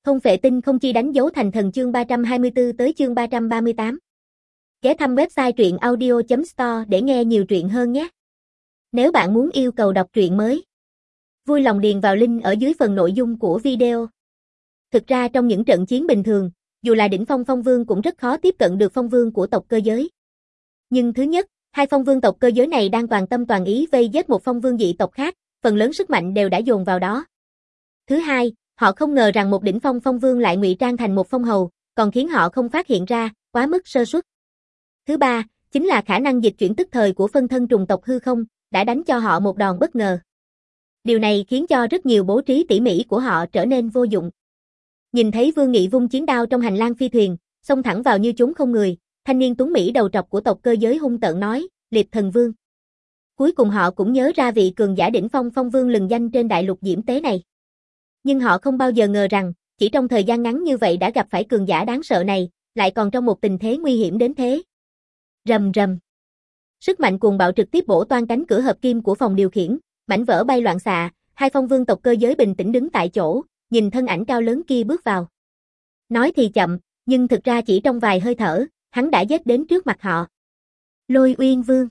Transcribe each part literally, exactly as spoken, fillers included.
Không phệ tinh không chi đánh dấu thành thần chương ba trăm hai mươi tư tới chương ba trăm ba mươi tám. Ghé thăm website truyện audio chấm store để nghe nhiều truyện hơn nhé. Nếu bạn muốn yêu cầu đọc truyện mới, vui lòng điền vào link ở dưới phần nội dung của video. Thực ra trong những trận chiến bình thường, dù là đỉnh phong phong vương cũng rất khó tiếp cận được phong vương của tộc cơ giới. Nhưng thứ nhất, hai phong vương tộc cơ giới này đang toàn tâm toàn ý vây giết một phong vương dị tộc khác, phần lớn sức mạnh đều đã dồn vào đó. Thứ hai, họ không ngờ rằng một đỉnh phong phong vương lại ngụy trang thành một phong hầu, còn khiến họ không phát hiện ra, quá mức sơ suất. Thứ ba, chính là khả năng dịch chuyển tức thời của phân thân trùng tộc hư không, đã đánh cho họ một đòn bất ngờ. Điều này khiến cho rất nhiều bố trí tỉ mỉ của họ trở nên vô dụng. Nhìn thấy Vương Nghị vung chiến đao trong hành lang phi thuyền, xông thẳng vào như chốn không người, thanh niên tuấn Mỹ đầu trọc của tộc cơ giới hung tợn nói, Liệt Thần Vương. Cuối cùng họ cũng nhớ ra vị cường giả đỉnh phong phong vương lừng danh trên đại lục diễm tế này. Nhưng họ không bao giờ ngờ rằng, chỉ trong thời gian ngắn như vậy đã gặp phải cường giả đáng sợ này, lại còn trong một tình thế nguy hiểm đến thế. Rầm rầm. Sức mạnh cuồng bạo trực tiếp bổ toang cánh cửa hợp kim của phòng điều khiển, mảnh vỡ bay loạn xạ, hai phong vương tộc cơ giới bình tĩnh đứng tại chỗ, nhìn thân ảnh cao lớn kia bước vào. Nói thì chậm, nhưng thực ra chỉ trong vài hơi thở, hắn đã giết đến trước mặt họ. Lôi Uyên Vương,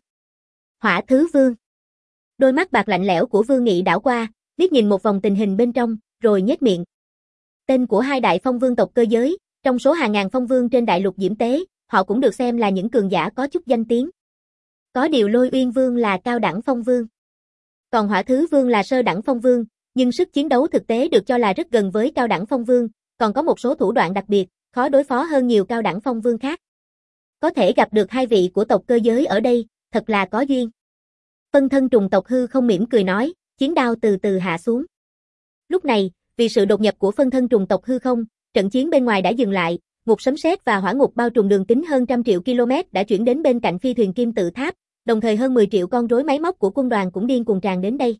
Hỏa Thứ Vương. Đôi mắt bạc lạnh lẽo của Vương Nghị đảo qua, liếc nhìn một vòng tình hình bên trong, rồi nhếch miệng. Tên của hai đại phong vương tộc cơ giới, trong số hàng ngàn phong vương trên đại lục diễm tế, họ cũng được xem là những cường giả có chút danh tiếng. Có điều Lôi Uyên Vương là cao đẳng phong vương, còn Hỏa Thứ Vương là sơ đẳng phong vương, nhưng sức chiến đấu thực tế được cho là rất gần với cao đẳng phong vương, còn có một số thủ đoạn đặc biệt, khó đối phó hơn nhiều cao đẳng phong vương khác. Có thể gặp được hai vị của tộc cơ giới ở đây, thật là có duyên. Phân thân trùng tộc hư không mỉm cười nói, chiến đao từ từ hạ xuống. Lúc này, vì sự đột nhập của phân thân trùng tộc hư không, trận chiến bên ngoài đã dừng lại, ngục sấm sét và hỏa ngục bao trùm đường kính hơn trăm triệu km đã chuyển đến bên cạnh phi thuyền kim tự tháp, đồng thời hơn mười triệu con rối máy móc của quân đoàn cũng điên cuồng tràn đến đây.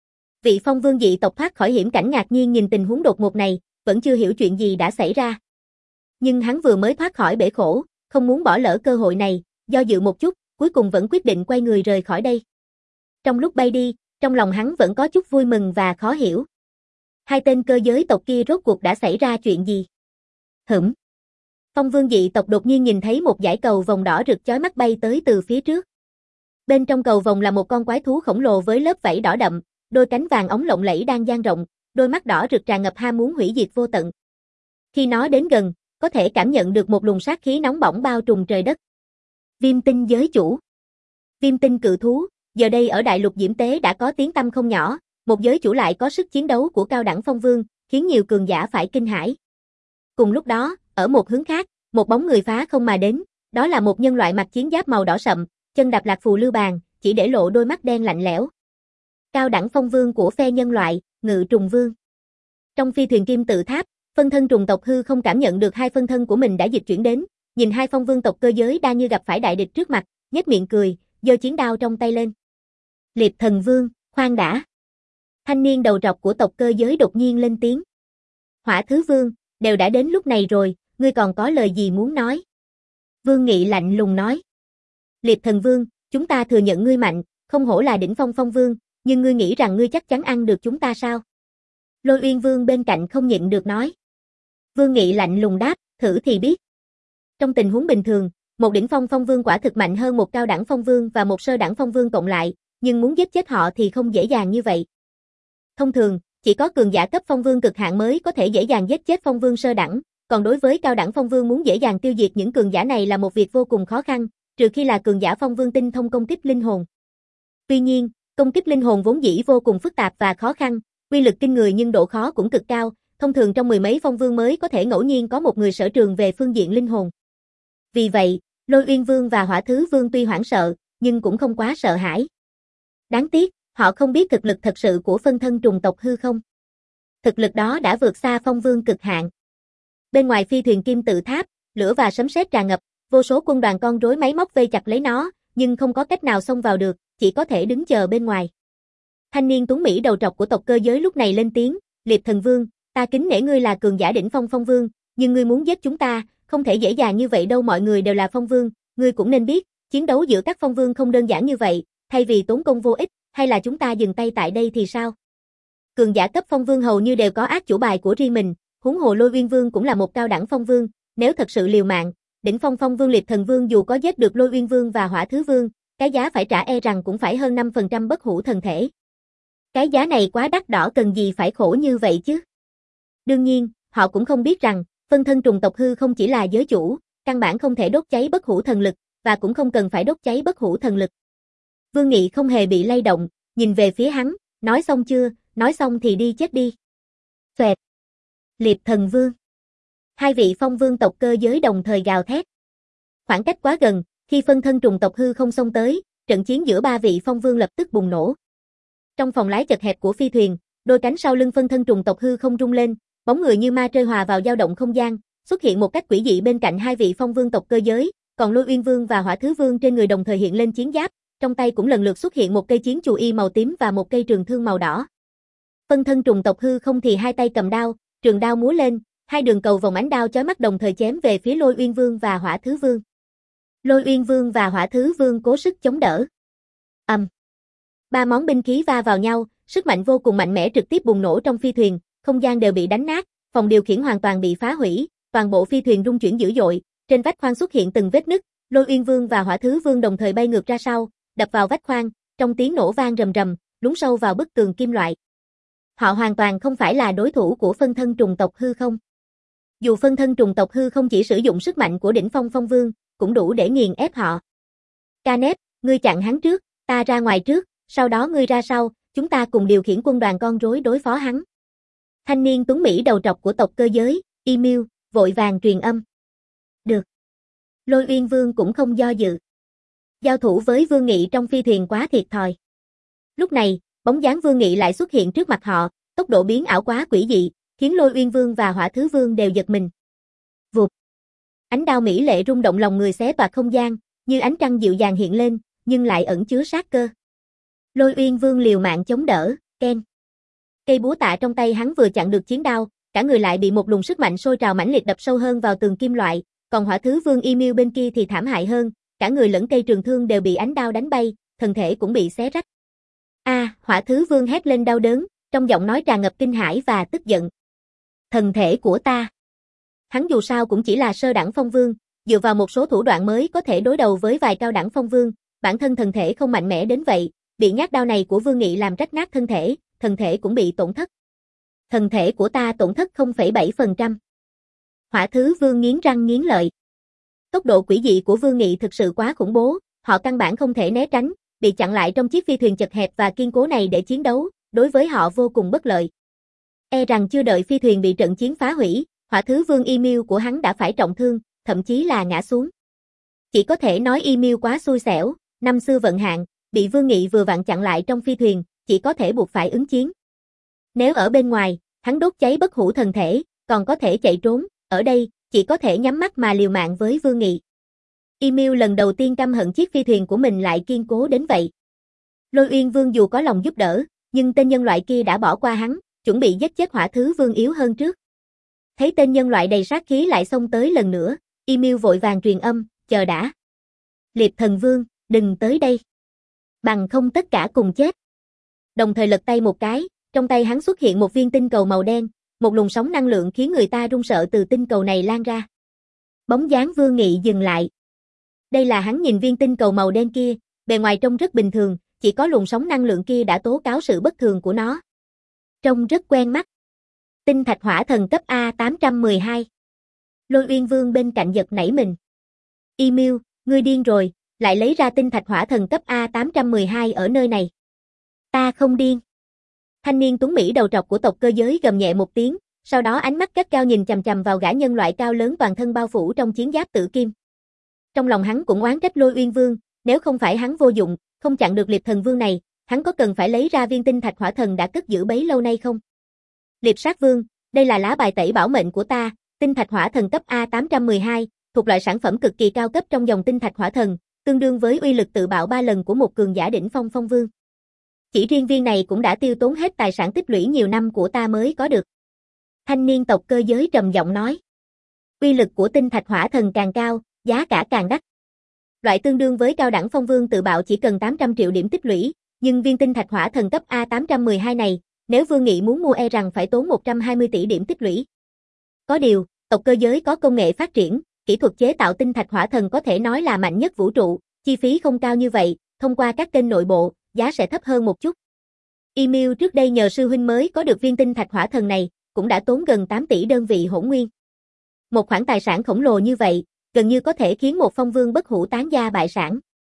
Vị phong vương dị tộc thoát khỏi hiểm cảnh ngạc nhiên nhìn tình huống đột ngột này, vẫn chưa hiểu chuyện gì đã xảy ra. Nhưng hắn vừa mới thoát khỏi bể khổ, không muốn bỏ lỡ cơ hội này, do dự một chút, cuối cùng vẫn quyết định quay người rời khỏi đây. Trong lúc bay đi, trong lòng hắn vẫn có chút vui mừng và khó hiểu. Hai tên cơ giới tộc kia rốt cuộc đã xảy ra chuyện gì? Hửm. Phong vương dị tộc đột nhiên nhìn thấy một dải cầu vồng đỏ rực chói mắt bay tới từ phía trước. Bên trong cầu vồng là một con quái thú khổng lồ với lớp vảy đỏ đậm, đôi cánh vàng óng lộng lẫy đang dang rộng, đôi mắt đỏ rực tràn ngập ham muốn hủy diệt vô tận. Khi nó đến gần, có thể cảm nhận được một luồng sát khí nóng bỏng bao trùm trời đất. Viêm tinh giới chủ. Viêm tinh cự thú, giờ đây ở đại lục diễm tế đã có tiếng tăm không nhỏ, một giới chủ lại có sức chiến đấu của cao đẳng phong vương, khiến nhiều cường giả phải kinh hãi. Cùng lúc đó, ở một hướng khác, một bóng người phá không mà đến, đó là một nhân loại mặc chiến giáp màu đỏ sậm, chân đạp lạc phù lưu bàn, chỉ để lộ đôi mắt đen lạnh lẽo. Cao đẳng phong vương của phe nhân loại, Ngự Trùng Vương. Trong phi thuyền kim tự tháp, phân thân trùng tộc hư không cảm nhận được hai phân thân của mình đã dịch chuyển đến, nhìn hai phong vương tộc cơ giới đang như gặp phải đại địch trước mặt, nhếch miệng cười, giơ chiến đao trong tay lên. Liệt Thần Vương, khoan đã. Thanh niên đầu trọc của tộc cơ giới đột nhiên lên tiếng. Hỏa Thứ Vương, đều đã đến lúc này rồi, ngươi còn có lời gì muốn nói? Vương Nghị lạnh lùng nói. Liệt Thần Vương, chúng ta thừa nhận ngươi mạnh, không hổ là đỉnh phong phong vương, nhưng ngươi nghĩ rằng ngươi chắc chắn ăn được chúng ta sao? Lôi Uyên Vương bên cạnh không nhịn được nói. Vương Nghị lạnh lùng đáp, thử thì biết. Trong tình huống bình thường, một đỉnh phong phong vương quả thực mạnh hơn một cao đẳng phong vương và một sơ đẳng phong vương cộng lại, nhưng muốn giết chết họ thì không dễ dàng như vậy. Thông thường, chỉ có cường giả cấp phong vương cực hạn mới có thể dễ dàng giết chết phong vương sơ đẳng, còn đối với cao đẳng phong vương muốn dễ dàng tiêu diệt những cường giả này là một việc vô cùng khó khăn, trừ khi là cường giả phong vương tinh thông công kích linh hồn. Tuy nhiên, công kích linh hồn vốn dĩ vô cùng phức tạp và khó khăn, uy lực kinh người nhưng độ khó cũng cực cao, thông thường trong mười mấy phong vương mới có thể ngẫu nhiên có một người sở trường về phương diện linh hồn. Vì vậy, Lôi Uyên Vương và Hỏa Thứ Vương tuy hoảng sợ, nhưng cũng không quá sợ hãi. Đáng tiếc, họ không biết thực lực thật sự của phân thân trùng tộc hư không. Thực lực đó đã vượt xa phong vương cực hạn. Bên ngoài phi thuyền kim tự tháp, lửa và sấm sét tràn ngập, vô số quân đoàn con rối máy móc vây chặt lấy nó, nhưng không có cách nào xông vào được, chỉ có thể đứng chờ bên ngoài. Thanh niên tuấn Mỹ đầu trọc của tộc cơ giới lúc này lên tiếng, Liệt Thần Vương, ta kính nể ngươi là cường giả đỉnh phong phong vương, nhưng ngươi muốn giết chúng ta, không thể dễ dàng như vậy đâu, mọi người đều là phong vương, ngươi cũng nên biết, chiến đấu giữa các phong vương không đơn giản như vậy, thay vì tốn công vô ích, hay là chúng ta dừng tay tại đây thì sao? Cường giả cấp phong vương hầu như đều có át chủ bài của riêng mình, huống hồ Lôi Uyên Vương cũng là một cao đẳng phong vương, nếu thật sự liều mạng, đỉnh phong phong vương Liệp Thần Vương dù có giết được Lôi Uyên Vương và Hỏa Thứ Vương, cái giá phải trả e rằng cũng phải hơn năm phần trăm bất hủ thần thể. Cái giá này quá đắt đỏ, cần gì phải khổ như vậy chứ? Đương nhiên, họ cũng không biết rằng, phân thân trùng tộc hư không chỉ là giới chủ, căn bản không thể đốt cháy bất hủ thần lực, và cũng không cần phải đốt cháy bất hủ thần lực. Vương Nghị không hề bị lay động, nhìn về phía hắn, nói xong chưa, nói xong thì đi chết đi. Xoẹt. Liệp Thần Vương. Hai vị phong vương tộc cơ giới đồng thời gào thét. Khoảng cách quá gần, khi phân thân trùng tộc hư không xông tới, trận chiến giữa ba vị phong vương lập tức bùng nổ. Trong phòng lái chật hẹp của phi thuyền, đôi cánh sau lưng phân thân trùng tộc hư không rung lên, bóng người như ma chơi hòa vào dao động không gian, xuất hiện một cách quỷ dị bên cạnh hai vị phong vương tộc cơ giới, còn Lôi Uyên Vương và Hỏa Thứ Vương trên người đồng thời hiện lên chiến giáp, trong tay cũng lần lượt xuất hiện một cây chiến chù y màu tím và một cây trường thương màu đỏ. Phân thân trùng tộc hư không thì hai tay cầm đao, trường đao múa lên, hai đường cầu vòng ánh đao chói mắt đồng thời chém về phía Lôi Uyên Vương và Hỏa Thứ Vương. Lôi Uyên Vương và Hỏa Thứ Vương cố sức chống đỡ. Ầm. Um. Ba món binh khí va vào nhau, sức mạnh vô cùng mạnh mẽ trực tiếp bùng nổ trong phi thuyền, không gian đều bị đánh nát, phòng điều khiển hoàn toàn bị phá hủy, toàn bộ phi thuyền rung chuyển dữ dội, trên vách khoang xuất hiện từng vết nứt, Lôi Uyên Vương và Hỏa Thứ Vương đồng thời bay ngược ra sau, đập vào vách khoang, trong tiếng nổ vang rầm rầm, lún sâu vào bức tường kim loại. Họ hoàn toàn không phải là đối thủ của phân thân trùng tộc hư không. Dù phân thân trùng tộc hư không chỉ sử dụng sức mạnh của đỉnh phong phong vương, cũng đủ để nghiền ép họ. Canep, ngươi chặn hắn trước, ta ra ngoài trước, sau đó ngươi ra sau, chúng ta cùng điều khiển quân đoàn con rối đối phó hắn. Thanh niên tuấn Mỹ đầu trọc của tộc cơ giới, Ymil, vội vàng truyền âm. Được. Lôi Uyên Vương cũng không do dự. Giao thủ với Vương Nghị trong phi thuyền quá thiệt thòi. Lúc này, bóng dáng Vương Nghị lại xuất hiện trước mặt họ, tốc độ biến ảo quá quỷ dị, khiến Lôi Uyên Vương và Hỏa Thứ Vương đều giật mình. Vụt. Ánh đao mỹ lệ rung động lòng người xé toạc không gian, như ánh trăng dịu dàng hiện lên, nhưng lại ẩn chứa sát cơ. Lôi Uyên Vương liều mạng chống đỡ, keng. Cây búa tạ trong tay hắn vừa chặn được chiến đao, cả người lại bị một luồng sức mạnh sôi trào mãnh liệt đập sâu hơn vào tường kim loại, còn Hỏa Thứ Vương Ymil bên kia thì thảm hại hơn, cả người lẫn cây trường thương đều bị ánh đao đánh bay, thân thể cũng bị xé rách. A, à, Hỏa Thứ Vương hét lên đau đớn, trong giọng nói tràn ngập kinh hãi và tức giận. Thần thể của ta. Hắn dù sao cũng chỉ là sơ đẳng phong vương, dựa vào một số thủ đoạn mới có thể đối đầu với vài cao đẳng phong vương, bản thân thần thể không mạnh mẽ đến vậy, bị nhát đao này của Vương Nghị làm rách nát thân thể, thần thể cũng bị tổn thất. Thần thể của ta tổn thất không phẩy bảy phần trăm. Hỏa Thứ Vương nghiến răng nghiến lợi. Tốc độ quỷ dị của Vương Nghị thực sự quá khủng bố, họ căn bản không thể né tránh, bị chặn lại trong chiếc phi thuyền chật hẹp và kiên cố này để chiến đấu, đối với họ vô cùng bất lợi. E rằng chưa đợi phi thuyền bị trận chiến phá hủy, Hỏa Thứ Vương Ymil của hắn đã phải trọng thương, thậm chí là ngã xuống. Chỉ có thể nói Ymil quá xui xẻo, năm xưa vận hạn, bị Vương Nghị vừa vặn chặn lại trong phi thuyền, chỉ có thể buộc phải ứng chiến. Nếu ở bên ngoài, hắn đốt cháy bất hủ thần thể, còn có thể chạy trốn, ở đây, chỉ có thể nhắm mắt mà liều mạng với Vương Nghị. Ymil lần đầu tiên căm hận chiếc phi thuyền của mình lại kiên cố đến vậy. Lôi Uyên Vương dù có lòng giúp đỡ, nhưng tên nhân loại kia đã bỏ qua hắn, chuẩn bị giết chết Hỏa Thứ Vương yếu hơn trước. Thấy tên nhân loại đầy sát khí lại xông tới lần nữa, Ymil vội vàng truyền âm, chờ đã. Liệp Thần Vương, đừng tới đây. Bằng không tất cả cùng chết. Đồng thời lật tay một cái, trong tay hắn xuất hiện một viên tinh cầu màu đen, một luồng sóng năng lượng khiến người ta run sợ từ tinh cầu này lan ra. Bóng dáng Vương Nghị dừng lại. Đây là hắn nhìn viên tinh cầu màu đen kia, bề ngoài trông rất bình thường, chỉ có luồng sóng năng lượng kia đã tố cáo sự bất thường của nó. Trông rất quen mắt. Tinh thạch hỏa thần cấp A tám trăm mười hai. Lôi Uyên Vương bên cạnh giật nảy mình. Ymil, ngươi điên rồi, lại lấy ra tinh thạch hỏa thần cấp A tám trăm mười hai ở nơi này. Ta không điên. Thanh niên tuấn Mỹ đầu trọc của tộc cơ giới gầm nhẹ một tiếng, sau đó ánh mắt gắt cao nhìn chằm chằm vào gã nhân loại cao lớn toàn thân bao phủ trong chiến giáp tử kim. Trong lòng hắn cũng oán trách Lôi Uyên Vương, nếu không phải hắn vô dụng, không chặn được Liệp Thần Vương này, hắn có cần phải lấy ra viên tinh thạch hỏa thần đã cất giữ bấy lâu nay không? Liệp Sát Vương, đây là lá bài tẩy bảo mệnh của ta, tinh thạch hỏa thần cấp A tám trăm mười hai, thuộc loại sản phẩm cực kỳ cao cấp trong dòng tinh thạch hỏa thần, tương đương với uy lực tự bạo ba lần của một cường giả đỉnh phong phong vương. Chỉ riêng viên này cũng đã tiêu tốn hết tài sản tích lũy nhiều năm của ta mới có được. Thanh niên tộc cơ giới trầm giọng nói. Uy lực của tinh thạch hỏa thần càng cao, giá cả càng đắt. Loại tương đương với cao đẳng phong vương tự bạo chỉ cần tám trăm triệu điểm tích lũy, nhưng viên tinh thạch hỏa thần cấp A tám trăm mười hai này, nếu Vương Nghị muốn mua e rằng phải tốn một trăm hai mươi tỷ điểm tích lũy. Có điều, tộc cơ giới có công nghệ phát triển, kỹ thuật chế tạo tinh thạch hỏa thần có thể nói là mạnh nhất vũ trụ, chi phí không cao như vậy, thông qua các kênh nội bộ, giá sẽ thấp hơn một chút. Ymil trước đây nhờ sư huynh mới có được viên tinh thạch hỏa thần này, cũng đã tốn gần tám tỷ đơn vị hỗn nguyên. Một khoản tài sản khổng lồ như vậy, gần như có thể khiến một phong vương bất hủ tán gia bại sản.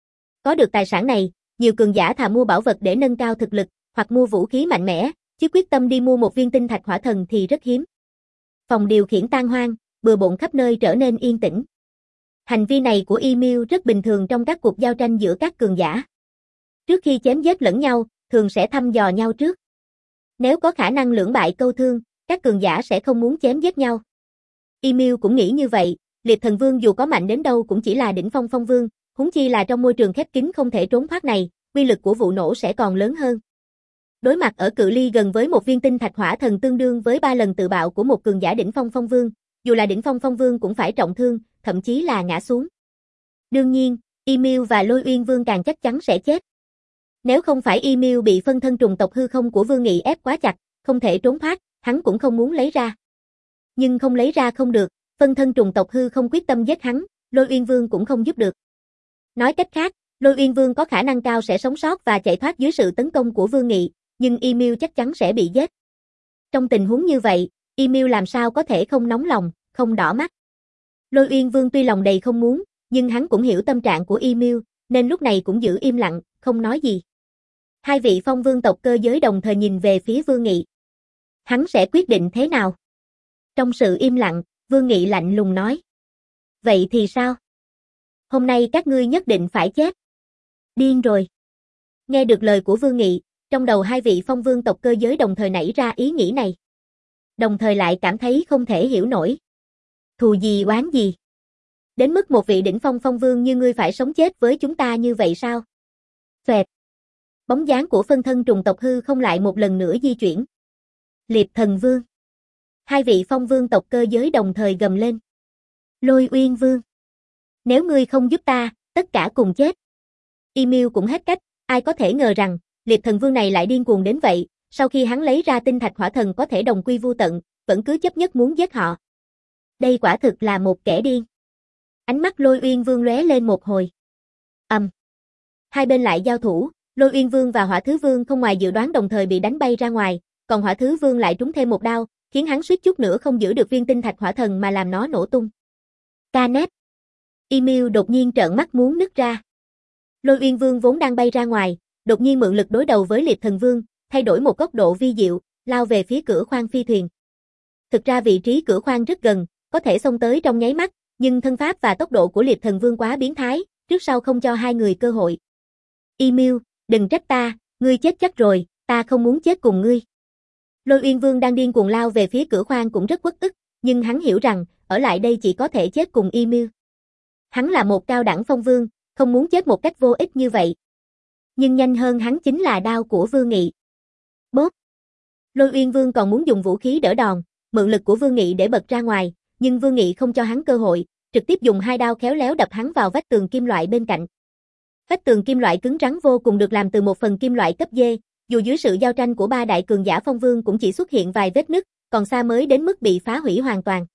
Có được tài sản này, nhiều cường giả thà mua bảo vật để nâng cao thực lực, hoặc mua vũ khí mạnh mẽ, chứ quyết tâm đi mua một viên tinh thạch hỏa thần thì rất hiếm. Phòng điều khiển tan hoang, bừa bộn khắp nơi trở nên yên tĩnh. Hành vi này của Ymil rất bình thường trong các cuộc giao tranh giữa các cường giả. Trước khi chém giết lẫn nhau, thường sẽ thăm dò nhau trước. Nếu có khả năng lưỡng bại câu thương, các cường giả sẽ không muốn chém giết nhau. Ymil cũng nghĩ như vậy, Liệt Thần Vương dù có mạnh đến đâu cũng chỉ là đỉnh phong phong vương, huống chi là trong môi trường khép kín không thể trốn thoát này, uy lực của vụ nổ sẽ còn lớn hơn. Đối mặt ở cự ly gần với một viên tinh thạch hỏa thần tương đương với ba lần tự bạo của một cường giả đỉnh phong phong vương, dù là đỉnh phong phong vương cũng phải trọng thương, thậm chí là ngã xuống. Đương nhiên, Ymil và Lôi Uyên Vương càng chắc chắn sẽ chết. Nếu không phải Ymil bị phân thân trùng tộc hư không của Vương Nghị ép quá chặt, không thể trốn thoát, hắn cũng không muốn lấy ra. Nhưng không lấy ra không được, phân thân trùng tộc hư không quyết tâm giết hắn, Lôi Uyên Vương cũng không giúp được. Nói cách khác, Lôi Uyên Vương có khả năng cao sẽ sống sót và chạy thoát dưới sự tấn công của Vương Nghị, nhưng Ymil chắc chắn sẽ bị giết. Trong tình huống như vậy, Ymil làm sao có thể không nóng lòng, không đỏ mắt. Lôi Uyên Vương tuy lòng đầy không muốn, nhưng hắn cũng hiểu tâm trạng của Ymil, nên lúc này cũng giữ im lặng, không nói gì. Hai vị phong vương tộc cơ giới đồng thời nhìn về phía Vương Nghị. Hắn sẽ quyết định thế nào? Trong sự im lặng, Vương Nghị lạnh lùng nói. Vậy thì sao? Hôm nay các ngươi nhất định phải chết. Điên rồi. Nghe được lời của Vương Nghị, trong đầu hai vị phong vương tộc cơ giới đồng thời nảy ra ý nghĩ này. Đồng thời lại cảm thấy không thể hiểu nổi. Thù gì oán gì? Đến mức một vị đỉnh phong phong vương như ngươi phải sống chết với chúng ta như vậy sao? Xoẹt. Bóng dáng của phân thân trùng tộc hư không lại một lần nữa di chuyển. Liệt Thần Vương. Hai vị phong vương tộc cơ giới đồng thời gầm lên. Lôi Uyên Vương. Nếu ngươi không giúp ta, tất cả cùng chết. Ymil cũng hết cách, ai có thể ngờ rằng, Liệt Thần Vương này lại điên cuồng đến vậy, sau khi hắn lấy ra tinh thạch hỏa thần có thể đồng quy vu tận, vẫn cứ chấp nhất muốn giết họ. Đây quả thực là một kẻ điên. Ánh mắt Lôi Uyên Vương lóe lên một hồi. Ầm. Um. Hai bên lại giao thủ, Lôi Uyên Vương và Hỏa Thứ Vương không ngoài dự đoán đồng thời bị đánh bay ra ngoài, còn Hỏa Thứ Vương lại trúng thêm một đao, khiến hắn suýt chút nữa không giữ được viên tinh thạch hỏa thần mà làm nó nổ tung. Canet. Ymil đột nhiên trợn mắt muốn nứt ra. Lôi Uyên Vương vốn đang bay ra ngoài, đột nhiên mượn lực đối đầu với Liệt Thần Vương, thay đổi một góc độ vi diệu, lao về phía cửa khoang phi thuyền. Thực ra vị trí cửa khoang rất gần, có thể xông tới trong nháy mắt, nhưng thân pháp và tốc độ của Liệt Thần Vương quá biến thái, trước sau không cho hai người cơ hội. Ymil, đừng trách ta, ngươi chết chắc rồi, ta không muốn chết cùng ngươi. Lôi Uyên Vương đang điên cuồng lao về phía cửa khoang cũng rất uất ức, nhưng hắn hiểu rằng, ở lại đây chỉ có thể chết cùng Ymil. Hắn là một cao đẳng phong vương, không muốn chết một cách vô ích như vậy. Nhưng nhanh hơn hắn chính là đao của Vương Nghị. Bốp! Lôi Uyên Vương còn muốn dùng vũ khí đỡ đòn, mượn lực của Vương Nghị để bật ra ngoài, nhưng Vương Nghị không cho hắn cơ hội, trực tiếp dùng hai đao khéo léo đập hắn vào vách tường kim loại bên cạnh. Vách tường kim loại cứng rắn vô cùng được làm từ một phần kim loại cấp D, dù dưới sự giao tranh của ba đại cường giả phong vương cũng chỉ xuất hiện vài vết nứt, còn xa mới đến mức bị phá hủy hoàn toàn.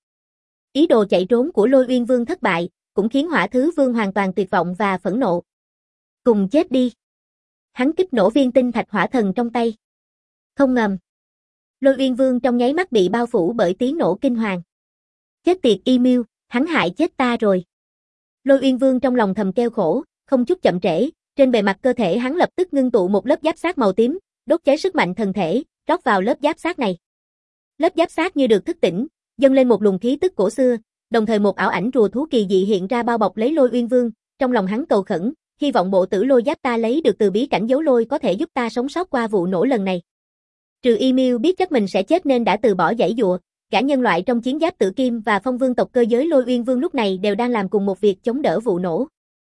Ý đồ chạy trốn của Lôi Uyên Vương thất bại, cũng khiến Hỏa Thứ Vương hoàn toàn tuyệt vọng và phẫn nộ. Cùng chết đi. Hắn kích nổ viên tinh thạch hỏa thần trong tay. Không ngầm. Lôi Uyên Vương trong nháy mắt bị bao phủ bởi tiếng nổ kinh hoàng. Chết tiệt Ymil, hắn hại chết ta rồi. Lôi Uyên Vương trong lòng thầm kêu khổ, không chút chậm trễ, trên bề mặt cơ thể hắn lập tức ngưng tụ một lớp giáp xác màu tím, đốt cháy sức mạnh thần thể, rót vào lớp giáp xác này. Lớp giáp xác như được thức tỉnh, dâng lên một luồng khí tức cổ xưa, đồng thời một ảo ảnh rùa thú kỳ dị hiện ra bao bọc lấy Lôi Uyên Vương, trong lòng hắn cầu khẩn, hy vọng bộ tử lôi giáp ta lấy được từ bí cảnh giấu lôi có thể giúp ta sống sót qua vụ nổ lần này. Trừ Ymil biết chắc mình sẽ chết nên đã từ bỏ giãy giụa, cả nhân loại trong chiến giáp tử kim và phong vương tộc cơ giới Lôi Uyên Vương lúc này đều đang làm cùng một việc chống đỡ vụ nổ.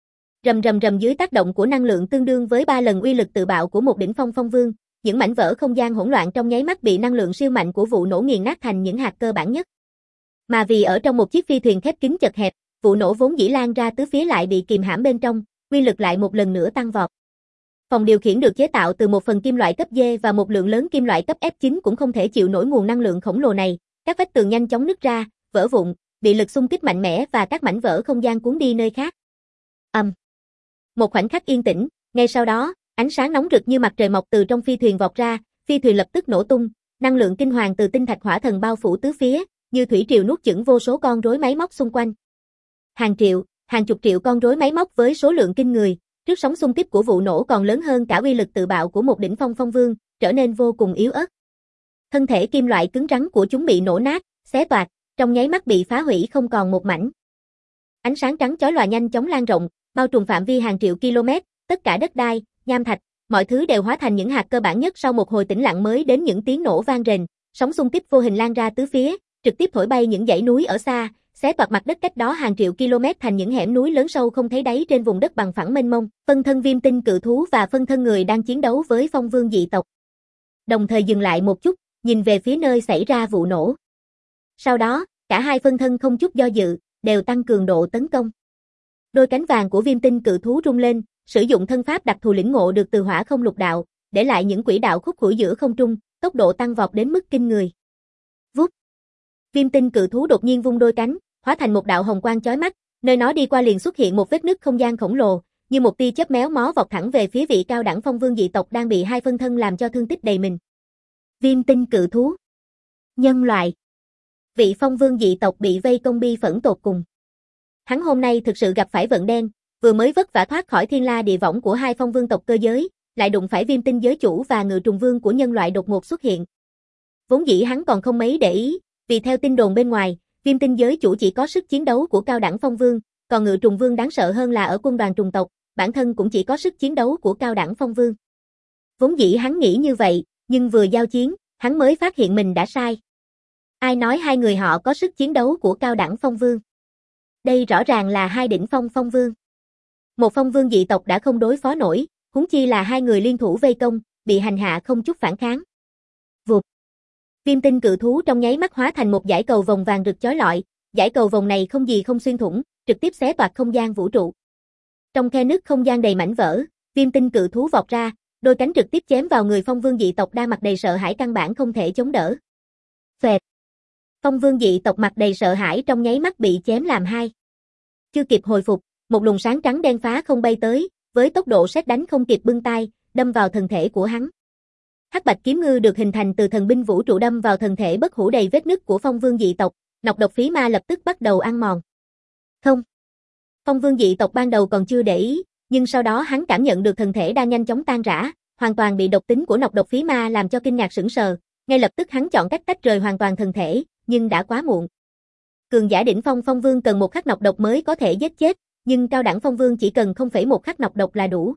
Rầm rầm rầm dưới tác động của năng lượng tương đương với ba lần uy lực tự bạo của một đỉnh phong phong vương, những mảnh vỡ không gian hỗn loạn trong nháy mắt bị năng lượng siêu mạnh của vụ nổ nghiền nát thành những hạt cơ bản nhất. Mà vì ở trong một chiếc phi thuyền khép kín chật hẹp, vụ nổ vốn dĩ lan ra tứ phía lại bị kìm hãm bên trong, uy lực lại một lần nữa tăng vọt. Phòng điều khiển được chế tạo từ một phần kim loại cấp D và một lượng lớn kim loại cấp F chín cũng không thể chịu nổi nguồn năng lượng khổng lồ này, các vách tường nhanh chóng nứt ra, vỡ vụn, bị lực xung kích mạnh mẽ và các mảnh vỡ không gian cuốn đi nơi khác. Ầm. Um. Một khoảnh khắc yên tĩnh, ngay sau đó, ánh sáng nóng rực như mặt trời mọc từ trong phi thuyền vọt ra, phi thuyền lập tức nổ tung, năng lượng kinh hoàng từ tinh thạch hỏa thần bao phủ tứ phía, như thủy triều nuốt chửng vô số con rối máy móc xung quanh. Hàng triệu, hàng chục triệu con rối máy móc với số lượng kinh người, trước sóng xung kích của vụ nổ còn lớn hơn cả uy lực tự bạo của một đỉnh phong phong vương, trở nên vô cùng yếu ớt. Thân thể kim loại cứng rắn của chúng bị nổ nát, xé toạc, trong nháy mắt bị phá hủy không còn một mảnh. Ánh sáng trắng chói lòa nhanh chóng lan rộng, bao trùm phạm vi hàng triệu km, tất cả đất đai, nham thạch, mọi thứ đều hóa thành những hạt cơ bản nhất. Sau một hồi tĩnh lặng mới đến những tiếng nổ vang rền, sóng xung kích vô hình lan ra tứ phía, trực tiếp thổi bay những dãy núi ở xa, xé toạc mặt đất cách đó hàng triệu km thành những hẻm núi lớn sâu không thấy đáy trên vùng đất bằng phẳng mênh mông. Phân thân viêm tinh cự thú và phân thân người đang chiến đấu với phong vương dị tộc, đồng thời dừng lại một chút, nhìn về phía nơi xảy ra vụ nổ. Sau đó, cả hai phân thân không chút do dự, đều tăng cường độ tấn công. Đôi cánh vàng của viêm tinh cự thú rung lên, sử dụng thân pháp đặc thù lĩnh ngộ được từ hỏa không lục đạo, để lại những quỹ đạo khúc khuỷu giữa không trung, tốc độ tăng vọt đến mức kinh người. Vút. Viêm tinh cự thú đột nhiên vung đôi cánh, hóa thành một đạo hồng quang chói mắt, nơi nó đi qua liền xuất hiện một vết nứt không gian khổng lồ, như một tia chớp méo mó vọt thẳng về phía vị cao đẳng phong vương dị tộc đang bị hai phân thân làm cho thương tích đầy mình. Viêm tinh cự thú. Nhân loại. Vị phong vương dị tộc bị vây công bi phẫn tột cùng. Hắn hôm nay thực sự gặp phải vận đen, vừa mới vất vả thoát khỏi thiên la địa võng của hai phong vương tộc cơ giới, lại đụng phải viêm tinh giới chủ và ngự trùng vương của nhân loại đột ngột xuất hiện. Vốn dĩ hắn còn không mấy để ý, vì theo tin đồn bên ngoài, viêm tinh giới chủ chỉ có sức chiến đấu của cao đẳng phong vương, còn ngự trùng vương đáng sợ hơn là ở quân đoàn trùng tộc, bản thân cũng chỉ có sức chiến đấu của cao đẳng phong vương. Vốn dĩ hắn nghĩ như vậy, nhưng vừa giao chiến, hắn mới phát hiện mình đã sai. Ai nói hai người họ có sức chiến đấu của cao đẳng phong vương? Đây rõ ràng là hai đỉnh phong phong vương. Một phong vương dị tộc đã không đối phó nổi, huống chi là hai người liên thủ vây công, bị hành hạ không chút phản kháng. Vụt. Viêm tinh cự thú trong nháy mắt hóa thành một dải cầu vồng vàng rực chói lọi, dải cầu vồng này không gì không xuyên thủng, trực tiếp xé toạc không gian vũ trụ. Trong khe nứt không gian đầy mảnh vỡ, viêm tinh cự thú vọt ra, đôi cánh trực tiếp chém vào người phong vương dị tộc đang mặt đầy sợ hãi căn bản không thể chống đỡ. Phệt. Phong vương dị tộc mặt đầy sợ hãi trong nháy mắt bị chém làm hai. Chưa kịp hồi phục, một luồng sáng trắng đen phá không bay tới, với tốc độ sét đánh không kịp bưng tay, đâm vào thân thể của hắn. Hắc bạch kiếm ngư được hình thành từ thần binh vũ trụ đâm vào thân thể bất hủ đầy vết nứt của phong vương dị tộc, nọc độc phí ma lập tức bắt đầu ăn mòn. Không. Phong vương dị tộc ban đầu còn chưa để ý, nhưng sau đó hắn cảm nhận được thân thể đang nhanh chóng tan rã, hoàn toàn bị độc tính của nọc độc phí ma làm cho kinh ngạc sững sờ, ngay lập tức hắn chọn cách tách rời hoàn toàn thân thể, nhưng đã quá muộn. Cường giả đỉnh phong phong vương cần một khắc nọc độc mới có thể giết chết, nhưng cao đẳng phong vương chỉ cần không phẩy một khắc nọc độc là đủ.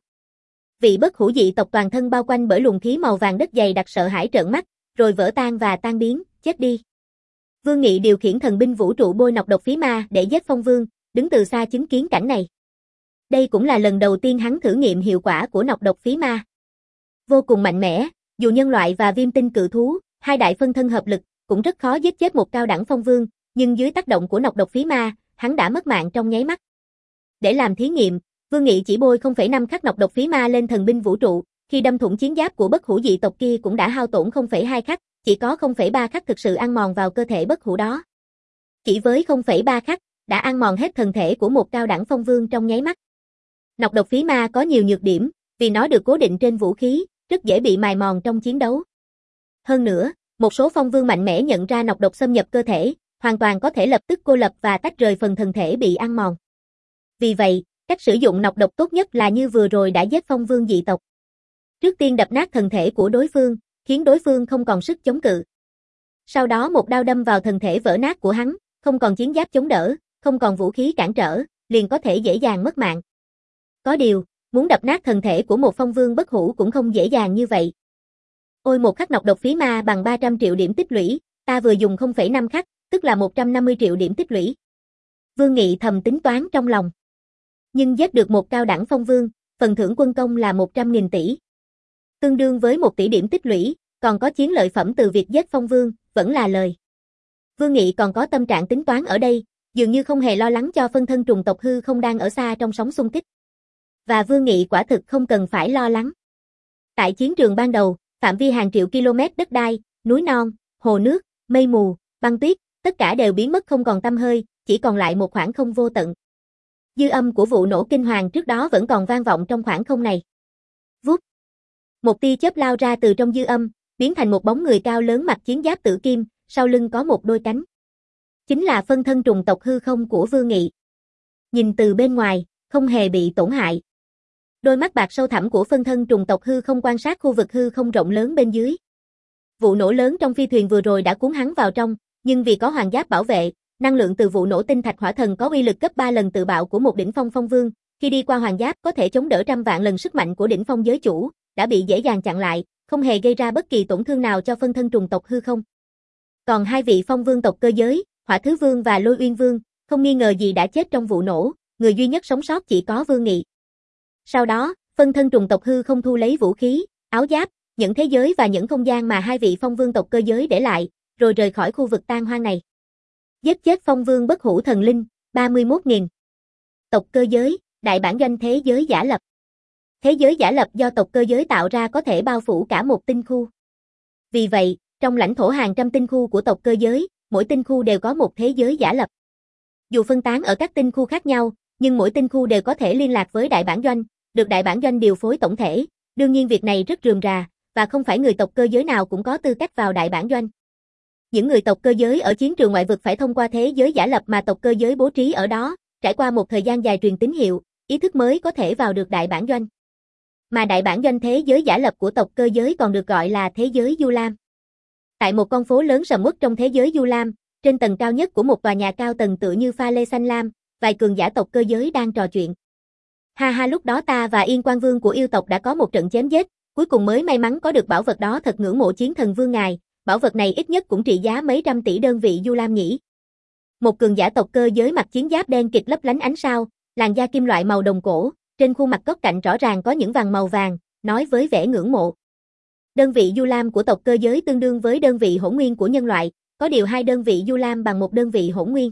Vị bất hủ dị tộc toàn thân bao quanh bởi luồng khí màu vàng đất dày đặc sợ hãi trợn mắt, rồi vỡ tan và tan biến, chết đi. Vương Nghị điều khiển thần binh vũ trụ bôi nọc độc phí ma để giết phong vương, đứng từ xa chứng kiến cảnh này. Đây cũng là lần đầu tiên hắn thử nghiệm hiệu quả của nọc độc phí ma. Vô cùng mạnh mẽ, dù nhân loại và viêm tinh cự thú, hai đại phân thân hợp lực, cũng rất khó giết chết một cao đẳng phong vương, nhưng dưới tác động của nọc độc phí ma, hắn đã mất mạng trong nháy mắt. Để làm thí nghiệm, Vương Nghị chỉ bôi không phẩy năm khắc nọc độc phí ma lên thần binh vũ trụ, khi đâm thủng chiến giáp của bất hủ dị tộc kia cũng đã hao tổn không phẩy hai khắc, chỉ có không phẩy ba khắc thực sự ăn mòn vào cơ thể bất hủ đó. Chỉ với không phẩy ba khắc, đã ăn mòn hết thân thể của một cao đẳng phong vương trong nháy mắt. Nọc độc phí ma có nhiều nhược điểm, vì nó được cố định trên vũ khí, rất dễ bị mài mòn trong chiến đấu. Hơn nữa, một số phong vương mạnh mẽ nhận ra nọc độc xâm nhập cơ thể, hoàn toàn có thể lập tức cô lập và tách rời phần thân thể bị ăn mòn. Vì vậy, cách sử dụng nọc độc tốt nhất là như vừa rồi đã giết phong vương dị tộc. Trước tiên đập nát thân thể của đối phương, khiến đối phương không còn sức chống cự. Sau đó một đao đâm vào thân thể vỡ nát của hắn, không còn chiến giáp chống đỡ, không còn vũ khí cản trở, liền có thể dễ dàng mất mạng. Có điều, muốn đập nát thân thể của một phong vương bất hủ cũng không dễ dàng như vậy. Ôi một khắc nọc độc phí ma bằng ba trăm triệu điểm tích lũy, ta vừa dùng không phẩy năm khắc, tức là một trăm năm mươi triệu điểm tích lũy. Vương Nghị thầm tính toán trong lòng. Nhưng giết được một cao đẳng phong vương, phần thưởng quân công là một trăm nghìn tỷ. Tương đương với một tỷ điểm tích lũy, còn có chiến lợi phẩm từ việc giết phong vương, vẫn là lời. Vương Nghị còn có tâm trạng tính toán ở đây, dường như không hề lo lắng cho phân thân trùng tộc hư không đang ở xa trong sóng xung kích. Và Vương Nghị quả thực không cần phải lo lắng. Tại chiến trường ban đầu, phạm vi hàng triệu km đất đai, núi non, hồ nước, mây mù, băng tuyết, tất cả đều biến mất không còn tăm hơi, chỉ còn lại một khoảng không vô tận. Dư âm của vụ nổ kinh hoàng trước đó vẫn còn vang vọng trong khoảng không này. Vút. Một tia chớp lao ra từ trong dư âm, biến thành một bóng người cao lớn mặc chiến giáp tử kim, sau lưng có một đôi cánh. Chính là phân thân trùng tộc hư không của Vương Nghị. Nhìn từ bên ngoài, không hề bị tổn hại. Đôi mắt bạc sâu thẳm của phân thân trùng tộc hư không quan sát khu vực hư không rộng lớn bên dưới. Vụ nổ lớn trong phi thuyền vừa rồi đã cuốn hắn vào trong, nhưng vì có hoàng giáp bảo vệ, năng lượng từ vụ nổ tinh thạch hỏa thần có uy lực gấp ba lần tự bạo của một đỉnh phong phong vương, khi đi qua hoàng giáp có thể chống đỡ trăm vạn lần sức mạnh của đỉnh phong giới chủ, đã bị dễ dàng chặn lại, không hề gây ra bất kỳ tổn thương nào cho phân thân trùng tộc hư không. Còn hai vị phong vương tộc cơ giới, Hỏa Thứ Vương và Lôi Uyên Vương, không nghi ngờ gì đã chết trong vụ nổ, người duy nhất sống sót chỉ có Vương Nghị. Sau đó, phân thân trùng tộc hư không thu lấy vũ khí, áo giáp, những thế giới và những không gian mà hai vị phong vương tộc cơ giới để lại, rồi rời khỏi khu vực tan hoang này. Giết chết phong vương bất hủ thần linh, ba mươi mốt nghìn. Tộc cơ giới, đại bản doanh thế giới giả lập. Thế giới giả lập do tộc cơ giới tạo ra có thể bao phủ cả một tinh khu. Vì vậy, trong lãnh thổ hàng trăm tinh khu của tộc cơ giới, mỗi tinh khu đều có một thế giới giả lập. Dù phân tán ở các tinh khu khác nhau, nhưng mỗi tinh khu đều có thể liên lạc với đại bản doanh, được đại bản doanh điều phối tổng thể. Đương nhiên việc này rất rườm rà, và không phải người tộc cơ giới nào cũng có tư cách vào đại bản doanh. Những người tộc cơ giới ở chiến trường ngoại vực phải thông qua thế giới giả lập mà tộc cơ giới bố trí ở đó, trải qua một thời gian dài truyền tín hiệu, ý thức mới có thể vào được đại bản doanh. Mà đại bản doanh thế giới giả lập của tộc cơ giới còn được gọi là thế giới Du Lam. Tại một con phố lớn sầm uất trong thế giới Du Lam, trên tầng cao nhất của một tòa nhà cao tầng tựa như pha lê xanh lam, vài cường giả tộc cơ giới đang trò chuyện. Ha ha, lúc đó ta và Yên Quan Vương của yêu tộc đã có một trận chém giết, cuối cùng mới may mắn có được bảo vật đó, thật ngưỡng mộ Chiến Thần Vương ngài, bảo vật này ít nhất cũng trị giá mấy trăm tỷ đơn vị Du Lam nhỉ. Một cường giả tộc cơ giới mặc chiến giáp đen kịt lấp lánh ánh sao, làn da kim loại màu đồng cổ, trên khuôn mặt góc cạnh rõ ràng có những vàng màu vàng, nói với vẻ ngưỡng mộ. Đơn vị Du Lam của tộc cơ giới tương đương với đơn vị hỗn nguyên của nhân loại, có điều hai đơn vị Du Lam bằng một đơn vị hỗn nguyên.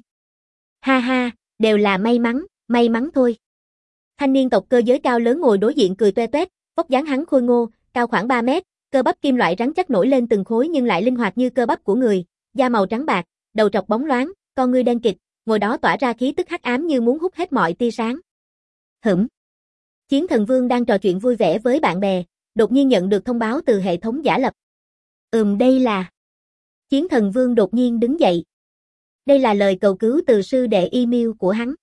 Ha ha, đều là may mắn, may mắn thôi. Thanh niên tộc cơ giới cao lớn ngồi đối diện cười toe toét, vóc dáng hắn khôi ngô, cao khoảng ba mét, cơ bắp kim loại rắn chắc nổi lên từng khối nhưng lại linh hoạt như cơ bắp của người, da màu trắng bạc, đầu trọc bóng loáng, con ngươi đen kịt, ngồi đó tỏa ra khí tức hắc ám như muốn hút hết mọi tia sáng. Hửm. Chiến Thần Vương đang trò chuyện vui vẻ với bạn bè, đột nhiên nhận được thông báo từ hệ thống giả lập. Ừm, đây là... Chiến Thần Vương đột nhiên đứng dậy. Đây là lời cầu cứu từ sư đệ email của hắn.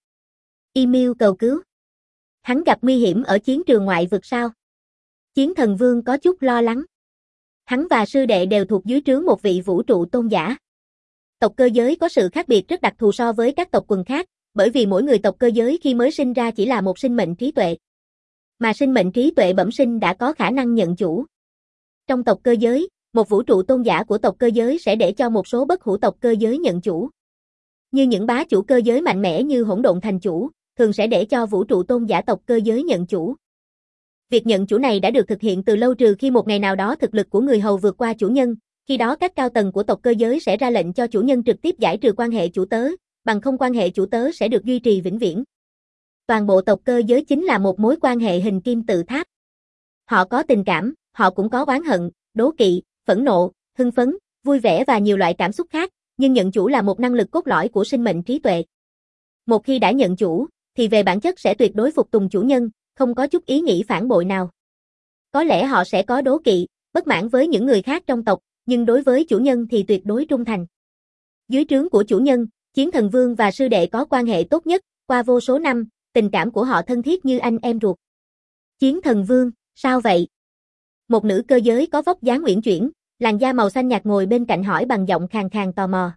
Email cầu cứu. Hắn gặp nguy hiểm ở chiến trường ngoại vực sao? Chiến Thần Vương có chút lo lắng. Hắn và sư đệ đều thuộc dưới trướng một vị vũ trụ tôn giả. Tộc cơ giới có sự khác biệt rất đặc thù so với các tộc quần khác, bởi vì mỗi người tộc cơ giới khi mới sinh ra chỉ là một sinh mệnh trí tuệ. Mà sinh mệnh trí tuệ bẩm sinh đã có khả năng nhận chủ. Trong tộc cơ giới, một vũ trụ tôn giả của tộc cơ giới sẽ để cho một số bất hủ tộc cơ giới nhận chủ. Như những bá chủ cơ giới mạnh mẽ như Hỗn Độn Thành Chủ, thường sẽ để cho vũ trụ tôn giả tộc cơ giới nhận chủ. Việc nhận chủ này đã được thực hiện từ lâu, trừ khi một ngày nào đó thực lực của người hầu vượt qua chủ nhân, khi đó các cao tầng của tộc cơ giới sẽ ra lệnh cho chủ nhân trực tiếp giải trừ quan hệ chủ tớ, bằng không quan hệ chủ tớ sẽ được duy trì vĩnh viễn. Toàn bộ tộc cơ giới chính là một mối quan hệ hình kim tự tháp. Họ có tình cảm, họ cũng có oán hận, đố kỵ, phẫn nộ, hưng phấn, vui vẻ và nhiều loại cảm xúc khác, nhưng nhận chủ là một năng lực cốt lõi của sinh mệnh trí tuệ. Một khi đã nhận chủ, thì về bản chất sẽ tuyệt đối phục tùng chủ nhân, không có chút ý nghĩ phản bội nào. Có lẽ họ sẽ có đố kỵ, bất mãn với những người khác trong tộc, nhưng đối với chủ nhân thì tuyệt đối trung thành. Dưới trướng của chủ nhân, Chiến Thần Vương và sư đệ có quan hệ tốt nhất, qua vô số năm, tình cảm của họ thân thiết như anh em ruột. Chiến Thần Vương, sao vậy? Một nữ cơ giới có vóc dáng uyển chuyển, làn da màu xanh nhạt ngồi bên cạnh hỏi bằng giọng khàn khàn tò mò.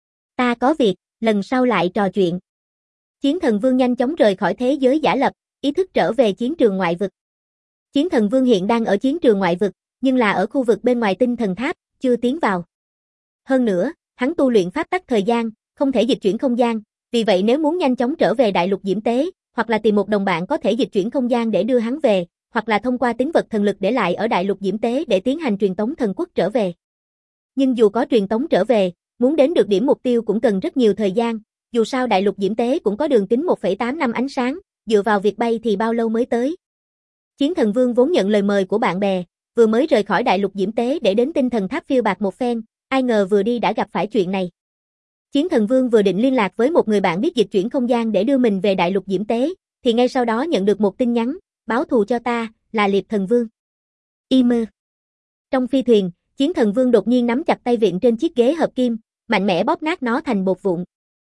Ta có việc, lần sau lại trò chuyện. Chiến Thần Vương nhanh chóng rời khỏi thế giới giả lập, ý thức trở về chiến trường ngoại vực. Chiến Thần Vương hiện đang ở chiến trường ngoại vực, nhưng là ở khu vực bên ngoài tinh thần tháp, chưa tiến vào. Hơn nữa, hắn tu luyện pháp tắc thời gian, không thể dịch chuyển không gian, vì vậy nếu muốn nhanh chóng trở về đại lục Diễm Tế, hoặc là tìm một đồng bạn có thể dịch chuyển không gian để đưa hắn về, hoặc là thông qua tín vật thần lực để lại ở đại lục Diễm Tế để tiến hành truyền tống thần quốc trở về. Nhưng dù có truyền tống trở về, muốn đến được điểm mục tiêu cũng cần rất nhiều thời gian, dù sao đại lục Diễm Tế cũng có đường kính một phẩy tám năm ánh sáng, dựa vào việc bay thì bao lâu mới tới. Chiến Thần Vương vốn nhận lời mời của bạn bè, vừa mới rời khỏi đại lục Diễm Tế để đến tinh thần tháp phiêu bạt một phen, ai ngờ vừa đi đã gặp phải chuyện này. Chiến Thần Vương vừa định liên lạc với một người bạn biết dịch chuyển không gian để đưa mình về Đại Lục Diễm Tế, thì ngay sau đó nhận được một tin nhắn, báo thù cho ta, là Liệp Thần Vương. Email. Trong phi thuyền, Chiến Thần Vương đột nhiên nắm chặt tay vịn trên chiếc ghế hợp kim, mạnh mẽ bóp nát nó thành bột vụn.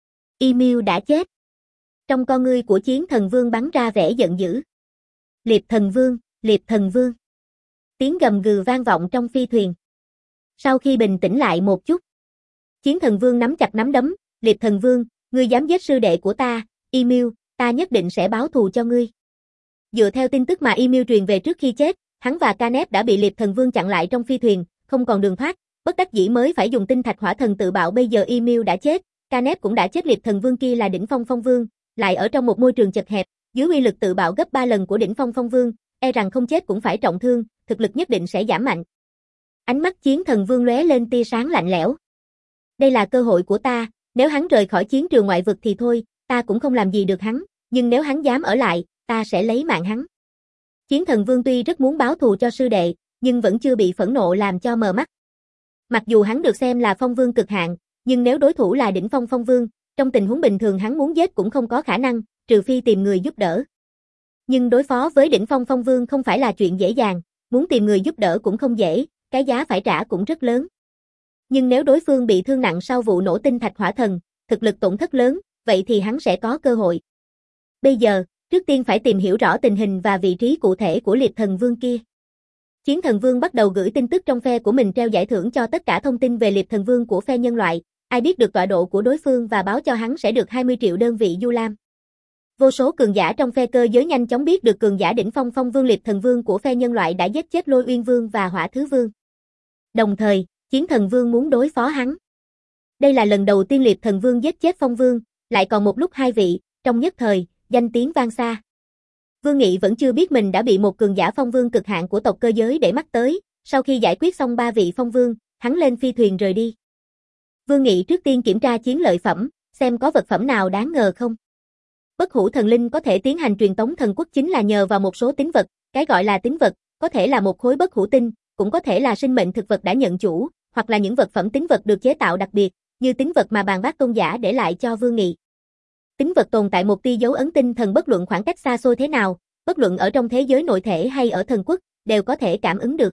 Email đã chết. Trong con ngươi của Chiến Thần Vương bắn ra vẻ giận dữ. Liệp Thần Vương, Liệp Thần Vương. Tiếng gầm gừ vang vọng trong phi thuyền. Sau khi bình tĩnh lại một chút, Chiến Thần Vương nắm chặt nắm đấm, Liệp Thần Vương, ngươi dám giết sư đệ của ta, Email, ta nhất định sẽ báo thù cho ngươi. Dựa theo tin tức mà Email truyền về trước khi chết, hắn và Canet đã bị Liệp Thần Vương chặn lại trong phi thuyền, không còn đường thoát, bất đắc dĩ mới phải dùng tinh thạch hỏa thần tự bạo. Bây giờ Email đã chết, Canet cũng đã chết, Liệp Thần Vương kia là đỉnh phong phong vương, lại ở trong một môi trường chật hẹp, dưới uy lực tự bạo gấp ba lần của đỉnh phong phong vương, e rằng không chết cũng phải trọng thương, thực lực nhất định sẽ giảm mạnh. Ánh mắt Chiến Thần Vương lóe lên tia sáng lạnh lẽo. Đây là cơ hội của ta, nếu hắn rời khỏi chiến trường ngoại vực thì thôi, ta cũng không làm gì được hắn, nhưng nếu hắn dám ở lại, ta sẽ lấy mạng hắn. Chiến Thần Vương tuy rất muốn báo thù cho sư đệ, nhưng vẫn chưa bị phẫn nộ làm cho mờ mắt. Mặc dù hắn được xem là phong vương cực hạn, nhưng nếu đối thủ là đỉnh phong phong vương, trong tình huống bình thường hắn muốn giết cũng không có khả năng, trừ phi tìm người giúp đỡ. Nhưng đối phó với đỉnh phong phong vương không phải là chuyện dễ dàng, muốn tìm người giúp đỡ cũng không dễ, cái giá phải trả cũng rất lớn. Nhưng nếu đối phương bị thương nặng sau vụ nổ tinh thạch hỏa thần, thực lực tổn thất lớn, vậy thì hắn sẽ có cơ hội. Bây giờ, trước tiên phải tìm hiểu rõ tình hình và vị trí cụ thể của Liệp Thần Vương kia. Chiến Thần Vương bắt đầu gửi tin tức trong phe của mình treo giải thưởng cho tất cả thông tin về Liệp Thần Vương của phe nhân loại, ai biết được tọa độ của đối phương và báo cho hắn sẽ được hai mươi triệu đơn vị du lam. Vô số cường giả trong phe cơ giới nhanh chóng biết được cường giả đỉnh phong phong vương Liệp Thần Vương của phe nhân loại đã giết chết Lôi Uyên Vương và Hỏa Thứ Vương. Đồng thời, Chiến Thần Vương muốn đối phó hắn. Đây là lần đầu tiên Liệp Thần Vương giết chết phong vương, lại còn một lúc hai vị, trong nhất thời, danh tiếng vang xa. Vương Nghị vẫn chưa biết mình đã bị một cường giả phong vương cực hạn của tộc cơ giới để mắt tới, sau khi giải quyết xong ba vị phong vương, hắn lên phi thuyền rời đi. Vương Nghị trước tiên kiểm tra chiến lợi phẩm, xem có vật phẩm nào đáng ngờ không. Bất hủ thần linh có thể tiến hành truyền tống thần quốc chính là nhờ vào một số tín vật, cái gọi là tín vật, có thể là một khối bất hủ tinh, cũng có thể là sinh mệnh thực vật đã nhận chủ, hoặc là những vật phẩm tín vật được chế tạo đặc biệt, như tín vật mà bàn bác tôn giả để lại cho Vương Nghị. Tín vật tồn tại một tia dấu ấn tinh thần, bất luận khoảng cách xa xôi thế nào, bất luận ở trong thế giới nội thể hay ở thần quốc, đều có thể cảm ứng được.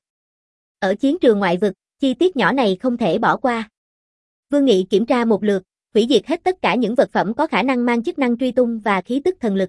Ở chiến trường ngoại vực, chi tiết nhỏ này không thể bỏ qua. Vương Nghị kiểm tra một lượt, hủy diệt hết tất cả những vật phẩm có khả năng mang chức năng truy tung và khí tức thần lực.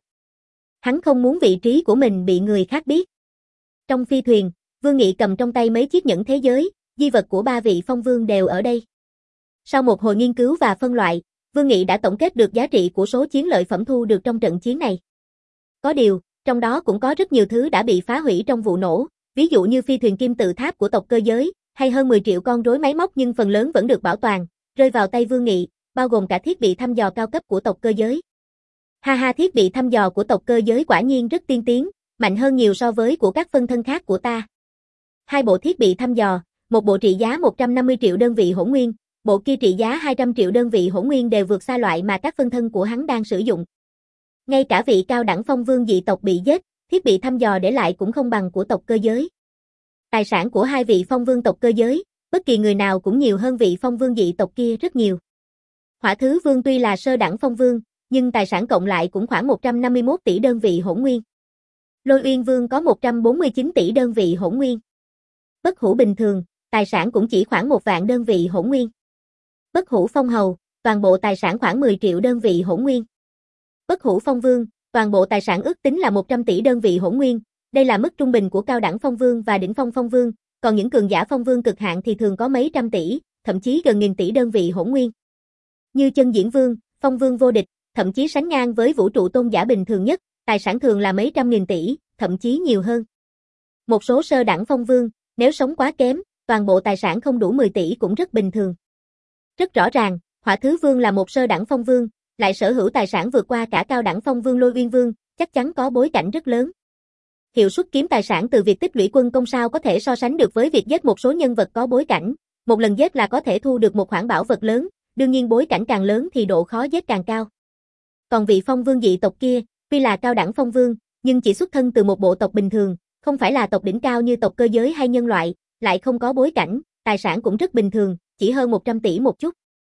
Hắn không muốn vị trí của mình bị người khác biết. Trong phi thuyền, Vương Nghị cầm trong tay mấy chiếc nhẫn thế giới, di vật của ba vị phong vương đều ở đây. Sau một hồi nghiên cứu và phân loại, Vương Nghị đã tổng kết được giá trị của số chiến lợi phẩm thu được trong trận chiến này. Có điều, trong đó cũng có rất nhiều thứ đã bị phá hủy trong vụ nổ, ví dụ như phi thuyền kim tự tháp của tộc cơ giới, hay hơn mười triệu con rối máy móc, nhưng phần lớn vẫn được bảo toàn, rơi vào tay Vương Nghị, bao gồm cả thiết bị thăm dò cao cấp của tộc cơ giới. Ha ha, thiết bị thăm dò của tộc cơ giới quả nhiên rất tiên tiến, mạnh hơn nhiều so với của các phân thân khác của ta. Hai bộ thiết bị thăm dò, một bộ trị giá một trăm năm mươi triệu đơn vị hỗn nguyên, bộ kia trị giá hai trăm triệu đơn vị hỗn nguyên đều vượt xa loại mà các phân thân của hắn đang sử dụng. Ngay cả vị cao đẳng phong vương dị tộc bị giết, thiết bị thăm dò để lại cũng không bằng của tộc cơ giới. Tài sản của hai vị phong vương tộc cơ giới, bất kỳ người nào cũng nhiều hơn vị phong vương dị tộc kia rất nhiều. Hỏa Thứ Vương tuy là sơ đẳng phong vương, nhưng tài sản cộng lại cũng khoảng một trăm năm mươi mốt tỷ đơn vị hỗn nguyên. Lôi Uyên Vương có một trăm bốn mươi chín tỷ đơn vị hỗn nguyên. Bất hủ bình thường, tài sản cũng chỉ khoảng một vạn đơn vị hỗn nguyên. Bất hủ phong hầu, toàn bộ tài sản khoảng mười triệu đơn vị hỗn nguyên. Bất hủ phong vương, toàn bộ tài sản ước tính là một trăm tỷ đơn vị hỗn nguyên, đây là mức trung bình của cao đẳng phong vương và đỉnh phong phong vương, còn những cường giả phong vương cực hạn thì thường có mấy trăm tỷ, thậm chí gần nghìn tỷ đơn vị hỗn nguyên. Như Chân Diễn Vương, phong vương vô địch, thậm chí sánh ngang với vũ trụ tôn giả bình thường nhất, tài sản thường là mấy trăm nghìn tỷ, thậm chí nhiều hơn. Một số sơ đẳng phong vương, nếu sống quá kém, toàn bộ tài sản không đủ mười tỷ cũng rất bình thường. Rất rõ ràng, Hỏa Thứ Vương là một sơ đẳng phong vương, lại sở hữu tài sản vượt qua cả cao đẳng phong vương Lôi Uyên Vương, chắc chắn có bối cảnh rất lớn. Hiệu suất kiếm tài sản từ việc tích lũy quân công sao có thể so sánh được với việc giết một số nhân vật có bối cảnh, một lần giết là có thể thu được một khoản bảo vật lớn, đương nhiên bối cảnh càng lớn thì độ khó giết càng cao. Còn vị phong vương dị tộc kia, tuy là cao đẳng phong vương, nhưng chỉ xuất thân từ một bộ tộc bình thường, không phải là tộc đỉnh cao như tộc cơ giới hay nhân loại, lại không có bối cảnh, tài sản cũng rất bình thường, chỉ hơn một trăm tỷ một chút.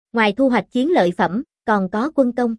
Ngoài thu hoạch chiến lợi phẩm, còn có quân công.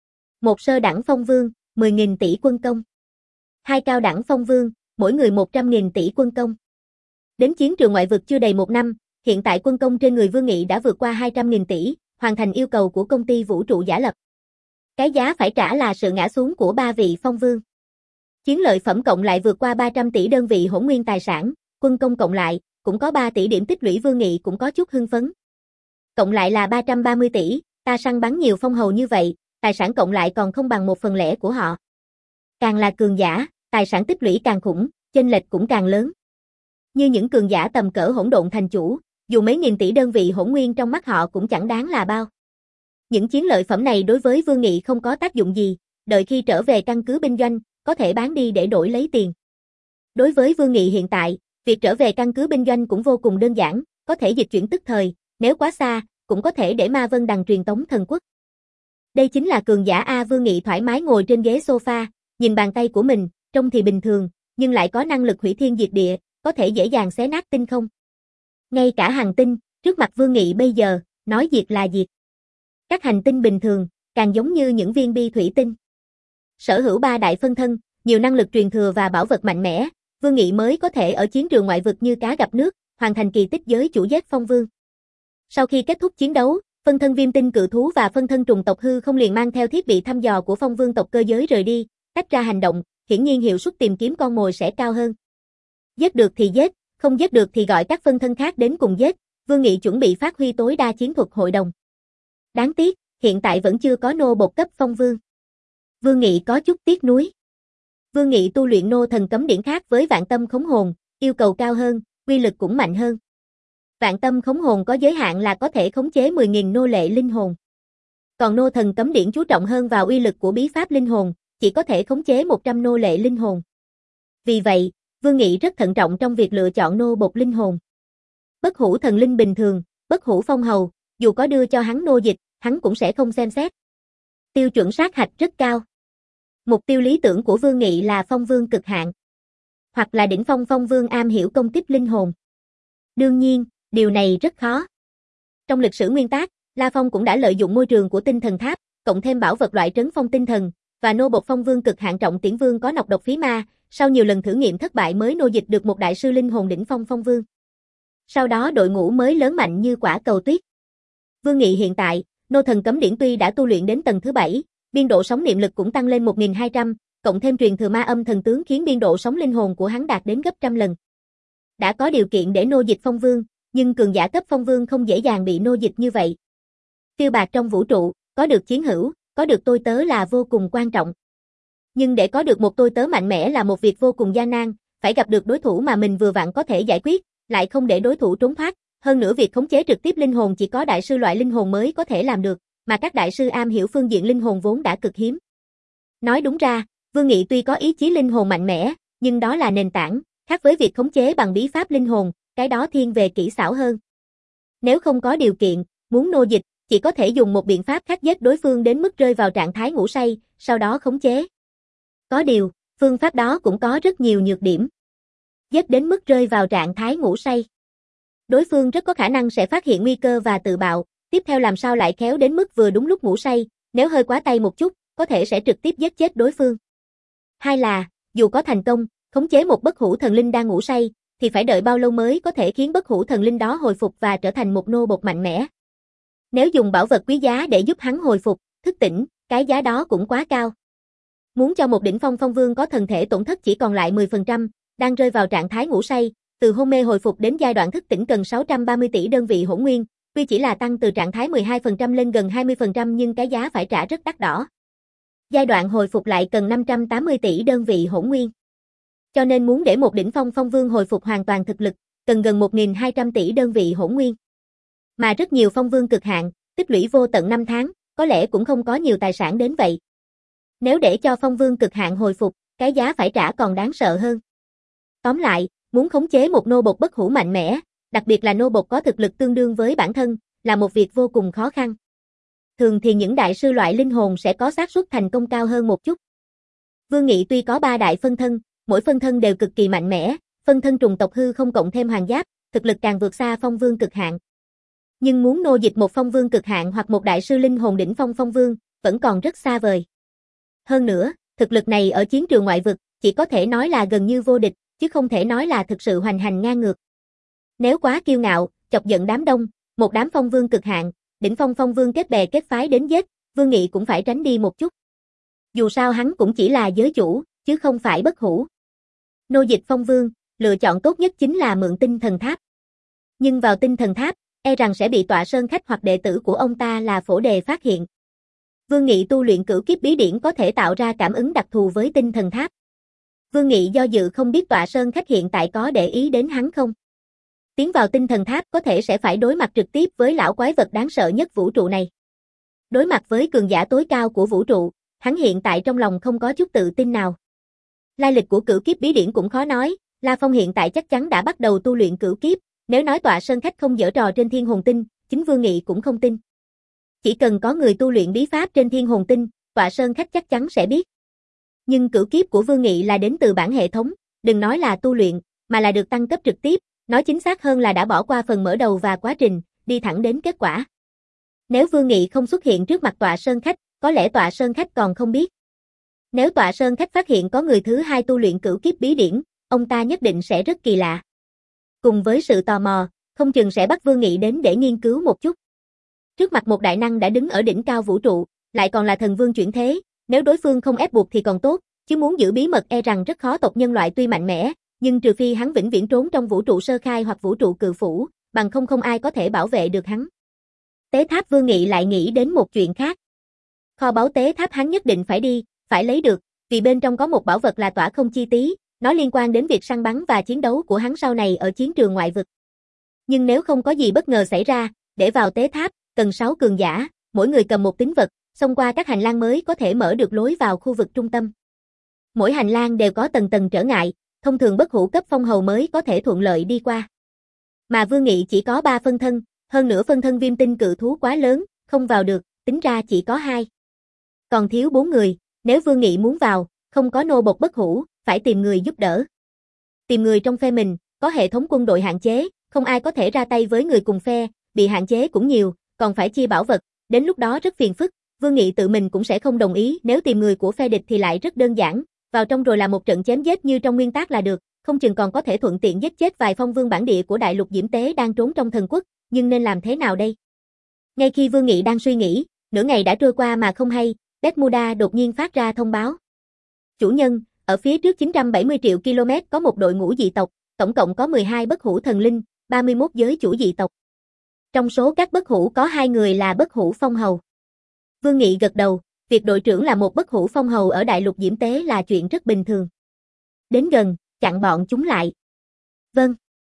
Một sơ đẳng phong vương, mười nghìn tỷ quân công. Hai cao đẳng phong vương, mỗi người một trăm nghìn tỷ quân công. Đến chiến trường ngoại vực chưa đầy một năm, hiện tại quân công trên người Vương Nghị đã vượt qua hai trăm nghìn tỷ, hoàn thành yêu cầu của công ty vũ trụ giả lập. Cái giá phải trả là sự ngã xuống của ba vị phong vương. Chiến lợi phẩm cộng lại vượt qua ba trăm tỷ đơn vị hỗn nguyên tài sản, quân công cộng lại, cũng có ba tỷ điểm tích lũy. Vương Nghị cũng có chút hưng phấn. Cộng lại là ba trăm ba mươi tỷ, ta săn bắn nhiều phong hầu như vậy, tài sản cộng lại còn không bằng một phần lẻ của họ. Càng là cường giả, tài sản tích lũy càng khủng, chênh lệch cũng càng lớn. Như những cường giả tầm cỡ hỗn độn thành chủ, dù mấy nghìn tỷ đơn vị hỗn nguyên trong mắt họ cũng chẳng đáng là bao. Những chiến lợi phẩm này đối với Vương Nghị không có tác dụng gì, đợi khi trở về căn cứ binh doanh, có thể bán đi để đổi lấy tiền. Đối với Vương Nghị hiện tại, việc trở về căn cứ binh doanh cũng vô cùng đơn giản, có thể dịch chuyển tức thời, nếu quá xa, cũng có thể để Ma Vân Đằng truyền tống thần quốc. Đây chính là cường giả A. Vương Nghị thoải mái ngồi trên ghế sofa, nhìn bàn tay của mình, trông thì bình thường, nhưng lại có năng lực hủy thiên diệt địa, có thể dễ dàng xé nát tinh không. Ngay cả hành tinh, trước mặt Vương Nghị bây giờ, nói diệt là diệt. Các hành tinh bình thường, càng giống như những viên bi thủy tinh. Sở hữu ba đại phân thân, nhiều năng lực truyền thừa và bảo vật mạnh mẽ, Vương Nghị mới có thể ở chiến trường ngoại vực như cá gặp nước, hoàn thành kỳ tích giới chủ giết phong vương. Sau khi kết thúc chiến đấu, phân thân viêm tinh cự thú và phân thân trùng tộc hư không liền mang theo thiết bị thăm dò của phong vương tộc cơ giới rời đi, tách ra hành động, hiển nhiên hiệu suất tìm kiếm con mồi sẽ cao hơn. Giết được thì giết, không giết được thì gọi các phân thân khác đến cùng giết, Vương Nghị chuẩn bị phát huy tối đa chiến thuật hội đồng. Đáng tiếc, hiện tại vẫn chưa có nô bột cấp phong vương. Vương Nghị có chút tiếc nuối. Vương Nghị tu luyện nô thần cấm điển khác với vạn tâm khống hồn, yêu cầu cao hơn, uy lực cũng mạnh hơn. Vạn tâm khống hồn có giới hạn là có thể khống chế mười nghìn nô lệ linh hồn. Còn nô thần cấm điển chú trọng hơn vào uy lực của bí pháp linh hồn, chỉ có thể khống chế một trăm nô lệ linh hồn. Vì vậy, Vương Nghị rất thận trọng trong việc lựa chọn nô bột linh hồn. Bất hủ thần linh bình thường, bất hủ phong hầu, dù có đưa cho hắn nô dịch, hắn cũng sẽ không xem xét. Tiêu chuẩn sát hạch rất cao. Mục tiêu lý tưởng của Vương Nghị là phong vương cực hạn, hoặc là đỉnh phong phong vương am hiểu công kích linh hồn. Đương nhiên, điều này rất khó. Trong lịch sử nguyên tác, La Phong cũng đã lợi dụng môi trường của tinh thần tháp, cộng thêm bảo vật loại trấn phong tinh thần, và nô bột phong vương cực hạn trọng tiễn vương có nọc độc phí ma, sau nhiều lần thử nghiệm thất bại mới nô dịch được một đại sư linh hồn đỉnh phong phong vương. Sau đó đội ngũ mới lớn mạnh như quả cầu tuyết. Vương Nghị hiện tại, nô thần cấm điển tuy đã tu luyện đến tầng thứ bảy, biên độ sóng niệm lực cũng tăng lên một nghìn hai trăm, cộng thêm truyền thừa ma âm thần tướng khiến biên độ sóng linh hồn của hắn đạt đến gấp trăm lần. Đã có điều kiện để nô dịch phong vương, nhưng cường giả cấp phong vương không dễ dàng bị nô dịch như vậy. Phiêu bạt trong vũ trụ, có được chiến hữu, có được tôi tớ là vô cùng quan trọng. Nhưng để có được một tôi tớ mạnh mẽ là một việc vô cùng gian nan, phải gặp được đối thủ mà mình vừa vặn có thể giải quyết, lại không để đối thủ trốn thoát. Hơn nữa việc khống chế trực tiếp linh hồn chỉ có đại sư loại linh hồn mới có thể làm được, mà các đại sư am hiểu phương diện linh hồn vốn đã cực hiếm. Nói đúng ra, Vương Nghị tuy có ý chí linh hồn mạnh mẽ, nhưng đó là nền tảng, khác với việc khống chế bằng bí pháp linh hồn, cái đó thiên về kỹ xảo hơn. Nếu không có điều kiện, muốn nô dịch, chỉ có thể dùng một biện pháp khác giết đối phương đến mức rơi vào trạng thái ngủ say, sau đó khống chế. Có điều, phương pháp đó cũng có rất nhiều nhược điểm. Giết đến mức rơi vào trạng thái ngủ say. Đối phương rất có khả năng sẽ phát hiện nguy cơ và tự bạo, tiếp theo làm sao lại khéo đến mức vừa đúng lúc ngủ say, nếu hơi quá tay một chút, có thể sẽ trực tiếp giết chết đối phương. Hai là, dù có thành công, khống chế một bất hủ thần linh đang ngủ say, thì phải đợi bao lâu mới có thể khiến bất hủ thần linh đó hồi phục và trở thành một nô bột mạnh mẽ. Nếu dùng bảo vật quý giá để giúp hắn hồi phục, thức tỉnh, cái giá đó cũng quá cao. Muốn cho một đỉnh phong phong vương có thần thể tổn thất chỉ còn lại mười phần trăm, đang rơi vào trạng thái ngủ say, từ hôn mê hồi phục đến giai đoạn thức tỉnh cần sáu trăm ba mươi tỷ đơn vị hỗn nguyên, tuy chỉ là tăng từ trạng thái mười hai phần trăm lên gần hai mươi phần trăm nhưng cái giá phải trả rất đắt đỏ. Giai đoạn hồi phục lại cần năm trăm tám mươi tỷ đơn vị hỗn nguyên. Cho nên muốn để một đỉnh phong phong vương hồi phục hoàn toàn thực lực, cần gần một nghìn hai trăm tỷ đơn vị hỗn nguyên. Mà rất nhiều phong vương cực hạn, tích lũy vô tận năm tháng, có lẽ cũng không có nhiều tài sản đến vậy. Nếu để cho phong vương cực hạn hồi phục, cái giá phải trả còn đáng sợ hơn. Tóm lại, muốn khống chế một nô bột bất hủ mạnh mẽ, đặc biệt là nô bột có thực lực tương đương với bản thân, là một việc vô cùng khó khăn. Thường thì những đại sư loại linh hồn sẽ có xác suất thành công cao hơn một chút. Vương Nghị tuy có ba đại phân thân, mỗi phân thân đều cực kỳ mạnh mẽ, phân thân trùng tộc hư không cộng thêm hoàng giáp, thực lực càng vượt xa phong vương cực hạn. Nhưng muốn nô dịch một phong vương cực hạn hoặc một đại sư linh hồn đỉnh phong phong vương, vẫn còn rất xa vời. Hơn nữa, thực lực này ở chiến trường ngoại vực, chỉ có thể nói là gần như vô địch, chứ không thể nói là thực sự hoành hành ngang ngược. Nếu quá kiêu ngạo, chọc giận đám đông, một đám phong vương cực hạn, đỉnh phong phong vương kết bè kết phái đến giết, Vương Nghị cũng phải tránh đi một chút. Dù sao hắn cũng chỉ là giới chủ, chứ không phải bất hủ. Nô dịch phong vương, lựa chọn tốt nhất chính là mượn tinh thần tháp. Nhưng vào tinh thần tháp, e rằng sẽ bị tọa sơn khách hoặc đệ tử của ông ta là Phổ Đề phát hiện. Vương Nghị tu luyện cửu kiếp bí điển có thể tạo ra cảm ứng đặc thù với tinh thần tháp. Vương Nghị do dự không biết tọa sơn khách hiện tại có để ý đến hắn không. Tiến vào tinh thần tháp có thể sẽ phải đối mặt trực tiếp với lão quái vật đáng sợ nhất vũ trụ này. Đối mặt với cường giả tối cao của vũ trụ, hắn hiện tại trong lòng không có chút tự tin nào. Lai lịch của cửu kiếp bí điển cũng khó nói, La Phong hiện tại chắc chắn đã bắt đầu tu luyện cửu kiếp, nếu nói tọa sơn khách không giở trò trên thiên hồn tinh, chính Vương Nghị cũng không tin. Chỉ cần có người tu luyện bí pháp trên thiên hồn tinh, tọa sơn khách chắc chắn sẽ biết. Nhưng cửu kiếp của Vương Nghị là đến từ bản hệ thống, đừng nói là tu luyện, mà là được tăng cấp trực tiếp, nói chính xác hơn là đã bỏ qua phần mở đầu và quá trình, đi thẳng đến kết quả. Nếu Vương Nghị không xuất hiện trước mặt tọa sơn khách, có lẽ tọa sơn khách còn không biết. Nếu tọa sơn khách phát hiện có người thứ hai tu luyện cửu kiếp bí điển, ông ta nhất định sẽ rất kỳ lạ. Cùng với sự tò mò, không chừng sẽ bắt Vương Nghị đến để nghiên cứu một chút. Trước mặt một đại năng đã đứng ở đỉnh cao vũ trụ, lại còn là thần vương chuyển thế, nếu đối phương không ép buộc thì còn tốt, chứ muốn giữ bí mật e rằng rất khó. Tộc nhân loại tuy mạnh mẽ, nhưng trừ phi hắn vĩnh viễn trốn trong vũ trụ sơ khai hoặc vũ trụ cự phủ, bằng không không ai có thể bảo vệ được hắn. Tế tháp Vương Nghị lại nghĩ đến một chuyện khác. Kho báu tế tháp hắn nhất định phải đi, phải lấy được, vì bên trong có một bảo vật là tỏa không chi tí, nó liên quan đến việc săn bắn và chiến đấu của hắn sau này ở chiến trường ngoại vực. Nhưng nếu không có gì bất ngờ xảy ra, để vào tế tháp, cần sáu cường giả, mỗi người cầm một tín vật, xông qua các hành lang mới có thể mở được lối vào khu vực trung tâm. Mỗi hành lang đều có tầng tầng trở ngại, thông thường bất hủ cấp phong hầu mới có thể thuận lợi đi qua. Mà Vương Nghị chỉ có ba phân thân, hơn nữa phân thân viêm tinh cự thú quá lớn, không vào được, tính ra chỉ có hai. Còn thiếu bốn người, nếu Vương Nghị muốn vào, không có nô bộc bất hủ, phải tìm người giúp đỡ. Tìm người trong phe mình, có hệ thống quân đội hạn chế, không ai có thể ra tay với người cùng phe, bị hạn chế cũng nhiều, còn phải chia bảo vật, đến lúc đó rất phiền phức, Vương Nghị tự mình cũng sẽ không đồng ý, nếu tìm người của phe địch thì lại rất đơn giản, vào trong rồi là một trận chém giết như trong nguyên tác là được, không chừng còn có thể thuận tiện giết chết vài phong vương bản địa của đại lục Diễm Tế đang trốn trong thần quốc, nhưng nên làm thế nào đây? Ngay khi Vương Nghị đang suy nghĩ, nửa ngày đã trôi qua mà không hay, Bermuda đột nhiên phát ra thông báo. Chủ nhân, ở phía trước chín trăm bảy mươi triệu ki lô mét có một đội ngũ dị tộc, tổng cộng có mười hai bất hủ thần linh, ba mươi mốt giới chủ dị tộc. Trong số các bất hủ có hai người là bất hủ phong hầu. Vương Nghị gật đầu, việc đội trưởng là một bất hủ phong hầu ở đại lục Diễm Tế là chuyện rất bình thường. Đến gần, chặn bọn chúng lại. Vâng.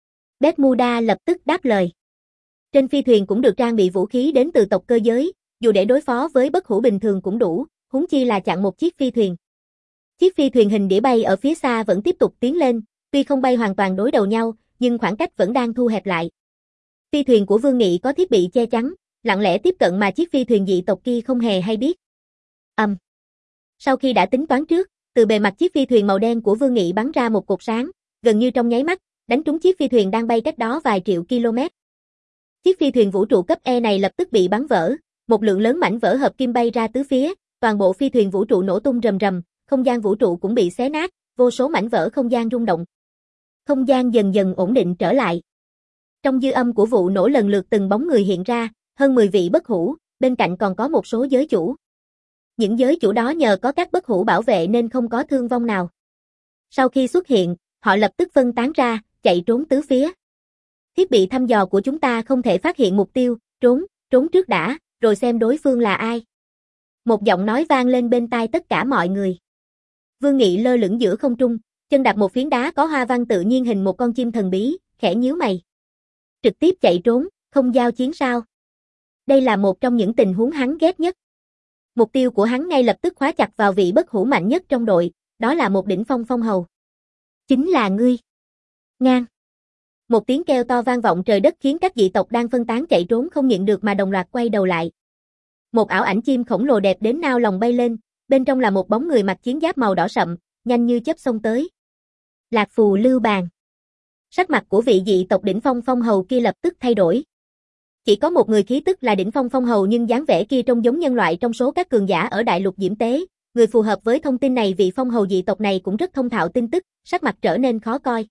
Bermuda lập tức đáp lời. Trên phi thuyền cũng được trang bị vũ khí đến từ tộc cơ giới, dù để đối phó với bất hủ bình thường cũng đủ, huống chi là chặn một chiếc phi thuyền. Chiếc phi thuyền hình đĩa bay ở phía xa vẫn tiếp tục tiến lên, tuy không bay hoàn toàn đối đầu nhau, nhưng khoảng cách vẫn đang thu hẹp lại. Phi thuyền của Vương Nghị có thiết bị che chắn, lặng lẽ tiếp cận mà chiếc phi thuyền dị tộc kia không hề hay biết. Ầm. Um. Sau khi đã tính toán trước, từ bề mặt chiếc phi thuyền màu đen của Vương Nghị bắn ra một cột sáng, gần như trong nháy mắt, đánh trúng chiếc phi thuyền đang bay cách đó vài triệu km. Chiếc phi thuyền vũ trụ cấp E này lập tức bị bắn vỡ, một lượng lớn mảnh vỡ hợp kim bay ra tứ phía, toàn bộ phi thuyền vũ trụ nổ tung rầm rầm, không gian vũ trụ cũng bị xé nát, vô số mảnh vỡ không gian rung động. Không gian dần dần ổn định trở lại. Trong dư âm của vụ nổ lần lượt từng bóng người hiện ra, hơn mười vị bất hủ, bên cạnh còn có một số giới chủ. Những giới chủ đó nhờ có các bất hủ bảo vệ nên không có thương vong nào. Sau khi xuất hiện, họ lập tức phân tán ra, chạy trốn tứ phía. Thiết bị thăm dò của chúng ta không thể phát hiện mục tiêu, trốn, trốn trước đã, rồi xem đối phương là ai. Một giọng nói vang lên bên tai tất cả mọi người. Vương Nghị lơ lửng giữa không trung, chân đạp một phiến đá có hoa văn tự nhiên hình một con chim thần bí, khẽ nhíu mày. Trực tiếp chạy trốn, không giao chiến sao? Đây là một trong những tình huống hắn ghét nhất. Mục tiêu của hắn ngay lập tức khóa chặt vào vị bất hủ mạnh nhất trong đội, đó là một đỉnh phong phong hầu. Chính là ngươi. Ngang. Một tiếng kêu to vang vọng trời đất khiến các dị tộc đang phân tán chạy trốn không nhịn được mà đồng loạt quay đầu lại. Một ảo ảnh chim khổng lồ đẹp đến nao lòng bay lên, bên trong là một bóng người mặc chiến giáp màu đỏ sậm, nhanh như chớp xông tới. Lạc Phù Lưu Bàn. Sắc mặt của vị dị tộc đỉnh phong phong hầu kia lập tức thay đổi. Chỉ có một người khí tức là đỉnh phong phong hầu nhưng dáng vẻ kia trông giống nhân loại trong số các cường giả ở đại lục Diễm Tế. Người phù hợp với thông tin này vị phong hầu dị tộc này cũng rất thông thạo tin tức, sắc mặt trở nên khó coi.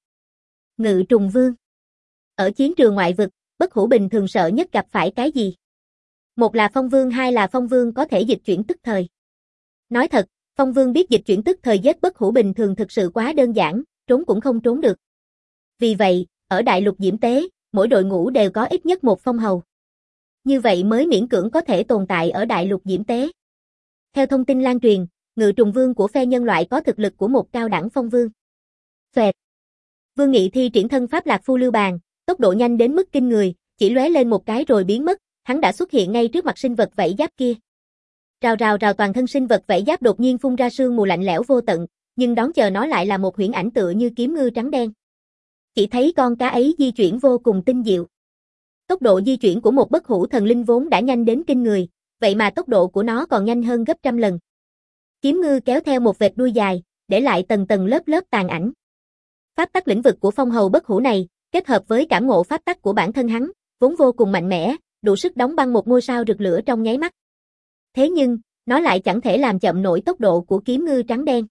Ngự trùng vương. Ở chiến trường ngoại vực, bất hủ bình thường sợ nhất gặp phải cái gì? Một là phong vương, hai là phong vương có thể dịch chuyển tức thời. Nói thật, phong vương biết dịch chuyển tức thời giết bất hủ bình thường thực sự quá đơn giản, trốn cũng không trốn được. Vì vậy, ở đại lục Diễm Tế, mỗi đội ngũ đều có ít nhất một phong hầu. Như vậy mới miễn cưỡng có thể tồn tại ở đại lục Diễm Tế. Theo thông tin lan truyền, ngự trùng vương của phe nhân loại có thực lực của một cao đẳng phong vương. Xoẹt. Vương Nghị thi triển thân pháp Lạc Phu Lưu Bàn, tốc độ nhanh đến mức kinh người, chỉ lóe lên một cái rồi biến mất, hắn đã xuất hiện ngay trước mặt sinh vật vảy giáp kia. Rào rào rào toàn thân sinh vật vảy giáp đột nhiên phun ra sương mù lạnh lẽo vô tận, nhưng đón chờ nó lại là một huyễn ảnh tựa như kiếm ngư trắng đen. Chỉ thấy con cá ấy di chuyển vô cùng tinh diệu. Tốc độ di chuyển của một bất hủ thần linh vốn đã nhanh đến kinh người, vậy mà tốc độ của nó còn nhanh hơn gấp trăm lần. Kiếm ngư kéo theo một vệt đuôi dài, để lại tầng tầng lớp lớp tàn ảnh. Pháp tắc lĩnh vực của phong hầu bất hủ này, kết hợp với cảm ngộ pháp tắc của bản thân hắn, vốn vô cùng mạnh mẽ, đủ sức đóng băng một ngôi sao rực lửa trong nháy mắt. Thế nhưng, nó lại chẳng thể làm chậm nổi tốc độ của kiếm ngư trắng đen.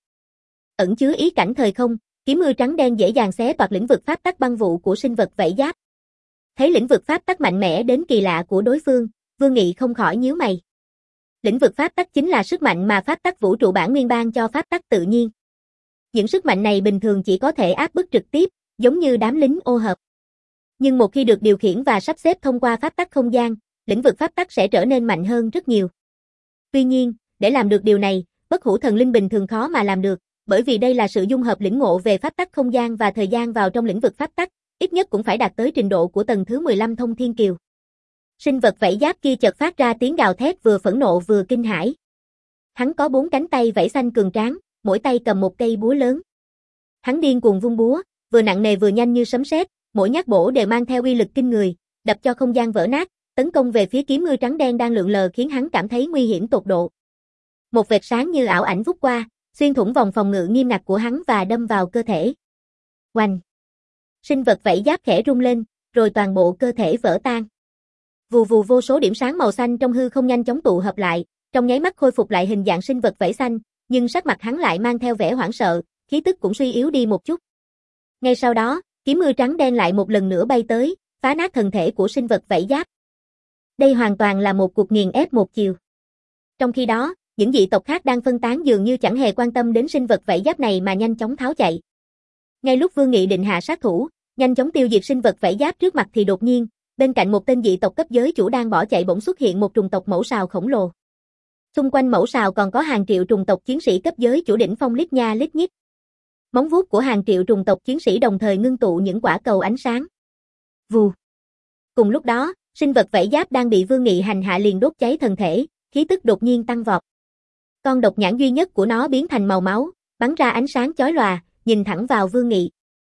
Ẩn chứa ý cảnh thời không, kiếm ngư trắng đen dễ dàng xé toạc lĩnh vực pháp tắc băng vụ của sinh vật vảy giáp. Thấy lĩnh vực pháp tắc mạnh mẽ đến kỳ lạ của đối phương, Vương Nghị không khỏi nhíu mày. Lĩnh vực pháp tắc chính là sức mạnh mà pháp tắc vũ trụ bản nguyên ban cho pháp tắc tự nhiên. Những sức mạnh này bình thường chỉ có thể áp bức trực tiếp, giống như đám lính ô hợp. Nhưng một khi được điều khiển và sắp xếp thông qua pháp tắc không gian, lĩnh vực pháp tắc sẽ trở nên mạnh hơn rất nhiều. Tuy nhiên, để làm được điều này, bất hủ thần linh bình thường khó mà làm được, bởi vì đây là sự dung hợp lĩnh ngộ về pháp tắc không gian và thời gian vào trong lĩnh vực pháp tắc, ít nhất cũng phải đạt tới trình độ của tầng thứ mười lăm thông thiên kiều. Sinh vật vảy giáp kia chợt phát ra tiếng gào thét vừa phẫn nộ vừa kinh hãi. Hắn có bốn cánh tay vảy xanh cường tráng, mỗi tay cầm một cây búa lớn. Hắn điên cuồng vung búa, vừa nặng nề vừa nhanh như sấm sét, mỗi nhát bổ đều mang theo uy lực kinh người, đập cho không gian vỡ nát, tấn công về phía kiếm ngư trắng đen đang lượn lờ khiến hắn cảm thấy nguy hiểm tột độ. Một vệt sáng như ảo ảnh vút qua, xuyên thủng vòng phòng ngự nghiêm ngặt của hắn và đâm vào cơ thể. Oanh! Sinh vật vảy giáp khẽ rung lên, rồi toàn bộ cơ thể vỡ tan. Vù vù vô số điểm sáng màu xanh trong hư không nhanh chóng tụ hợp lại, trong nháy mắt khôi phục lại hình dạng sinh vật vảy xanh, nhưng sắc mặt hắn lại mang theo vẻ hoảng sợ, khí tức cũng suy yếu đi một chút. Ngay sau đó, kiếm ngư trắng đen lại một lần nữa bay tới, phá nát thân thể của sinh vật vảy giáp. Đây hoàn toàn là một cuộc nghiền ép một chiều. Trong khi đó, những dị tộc khác đang phân tán dường như chẳng hề quan tâm đến sinh vật vảy giáp này mà nhanh chóng tháo chạy. Ngay lúc Vương Nghị định hạ sát thủ, nhanh chóng tiêu diệt sinh vật vảy giáp trước mặt thì đột nhiên, bên cạnh một tên dị tộc cấp giới chủ đang bỏ chạy bỗng xuất hiện một trùng tộc mẫu sào khổng lồ. Xung quanh mẫu sào còn có hàng triệu trùng tộc chiến sĩ cấp giới chủ đỉnh phong lít nha lít nhít. Móng vuốt của hàng triệu trùng tộc chiến sĩ đồng thời ngưng tụ những quả cầu ánh sáng. Vù. Cùng lúc đó, sinh vật vảy giáp đang bị Vương Nghị hành hạ liền đốt cháy thân thể, khí tức đột nhiên tăng vọt. Con độc nhãn duy nhất của nó biến thành màu máu, bắn ra ánh sáng chói lòa, nhìn thẳng vào Vương Nghị.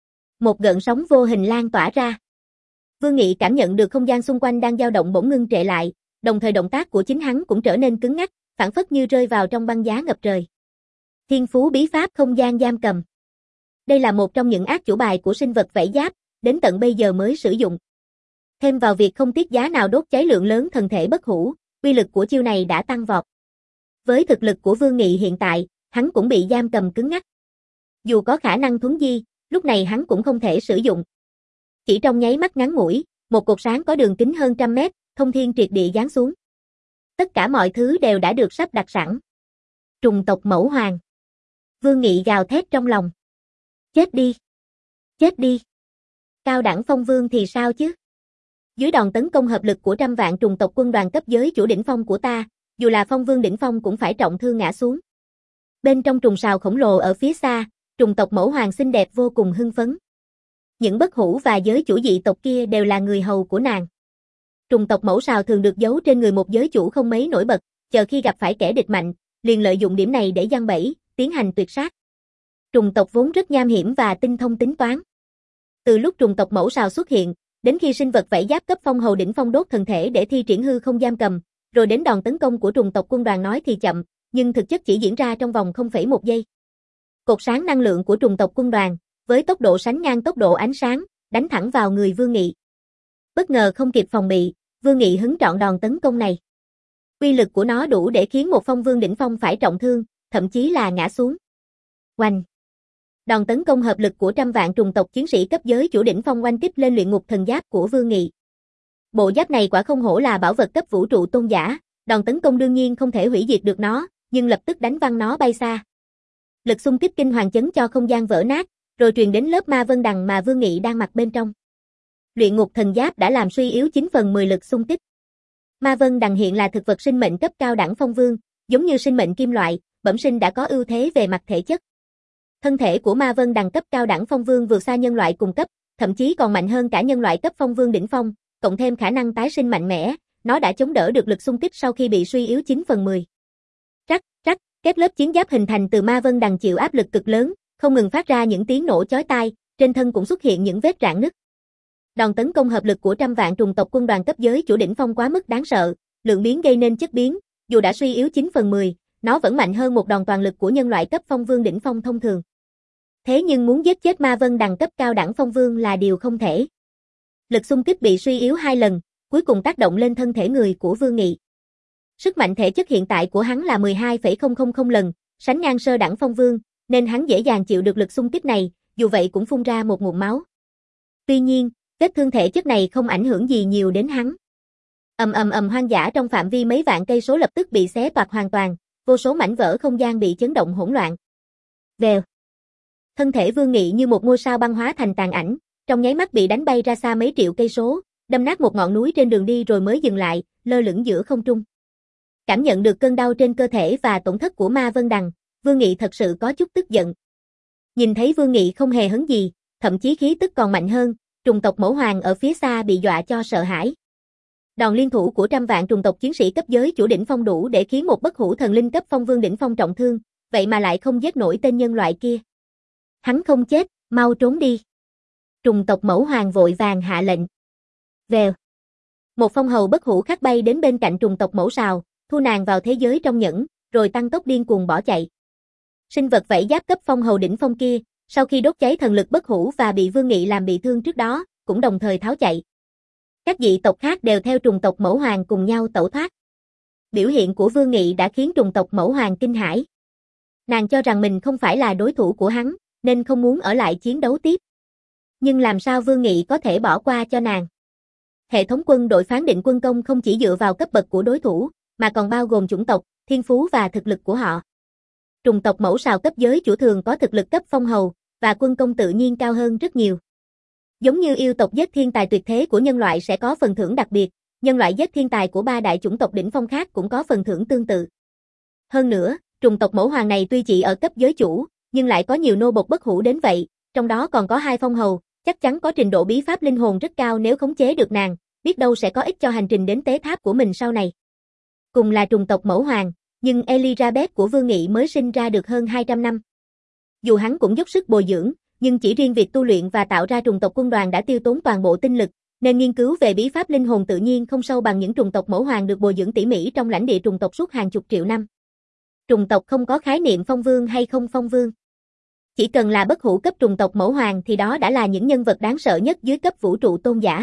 Một gợn sóng vô hình lan tỏa ra. Vương Nghị cảm nhận được không gian xung quanh đang dao động bỗng ngưng trệ lại, đồng thời động tác của chính hắn cũng trở nên cứng ngắc, phảng phất như rơi vào trong băng giá ngập trời. Thiên phú bí pháp không gian giam cầm. Đây là một trong những át chủ bài của sinh vật vảy giáp, đến tận bây giờ mới sử dụng. Thêm vào việc không tiếc giá nào đốt cháy lượng lớn thần thể bất hủ, uy lực của chiêu này đã tăng vọt. Với thực lực của Vương Nghị hiện tại, hắn cũng bị giam cầm cứng ngắc. Dù có khả năng thuấn di, lúc này hắn cũng không thể sử dụng. Chỉ trong nháy mắt ngắn ngủi, một cột sáng có đường kính hơn trăm mét, thông thiên triệt địa giáng xuống. Tất cả mọi thứ đều đã được sắp đặt sẵn. Trùng tộc mẫu hoàng. Vương Nghị gào thét trong lòng. Chết đi! Chết đi! Cao đẳng phong vương thì sao chứ? Dưới đòn tấn công hợp lực của trăm vạn trùng tộc quân đoàn cấp giới chủ đỉnh phong của ta, dù là phong vương đỉnh phong cũng phải trọng thương ngã xuống. Bên trong trùng sào khổng lồ ở phía xa, trùng tộc mẫu hoàng xinh đẹp vô cùng hưng phấn. Những bất hủ và giới chủ dị tộc kia đều là người hầu của nàng. Trùng tộc mẫu sào thường được giấu trên người một giới chủ không mấy nổi bật, chờ khi gặp phải kẻ địch mạnh, liền lợi dụng điểm này để giăng bẫy, tiến hành tuyệt sát. Trùng tộc vốn rất nham hiểm và tinh thông tính toán. Từ lúc trùng tộc mẫu sào xuất hiện, đến khi sinh vật vảy giáp cấp phong hầu đỉnh phong đốt thần thể để thi triển hư không giam cầm, rồi đến đòn tấn công của trùng tộc quân đoàn nói thì chậm, nhưng thực chất chỉ diễn ra trong vòng không phẩy một giây. Cột sáng năng lượng của trùng tộc quân đoàn, với tốc độ sánh ngang tốc độ ánh sáng, đánh thẳng vào người Vương Nghị. Bất ngờ không kịp phòng bị, Vương Nghị hứng trọn đòn tấn công này. Uy lực của nó đủ để khiến một phong vương đỉnh phong phải trọng thương, thậm chí là ngã xuống. Oanh! Đòn tấn công hợp lực của trăm vạn trùng tộc chiến sĩ cấp giới chủ đỉnh phong oanh kích lên luyện ngục thần giáp của Vương Nghị. Bộ giáp này quả không hổ là bảo vật cấp vũ trụ tôn giả, đòn tấn công đương nhiên không thể hủy diệt được nó, nhưng lập tức đánh văng nó bay xa. Lực xung kích kinh hoàng chấn cho không gian vỡ nát, rồi truyền đến lớp ma vân đằng mà Vương Nghị đang mặc bên trong. Luyện ngục thần giáp đã làm suy yếu chín phần mười lực xung kích. Ma vân đằng hiện là thực vật sinh mệnh cấp cao đẳng phong vương, giống như sinh mệnh kim loại, bẩm sinh đã có ưu thế về mặt thể chất. Thân thể của ma vân đằng cấp cao đẳng phong vương vượt xa nhân loại cùng cấp, thậm chí còn mạnh hơn cả nhân loại cấp phong vương đỉnh phong, cộng thêm khả năng tái sinh mạnh mẽ, nó đã chống đỡ được lực xung kích sau khi bị suy yếu chín phần mười. Rắc, rắc, kết lớp chiến giáp hình thành từ ma vân đằng chịu áp lực cực lớn, không ngừng phát ra những tiếng nổ chói tai, trên thân cũng xuất hiện những vết rạn nứt. Đòn tấn công hợp lực của trăm vạn trùng tộc quân đoàn cấp giới chủ đỉnh phong quá mức đáng sợ, lượng biến gây nên chất biến, dù đã suy yếu chín phần mười, nó vẫn mạnh hơn một đòn toàn lực của nhân loại cấp phong vương đỉnh phong thông thường. Thế nhưng muốn giết chết ma vân đằng cấp cao đẳng phong vương là điều không thể. Lực xung kích bị suy yếu hai lần, cuối cùng tác động lên thân thể người của Vương Nghị. Sức mạnh thể chất hiện tại của hắn là mười hai phẩy không không không lần, sánh ngang sơ đẳng phong vương, nên hắn dễ dàng chịu được lực xung kích này, dù vậy cũng phun ra một ngụm máu. Tuy nhiên, vết thương thể chất này không ảnh hưởng gì nhiều đến hắn. Ầm ầm ầm hoang dã trong phạm vi mấy vạn cây số lập tức bị xé toạc hoàn toàn, vô số mảnh vỡ không gian bị chấn động hỗn loạn. Vèo. Thân thể Vương Nghị như một ngôi sao băng hóa thành tàn ảnh, trong nháy mắt bị đánh bay ra xa mấy triệu cây số, đâm nát một ngọn núi trên đường đi rồi mới dừng lại, lơ lửng giữa không trung. Cảm nhận được cơn đau trên cơ thể và tổn thất của ma vân đằng, Vương Nghị thật sự có chút tức giận. Nhìn thấy Vương Nghị không hề hấn gì, thậm chí khí tức còn mạnh hơn, trùng tộc mẫu hoàng ở phía xa bị dọa cho sợ hãi. Đòn liên thủ của trăm vạn trùng tộc chiến sĩ cấp giới chủ đỉnh phong đủ để khiến một bất hủ thần linh cấp phong vương đỉnh phong trọng thương, vậy mà lại không giết nổi tên nhân loại kia. Hắn không chết, mau trốn đi. Trùng tộc mẫu hoàng vội vàng hạ lệnh. Vèo. Một phong hầu bất hủ khác bay đến bên cạnh trùng tộc mẫu sào, thu nàng vào thế giới trong nhẫn, rồi tăng tốc điên cuồng bỏ chạy. Sinh vật vảy giáp cấp phong hầu đỉnh phong kia, sau khi đốt cháy thần lực bất hủ và bị Vương Nghị làm bị thương trước đó, cũng đồng thời tháo chạy. Các dị tộc khác đều theo trùng tộc mẫu hoàng cùng nhau tẩu thoát. Biểu hiện của Vương Nghị đã khiến trùng tộc mẫu hoàng kinh hãi. Nàng cho rằng mình không phải là đối thủ của hắn, nên không muốn ở lại chiến đấu tiếp. Nhưng làm sao Vương Nghị có thể bỏ qua cho nàng? Hệ thống quân đội phán định quân công không chỉ dựa vào cấp bậc của đối thủ, mà còn bao gồm chủng tộc, thiên phú và thực lực của họ. Trùng tộc mẫu sào cấp giới chủ thường có thực lực cấp phong hầu, và quân công tự nhiên cao hơn rất nhiều. Giống như yêu tộc giết thiên tài tuyệt thế của nhân loại sẽ có phần thưởng đặc biệt, nhân loại giết thiên tài của ba đại chủng tộc đỉnh phong khác cũng có phần thưởng tương tự. Hơn nữa, trùng tộc mẫu hoàng này tuy chỉ ở cấp giới chủ, nhưng lại có nhiều nô bộc bất hủ đến vậy, trong đó còn có hai phong hầu, chắc chắn có trình độ bí pháp linh hồn rất cao nếu khống chế được nàng, biết đâu sẽ có ích cho hành trình đến tế tháp của mình sau này. Cùng là trùng tộc mẫu hoàng, nhưng Elizabeth của Vương Nghị mới sinh ra được hơn hai trăm năm. Dù hắn cũng dốc sức bồi dưỡng, nhưng chỉ riêng việc tu luyện và tạo ra trùng tộc quân đoàn đã tiêu tốn toàn bộ tinh lực, nên nghiên cứu về bí pháp linh hồn tự nhiên không sâu bằng những trùng tộc mẫu hoàng được bồi dưỡng tỉ mỉ trong lãnh địa trùng tộc suốt hàng chục triệu năm. Trùng tộc không có khái niệm phong vương hay không phong vương. Chỉ cần là bất hủ cấp trùng tộc mẫu hoàng thì đó đã là những nhân vật đáng sợ nhất dưới cấp vũ trụ tôn giả.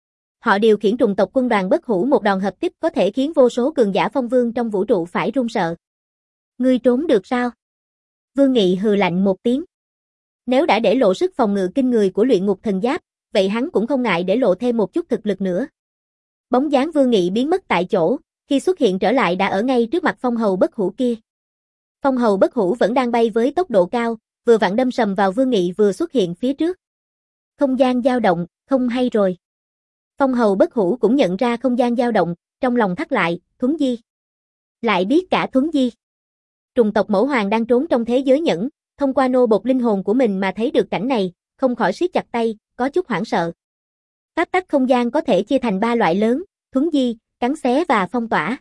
Họ điều khiển trùng tộc quân đoàn bất hủ một đòn hợp kích có thể khiến vô số cường giả phong vương trong vũ trụ phải run sợ. Ngươi trốn được sao? Vương Nghị hừ lạnh một tiếng. Nếu đã để lộ sức phòng ngự kinh người của luyện ngục thần giáp, vậy hắn cũng không ngại để lộ thêm một chút thực lực nữa. Bóng dáng Vương Nghị biến mất tại chỗ, khi xuất hiện trở lại đã ở ngay trước mặt phong hầu bất hủ kia. Phong hầu bất hủ vẫn đang bay với tốc độ cao, vừa vặn đâm sầm vào Vương Nghị vừa xuất hiện phía trước. Không gian dao động, không hay rồi. Phong hầu bất hủ cũng nhận ra không gian dao động, trong lòng thắt lại, Thuấn Di. Lại biết cả Thuấn Di. Trùng tộc mẫu hoàng đang trốn trong thế giới nhẫn, thông qua nô bộc linh hồn của mình mà thấy được cảnh này, không khỏi siết chặt tay, có chút hoảng sợ. Pháp tắc không gian có thể chia thành ba loại lớn, Thuấn Di, cắn xé và phong tỏa.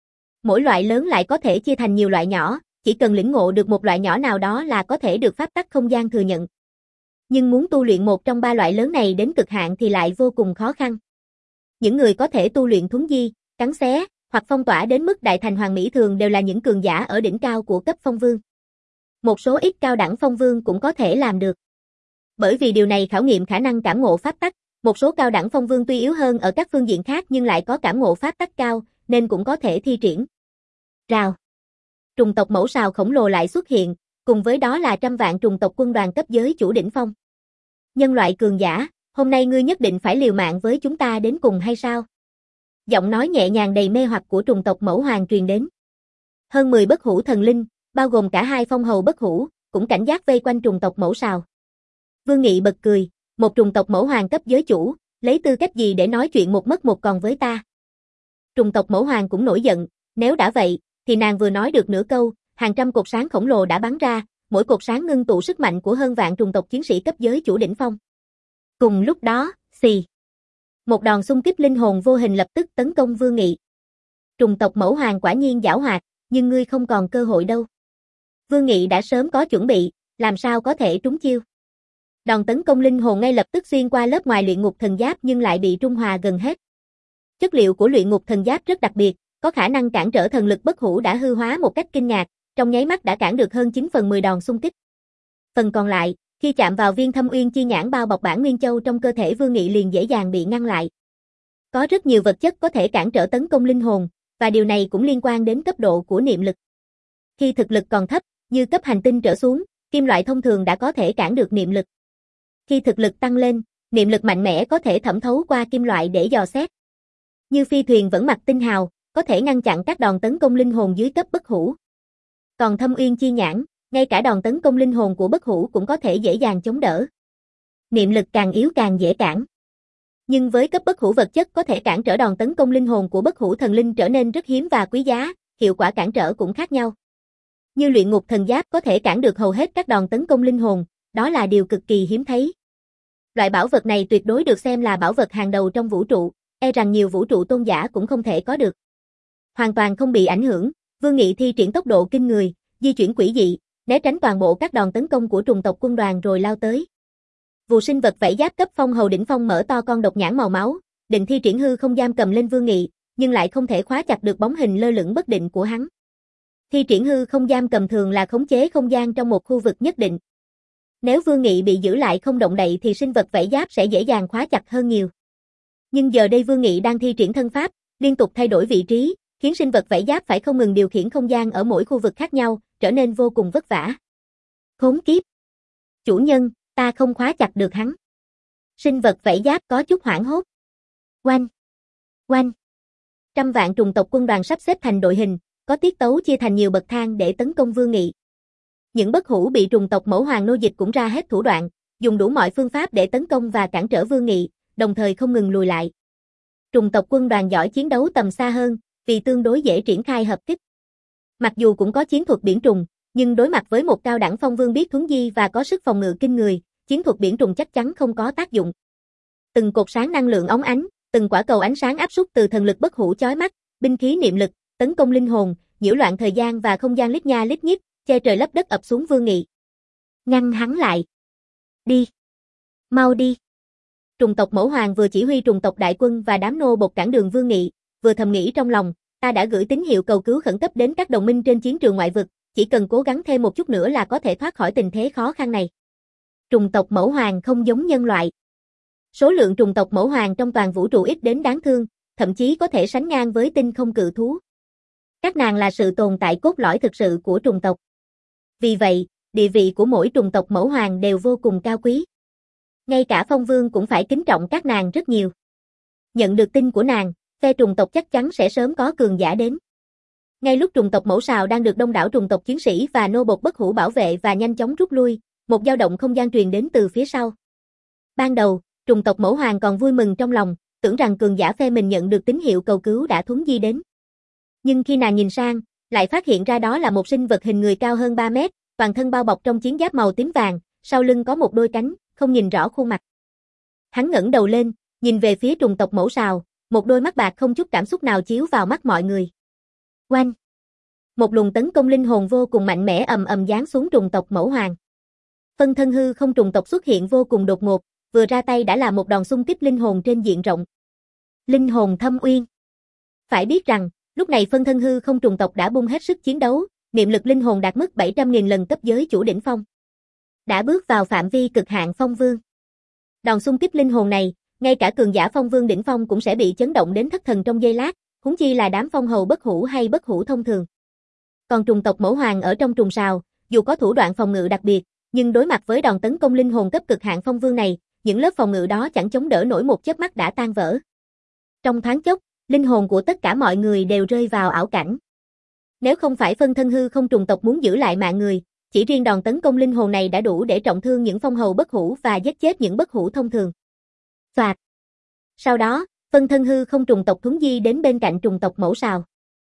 Mỗi loại lớn lại có thể chia thành nhiều loại nhỏ, chỉ cần lĩnh ngộ được một loại nhỏ nào đó là có thể được pháp tắc không gian thừa nhận. Nhưng muốn tu luyện một trong ba loại lớn này đến cực hạn thì lại vô cùng khó khăn. Những người có thể tu luyện Thuấn Di, cắn xé, hoặc phong tỏa đến mức đại thành hoàng mỹ thường đều là những cường giả ở đỉnh cao của cấp phong vương. Một số ít cao đẳng phong vương cũng có thể làm được. Bởi vì điều này khảo nghiệm khả năng cảm ngộ pháp tắc, Một số cao đẳng phong vương tuy yếu hơn ở các phương diện khác nhưng lại có cảm ngộ pháp tắc cao, nên cũng có thể thi triển. Rào. Trùng tộc mẫu sào khổng lồ lại xuất hiện, cùng với đó là trăm vạn trùng tộc quân đoàn cấp giới chủ đỉnh phong. Nhân loại cường giả, hôm nay ngươi nhất định phải liều mạng với chúng ta đến cùng hay sao? Giọng nói nhẹ nhàng đầy mê hoặc của trùng tộc mẫu hoàng truyền đến. Hơn mười bất hủ thần linh, bao gồm cả hai phong hầu bất hủ, cũng cảnh giác vây quanh trùng tộc mẫu sào. Vương Nghị bật cười, một trùng tộc mẫu hoàng cấp giới chủ, lấy tư cách gì để nói chuyện một mất một còn với ta? Trùng tộc mẫu hoàng cũng nổi giận, nếu đã vậy, thì nàng vừa nói được nửa câu, hàng trăm cột sáng khổng lồ đã bắn ra, mỗi cột sáng ngưng tụ sức mạnh của hơn vạn trùng tộc chiến sĩ cấp giới chủ đỉnh phong. Cùng lúc đó, xì. Một đòn xung kích linh hồn vô hình lập tức tấn công Vương Nghị. Trùng tộc mẫu hoàng quả nhiên giảo hoạt, nhưng ngươi không còn cơ hội đâu. Vương Nghị đã sớm có chuẩn bị, làm sao có thể trúng chiêu. Đòn tấn công linh hồn ngay lập tức xuyên qua lớp ngoài luyện ngục thần giáp nhưng lại bị trung hòa gần hết. Chất liệu của luyện ngục thần giáp rất đặc biệt, có khả năng cản trở thần lực bất hủ đã hư hóa một cách kinh ngạc, trong nháy mắt đã cản được hơn chín phần mười đòn xung kích. Phần còn lại, khi chạm vào viên thâm uyên chi nhãn bao bọc bản nguyên châu trong cơ thể Vương Nghị liền dễ dàng bị ngăn lại. Có rất nhiều vật chất có thể cản trở tấn công linh hồn, và điều này cũng liên quan đến cấp độ của niệm lực. Khi thực lực còn thấp, như cấp hành tinh trở xuống, kim loại thông thường đã có thể cản được niệm lực. Khi thực lực tăng lên, niệm lực mạnh mẽ có thể thẩm thấu qua kim loại để dò xét. Như phi thuyền vẫn mặc tinh hào, có thể ngăn chặn các đòn tấn công linh hồn dưới cấp bất hủ. Còn thâm uyên chi nhãn, ngay cả đòn tấn công linh hồn của bất hủ cũng có thể dễ dàng chống đỡ. Niệm lực càng yếu càng dễ cản. Nhưng với cấp bất hủ vật chất có thể cản trở đòn tấn công linh hồn của bất hủ thần linh trở nên rất hiếm và quý giá, hiệu quả cản trở cũng khác nhau. Như luyện ngục thần giáp có thể cản được hầu hết các đòn tấn công linh hồn, đó là điều cực kỳ hiếm thấy. Loại bảo vật này tuyệt đối được xem là bảo vật hàng đầu trong vũ trụ, e rằng nhiều vũ trụ tôn giả cũng không thể có được. Hoàn toàn không bị ảnh hưởng, Vương Nghị thi triển tốc độ kinh người, di chuyển quỷ dị, né tránh toàn bộ các đòn tấn công của trùng tộc quân đoàn rồi lao tới. Vụ sinh vật vảy giáp cấp phong hầu đỉnh phong mở to con độc nhãn màu máu, định thi triển hư không giam cầm lên Vương Nghị, nhưng lại không thể khóa chặt được bóng hình lơ lửng bất định của hắn. Thi triển hư không giam cầm thường là khống chế không gian trong một khu vực nhất định. Nếu Vương Nghị bị giữ lại không động đậy thì sinh vật vảy giáp sẽ dễ dàng khóa chặt hơn nhiều. Nhưng giờ đây Vương Nghị đang thi triển thân pháp, liên tục thay đổi vị trí, khiến sinh vật vảy giáp phải không ngừng điều khiển không gian ở mỗi khu vực khác nhau, trở nên vô cùng vất vả. Khốn kiếp! Chủ nhân, ta không khóa chặt được hắn. Sinh vật vảy giáp có chút hoảng hốt. Oanh! Oanh! Trăm vạn trùng tộc quân đoàn sắp xếp thành đội hình, có tiết tấu chia thành nhiều bậc thang để tấn công Vương Nghị. Những bất hủ bị trùng tộc mẫu hoàng nô dịch cũng ra hết thủ đoạn, dùng đủ mọi phương pháp để tấn công và cản trở Vương Nghị, đồng thời không ngừng lùi lại. Trùng tộc quân đoàn giỏi chiến đấu tầm xa hơn, vì tương đối dễ triển khai hợp kích. Mặc dù cũng có chiến thuật biển trùng, nhưng đối mặt với một cao đẳng phong vương biết thuấn di và có sức phòng ngự kinh người, chiến thuật biển trùng chắc chắn không có tác dụng. Từng cột sáng năng lượng óng ánh, từng quả cầu ánh sáng áp suất từ thần lực bất hủ chói mắt, binh khí niệm lực, tấn công linh hồn, nhiễu loạn thời gian và không gian lít nha lít nhít, che trời lấp đất ập xuống Vương Nghị. Ngăn hắn lại. Đi. Mau đi. Trùng tộc mẫu hoàng vừa chỉ huy trùng tộc đại quân và đám nô bộc cản đường Vương Nghị, vừa thầm nghĩ trong lòng, ta đã gửi tín hiệu cầu cứu khẩn cấp đến các đồng minh trên chiến trường ngoại vực, chỉ cần cố gắng thêm một chút nữa là có thể thoát khỏi tình thế khó khăn này. Trùng tộc mẫu hoàng không giống nhân loại. Số lượng trùng tộc mẫu hoàng trong toàn vũ trụ ít đến đáng thương, thậm chí có thể sánh ngang với tinh không cự thú. Các nàng là sự tồn tại cốt lõi thực sự của trùng tộc. Vì vậy, địa vị của mỗi trùng tộc mẫu hoàng đều vô cùng cao quý. Ngay cả phong vương cũng phải kính trọng các nàng rất nhiều. Nhận được tin của nàng, phe trùng tộc chắc chắn sẽ sớm có cường giả đến. Ngay lúc trùng tộc mẫu sào đang được đông đảo trùng tộc chiến sĩ và nô bộc bất hủ bảo vệ và nhanh chóng rút lui, một dao động không gian truyền đến từ phía sau. Ban đầu, trùng tộc mẫu hoàng còn vui mừng trong lòng, tưởng rằng cường giả phe mình nhận được tín hiệu cầu cứu đã thuấn di đến. Nhưng khi nàng nhìn sang, lại phát hiện ra đó là một sinh vật hình người cao hơn ba mét, toàn thân bao bọc trong chiến giáp màu tím vàng, sau lưng có một đôi cánh, không nhìn rõ khuôn mặt. Hắn ngẩng đầu lên, nhìn về phía trùng tộc mẫu sào, một đôi mắt bạc không chút cảm xúc nào chiếu vào mắt mọi người. Oanh! Một luồng tấn công linh hồn vô cùng mạnh mẽ ầm ầm giáng xuống trùng tộc mẫu hoàng. Phân thân hư không trùng tộc xuất hiện vô cùng đột ngột, vừa ra tay đã là một đòn xung kích linh hồn trên diện rộng. Linh hồn thâm uyên. Phải biết rằng, lúc này phân thân hư không trùng tộc đã bung hết sức chiến đấu, niệm lực linh hồn đạt mức bảy trăm nghìn lần cấp giới chủ đỉnh phong. Đã bước vào phạm vi cực hạn phong vương. Đòn xung kích linh hồn này, Ngay cả cường giả phong vương đỉnh phong cũng sẽ bị chấn động đến thất thần trong giây lát, huống chi là đám phong hầu bất hủ hay bất hủ thông thường. Còn trùng tộc mẫu hoàng ở trong trùng sào, dù có thủ đoạn phòng ngự đặc biệt, nhưng đối mặt với đòn tấn công linh hồn cấp cực hạn phong vương này, những lớp phòng ngự đó chẳng chống đỡ nổi một chớp mắt đã tan vỡ. Trong thoáng chốc, linh hồn của tất cả mọi người đều rơi vào ảo cảnh. Nếu không phải phân thân hư không trùng tộc muốn giữ lại mạng người, chỉ riêng đòn tấn công linh hồn này đã đủ để trọng thương những phong hầu bất hủ và giết chết những bất hủ thông thường. Soạt. Sau đó, phân thân hư không trùng tộc thuấn di đến bên cạnh trùng tộc mẫu sào.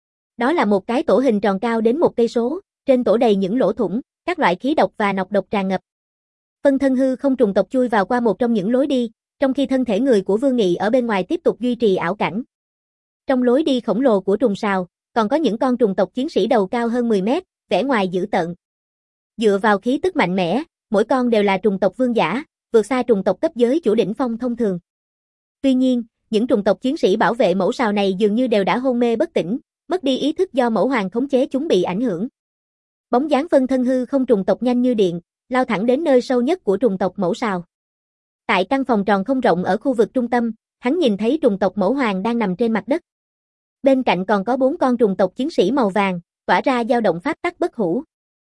Đó là một cái tổ hình tròn cao đến một cây số, trên tổ đầy những lỗ thủng, các loại khí độc và nọc độc tràn ngập. Phân thân hư không trùng tộc chui vào qua một trong những lối đi, trong khi thân thể người của Vương Nghị ở bên ngoài tiếp tục duy trì ảo cảnh. Trong lối đi khổng lồ của trùng sào, còn có những con trùng tộc chiến sĩ đầu cao hơn mười mét, vẻ ngoài dữ tợn. Dựa vào khí tức mạnh mẽ, mỗi con đều là trùng tộc vương giả, vượt xa trùng tộc cấp giới chủ đỉnh phong thông thường. Tuy nhiên, những trùng tộc chiến sĩ bảo vệ mẫu sào này dường như đều đã hôn mê bất tỉnh, mất đi ý thức do mẫu hoàng khống chế chúng bị ảnh hưởng. Bóng dáng phân thân hư không trùng tộc nhanh như điện, lao thẳng đến nơi sâu nhất của trùng tộc mẫu sào. Tại căn phòng tròn không rộng ở khu vực trung tâm, hắn nhìn thấy trùng tộc mẫu hoàng đang nằm trên mặt đất. Bên cạnh còn có bốn con trùng tộc chiến sĩ màu vàng, tỏa ra dao động pháp tắc bất hủ.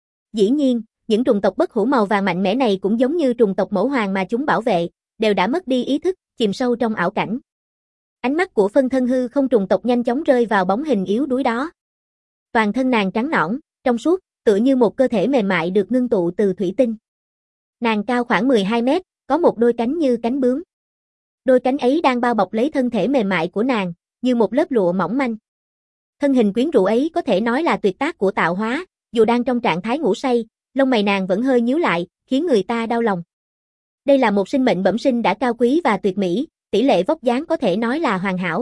Dĩ nhiên, những trùng tộc bất hủ màu vàng mạnh mẽ này cũng giống như trùng tộc mẫu hoàng mà chúng bảo vệ, đều đã mất đi ý thức, chìm sâu trong ảo cảnh. Ánh mắt của phân thân hư không trùng tộc nhanh chóng rơi vào bóng hình yếu đuối đó. Toàn thân nàng trắng nõn, trong suốt, tựa như một cơ thể mềm mại được ngưng tụ từ thủy tinh. Nàng cao khoảng mười hai mét, có một đôi cánh như cánh bướm. Đôi cánh ấy đang bao bọc lấy thân thể mềm mại của nàng, như một lớp lụa mỏng manh. Thân hình quyến rũ ấy có thể nói là tuyệt tác của tạo hóa, dù đang trong trạng thái ngủ say, lông mày nàng vẫn hơi nhíu lại, khiến người ta đau lòng. Đây là một sinh mệnh bẩm sinh đã cao quý và tuyệt mỹ, tỷ lệ vóc dáng có thể nói là hoàn hảo.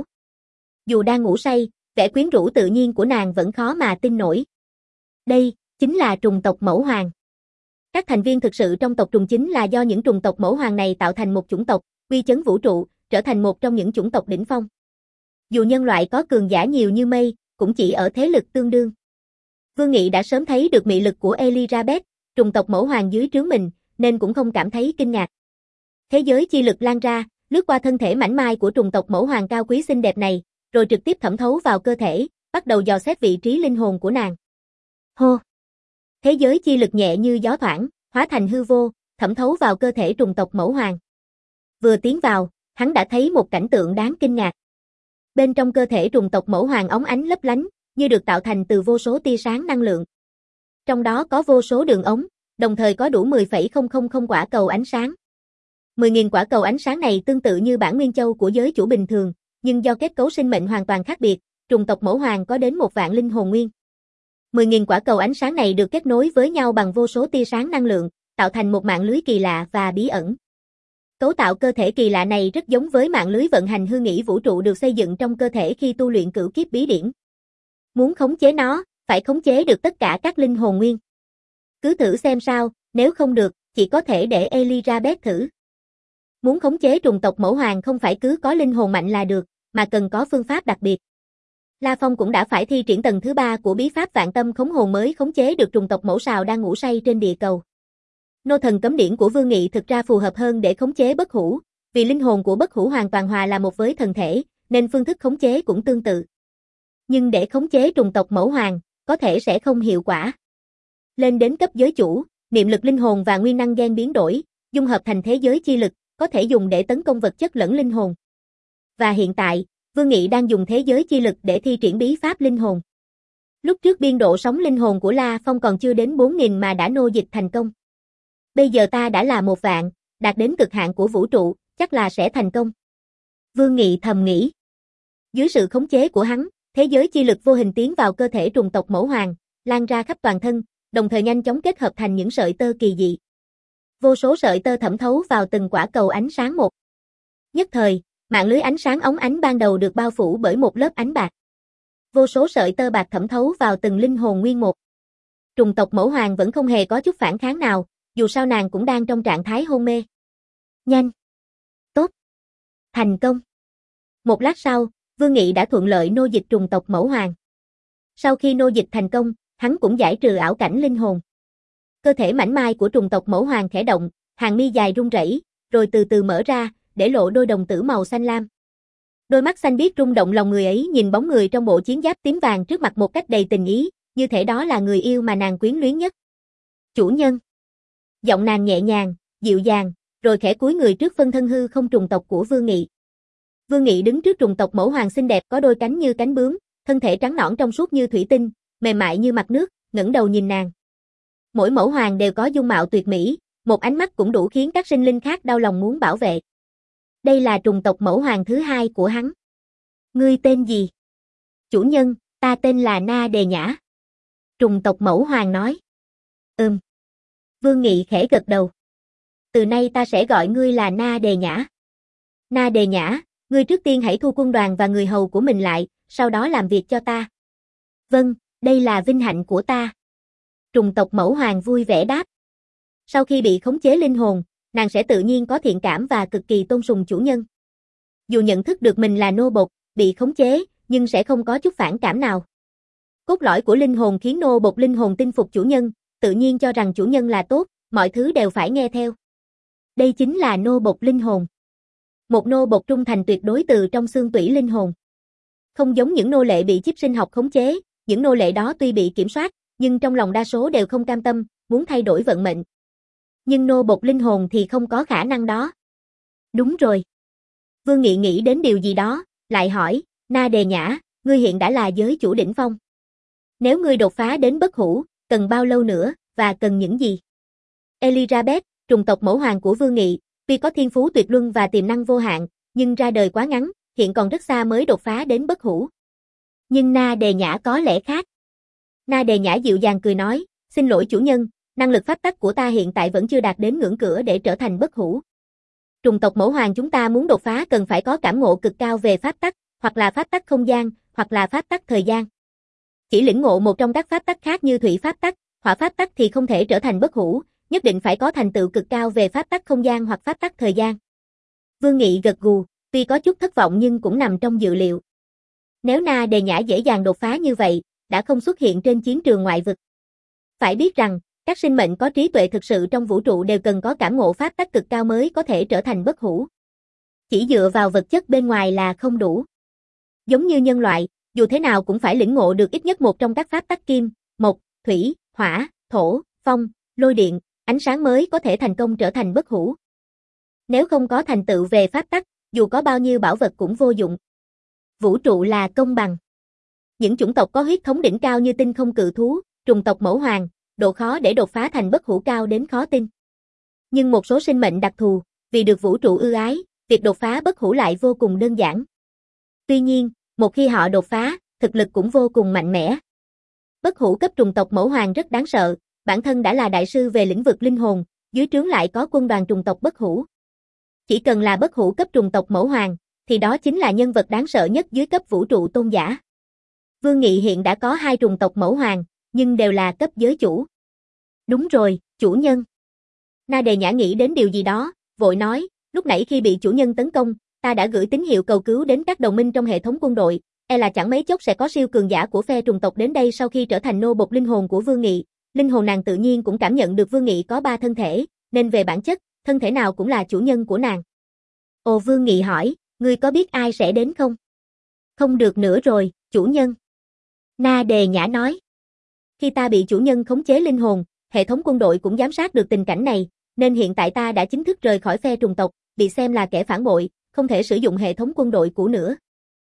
Dù đang ngủ say, vẻ quyến rũ tự nhiên của nàng vẫn khó mà tin nổi. Đây, chính là trùng tộc mẫu hoàng. Các thành viên thực sự trong tộc trùng chính là do những trùng tộc mẫu hoàng này tạo thành một chủng tộc, uy chấn vũ trụ, trở thành một trong những chủng tộc đỉnh phong. Dù nhân loại có cường giả nhiều như mây, cũng chỉ ở thế lực tương đương. Vương Nghị đã sớm thấy được mị lực của Elizabeth, trùng tộc mẫu hoàng dưới trướng mình, nên cũng không cảm thấy kinh ngạc. Thế giới chi lực lan ra, lướt qua thân thể mảnh mai của trùng tộc mẫu hoàng cao quý xinh đẹp này, rồi trực tiếp thẩm thấu vào cơ thể, bắt đầu dò xét vị trí linh hồn của nàng. Hô! Thế giới chi lực nhẹ như gió thoảng, hóa thành hư vô, thẩm thấu vào cơ thể trùng tộc mẫu hoàng. Vừa tiến vào, hắn đã thấy một cảnh tượng đáng kinh ngạc. Bên trong cơ thể trùng tộc mẫu hoàng óng ánh lấp lánh, như được tạo thành từ vô số tia sáng năng lượng. Trong đó có vô số đường ống, đồng thời có đủ mười phẩy không không không quả cầu ánh sáng. mười nghìn quả cầu ánh sáng này tương tự như bản nguyên châu của giới chủ bình thường, nhưng do kết cấu sinh mệnh hoàn toàn khác biệt, trùng tộc mẫu hoàng có đến một vạn linh hồn nguyên. mười nghìn quả cầu ánh sáng này được kết nối với nhau bằng vô số tia sáng năng lượng, tạo thành một mạng lưới kỳ lạ và bí ẩn. Cấu tạo cơ thể kỳ lạ này rất giống với mạng lưới vận hành hư nghĩ vũ trụ được xây dựng trong cơ thể khi tu luyện cửu kiếp bí điển. Muốn khống chế nó, phải khống chế được tất cả các linh hồn nguyên. Cứ thử xem sao, nếu không được, chỉ có thể để Elizabeth thử. Muốn khống chế trùng tộc mẫu hoàng không phải cứ có linh hồn mạnh là được, mà cần có phương pháp đặc biệt. La Phong cũng đã phải thi triển tầng thứ ba của bí pháp vạn tâm khống hồn mới khống chế được trùng tộc mẫu sào đang ngủ say trên địa cầu. Nô thần cấm điển của Vương Nghị thực ra phù hợp hơn để khống chế bất hủ, vì linh hồn của bất hủ hoàn toàn hòa là một với thần thể, nên phương thức khống chế cũng tương tự. Nhưng để khống chế trùng tộc mẫu hoàng, có thể sẽ không hiệu quả. Lên đến cấp giới chủ, niệm lực linh hồn và nguyên năng gen biến đổi, dung hợp thành thế giới chi lực, có thể dùng để tấn công vật chất lẫn linh hồn. Và hiện tại, Vương Nghị đang dùng thế giới chi lực để thi triển bí pháp linh hồn. Lúc trước biên độ sóng linh hồn của La Phong còn chưa đến bốn nghìn mà đã nô dịch thành công. Bây giờ ta đã là một vạn, đạt đến cực hạn của vũ trụ, chắc là sẽ thành công. Vương Nghị thầm nghĩ. Dưới sự khống chế của hắn, thế giới chi lực vô hình tiến vào cơ thể trùng tộc mẫu hoàng, lan ra khắp toàn thân, đồng thời nhanh chóng kết hợp thành những sợi tơ kỳ dị. Vô số sợi tơ thẩm thấu vào từng quả cầu ánh sáng một. Nhất thời, mạng lưới ánh sáng óng ánh ban đầu được bao phủ bởi một lớp ánh bạc. Vô số sợi tơ bạc thẩm thấu vào từng linh hồn nguyên một. Trùng tộc mẫu hoàng vẫn không hề có chút phản kháng nào, dù sao nàng cũng đang trong trạng thái hôn mê. Nhanh. Tốt. Thành công. Một lát sau, Vương Nghị đã thuận lợi nô dịch trùng tộc mẫu hoàng. Sau khi nô dịch thành công, hắn cũng giải trừ ảo cảnh linh hồn. Cơ thể mảnh mai của trùng tộc mẫu hoàng khẽ động, hàng mi dài rung rẩy, rồi từ từ mở ra, để lộ đôi đồng tử màu xanh lam. Đôi mắt xanh biếc rung động lòng người ấy nhìn bóng người trong bộ chiến giáp tím vàng trước mặt một cách đầy tình ý, như thể đó là người yêu mà nàng quyến luyến nhất. Chủ nhân. Giọng nàng nhẹ nhàng, dịu dàng, rồi khẽ cúi người trước phân thân hư không trùng tộc của Vương Nghị. Vương Nghị đứng trước trùng tộc mẫu hoàng xinh đẹp có đôi cánh như cánh bướm, thân thể trắng nõn trong suốt như thủy tinh, mềm mại như mặt nước, ngẩng đầu nhìn nàng. Mỗi mẫu hoàng đều có dung mạo tuyệt mỹ, một ánh mắt cũng đủ khiến các sinh linh khác đau lòng muốn bảo vệ. Đây là trùng tộc mẫu hoàng thứ hai của hắn. Ngươi tên gì? Chủ nhân, ta tên là Na Đề Nhã. Trùng tộc mẫu hoàng nói. Ừm. Vương Nghị khẽ gật đầu. Từ nay ta sẽ gọi ngươi là Na Đề Nhã. Na Đề Nhã, ngươi trước tiên hãy thu quân đoàn và người hầu của mình lại, sau đó làm việc cho ta. Vâng, đây là vinh hạnh của ta. Trùng tộc mẫu hoàng vui vẻ đáp. Sau khi bị khống chế linh hồn, nàng sẽ tự nhiên có thiện cảm và cực kỳ tôn sùng chủ nhân. Dù nhận thức được mình là nô bộc, bị khống chế, nhưng sẽ không có chút phản cảm nào. Cốt lõi của linh hồn khiến nô bộc linh hồn tin phục chủ nhân, tự nhiên cho rằng chủ nhân là tốt, mọi thứ đều phải nghe theo. Đây chính là nô bộc linh hồn. Một nô bộc trung thành tuyệt đối từ trong xương tủy linh hồn. Không giống những nô lệ bị chip sinh học khống chế, những nô lệ đó tuy bị kiểm soát, nhưng trong lòng đa số đều không cam tâm, muốn thay đổi vận mệnh. Nhưng nô bộc linh hồn thì không có khả năng đó. Đúng rồi. Vương Nghị nghĩ đến điều gì đó, lại hỏi, Na Đề Nhã, ngươi hiện đã là giới chủ đỉnh phong. Nếu ngươi đột phá đến bất hủ, cần bao lâu nữa, và cần những gì? Elizabeth, trùng tộc mẫu hoàng của Vương Nghị, tuy có thiên phú tuyệt luân và tiềm năng vô hạn, nhưng ra đời quá ngắn, hiện còn rất xa mới đột phá đến bất hủ. Nhưng Na Đề Nhã có lẽ khác. Na Đề Nhã dịu dàng cười nói, xin lỗi chủ nhân, năng lực pháp tắc của ta hiện tại vẫn chưa đạt đến ngưỡng cửa để trở thành bất hủ. Trùng tộc mẫu hoàng chúng ta muốn đột phá cần phải có cảm ngộ cực cao về pháp tắc, hoặc là pháp tắc không gian, hoặc là pháp tắc thời gian. Chỉ lĩnh ngộ một trong các pháp tắc khác như thủy pháp tắc, hỏa pháp tắc thì không thể trở thành bất hủ, nhất định phải có thành tựu cực cao về pháp tắc không gian hoặc pháp tắc thời gian. Vương Nghị gật gù, tuy có chút thất vọng nhưng cũng nằm trong dự liệu. Nếu Na Đề Nhã dễ dàng đột phá như vậy, đã không xuất hiện trên chiến trường ngoại vực. Phải biết rằng, các sinh mệnh có trí tuệ thực sự trong vũ trụ đều cần có cảm ngộ pháp tắc cực cao mới có thể trở thành bất hủ. Chỉ dựa vào vật chất bên ngoài là không đủ. Giống như nhân loại, dù thế nào cũng phải lĩnh ngộ được ít nhất một trong các pháp tắc kim, mộc, thủy, hỏa, thổ, phong, lôi điện, ánh sáng mới có thể thành công trở thành bất hủ. Nếu không có thành tựu về pháp tắc, dù có bao nhiêu bảo vật cũng vô dụng. Vũ trụ là công bằng. Những chủng tộc có huyết thống đỉnh cao như tinh không cự thú, trùng tộc mẫu hoàng, độ khó để đột phá thành bất hủ cao đến khó tin. Nhưng một số sinh mệnh đặc thù, vì được vũ trụ ưu ái, việc đột phá bất hủ lại vô cùng đơn giản. Tuy nhiên, một khi họ đột phá, thực lực cũng vô cùng mạnh mẽ. Bất hủ cấp trùng tộc mẫu hoàng rất đáng sợ, bản thân đã là đại sư về lĩnh vực linh hồn, dưới trướng lại có quân đoàn trùng tộc bất hủ. Chỉ cần là bất hủ cấp trùng tộc mẫu hoàng, thì đó chính là nhân vật đáng sợ nhất dưới cấp vũ trụ tôn giả. Vương Nghị hiện đã có hai trùng tộc mẫu hoàng, nhưng đều là cấp giới chủ. Đúng rồi, chủ nhân. Na Đề Nhã nghĩ đến điều gì đó, vội nói, lúc nãy khi bị chủ nhân tấn công, ta đã gửi tín hiệu cầu cứu đến các đồng minh trong hệ thống quân đội, e là chẳng mấy chốc sẽ có siêu cường giả của phe trùng tộc đến đây sau khi trở thành nô bộc linh hồn của Vương Nghị. Linh hồn nàng tự nhiên cũng cảm nhận được Vương Nghị có ba thân thể, nên về bản chất, thân thể nào cũng là chủ nhân của nàng. Ồ, Vương Nghị hỏi, ngươi có biết ai sẽ đến không? Không được nữa rồi, chủ nhân. Na Đề Nhã nói. Khi ta bị chủ nhân khống chế linh hồn, hệ thống quân đội cũng giám sát được tình cảnh này, nên hiện tại ta đã chính thức rời khỏi phe trùng tộc, bị xem là kẻ phản bội, không thể sử dụng hệ thống quân đội cũ nữa.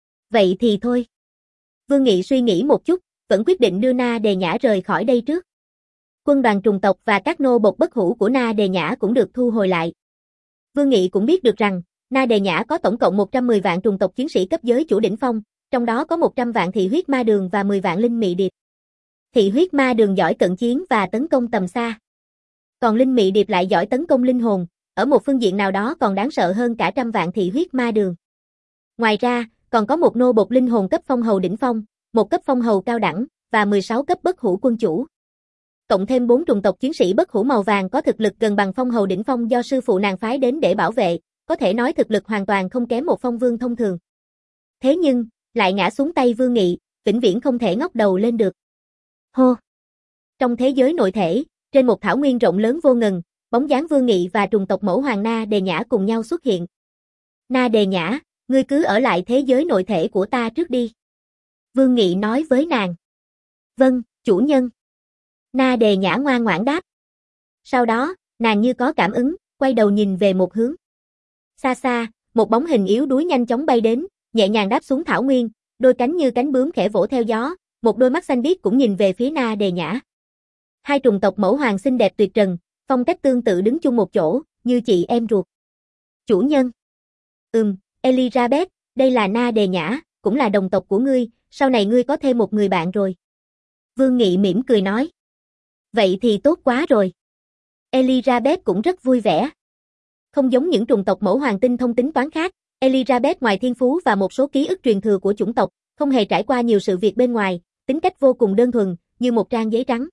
Vậy thì thôi. Vương Nghị suy nghĩ một chút, vẫn quyết định đưa Na Đề Nhã rời khỏi đây trước. Quân đoàn trùng tộc và các nô bộc bất hủ của Na Đề Nhã cũng được thu hồi lại. Vương Nghị cũng biết được rằng, Na Đề Nhã có tổng cộng một trăm mười vạn trùng tộc chiến sĩ cấp giới chủ đỉnh phong, trong đó có một trăm vạn thị huyết ma đường và mười vạn linh mị điệp. Thị huyết ma đường giỏi cận chiến và tấn công tầm xa. Còn linh mị điệp lại giỏi tấn công linh hồn, ở một phương diện nào đó còn đáng sợ hơn cả trăm vạn thị huyết ma đường. Ngoài ra, còn có một nô bộc linh hồn cấp phong hầu đỉnh phong, một cấp phong hầu cao đẳng, và mười sáu cấp bất hủ quân chủ. Cộng thêm bốn trùng tộc chiến sĩ bất hủ màu vàng có thực lực gần bằng phong hầu đỉnh phong do sư phụ nàng phái đến để bảo vệ, có thể nói thực lực hoàn toàn không kém một phong vương thông thường. Thế nhưng, lại ngã xuống tay Vương Nghị, vĩnh viễn không thể ngóc đầu lên được. Hô! Trong thế giới nội thể, trên một thảo nguyên rộng lớn vô ngần, bóng dáng Vương Nghị và trùng tộc mẫu hoàng Na Đề Nhã cùng nhau xuất hiện. Na Đề Nhã, ngươi cứ ở lại thế giới nội thể của ta trước đi. Vương Nghị nói với nàng. Vâng, chủ nhân. Na Đề Nhã ngoan ngoãn đáp. Sau đó, nàng như có cảm ứng, quay đầu nhìn về một hướng. Xa xa, một bóng hình yếu đuối nhanh chóng bay đến, nhẹ nhàng đáp xuống thảo nguyên, đôi cánh như cánh bướm khẽ vỗ theo gió, một đôi mắt xanh biếc cũng nhìn về phía Na Đề Nhã. Hai trùng tộc mẫu hoàng xinh đẹp tuyệt trần, phong cách tương tự đứng chung một chỗ, như chị em ruột. Chủ nhân. Ừm, Elizabeth, đây là Na Đề Nhã, cũng là đồng tộc của ngươi, sau này ngươi có thêm một người bạn rồi. Vương Nghị mỉm cười nói. Vậy thì tốt quá rồi. Elizabeth cũng rất vui vẻ. Không giống những trùng tộc mẫu hoàng tinh thông tính toán khác, Elizabeth ngoài thiên phú và một số ký ức truyền thừa của chủng tộc, không hề trải qua nhiều sự việc bên ngoài, tính cách vô cùng đơn thuần, như một trang giấy trắng.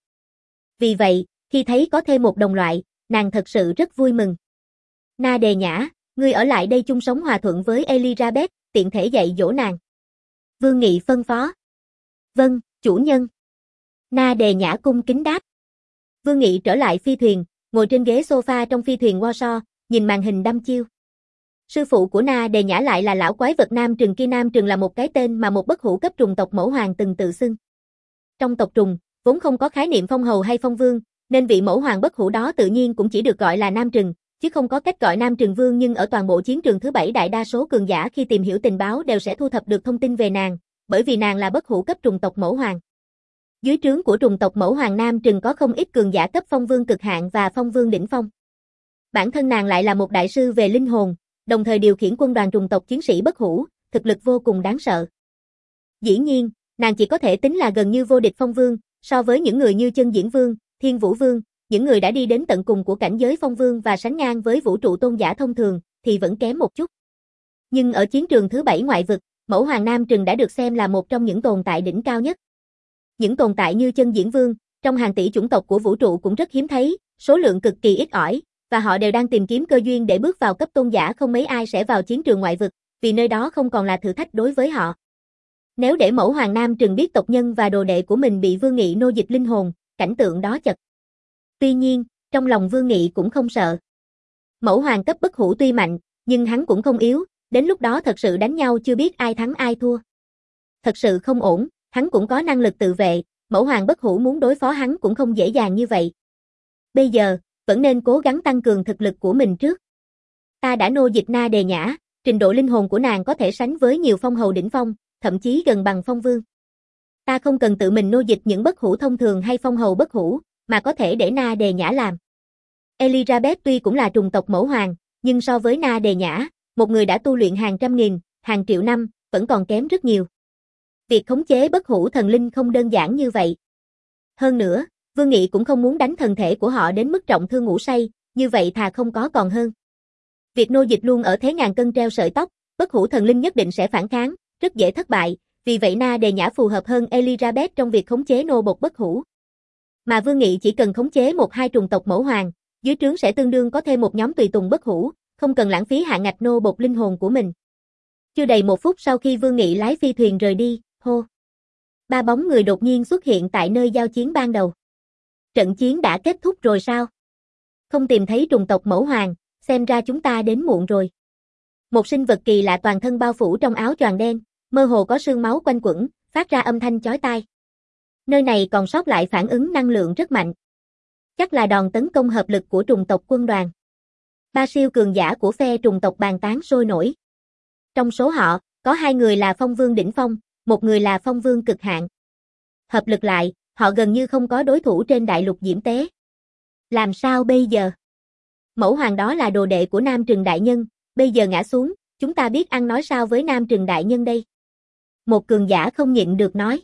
Vì vậy, khi thấy có thêm một đồng loại, nàng thật sự rất vui mừng. Na Đề Nhã, ngươi ở lại đây chung sống hòa thuận với Elizabeth, tiện thể dạy dỗ nàng. Vương Nghị phân phó. Vâng, chủ nhân. Na Đề Nhã cung kính đáp. Vương Nghị trở lại phi thuyền, ngồi trên ghế sofa trong phi thuyền Warsaw, nhìn màn hình đăm chiêu. Sư phụ của Na Đề Nhã lại là lão quái vật Nam Trừng kia. Nam Trừng là một cái tên mà một bất hủ cấp trùng tộc mẫu hoàng từng tự xưng. Trong tộc trùng, vốn không có khái niệm phong hầu hay phong vương, nên vị mẫu hoàng bất hủ đó tự nhiên cũng chỉ được gọi là Nam Trừng, chứ không có cách gọi Nam Trừng Vương. Nhưng ở toàn bộ chiến trường thứ bảy, đại đa số cường giả khi tìm hiểu tình báo đều sẽ thu thập được thông tin về nàng, bởi vì nàng là bất hủ cấp trùng tộc mẫu hoàng. Dưới trướng của trùng tộc mẫu hoàng Nam Trừng có không ít cường giả cấp phong vương cực hạn và phong vương đỉnh phong. Bản thân nàng lại là một đại sư về linh hồn, đồng thời điều khiển quân đoàn trùng tộc chiến sĩ bất hủ, thực lực vô cùng đáng sợ. Dĩ nhiên, nàng chỉ có thể tính là gần như vô địch phong vương, so với những người như Chân Diễn Vương, Thiên Vũ Vương, những người đã đi đến tận cùng của cảnh giới phong vương và sánh ngang với vũ trụ tôn giả thông thường, thì vẫn kém một chút. Nhưng ở chiến trường thứ bảy ngoại vực, mẫu hoàng Nam Trừng đã được xem là một trong những tồn tại đỉnh cao nhất. Những tồn tại như Chân Diễn Vương, trong hàng tỷ chủng tộc của vũ trụ cũng rất hiếm thấy, số lượng cực kỳ ít ỏi, và họ đều đang tìm kiếm cơ duyên để bước vào cấp tôn giả. Không mấy ai sẽ vào chiến trường ngoại vực, vì nơi đó không còn là thử thách đối với họ. Nếu để mẫu hoàng Nam Trừng biết tộc nhân và đồ đệ của mình bị Vương Nghị nô dịch linh hồn, cảnh tượng đó chật. Tuy nhiên, trong lòng Vương Nghị cũng không sợ. Mẫu hoàng cấp bất hủ tuy mạnh, nhưng hắn cũng không yếu, đến lúc đó thật sự đánh nhau chưa biết ai thắng ai thua. Thật sự không ổn, hắn cũng có năng lực tự vệ, mẫu hoàng bất hủ muốn đối phó hắn cũng không dễ dàng như vậy. Bây giờ, vẫn nên cố gắng tăng cường thực lực của mình trước. Ta đã nô dịch Na Đề Nhã, trình độ linh hồn của nàng có thể sánh với nhiều phong hầu đỉnh phong, thậm chí gần bằng phong vương. Ta không cần tự mình nô dịch những bất hủ thông thường hay phong hầu bất hủ, mà có thể để Na Đề Nhã làm. Elizabeth tuy cũng là trùng tộc mẫu hoàng, nhưng so với Na Đề Nhã, một người đã tu luyện hàng trăm nghìn, hàng triệu năm, vẫn còn kém rất nhiều. Việc khống chế bất hủ thần linh không đơn giản như vậy. Hơn nữa, Vương Nghị cũng không muốn đánh thần thể của họ đến mức trọng thương ngủ say, như vậy thà không có còn hơn. Việc nô dịch luôn ở thế ngàn cân treo sợi tóc, bất hủ thần linh nhất định sẽ phản kháng, rất dễ thất bại, vì vậy Na Đề Nhã phù hợp hơn Elizabeth trong việc khống chế nô bộc bất hủ. Mà Vương Nghị chỉ cần khống chế một hai trùng tộc mẫu hoàng, dưới trướng sẽ tương đương có thêm một nhóm tùy tùng bất hủ, không cần lãng phí hạ ngạch nô bộc linh hồn của mình. Chưa đầy một phút sau khi Vương Nghị lái phi thuyền rời đi, hô. Ba bóng người đột nhiên xuất hiện tại nơi giao chiến ban đầu. Trận chiến đã kết thúc rồi sao? Không tìm thấy trùng tộc mẫu hoàng, xem ra chúng ta đến muộn rồi. Một sinh vật kỳ lạ toàn thân bao phủ trong áo choàng đen, mơ hồ có sương máu quanh quẩn, phát ra âm thanh chói tai. Nơi này còn sót lại phản ứng năng lượng rất mạnh. Chắc là đòn tấn công hợp lực của trùng tộc quân đoàn. Ba siêu cường giả của phe trùng tộc bàn tán sôi nổi. Trong số họ, có hai người là phong vương đỉnh phong, một người là phong vương cực hạn. Hợp lực lại, họ gần như không có đối thủ trên đại lục Diễm Tế. Làm sao bây giờ? Mẫu hoàng đó là đồ đệ của Nam Trừng đại nhân, bây giờ ngã xuống, chúng ta biết ăn nói sao với Nam Trừng đại nhân đây? Một cường giả không nhịn được nói.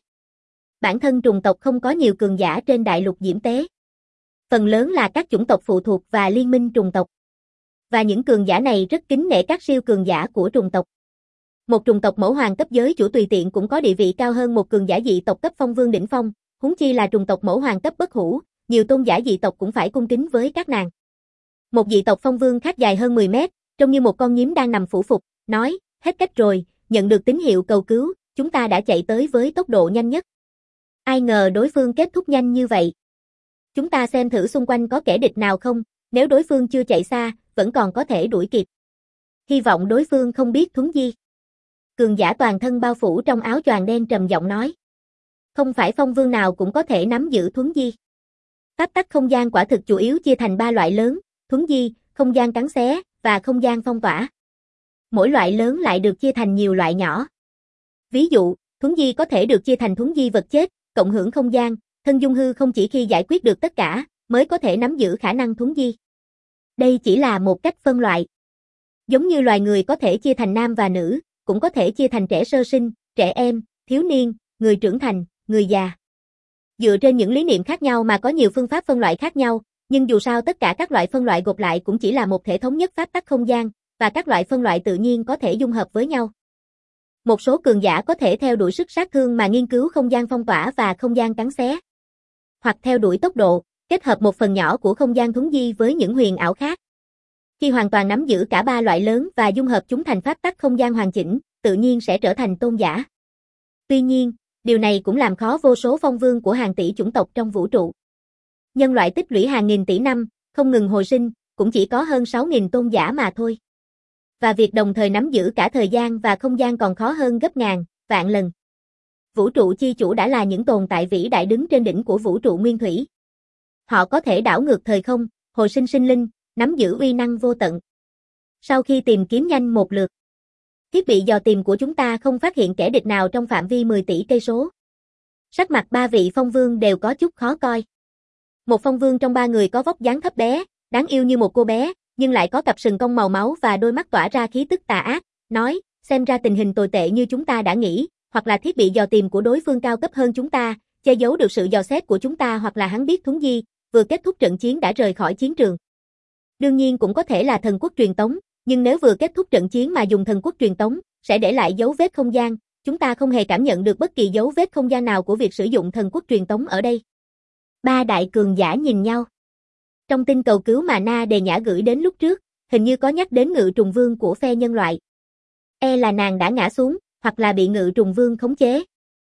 Bản thân trùng tộc không có nhiều cường giả trên đại lục Diễm Tế. Phần lớn là các chủng tộc phụ thuộc và liên minh trùng tộc. Và những cường giả này rất kính nể các siêu cường giả của trùng tộc. Một trùng tộc mẫu hoàng cấp giới chủ tùy tiện cũng có địa vị cao hơn một cường giả dị tộc cấp phong vương đỉnh phong, huống chi là trùng tộc mẫu hoàng cấp bất hủ, nhiều tôn giả dị tộc cũng phải cung kính với các nàng. Một dị tộc phong vương khác dài hơn mười mét, trông như một con nhím đang nằm phủ phục, nói, hết cách rồi, nhận được tín hiệu cầu cứu, chúng ta đã chạy tới với tốc độ nhanh nhất. Ai ngờ đối phương kết thúc nhanh như vậy. Chúng ta xem thử xung quanh có kẻ địch nào không, nếu đối phương chưa chạy xa, vẫn còn có thể đuổi kịp. hy vọng đối phương không biết thuấn di. Cường giả toàn thân bao phủ trong áo choàng đen trầm giọng nói. Không phải phong vương nào cũng có thể nắm giữ thuấn di. Pháp tắc không gian quả thực chủ yếu chia thành ba loại lớn, thuấn di, không gian cắn xé, và không gian phong tỏa. Mỗi loại lớn lại được chia thành nhiều loại nhỏ. Ví dụ, thuấn di có thể được chia thành thuấn di vật chết, cộng hưởng không gian, thân dung hư không chỉ khi giải quyết được tất cả, mới có thể nắm giữ khả năng thuấn di. Đây chỉ là một cách phân loại. Giống như loài người có thể chia thành nam và nữ, cũng có thể chia thành trẻ sơ sinh, trẻ em, thiếu niên, người trưởng thành, người già. Dựa trên những lý niệm khác nhau mà có nhiều phương pháp phân loại khác nhau, nhưng dù sao tất cả các loại phân loại gộp lại cũng chỉ là một thể thống nhất pháp tắc không gian, và các loại phân loại tự nhiên có thể dung hợp với nhau. Một số cường giả có thể theo đuổi sức sát thương mà nghiên cứu không gian phong tỏa và không gian cắn xé. Hoặc theo đuổi tốc độ, kết hợp một phần nhỏ của không gian thuấn di với những huyền ảo khác. Khi hoàn toàn nắm giữ cả ba loại lớn và dung hợp chúng thành pháp tắc không gian hoàn chỉnh, tự nhiên sẽ trở thành tôn giả. Tuy nhiên, điều này cũng làm khó vô số phong vương của hàng tỷ chủng tộc trong vũ trụ. Nhân loại tích lũy hàng nghìn tỷ năm, không ngừng hồi sinh, cũng chỉ có hơn sáu nghìn tôn giả mà thôi. Và việc đồng thời nắm giữ cả thời gian và không gian còn khó hơn gấp ngàn, vạn lần. Vũ trụ chi chủ đã là những tồn tại vĩ đại đứng trên đỉnh của vũ trụ nguyên thủy. Họ có thể đảo ngược thời không, hồi sinh sinh linh, nắm giữ uy năng vô tận. Sau khi tìm kiếm nhanh một lượt, thiết bị dò tìm của chúng ta không phát hiện kẻ địch nào trong phạm vi mười tỷ cây số. Sắc mặt ba vị phong vương đều có chút khó coi. Một phong vương trong ba người có vóc dáng thấp bé, đáng yêu như một cô bé, nhưng lại có cặp sừng cong màu máu và đôi mắt tỏa ra khí tức tà ác, nói, xem ra tình hình tồi tệ như chúng ta đã nghĩ, hoặc là thiết bị dò tìm của đối phương cao cấp hơn chúng ta, che giấu được sự dò xét của chúng ta, hoặc là hắn biết thuấn di, vừa kết thúc trận chiến đã rời khỏi chiến trường. Đương nhiên cũng có thể là thần quốc truyền tống, nhưng nếu vừa kết thúc trận chiến mà dùng thần quốc truyền tống, sẽ để lại dấu vết không gian, chúng ta không hề cảm nhận được bất kỳ dấu vết không gian nào của việc sử dụng thần quốc truyền tống ở đây. Ba đại cường giả nhìn nhau. Trong tin cầu cứu mà Na Đề Nhã gửi đến lúc trước, hình như có nhắc đến Ngự Trùng Vương của phe nhân loại. E là nàng đã ngã xuống, hoặc là bị Ngự Trùng Vương khống chế.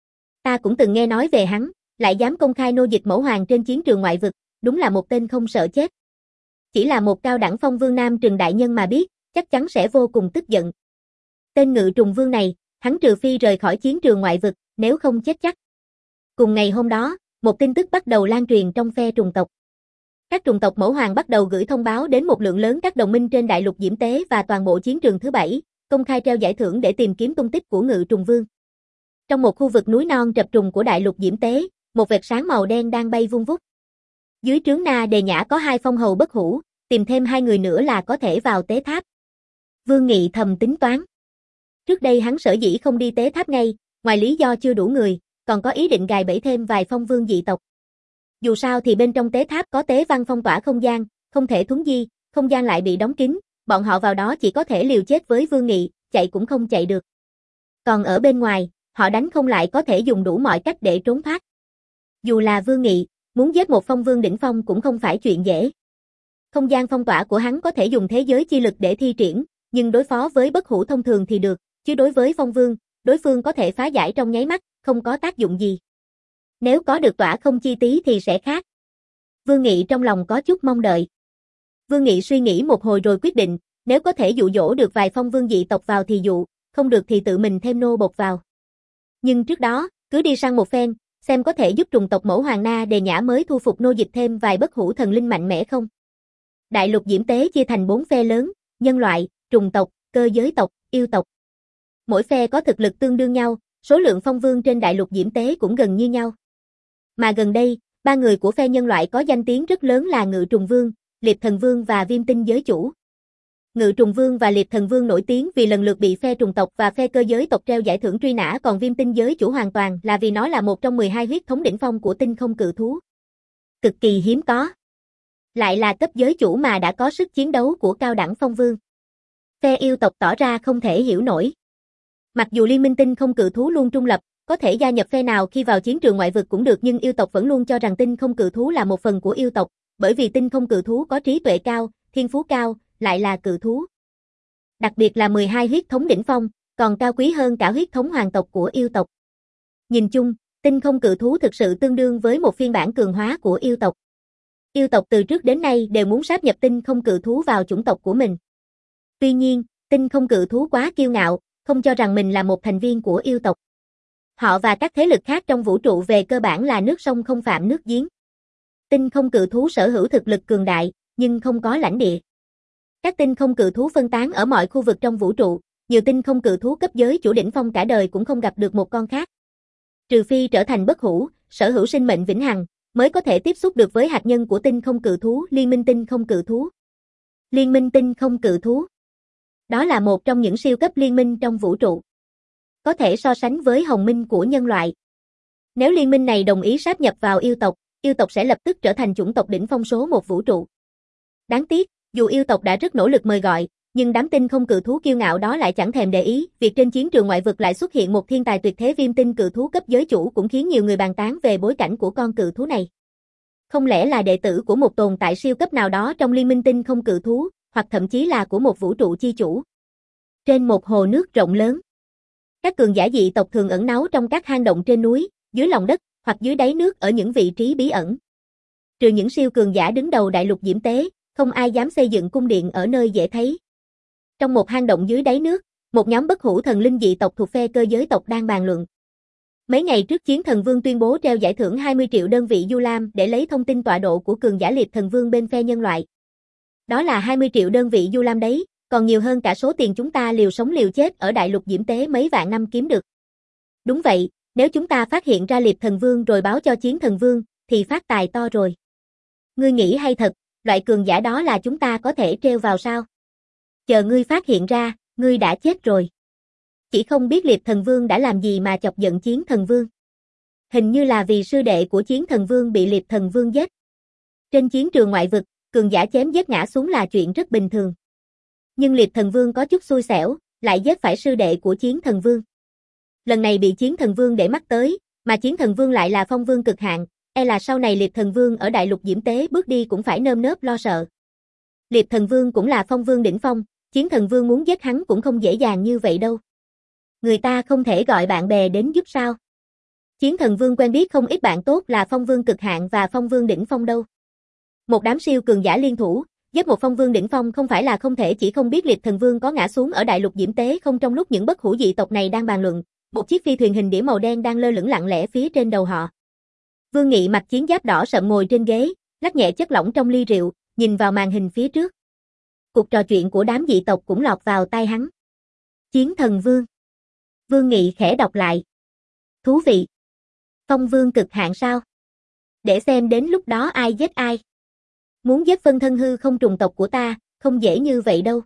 Ta cũng từng nghe nói về hắn, lại dám công khai nô dịch mẫu hoàng trên chiến trường ngoại vực, đúng là một tên không sợ chết. Chỉ là một cao đẳng phong vương nam Trừng đại nhân mà biết, chắc chắn sẽ vô cùng tức giận. Tên Ngự Trùng Vương này, hắn trừ phi rời khỏi chiến trường ngoại vực, nếu không chết chắc. Cùng ngày hôm đó, một tin tức bắt đầu lan truyền trong phe trùng tộc. Các trùng tộc mẫu hoàng bắt đầu gửi thông báo đến một lượng lớn các đồng minh trên đại lục Diễm Tế và toàn bộ chiến trường thứ bảy, công khai treo giải thưởng để tìm kiếm tung tích của Ngự Trùng Vương. Trong một khu vực núi non chập trùng của đại lục Diễm Tế, một vệt sáng màu đen đang bay vung vút. Dưới trướng Na Đề Nhã có hai phong hầu bất hủ, tìm thêm hai người nữa là có thể vào tế tháp. Vương Nghị thầm tính toán. Trước đây hắn sở dĩ không đi tế tháp ngay, ngoài lý do chưa đủ người, còn có ý định gài bẫy thêm vài phong vương dị tộc. Dù sao thì bên trong tế tháp có tế văn phong tỏa không gian, không thể thuấn di, không gian lại bị đóng kín, bọn họ vào đó chỉ có thể liều chết với Vương Nghị, chạy cũng không chạy được. Còn ở bên ngoài, họ đánh không lại có thể dùng đủ mọi cách để trốn thoát. Dù là Vương Nghị, muốn giết một phong vương đỉnh phong cũng không phải chuyện dễ. Không gian phong tỏa của hắn có thể dùng thế giới chi lực để thi triển, nhưng đối phó với bất hủ thông thường thì được, chứ đối với phong vương, đối phương có thể phá giải trong nháy mắt, không có tác dụng gì. Nếu có được tỏa không chi tí thì sẽ khác. Vương Nghị trong lòng có chút mong đợi. Vương Nghị suy nghĩ một hồi rồi quyết định, nếu có thể dụ dỗ được vài phong vương dị tộc vào thì dụ, không được thì tự mình thêm nô bộc vào. Nhưng trước đó, cứ đi săn một phen, xem có thể giúp trùng tộc mẫu hoàng Na Đề Nhã mới thu phục nô dịch thêm vài bất hủ thần linh mạnh mẽ không. Đại lục Diễm Tế chia thành bốn phe lớn, nhân loại, trùng tộc, cơ giới tộc, yêu tộc. Mỗi phe có thực lực tương đương nhau, số lượng phong vương trên đại lục Diễm Tế cũng gần như nhau. Mà gần đây, ba người của phe nhân loại có danh tiếng rất lớn là Ngự Trùng Vương, Liệp Thần Vương và Viêm Tinh Giới Chủ. Ngự Trùng Vương và Liệp Thần Vương nổi tiếng vì lần lượt bị phe trùng tộc và phe cơ giới tộc treo giải thưởng truy nã, còn Viêm Tinh Giới Chủ hoàn toàn là vì nó là một trong mười hai huyết thống đỉnh phong của tinh không cự thú. Cực kỳ hiếm có. Lại là cấp giới chủ mà đã có sức chiến đấu của cao đẳng phong vương. Phe yêu tộc tỏ ra không thể hiểu nổi. Mặc dù liên minh tinh không cự thú luôn trung lập, có thể gia nhập phe nào khi vào chiến trường ngoại vực cũng được, nhưng yêu tộc vẫn luôn cho rằng tinh không cự thú là một phần của yêu tộc, bởi vì tinh không cự thú có trí tuệ cao, thiên phú cao, lại là cự thú. Đặc biệt là mười hai huyết thống đỉnh phong, còn cao quý hơn cả huyết thống hoàng tộc của yêu tộc. Nhìn chung, tinh không cự thú thực sự tương đương với một phiên bản cường hóa của yêu tộc. Yêu tộc từ trước đến nay đều muốn sáp nhập tinh không cự thú vào chủng tộc của mình. Tuy nhiên, Tinh không cự thú quá kiêu ngạo, không cho rằng mình là một thành viên của yêu tộc. Họ và các thế lực khác trong vũ trụ về cơ bản là nước sông không phạm nước giếng. Tinh không cự thú sở hữu thực lực cường đại, nhưng không có lãnh địa. Các tinh không cự thú phân tán ở mọi khu vực trong vũ trụ, nhiều tinh không cự thú cấp giới chủ đỉnh phong cả đời cũng không gặp được một con khác. Trừ phi trở thành bất hủ, sở hữu sinh mệnh vĩnh hằng, mới có thể tiếp xúc được với hạt nhân của tinh không cự thú, Liên minh tinh không cự thú. Liên minh tinh không cự thú. Đó là một trong những siêu cấp liên minh trong vũ trụ. Có thể so sánh với hồng minh của nhân loại. Nếu liên minh này đồng ý sáp nhập vào yêu tộc, yêu tộc sẽ lập tức trở thành chủng tộc đỉnh phong số một vũ trụ. Đáng tiếc, dù yêu tộc đã rất nỗ lực mời gọi, nhưng đám tinh không cự thú kiêu ngạo đó lại chẳng thèm để ý, việc trên chiến trường ngoại vực lại xuất hiện một thiên tài tuyệt thế viêm tinh cự thú cấp giới chủ cũng khiến nhiều người bàn tán về bối cảnh của con cự thú này. Không lẽ là đệ tử của một tồn tại siêu cấp nào đó trong liên minh tinh không cự thú, hoặc thậm chí là của một vũ trụ chi chủ. Trên một hồ nước rộng lớn, các cường giả dị tộc thường ẩn náu trong các hang động trên núi, dưới lòng đất, hoặc dưới đáy nước ở những vị trí bí ẩn. Trừ những siêu cường giả đứng đầu đại lục diễm tế, không ai dám xây dựng cung điện ở nơi dễ thấy. Trong một hang động dưới đáy nước, một nhóm bất hủ thần linh dị tộc thuộc phe cơ giới tộc đang bàn luận. Mấy ngày trước Chiến Thần Vương tuyên bố treo giải thưởng hai mươi triệu đơn vị Du Lam để lấy thông tin tọa độ của cường giả Liệp Thần Vương bên phe nhân loại. Đó là hai mươi triệu đơn vị Du Lam đấy, còn nhiều hơn cả số tiền chúng ta liều sống liều chết ở đại lục diễm tế mấy vạn năm kiếm được. Đúng vậy, nếu chúng ta phát hiện ra Liệp Thần Vương rồi báo cho Chiến Thần Vương, thì phát tài to rồi. Ngươi nghĩ hay thật, loại cường giả đó là chúng ta có thể treo vào sao? Chờ ngươi phát hiện ra, ngươi đã chết rồi. Chỉ không biết Liệp Thần Vương đã làm gì mà chọc giận Chiến Thần Vương. Hình như là vì sư đệ của Chiến Thần Vương bị Liệp Thần Vương giết. Trên chiến trường ngoại vực, cường giả chém giết ngã xuống là chuyện rất bình thường. Nhưng Liệp Thần Vương có chút xui xẻo, lại giết phải sư đệ của Chiến Thần Vương. Lần này bị Chiến Thần Vương để mắt tới, mà Chiến Thần Vương lại là phong vương cực hạn, e là sau này Liệp Thần Vương ở đại lục diễm tế bước đi cũng phải nơm nớp lo sợ. Liệp Thần Vương cũng là phong vương đỉnh phong, Chiến Thần Vương muốn giết hắn cũng không dễ dàng như vậy đâu. Người ta không thể gọi bạn bè đến giúp sao? Chiến Thần Vương quen biết không ít bạn tốt là phong vương cực hạn và phong vương đỉnh phong đâu. Một đám siêu cường giả liên thủ, giết một phong vương đỉnh phong không phải là không thể, chỉ không biết Liệp Thần Vương có ngã xuống ở đại lục diễm tế không. Trong lúc những bất hủ dị tộc này đang bàn luận, một chiếc phi thuyền hình đĩa màu đen đang lơ lửng lặng lẽ phía trên đầu họ. Vương Nghị mặc chiến giáp đỏ sậm ngồi trên ghế, lắc nhẹ chất lỏng trong ly rượu, nhìn vào màn hình phía trước. Cuộc trò chuyện của đám dị tộc cũng lọt vào tai hắn. Chiến Thần Vương. Vương Nghị khẽ đọc lại. Thú vị. Phong vương cực hạn sao? Để xem đến lúc đó ai giết ai. Muốn giết phân thân hư không trùng tộc của ta, không dễ như vậy đâu.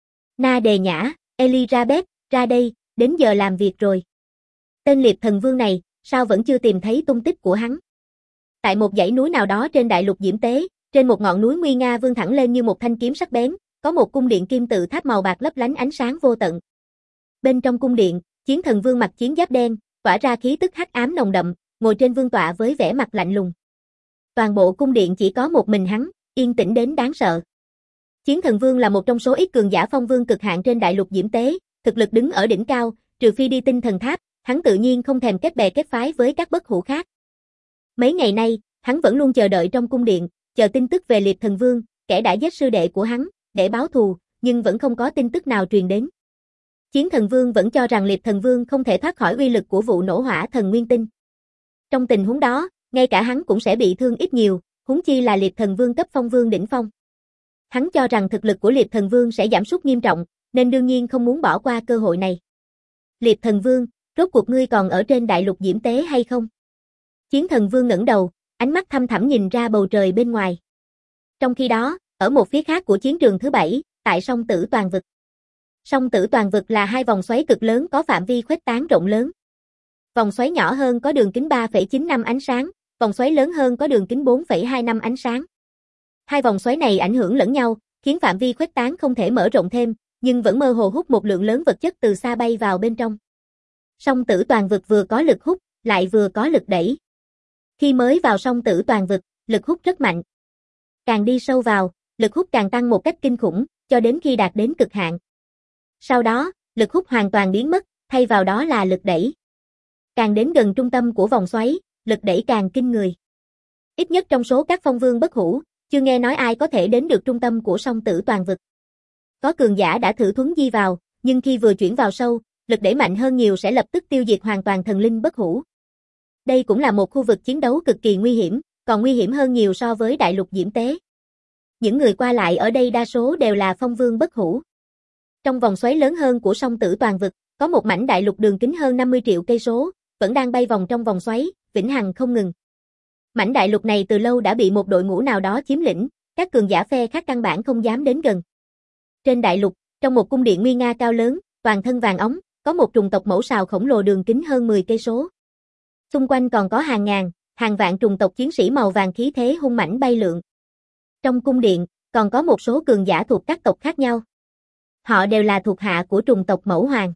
Na Đề Nhã, Elizabeth, ra đây, đến giờ làm việc rồi. Tên Liệp Thần Vương này, sao vẫn chưa tìm thấy tung tích của hắn? Tại một dãy núi nào đó trên đại lục diễm tế, trên một ngọn núi nguy nga vươn thẳng lên như một thanh kiếm sắc bén, có một cung điện kim tự tháp màu bạc lấp lánh ánh sáng vô tận. Bên trong cung điện, Chiến Thần Vương mặc chiến giáp đen, tỏa ra khí tức hắc ám nồng đậm, ngồi trên vương tọa với vẻ mặt lạnh lùng. Toàn bộ cung điện chỉ có một mình hắn, yên tĩnh đến đáng sợ. Chiến Thần Vương là một trong số ít cường giả phong vương cực hạn trên đại lục diễm tế, thực lực đứng ở đỉnh cao, trừ phi đi tinh thần tháp, hắn tự nhiên không thèm kết bè kết phái với các bất hủ khác. Mấy ngày nay, hắn vẫn luôn chờ đợi trong cung điện, chờ tin tức về Liệp Thần Vương, kẻ đã giết sư đệ của hắn, để báo thù, nhưng vẫn không có tin tức nào truyền đến. Chiến Thần Vương vẫn cho rằng Liệp Thần Vương không thể thoát khỏi uy lực của vụ nổ hỏa thần nguyên tinh. Trong tình huống đó, ngay cả hắn cũng sẽ bị thương ít nhiều, huống chi là Liệp Thần Vương cấp phong vương đỉnh phong. Hắn cho rằng thực lực của Liệp Thần Vương sẽ giảm sút nghiêm trọng, nên đương nhiên không muốn bỏ qua cơ hội này. Liệp Thần Vương, rốt cuộc ngươi còn ở trên đại lục diễm tế hay không? Chiến Thần Vương ngẩng đầu, ánh mắt thăm thẳm nhìn ra bầu trời bên ngoài. Trong khi đó, ở một phía khác của chiến trường thứ bảy, tại sông Tử Toàn Vực. Sông Tử Toàn Vực là hai vòng xoáy cực lớn có phạm vi khuếch tán rộng lớn. Vòng xoáy nhỏ hơn có đường kính ba phẩy chín năm ánh sáng, vòng xoáy lớn hơn có đường kính bốn phẩy hai năm ánh sáng. Hai vòng xoáy này ảnh hưởng lẫn nhau, khiến phạm vi khuếch tán không thể mở rộng thêm, nhưng vẫn mơ hồ hút một lượng lớn vật chất từ xa bay vào bên trong. Sông Tử Toàn Vực vừa có lực hút, lại vừa có lực đẩy. Khi mới vào sông Tử Toàn Vực, lực hút rất mạnh. Càng đi sâu vào, lực hút càng tăng một cách kinh khủng, cho đến khi đạt đến cực hạn. Sau đó, lực hút hoàn toàn biến mất, thay vào đó là lực đẩy. Càng đến gần trung tâm của vòng xoáy, lực đẩy càng kinh người. Ít nhất trong số các phong vương bất hủ, chưa nghe nói ai có thể đến được trung tâm của sông Tử Toàn Vực. Có cường giả đã thử thuấn di vào, nhưng khi vừa chuyển vào sâu, lực đẩy mạnh hơn nhiều sẽ lập tức tiêu diệt hoàn toàn thần linh bất hủ. Đây cũng là một khu vực chiến đấu cực kỳ nguy hiểm, còn nguy hiểm hơn nhiều so với đại lục Diễm Tế. Những người qua lại ở đây đa số đều là phong vương bất hủ. Trong vòng xoáy lớn hơn của song tử toàn vực, có một mảnh đại lục đường kính hơn năm mươi triệu cây số, vẫn đang bay vòng trong vòng xoáy, vĩnh hằng không ngừng. Mảnh đại lục này từ lâu đã bị một đội ngũ nào đó chiếm lĩnh, các cường giả phe khác căn bản không dám đến gần. Trên đại lục, trong một cung điện nguy nga cao lớn, toàn thân vàng óng, có một trùng tộc mẫu sào khổng lồ đường kính hơn mười cây số. Xung quanh còn có hàng ngàn, hàng vạn trùng tộc chiến sĩ màu vàng khí thế hung mãnh bay lượn. Trong cung điện, còn có một số cường giả thuộc các tộc khác nhau. Họ đều là thuộc hạ của trùng tộc mẫu hoàng.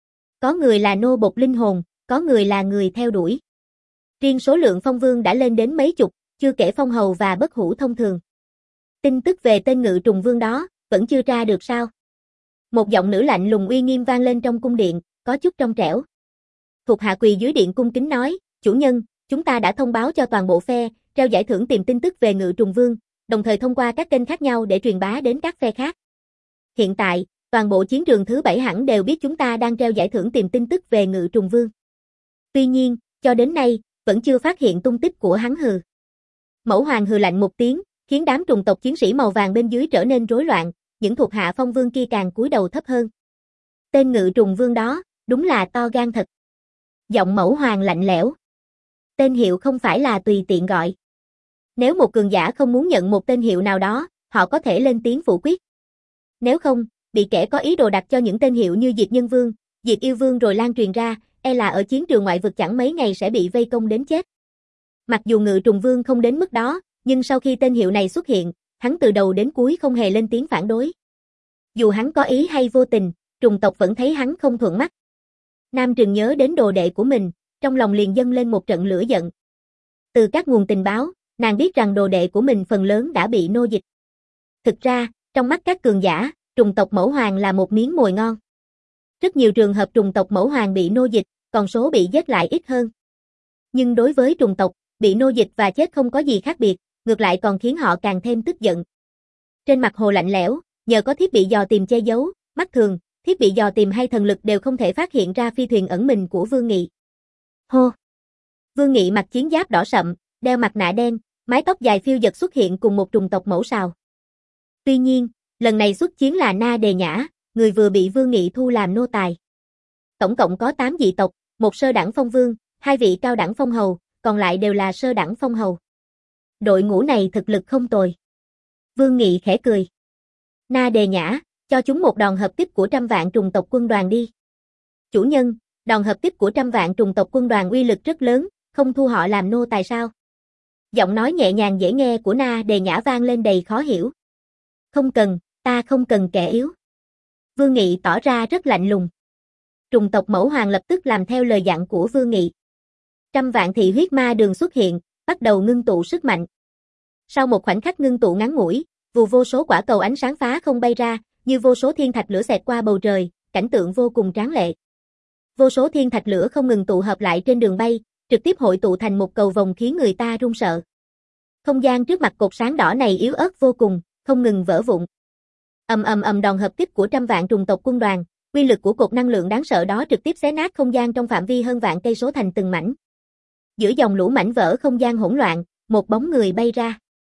Có người là nô bộc linh hồn, có người là người theo đuổi. Riêng số lượng phong vương đã lên đến mấy chục, chưa kể phong hầu và bất hủ thông thường. Tin tức về tên ngự trùng vương đó, vẫn chưa tra được sao? Một giọng nữ lạnh lùng uy nghiêm vang lên trong cung điện, có chút trong trẻo. Thuộc hạ quỳ dưới điện cung kính nói, chủ nhân, chúng ta đã thông báo cho toàn bộ phe, treo giải thưởng tìm tin tức về ngự trùng vương, đồng thời thông qua các kênh khác nhau để truyền bá đến các phe khác. Hiện tại, toàn bộ chiến trường thứ bảy hẳn đều biết chúng ta đang treo giải thưởng tìm tin tức về ngự trùng vương. Tuy nhiên, cho đến nay, vẫn chưa phát hiện tung tích của hắn hừ. Mẫu hoàng hừ lạnh một tiếng, khiến đám trùng tộc chiến sĩ màu vàng bên dưới trở nên rối loạn, những thuộc hạ phong vương kia càng cúi đầu thấp hơn. Tên ngự trùng vương đó, đúng là to gan thật. Giọng mẫu hoàng lạnh lẽo. Tên hiệu không phải là tùy tiện gọi. Nếu một cường giả không muốn nhận một tên hiệu nào đó, họ có thể lên tiếng phủ quyết. Nếu không, bị kẻ có ý đồ đặt cho những tên hiệu như Diệt Nhân Vương, Diệt Yêu Vương rồi lan truyền ra, e là ở chiến trường ngoại vực chẳng mấy ngày sẽ bị vây công đến chết. Mặc dù ngự trùng vương không đến mức đó, nhưng sau khi tên hiệu này xuất hiện, hắn từ đầu đến cuối không hề lên tiếng phản đối. Dù hắn có ý hay vô tình, trùng tộc vẫn thấy hắn không thuận mắt. Nam Trừng nhớ đến đồ đệ của mình, trong lòng liền dâng lên một trận lửa giận. Từ các nguồn tình báo, nàng biết rằng đồ đệ của mình phần lớn đã bị nô dịch. Thực ra, trong mắt các cường giả, trùng tộc mẫu hoàng là một miếng mồi ngon. Rất nhiều trường hợp trùng tộc mẫu hoàng bị nô dịch, còn số bị giết lại ít hơn. Nhưng đối với trùng tộc, bị nô dịch và chết không có gì khác biệt, ngược lại còn khiến họ càng thêm tức giận. Trên mặt hồ lạnh lẽo, nhờ có thiết bị dò tìm che giấu, mắt thường, thiết bị dò tìm hay thần lực đều không thể phát hiện ra phi thuyền ẩn mình của Vương Nghị. Hô! Vương Nghị mặc chiến giáp đỏ sậm, đeo mặt nạ đen, mái tóc dài phiêu dật xuất hiện cùng một trùng tộc mẫu sào. Tuy nhiên, lần này xuất chiến là Na Đề Nhã, người vừa bị Vương Nghị thu làm nô tài. Tổng cộng có tám dị tộc, một sơ đẳng phong vương, hai vị cao đẳng phong hầu, còn lại đều là sơ đẳng phong hầu. Đội ngũ này thực lực không tồi. Vương Nghị khẽ cười. Na Đề Nhã, cho chúng một đòn hợp kích của trăm vạn trùng tộc quân đoàn đi. Chủ nhân, đòn hợp kích của trăm vạn trùng tộc quân đoàn uy lực rất lớn, không thu họ làm nô tài sao? Giọng nói nhẹ nhàng dễ nghe của Na Đề Nhã vang lên đầy khó hiểu. Không cần, ta không cần kẻ yếu. Vương Nghị tỏ ra rất lạnh lùng. Trùng tộc mẫu hoàng lập tức làm theo lời dặn của Vương Nghị. Trăm vạn thị huyết ma đường xuất hiện, bắt đầu ngưng tụ sức mạnh. Sau một khoảnh khắc ngưng tụ ngắn ngủi, vù vô số quả cầu ánh sáng phá không bay ra, như vô số thiên thạch lửa xẹt qua bầu trời, cảnh tượng vô cùng tráng lệ. Vô số thiên thạch lửa không ngừng tụ hợp lại trên đường bay, trực tiếp hội tụ thành một cầu vồng khiến người ta run sợ. Không gian trước mặt cột sáng đỏ này yếu ớt vô cùng, không ngừng vỡ vụn. Ầm ầm ầm đòn hợp kích của trăm vạn trùng tộc quân đoàn, uy lực của cột năng lượng đáng sợ đó trực tiếp xé nát không gian trong phạm vi hơn vạn cây số thành từng mảnh. Giữa dòng lũ mảnh vỡ không gian hỗn loạn, một bóng người bay ra.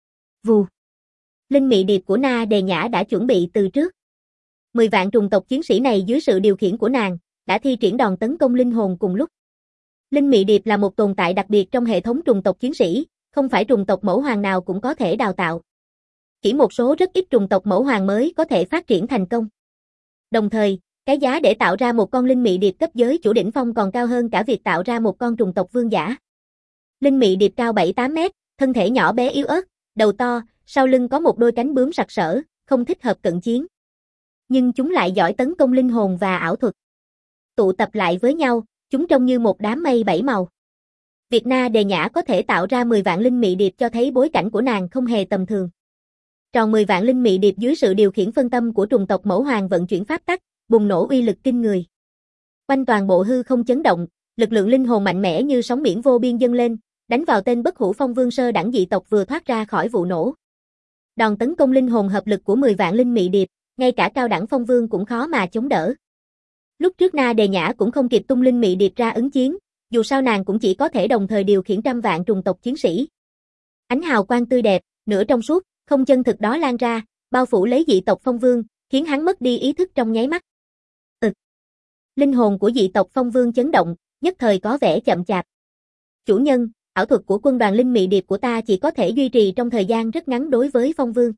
Vù. Linh mị điệp của Na Đề Nhã đã chuẩn bị từ trước. Mười vạn trùng tộc chiến sĩ này dưới sự điều khiển của nàng, đã thi triển đòn tấn công linh hồn cùng lúc. Linh mị điệp là một tồn tại đặc biệt trong hệ thống trùng tộc chiến sĩ, không phải trùng tộc mẫu hoàng nào cũng có thể đào tạo. Chỉ một số rất ít trùng tộc mẫu hoàng mới có thể phát triển thành công. Đồng thời, cái giá để tạo ra một con linh mị điệp cấp giới chủ đỉnh phong còn cao hơn cả việc tạo ra một con trùng tộc vương giả. Linh mị điệp cao bảy tám mét, thân thể nhỏ bé yếu ớt, đầu to, sau lưng có một đôi cánh bướm sặc sỡ, không thích hợp cận chiến. Nhưng chúng lại giỏi tấn công linh hồn và ảo thuật. Tụ tập lại với nhau, chúng trông như một đám mây bảy màu. Việc Na Đề Nhã có thể tạo ra mười vạn linh mị điệp cho thấy bối cảnh của nàng không hề tầm thường. Tròn mười vạn linh mị điệp dưới sự điều khiển phân tâm của trùng tộc mẫu hoàng vận chuyển pháp tắc, bùng nổ uy lực kinh người. Quanh toàn bộ hư không chấn động, lực lượng linh hồn mạnh mẽ như sóng biển vô biên dâng lên, đánh vào tên bất hủ phong vương sơ đẳng dị tộc vừa thoát ra khỏi vụ nổ. Đòn tấn công linh hồn hợp lực của mười vạn linh mị điệp, Ngay cả cao đẳng phong vương cũng khó mà chống đỡ. Lúc trước Na Đề Nhã cũng không kịp tung linh mị điệp ra ứng chiến, dù sao nàng cũng chỉ có thể đồng thời điều khiển trăm vạn trùng tộc chiến sĩ. Ánh hào quang tươi đẹp, nửa trong suốt, không chân thực đó lan ra, bao phủ lấy dị tộc phong vương, khiến hắn mất đi ý thức trong nháy mắt. Ừ. Linh hồn của dị tộc phong vương chấn động, nhất thời có vẻ chậm chạp. Chủ nhân, ảo thuật của quân đoàn linh mị điệp của ta chỉ có thể duy trì trong thời gian rất ngắn đối với phong vương.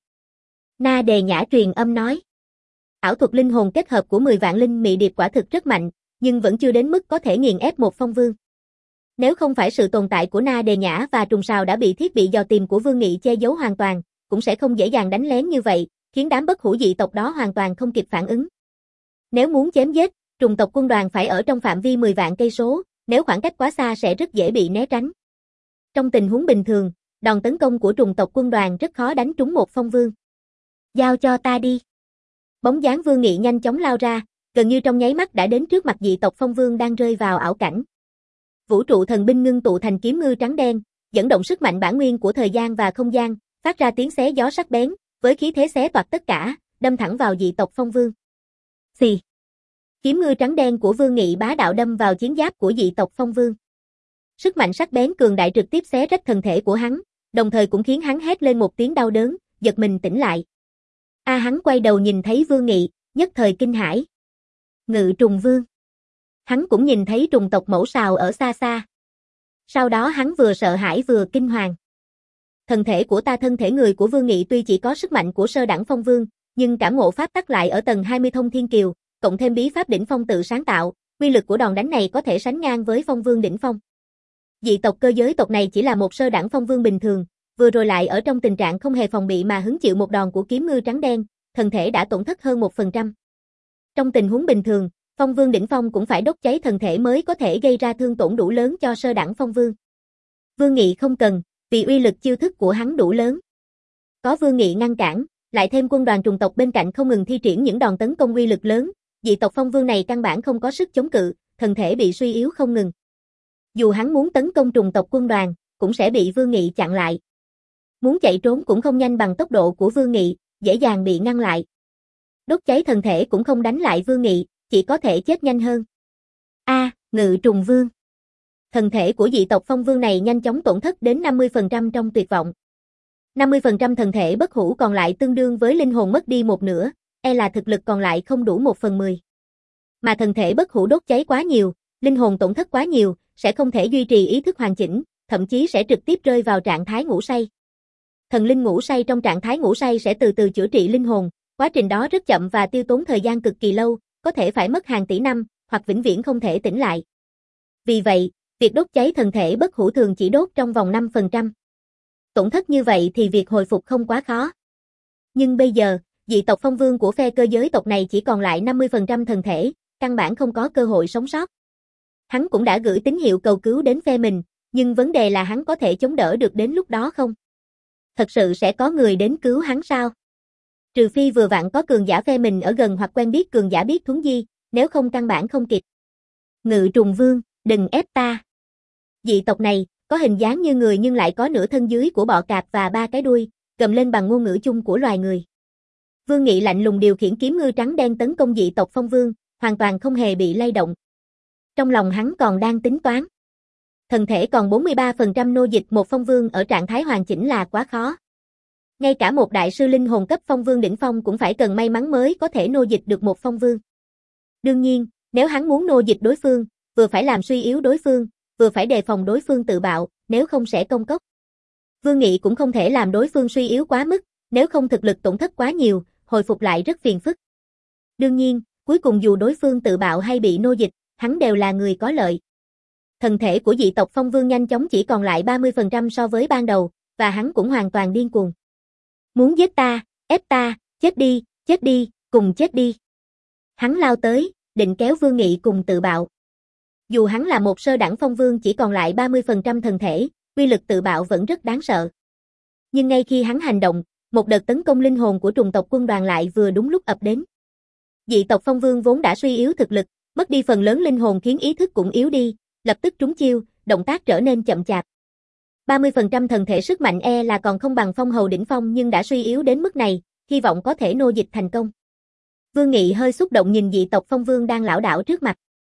Na Đề Nhã truyền âm nói. Ảo thuật linh hồn kết hợp của mười vạn linh mị điệp quả thực rất mạnh, nhưng vẫn chưa đến mức có thể nghiền ép một phong vương. Nếu không phải sự tồn tại của Na Đề Nhã và trùng sào đã bị thiết bị dò tìm của Vương Nghị che giấu hoàn toàn, cũng sẽ không dễ dàng đánh lén như vậy, khiến đám bất hủ dị tộc đó hoàn toàn không kịp phản ứng. Nếu muốn chém giết, trùng tộc quân đoàn phải ở trong phạm vi mười vạn cây số, nếu khoảng cách quá xa sẽ rất dễ bị né tránh. Trong tình huống bình thường, đòn tấn công của trùng tộc quân đoàn rất khó đánh trúng một phong vương. Giao cho ta đi. Bóng dáng Vương Nghị nhanh chóng lao ra, gần như trong nháy mắt đã đến trước mặt dị tộc phong vương đang rơi vào ảo cảnh. Vũ trụ thần binh ngưng tụ thành kiếm ngư trắng đen, dẫn động sức mạnh bản nguyên của thời gian và không gian, phát ra tiếng xé gió sắc bén, với khí thế xé toạc tất cả, đâm thẳng vào dị tộc phong vương. Xì. Kiếm ngư trắng đen của Vương Nghị bá đạo đâm vào chiến giáp của dị tộc phong vương. Sức mạnh sắc bén cường đại trực tiếp xé rách thân thể của hắn, đồng thời cũng khiến hắn hét lên một tiếng đau đớn, giật mình tỉnh lại. A à, hắn quay đầu nhìn thấy Vương Nghị, nhất thời kinh hãi. Ngự trùng vương. Hắn cũng nhìn thấy trùng tộc mẫu sào ở xa xa. Sau đó hắn vừa sợ hãi vừa kinh hoàng. Thân thể của ta thân thể người của Vương Nghị tuy chỉ có sức mạnh của sơ đẳng phong vương, nhưng cảm ngộ pháp tắc lại ở tầng hai mươi thông thiên kiều, cộng thêm bí pháp đỉnh phong tự sáng tạo, uy lực của đòn đánh này có thể sánh ngang với phong vương đỉnh phong. Dị tộc cơ giới tộc này chỉ là một sơ đẳng phong vương bình thường, vừa rồi lại ở trong tình trạng không hề phòng bị mà hứng chịu một đòn của kiếm ngư trắng đen, thân thể đã tổn thất hơn một phần trăm. Trong tình huống bình thường, phong vương đỉnh phong cũng phải đốt cháy thân thể mới có thể gây ra thương tổn đủ lớn cho sơ đẳng phong vương. Vương Nghị không cần, vì uy lực chiêu thức của hắn đủ lớn. Có Vương Nghị ngăn cản, lại thêm quân đoàn trùng tộc bên cạnh không ngừng thi triển những đòn tấn công uy lực lớn, dị tộc phong vương này căn bản không có sức chống cự, thân thể bị suy yếu không ngừng. Dù hắn muốn tấn công trùng tộc quân đoàn, cũng sẽ bị Vương Nghị chặn lại. Muốn chạy trốn cũng không nhanh bằng tốc độ của Vương Nghị, dễ dàng bị ngăn lại. Đốt cháy thân thể cũng không đánh lại Vương Nghị, chỉ có thể chết nhanh hơn. A, à, ngự trùng vương. Thân thể của dị tộc phong vương này nhanh chóng tổn thất đến năm mươi phần trăm trong tuyệt vọng. năm mươi phần trăm thân thể bất hủ còn lại tương đương với linh hồn mất đi một nửa, e là thực lực còn lại không đủ một phần mười. Mà thân thể bất hủ đốt cháy quá nhiều, linh hồn tổn thất quá nhiều, sẽ không thể duy trì ý thức hoàn chỉnh, thậm chí sẽ trực tiếp rơi vào trạng thái ngủ say. Thần linh ngủ say trong trạng thái ngủ say sẽ từ từ chữa trị linh hồn, quá trình đó rất chậm và tiêu tốn thời gian cực kỳ lâu, có thể phải mất hàng tỷ năm, hoặc vĩnh viễn không thể tỉnh lại. Vì vậy, việc đốt cháy thân thể bất hủ thường chỉ đốt trong vòng năm phần trăm. Tổn thất như vậy thì việc hồi phục không quá khó. Nhưng bây giờ, dị tộc phong vương của phe cơ giới tộc này chỉ còn lại năm mươi phần trăm thân thể, căn bản không có cơ hội sống sót. Hắn cũng đã gửi tín hiệu cầu cứu đến phe mình, nhưng vấn đề là hắn có thể chống đỡ được đến lúc đó không? Thật sự sẽ có người đến cứu hắn sao? Trừ phi vừa vặn có cường giả phe mình ở gần hoặc quen biết cường giả biết thuấn di, nếu không căn bản không kịp. Ngự trùng vương, đừng ép ta. Dị tộc này, có hình dáng như người nhưng lại có nửa thân dưới của bọ cạp và ba cái đuôi, gầm lên bằng ngôn ngữ chung của loài người. Vương Nghị lạnh lùng điều khiển kiếm ngư trắng đen tấn công dị tộc phong vương, hoàn toàn không hề bị lay động. Trong lòng hắn còn đang tính toán. Thân thể còn bốn mươi ba phần trăm nô dịch một phong vương ở trạng thái hoàn chỉnh là quá khó. Ngay cả một đại sư linh hồn cấp phong vương đỉnh phong cũng phải cần may mắn mới có thể nô dịch được một phong vương. Đương nhiên, nếu hắn muốn nô dịch đối phương, vừa phải làm suy yếu đối phương, vừa phải đề phòng đối phương tự bạo, nếu không sẽ công cốc. Vương Nghị cũng không thể làm đối phương suy yếu quá mức, nếu không thực lực tổn thất quá nhiều, hồi phục lại rất phiền phức. Đương nhiên, cuối cùng dù đối phương tự bạo hay bị nô dịch, hắn đều là người có lợi. Thân thể của dị tộc phong vương nhanh chóng chỉ còn lại ba mươi phần trăm so với ban đầu, và hắn cũng hoàn toàn điên cuồng. Muốn giết ta, ép ta, chết đi, chết đi, cùng chết đi. Hắn lao tới, định kéo Vương Nghị cùng tự bạo. Dù hắn là một sơ đẳng phong vương chỉ còn lại ba mươi phần trăm thân thể, uy lực tự bạo vẫn rất đáng sợ. Nhưng ngay khi hắn hành động, một đợt tấn công linh hồn của trùng tộc quân đoàn lại vừa đúng lúc ập đến. Dị tộc phong vương vốn đã suy yếu thực lực, mất đi phần lớn linh hồn khiến ý thức cũng yếu đi, lập tức trúng chiêu, động tác trở nên chậm chạp. ba mươi phần trăm thần thể sức mạnh e là còn không bằng phong hầu đỉnh phong nhưng đã suy yếu đến mức này, hy vọng có thể nô dịch thành công. Vương Nghị hơi xúc động nhìn dị tộc Phong Vương đang lảo đảo trước mặt.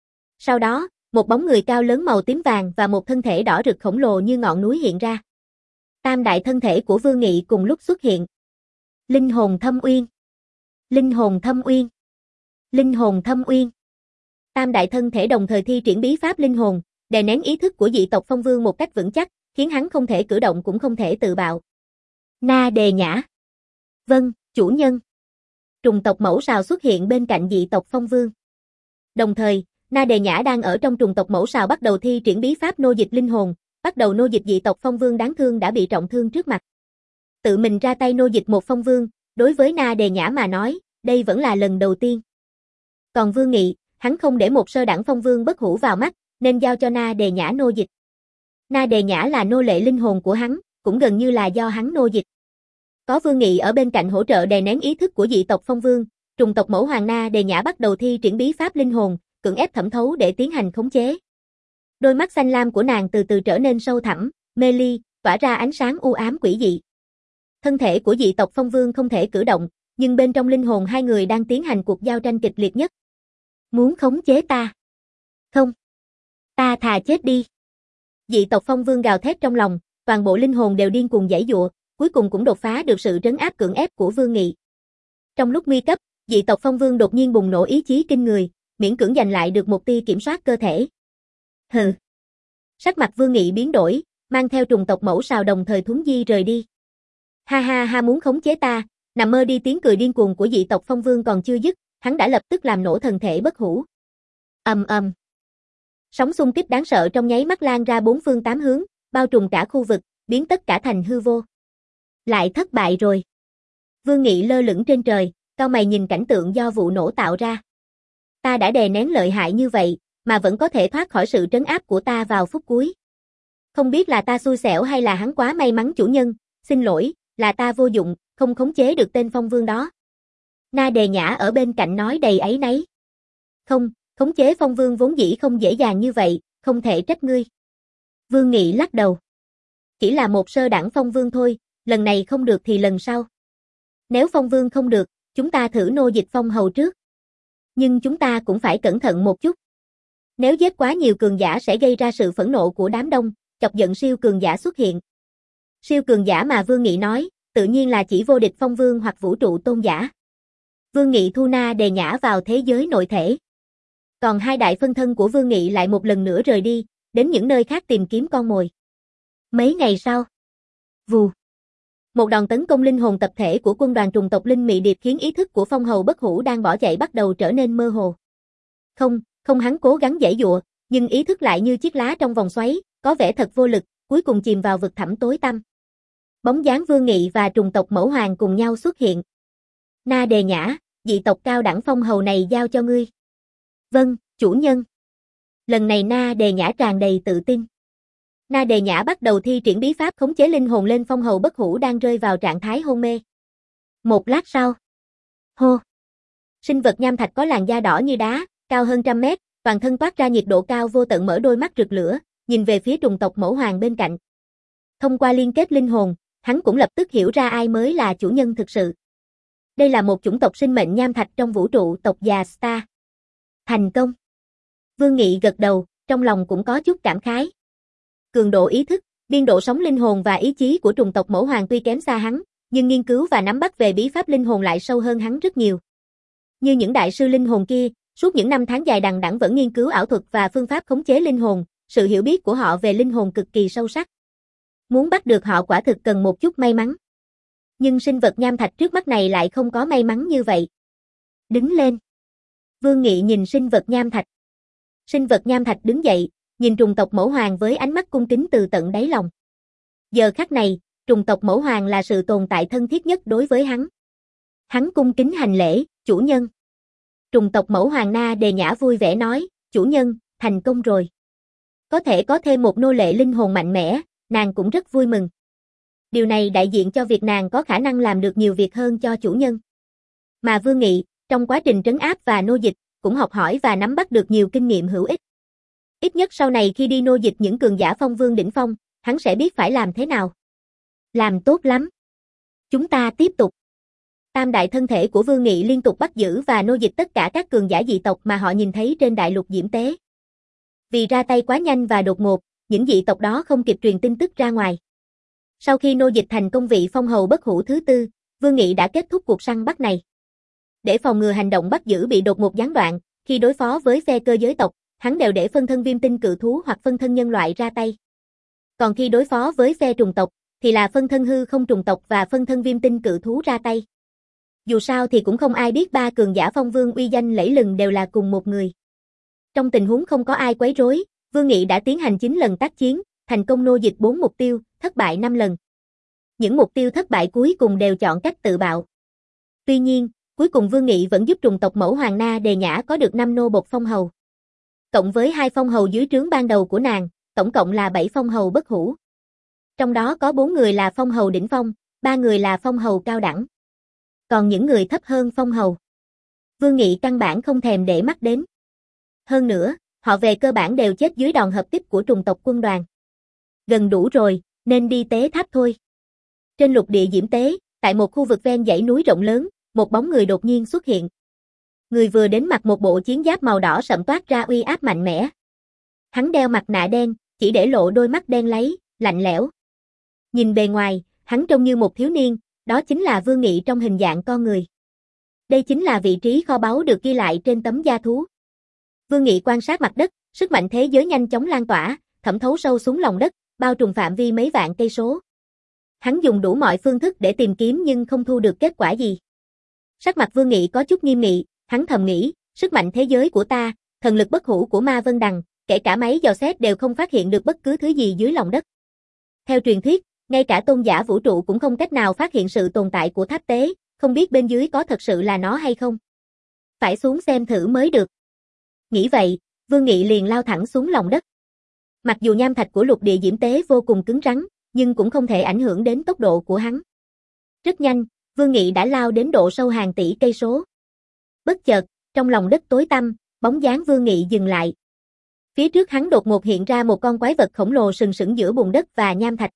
Sau đó, một bóng người cao lớn màu tím vàng và một thân thể đỏ rực khổng lồ như ngọn núi hiện ra. Tam đại thân thể của Vương Nghị cùng lúc xuất hiện. Linh hồn thâm uyên. Linh hồn thâm uyên. Linh hồn thâm uyên. Tam đại thân thể đồng thời thi triển bí pháp linh hồn, đè nén ý thức của dị tộc Phong Vương một cách vững chắc, khiến hắn không thể cử động cũng không thể tự bạo. Na Đề Nhã. Vâng, chủ nhân. Trùng tộc mẫu sào xuất hiện bên cạnh dị tộc Phong Vương. Đồng thời, Na Đề Nhã đang ở trong trùng tộc mẫu sào bắt đầu thi triển bí pháp nô dịch linh hồn, bắt đầu nô dịch dị tộc Phong Vương đáng thương đã bị trọng thương trước mặt. Tự mình ra tay nô dịch một Phong Vương, đối với Na Đề Nhã mà nói, đây vẫn là lần đầu tiên. Còn Vương Nghị, hắn không để một sơ đẳng Phong Vương bất hủ vào mắt, nên giao cho Na Đề Nhã nô dịch. Na Đề Nhã là nô lệ linh hồn của hắn, cũng gần như là do hắn nô dịch. Có Vương Nghị ở bên cạnh hỗ trợ đè nén ý thức của dị tộc Phong Vương, trùng tộc mẫu hoàng Na Đề Nhã bắt đầu thi triển bí pháp linh hồn, cưỡng ép thẩm thấu để tiến hành khống chế. Đôi mắt xanh lam của nàng từ từ trở nên sâu thẳm, mê ly, tỏa ra ánh sáng u ám quỷ dị. Thân thể của dị tộc Phong Vương không thể cử động, nhưng bên trong linh hồn hai người đang tiến hành cuộc giao tranh kịch liệt nhất. Muốn khống chế ta? Không. Ta thà chết đi. Dị tộc Phong Vương gào thét trong lòng, toàn bộ linh hồn đều điên cuồng giãy giụa, cuối cùng cũng đột phá được sự trấn áp cưỡng ép của Vương Nghị. Trong lúc nguy cấp, dị tộc Phong Vương đột nhiên bùng nổ ý chí kinh người, miễn cưỡng giành lại được một tia kiểm soát cơ thể. Hừ. Sắc mặt Vương Nghị biến đổi, mang theo trùng tộc mẫu sào đồng thời thuấn di rời đi. Ha ha ha, muốn khống chế ta, nằm mơ đi. Tiếng cười điên cuồng của dị tộc Phong Vương còn chưa dứt, hắn đã lập tức làm nổ thần thể bất hủ. Ầm ầm. Sóng xung kích đáng sợ trong nháy mắt lan ra bốn phương tám hướng, bao trùm cả khu vực, biến tất cả thành hư vô. Lại thất bại rồi. Vương Nghị lơ lửng trên trời, cau mày nhìn cảnh tượng do vụ nổ tạo ra. Ta đã đè nén lợi hại như vậy, mà vẫn có thể thoát khỏi sự trấn áp của ta vào phút cuối. Không biết là ta xui xẻo hay là hắn quá may mắn chủ nhân, xin lỗi, là ta vô dụng, không khống chế được tên Phong Vương đó. Na Đề Nhã ở bên cạnh nói đầy áy náy. Không, khống chế Phong Vương vốn dĩ không dễ dàng như vậy, không thể trách ngươi. Vương Nghị lắc đầu. Chỉ là một sơ đẳng Phong Vương thôi, lần này không được thì lần sau. Nếu Phong Vương không được, chúng ta thử nô dịch Phong Hầu trước. Nhưng chúng ta cũng phải cẩn thận một chút. Nếu giết quá nhiều cường giả sẽ gây ra sự phẫn nộ của đám đông, chọc giận siêu cường giả xuất hiện. Siêu cường giả mà Vương Nghị nói, tự nhiên là chỉ vô địch Phong Vương hoặc vũ trụ tôn giả. Vương Nghị thu Na Đề Nhã vào thế giới nội thể. Còn hai đại phân thân của Vương Nghị lại một lần nữa rời đi, đến những nơi khác tìm kiếm con mồi. Mấy ngày sau, vù. Một đòn tấn công linh hồn tập thể của quân đoàn trùng tộc Linh Mị Điệp khiến ý thức của Phong Hầu bất hủ đang bỏ chạy bắt đầu trở nên mơ hồ. Không, không, hắn cố gắng giãy giụa, nhưng ý thức lại như chiếc lá trong vòng xoáy, có vẻ thật vô lực, cuối cùng chìm vào vực thẳm tối tăm. Bóng dáng Vương Nghị và trùng tộc Mẫu Hoàng cùng nhau xuất hiện. Na Đề Nhã, dị tộc cao đẳng Phong Hầu này giao cho ngươi. Vâng, chủ nhân. Lần này Na Đề Nhã tràn đầy tự tin. Na Đề Nhã bắt đầu thi triển bí pháp khống chế linh hồn lên Phong Hầu bất hủ đang rơi vào trạng thái hôn mê. Một lát sau. Hô. Sinh vật nham thạch có làn da đỏ như đá, cao hơn trăm mét, toàn thân toát ra nhiệt độ cao vô tận, mở đôi mắt rực lửa, nhìn về phía trùng tộc Mẫu Hoàng bên cạnh. Thông qua liên kết linh hồn, hắn cũng lập tức hiểu ra ai mới là chủ nhân thực sự. Đây là một chủng tộc sinh mệnh nham thạch trong vũ trụ tộc già Star. Thành công. Vương Nghị gật đầu, trong lòng cũng có chút cảm khái. Cường độ ý thức, biên độ sống linh hồn và ý chí của trùng tộc Mẫu Hoàng tuy kém xa hắn, nhưng nghiên cứu và nắm bắt về bí pháp linh hồn lại sâu hơn hắn rất nhiều. Như những đại sư linh hồn kia, suốt những năm tháng dài đằng đẵng vẫn nghiên cứu ảo thuật và phương pháp khống chế linh hồn, sự hiểu biết của họ về linh hồn cực kỳ sâu sắc. Muốn bắt được họ quả thực cần một chút may mắn. Nhưng sinh vật nham thạch trước mắt này lại không có may mắn như vậy. Đứng lên. Vương Nghị nhìn sinh vật nham thạch. Sinh vật nham thạch đứng dậy, nhìn trùng tộc Mẫu Hoàng với ánh mắt cung kính từ tận đáy lòng. Giờ khắc này, trùng tộc Mẫu Hoàng là sự tồn tại thân thiết nhất đối với hắn. Hắn cung kính hành lễ, chủ nhân. Trùng tộc Mẫu Hoàng Na Đề Nhã vui vẻ nói, chủ nhân, thành công rồi. Có thể có thêm một nô lệ linh hồn mạnh mẽ, nàng cũng rất vui mừng. Điều này đại diện cho việc nàng có khả năng làm được nhiều việc hơn cho chủ nhân. Mà Vương Nghị, trong quá trình trấn áp và nô dịch, cũng học hỏi và nắm bắt được nhiều kinh nghiệm hữu ích. Ít nhất sau này khi đi nô dịch những cường giả Phong Vương đỉnh phong, hắn sẽ biết phải làm thế nào. Làm tốt lắm. Chúng ta tiếp tục. Tam đại thân thể của Vương Nghị liên tục bắt giữ và nô dịch tất cả các cường giả dị tộc mà họ nhìn thấy trên đại lục Diễm Tế. Vì ra tay quá nhanh và đột ngột, những dị tộc đó không kịp truyền tin tức ra ngoài. Sau khi nô dịch thành công vị phong hầu bất hủ thứ tư, Vương Nghị đã kết thúc cuộc săn bắt này. Để phòng ngừa hành động bắt giữ bị đột ngột gián đoạn, khi đối phó với phe cơ giới tộc, hắn đều để phân thân viêm tinh cự thú hoặc phân thân nhân loại ra tay. Còn khi đối phó với phe trùng tộc, thì là phân thân hư không trùng tộc và phân thân viêm tinh cự thú ra tay. Dù sao thì cũng không ai biết ba cường giả phong vương uy danh lẫy lừng đều là cùng một người. Trong tình huống không có ai quấy rối, Vương Nghị đã tiến hành chín lần tác chiến, thành công nô dịch bốn mục tiêu, thất bại năm lần. Những mục tiêu thất bại cuối cùng đều chọn cách tự bạo. Tuy nhiên, cuối cùng Vương Nghị vẫn giúp trùng tộc mẫu Hoàng Na Đề Nhã có được năm nô bộc phong hầu. Cộng với hai phong hầu dưới trướng ban đầu của nàng, tổng cộng là bảy phong hầu bất hủ. Trong đó có bốn người là phong hầu đỉnh phong, ba người là phong hầu cao đẳng. Còn những người thấp hơn phong hầu, Vương Nghị căn bản không thèm để mắt đến. Hơn nữa, họ về cơ bản đều chết dưới đòn hợp kích của trùng tộc quân đoàn. Gần đủ rồi, nên đi tế tháp thôi. Trên lục địa Diễm Tế, tại một khu vực ven dãy núi rộng lớn, một bóng người đột nhiên xuất hiện. Người vừa đến mặc một bộ chiến giáp màu đỏ sậm toát ra uy áp mạnh mẽ. Hắn đeo mặt nạ đen, chỉ để lộ đôi mắt đen láy, lạnh lẽo. Nhìn bề ngoài, hắn trông như một thiếu niên, đó chính là Vương Nghị trong hình dạng con người. Đây chính là vị trí kho báu được ghi lại trên tấm da thú. Vương Nghị quan sát mặt đất, sức mạnh thế giới nhanh chóng lan tỏa, thẩm thấu sâu xuống lòng đất, bao trùm phạm vi mấy vạn cây số. Hắn dùng đủ mọi phương thức để tìm kiếm nhưng không thu được kết quả gì. Sắc mặt Vương Nghị có chút nghiêm nghị, hắn thầm nghĩ, sức mạnh thế giới của ta, thần lực bất hủ của Ma Vân Đằng, kể cả máy dò xét đều không phát hiện được bất cứ thứ gì dưới lòng đất. Theo truyền thuyết, ngay cả tôn giả vũ trụ cũng không cách nào phát hiện sự tồn tại của tháp tế, không biết bên dưới có thật sự là nó hay không. Phải xuống xem thử mới được. Nghĩ vậy, Vương Nghị liền lao thẳng xuống lòng đất. Mặc dù nham thạch của lục địa Diễm Tế vô cùng cứng rắn, nhưng cũng không thể ảnh hưởng đến tốc độ của hắn. Rất nhanh, Vương Nghị đã lao đến độ sâu hàng tỷ cây số. Bất chợt, trong lòng đất tối tăm, bóng dáng Vương Nghị dừng lại. Phía trước hắn đột ngột hiện ra một con quái vật khổng lồ sừng sững giữa bùn đất và nham thạch.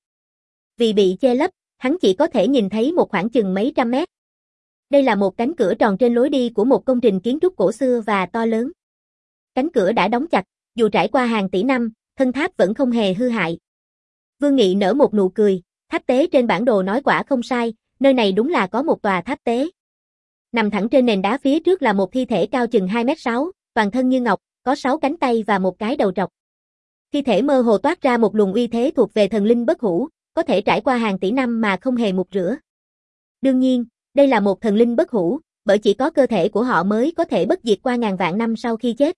Vì bị che lấp, hắn chỉ có thể nhìn thấy một khoảng chừng mấy trăm mét. Đây là một cánh cửa tròn trên lối đi của một công trình kiến trúc cổ xưa và to lớn. Cánh cửa đã đóng chặt, dù trải qua hàng tỷ năm, thân tháp vẫn không hề hư hại. Vương Nghị nở một nụ cười, tháp tế trên bản đồ nói quả không sai, nơi này đúng là có một tòa tháp tế. Nằm thẳng trên nền đá phía trước là một thi thể cao chừng hai mét sáu, toàn thân như ngọc, có sáu cánh tay và một cái đầu trọc. Thi thể mơ hồ toát ra một luồng uy thế thuộc về thần linh bất hủ, có thể trải qua hàng tỷ năm mà không hề mục rửa. Đương nhiên, đây là một thần linh bất hủ, bởi chỉ có cơ thể của họ mới có thể bất diệt qua ngàn vạn năm sau khi chết.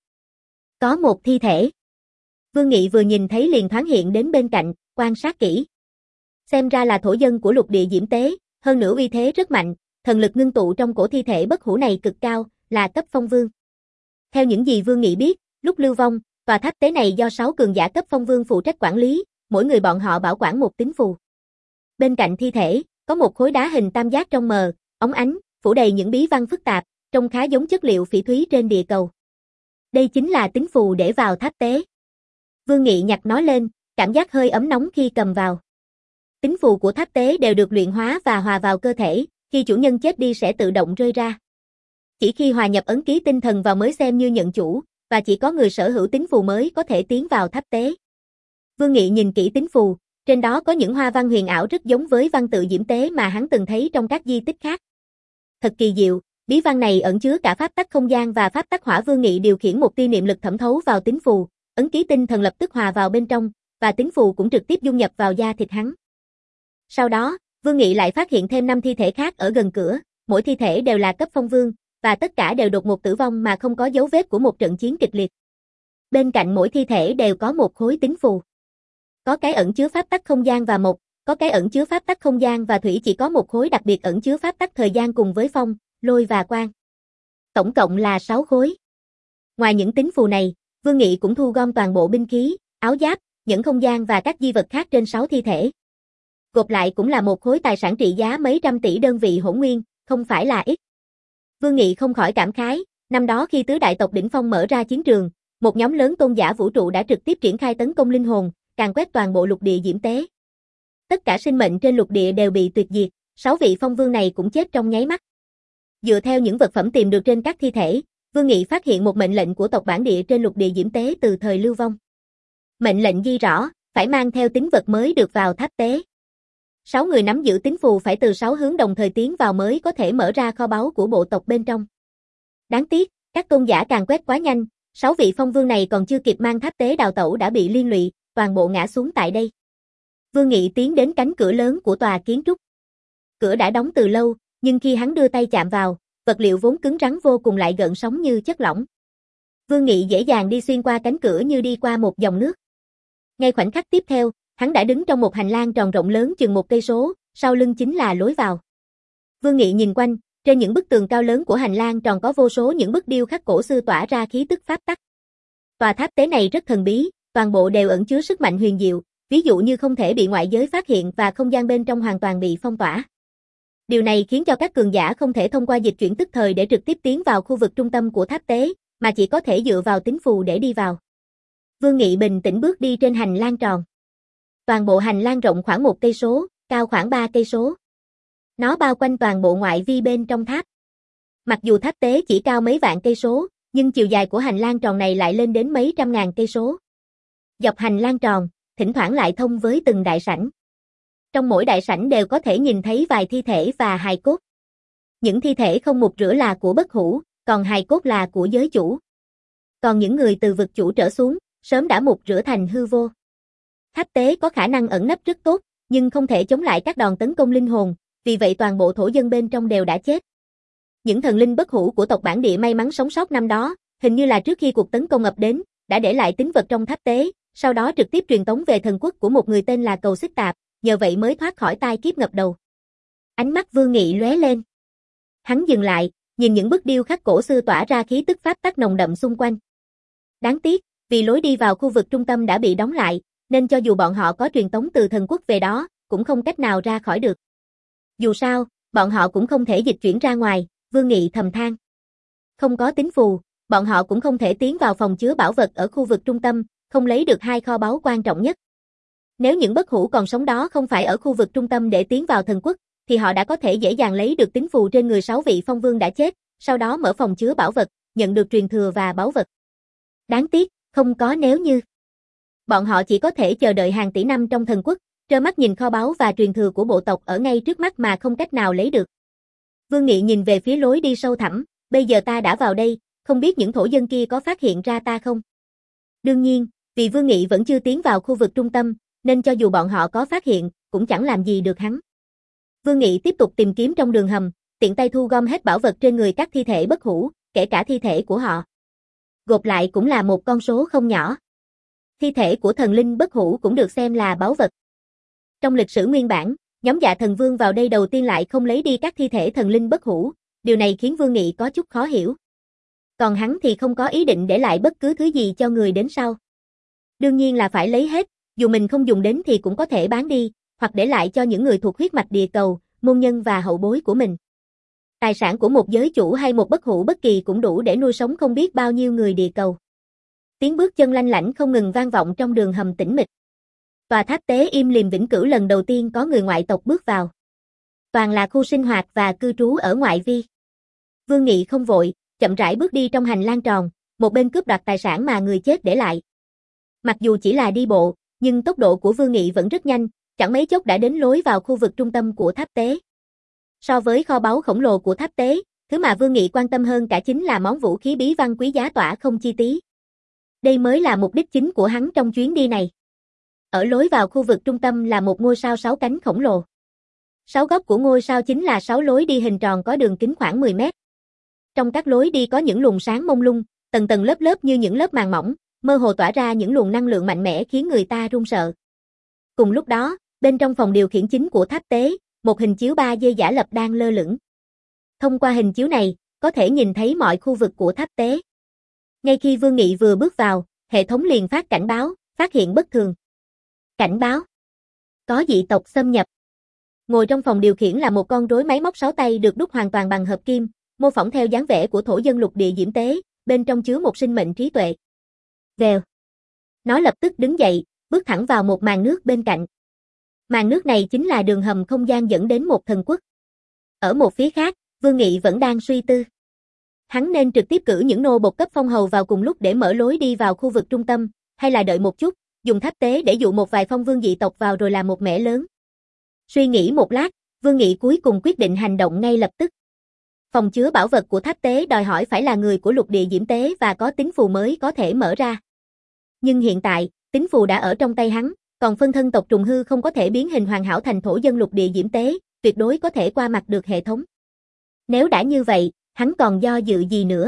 Có một thi thể. Vương Nghị vừa nhìn thấy liền thoáng hiện đến bên cạnh, quan sát kỹ. Xem ra là thổ dân của lục địa Diễm Tế, hơn nữa uy thế rất mạnh, thần lực ngưng tụ trong cổ thi thể bất hủ này cực cao, là cấp phong vương. Theo những gì Vương Nghị biết, lúc lưu vong, tòa tháp tế này do sáu cường giả cấp phong vương phụ trách quản lý, mỗi người bọn họ bảo quản một tín phù. Bên cạnh thi thể, có một khối đá hình tam giác trong mờ, óng ánh, phủ đầy những bí văn phức tạp, trông khá giống chất liệu phỉ thúy trên địa cầu. Đây chính là tín phù để vào tháp tế. Vương Nghị nhặt nó lên, cảm giác hơi ấm nóng khi cầm vào. Tín phù của tháp tế đều được luyện hóa và hòa vào cơ thể, khi chủ nhân chết đi sẽ tự động rơi ra. Chỉ khi hòa nhập ấn ký tinh thần vào mới xem như nhận chủ, và chỉ có người sở hữu tín phù mới có thể tiến vào tháp tế. Vương Nghị nhìn kỹ tín phù, trên đó có những hoa văn huyền ảo rất giống với văn tự Diễm Tế mà hắn từng thấy trong các di tích khác. Thật kỳ diệu, bí văn này ẩn chứa cả pháp tắc không gian và pháp tắc hỏa. Vương Nghị điều khiển một tia niệm lực thẩm thấu vào tín phù, ấn ký tinh thần lập tức hòa vào bên trong, và tín phù cũng trực tiếp dung nhập vào da thịt hắn. Sau đó, Vương Nghị lại phát hiện thêm năm thi thể khác ở gần cửa, mỗi thi thể đều là cấp phong vương, và tất cả đều đột ngột tử vong mà không có dấu vết của một trận chiến kịch liệt. Bên cạnh mỗi thi thể đều có một khối tín phù. Có cái ẩn chứa pháp tắc không gian và mộc, có cái ẩn chứa pháp tắc không gian và thủy, chỉ có một khối đặc biệt ẩn chứa pháp tắc thời gian cùng với phong, lôi và quang. Tổng cộng là sáu khối. Ngoài những tín phù này, Vương Nghị cũng thu gom toàn bộ binh khí, áo giáp, nhẫn không gian và các di vật khác trên sáu thi thể. Gộp lại cũng là một khối tài sản trị giá mấy trăm tỷ đơn vị hỗn nguyên, không phải là ít. Vương Nghị không khỏi cảm khái, năm đó khi tứ đại tộc đỉnh phong mở ra chiến trường, một nhóm lớn tôn giả vũ trụ đã trực tiếp triển khai tấn công linh hồn, càn quét toàn bộ lục địa Diễm Tế. Tất cả sinh mệnh trên lục địa đều bị tuyệt diệt, sáu vị phong vương này cũng chết trong nháy mắt. Dựa theo những vật phẩm tìm được trên các thi thể, Vương Nghị phát hiện một mệnh lệnh của tộc bản địa trên lục địa Diễm Tế từ thời Lưu Vong. Mệnh lệnh ghi rõ, phải mang theo tín vật mới được vào tháp tế. Sáu người nắm giữ tín phù phải từ sáu hướng đồng thời tiến vào mới có thể mở ra kho báu của bộ tộc bên trong. Đáng tiếc, các tôn giả càng quét quá nhanh, sáu vị phong vương này còn chưa kịp mang tháp tế đào tẩu đã bị liên lụy, toàn bộ ngã xuống tại đây. Vương Nghị tiến đến cánh cửa lớn của tòa kiến trúc. Cửa đã đóng từ lâu, nhưng khi hắn đưa tay chạm vào, vật liệu vốn cứng rắn vô cùng lại gợn sóng như chất lỏng. Vương Nghị dễ dàng đi xuyên qua cánh cửa như đi qua một dòng nước. Ngay khoảnh khắc tiếp theo, hắn đã đứng trong một hành lang tròn rộng lớn chừng một cây số, sau lưng chính là lối vào. Vương Nghị nhìn quanh, trên những bức tường cao lớn của hành lang tròn có vô số những bức điêu khắc cổ xưa tỏa ra khí tức pháp tắc. Tòa tháp tế này rất thần bí, toàn bộ đều ẩn chứa sức mạnh huyền diệu, ví dụ như không thể bị ngoại giới phát hiện và không gian bên trong hoàn toàn bị phong tỏa. Điều này khiến cho các cường giả không thể thông qua dịch chuyển tức thời để trực tiếp tiến vào khu vực trung tâm của tháp tế, mà chỉ có thể dựa vào tín phù để đi vào. Vương Nghị bình tĩnh bước đi trên hành lang tròn. Toàn bộ hành lang rộng khoảng một cây số, cao khoảng ba cây số. Nó bao quanh toàn bộ ngoại vi bên trong tháp. Mặc dù tháp tế chỉ cao mấy vạn cây số, nhưng chiều dài của hành lang tròn này lại lên đến mấy trăm ngàn cây số. Dọc hành lang tròn, thỉnh thoảng lại thông với từng đại sảnh. Trong mỗi đại sảnh đều có thể nhìn thấy vài thi thể và hài cốt. Những thi thể không mục rửa là của bất hủ, còn hài cốt là của giới chủ. Còn những người từ vực chủ trở xuống, sớm đã mục rửa thành hư vô. Tháp tế có khả năng ẩn nấp rất tốt, nhưng không thể chống lại các đòn tấn công linh hồn, vì vậy toàn bộ thổ dân bên trong đều đã chết. Những thần linh bất hủ của tộc bản địa may mắn sống sót năm đó, hình như là trước khi cuộc tấn công ập đến, đã để lại tín vật trong tháp tế, sau đó trực tiếp truyền tống về thần quốc của một người tên là Cầu Xích Tạp, nhờ vậy mới thoát khỏi tai kiếp ngập đầu. Ánh mắt Vương Nghị lóe lên. Hắn dừng lại, nhìn những bức điêu khắc cổ xưa tỏa ra khí tức pháp tắc nồng đậm xung quanh. Đáng tiếc, vì lối đi vào khu vực trung tâm đã bị đóng lại, nên cho dù bọn họ có truyền tống từ thần quốc về đó, cũng không cách nào ra khỏi được. Dù sao, bọn họ cũng không thể dịch chuyển ra ngoài, Vương Nghị thầm than. Không có tín phù, bọn họ cũng không thể tiến vào phòng chứa bảo vật ở khu vực trung tâm, không lấy được hai kho báu quan trọng nhất. Nếu những bất hủ còn sống đó không phải ở khu vực trung tâm để tiến vào thần quốc, thì họ đã có thể dễ dàng lấy được tín phù trên người sáu vị phong vương đã chết, sau đó mở phòng chứa bảo vật, nhận được truyền thừa và báu vật. Đáng tiếc, không có nếu như. Bọn họ chỉ có thể chờ đợi hàng tỷ năm trong thần quốc, trơ mắt nhìn kho báu và truyền thừa của bộ tộc ở ngay trước mắt mà không cách nào lấy được. Vương Nghị nhìn về phía lối đi sâu thẳm, bây giờ ta đã vào đây, không biết những thổ dân kia có phát hiện ra ta không? Đương nhiên, vì Vương Nghị vẫn chưa tiến vào khu vực trung tâm, nên cho dù bọn họ có phát hiện, cũng chẳng làm gì được hắn. Vương Nghị tiếp tục tìm kiếm trong đường hầm, tiện tay thu gom hết bảo vật trên người các thi thể bất hủ, kể cả thi thể của họ. Gộp lại cũng là một con số không nhỏ. Thi thể của thần linh bất hủ cũng được xem là báu vật. Trong lịch sử nguyên bản, nhóm Dạ Thần Vương vào đây đầu tiên lại không lấy đi các thi thể thần linh bất hủ, điều này khiến Vương Nghị có chút khó hiểu. Còn hắn thì không có ý định để lại bất cứ thứ gì cho người đến sau. Đương nhiên là phải lấy hết, dù mình không dùng đến thì cũng có thể bán đi, hoặc để lại cho những người thuộc huyết mạch địa cầu, môn nhân và hậu bối của mình. Tài sản của một giới chủ hay một bất hủ bất kỳ cũng đủ để nuôi sống không biết bao nhiêu người địa cầu. Tiếng bước chân lanh lảnh không ngừng vang vọng trong đường hầm tĩnh mịch. Tòa tháp tế im lìm vĩnh cửu lần đầu tiên có người ngoại tộc bước vào. Toàn là khu sinh hoạt và cư trú ở ngoại vi. Vương Nghị không vội, chậm rãi bước đi trong hành lang tròn, một bên cướp đoạt tài sản mà người chết để lại. Mặc dù chỉ là đi bộ, nhưng tốc độ của Vương Nghị vẫn rất nhanh, chẳng mấy chốc đã đến lối vào khu vực trung tâm của tháp tế. So với kho báu khổng lồ của tháp tế, thứ mà Vương Nghị quan tâm hơn cả chính là món vũ khí bí văn quý giá tỏa không chi tí. Đây mới là mục đích chính của hắn trong chuyến đi này. Ở lối vào khu vực trung tâm là một ngôi sao sáu cánh khổng lồ. Sáu góc của ngôi sao chính là sáu lối đi hình tròn có đường kính khoảng mười mét. Trong các lối đi có những luồng sáng mông lung, tầng tầng lớp lớp như những lớp màng mỏng, mơ hồ tỏa ra những luồng năng lượng mạnh mẽ khiến người ta run sợ. Cùng lúc đó, bên trong phòng điều khiển chính của tháp tế, một hình chiếu ba D giả lập đang lơ lửng. Thông qua hình chiếu này, có thể nhìn thấy mọi khu vực của tháp tế. Ngay khi Vương Nghị vừa bước vào, hệ thống liền phát cảnh báo, phát hiện bất thường. Cảnh báo. Có dị tộc xâm nhập. Ngồi trong phòng điều khiển là một con rối máy móc sáu tay được đúc hoàn toàn bằng hợp kim, mô phỏng theo dáng vẻ của thổ dân lục địa Diễm Tế, bên trong chứa một sinh mệnh trí tuệ. Vèo. Nó lập tức đứng dậy, bước thẳng vào một màn nước bên cạnh. Màn nước này chính là đường hầm không gian dẫn đến một thần quốc. Ở một phía khác, Vương Nghị vẫn đang suy tư. Hắn nên trực tiếp cử những nô bộc cấp phong hầu vào cùng lúc để mở lối đi vào khu vực trung tâm, hay là đợi một chút, dùng tháp tế để dụ một vài phong vương dị tộc vào rồi làm một mẻ lớn. Suy nghĩ một lát, Vương Nghị cuối cùng quyết định hành động ngay lập tức. Phòng chứa bảo vật của tháp tế đòi hỏi phải là người của lục địa diễm tế và có tính phù mới có thể mở ra. Nhưng hiện tại, tính phù đã ở trong tay hắn, còn phân thân tộc trùng hư không có thể biến hình hoàn hảo thành thổ dân lục địa diễm tế, tuyệt đối có thể qua mặt được hệ thống. Nếu đã như vậy, hắn còn do dự gì nữa?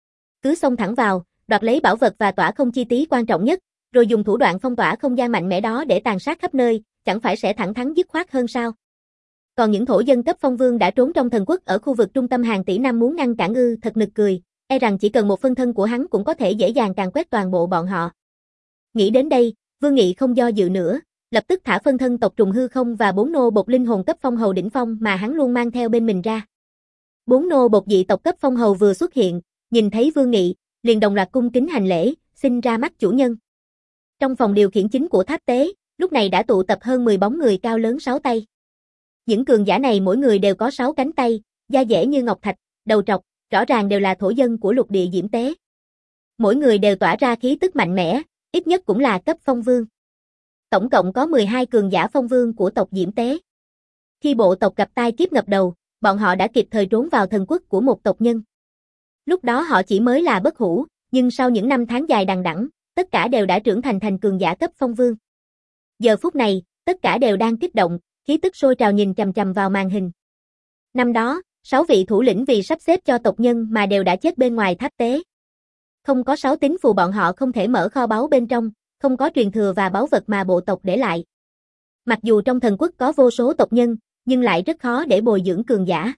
Cứ xông thẳng vào, đoạt lấy bảo vật và tỏa không chi tí quan trọng nhất, rồi dùng thủ đoạn phong tỏa không gian mạnh mẽ đó để tàn sát khắp nơi, chẳng phải sẽ thẳng thắn dứt khoát hơn sao? Còn những thổ dân cấp phong vương đã trốn trong thần quốc ở khu vực trung tâm hàng tỷ năm muốn ngăn cản ư, thật nực cười, e rằng chỉ cần một phân thân của hắn cũng có thể dễ dàng càn quét toàn bộ bọn họ. Nghĩ đến đây, Vương Nghị không do dự nữa, lập tức thả phân thân tộc trùng hư không và bốn nô bộc linh hồn cấp phong hầu đỉnh phong mà hắn luôn mang theo bên mình ra. Bốn nô bộc dị tộc cấp phong hầu vừa xuất hiện, nhìn thấy Vương Nghị, liền đồng loạt cung kính hành lễ, xin ra mắt chủ nhân. Trong phòng điều khiển chính của tháp tế, lúc này đã tụ tập hơn mười bóng người cao lớn sáu tay. Những cường giả này mỗi người đều có sáu cánh tay, da dẻ như ngọc thạch, đầu trọc, rõ ràng đều là thổ dân của lục địa diễm tế. Mỗi người đều tỏa ra khí tức mạnh mẽ, ít nhất cũng là cấp phong vương. Tổng cộng có mười hai cường giả phong vương của tộc diễm tế. Khi bộ tộc gặp tai kiếp ngập đầu, bọn họ đã kịp thời trốn vào thần quốc của một tộc nhân. Lúc đó họ chỉ mới là bất hủ, nhưng sau những năm tháng dài đằng đẵng, tất cả đều đã trưởng thành thành cường giả cấp phong vương. Giờ phút này, tất cả đều đang kích động, khí tức sôi trào nhìn chằm chằm vào màn hình. Năm đó, sáu vị thủ lĩnh vì sắp xếp cho tộc nhân mà đều đã chết bên ngoài tháp tế. Không có sáu tín phù bọn họ không thể mở kho báu bên trong, không có truyền thừa và báu vật mà bộ tộc để lại. Mặc dù trong thần quốc có vô số tộc nhân, nhưng lại rất khó để bồi dưỡng cường giả.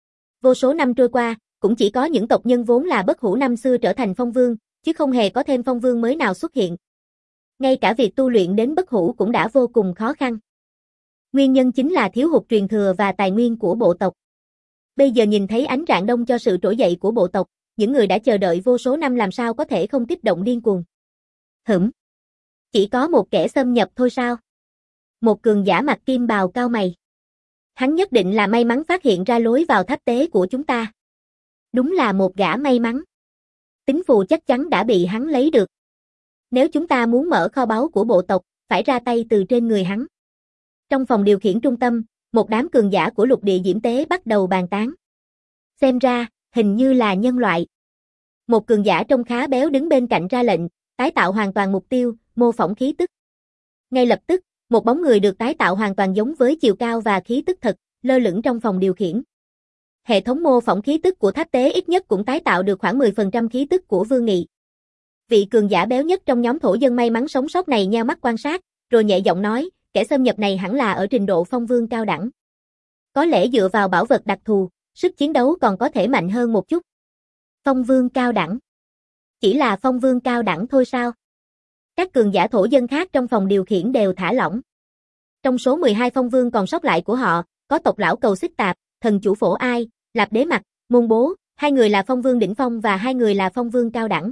Vô số năm trôi qua, cũng chỉ có những tộc nhân vốn là bất hủ năm xưa trở thành phong vương, chứ không hề có thêm phong vương mới nào xuất hiện. Ngay cả việc tu luyện đến bất hủ cũng đã vô cùng khó khăn. Nguyên nhân chính là thiếu hụt truyền thừa và tài nguyên của bộ tộc. Bây giờ nhìn thấy ánh rạng đông cho sự trỗi dậy của bộ tộc, những người đã chờ đợi vô số năm làm sao có thể không kích động điên cuồng. Hửm. Chỉ có một kẻ xâm nhập thôi sao? Một cường giả mặc kim bào cao mày. Hắn nhất định là may mắn phát hiện ra lối vào tháp tế của chúng ta. Đúng là một gã may mắn. Tín phù chắc chắn đã bị hắn lấy được. Nếu chúng ta muốn mở kho báu của bộ tộc, phải ra tay từ trên người hắn. Trong phòng điều khiển trung tâm, một đám cường giả của lục địa diễm tế bắt đầu bàn tán. Xem ra, hình như là nhân loại. Một cường giả trông khá béo đứng bên cạnh ra lệnh, tái tạo hoàn toàn mục tiêu, mô phỏng khí tức. Ngay lập tức, một bóng người được tái tạo hoàn toàn giống với chiều cao và khí tức thật, lơ lửng trong phòng điều khiển. Hệ thống mô phỏng khí tức của tháp tế ít nhất cũng tái tạo được khoảng mười phần trăm khí tức của Vương Nghị. Vị cường giả béo nhất trong nhóm thổ dân may mắn sống sót này nheo mắt quan sát, rồi nhẹ giọng nói, kẻ xâm nhập này hẳn là ở trình độ phong vương cao đẳng. Có lẽ dựa vào bảo vật đặc thù, sức chiến đấu còn có thể mạnh hơn một chút. Phong vương cao đẳng. Chỉ là phong vương cao đẳng thôi sao? Các cường giả thổ dân khác trong phòng điều khiển đều thả lỏng. Trong số mười hai phong vương còn sót lại của họ, có tộc lão Cầu Xích Tạp, thần chủ Phổ Ai, Lạp Đế Mặc, Môn Bố, hai người là phong vương đỉnh phong và hai người là phong vương cao đẳng.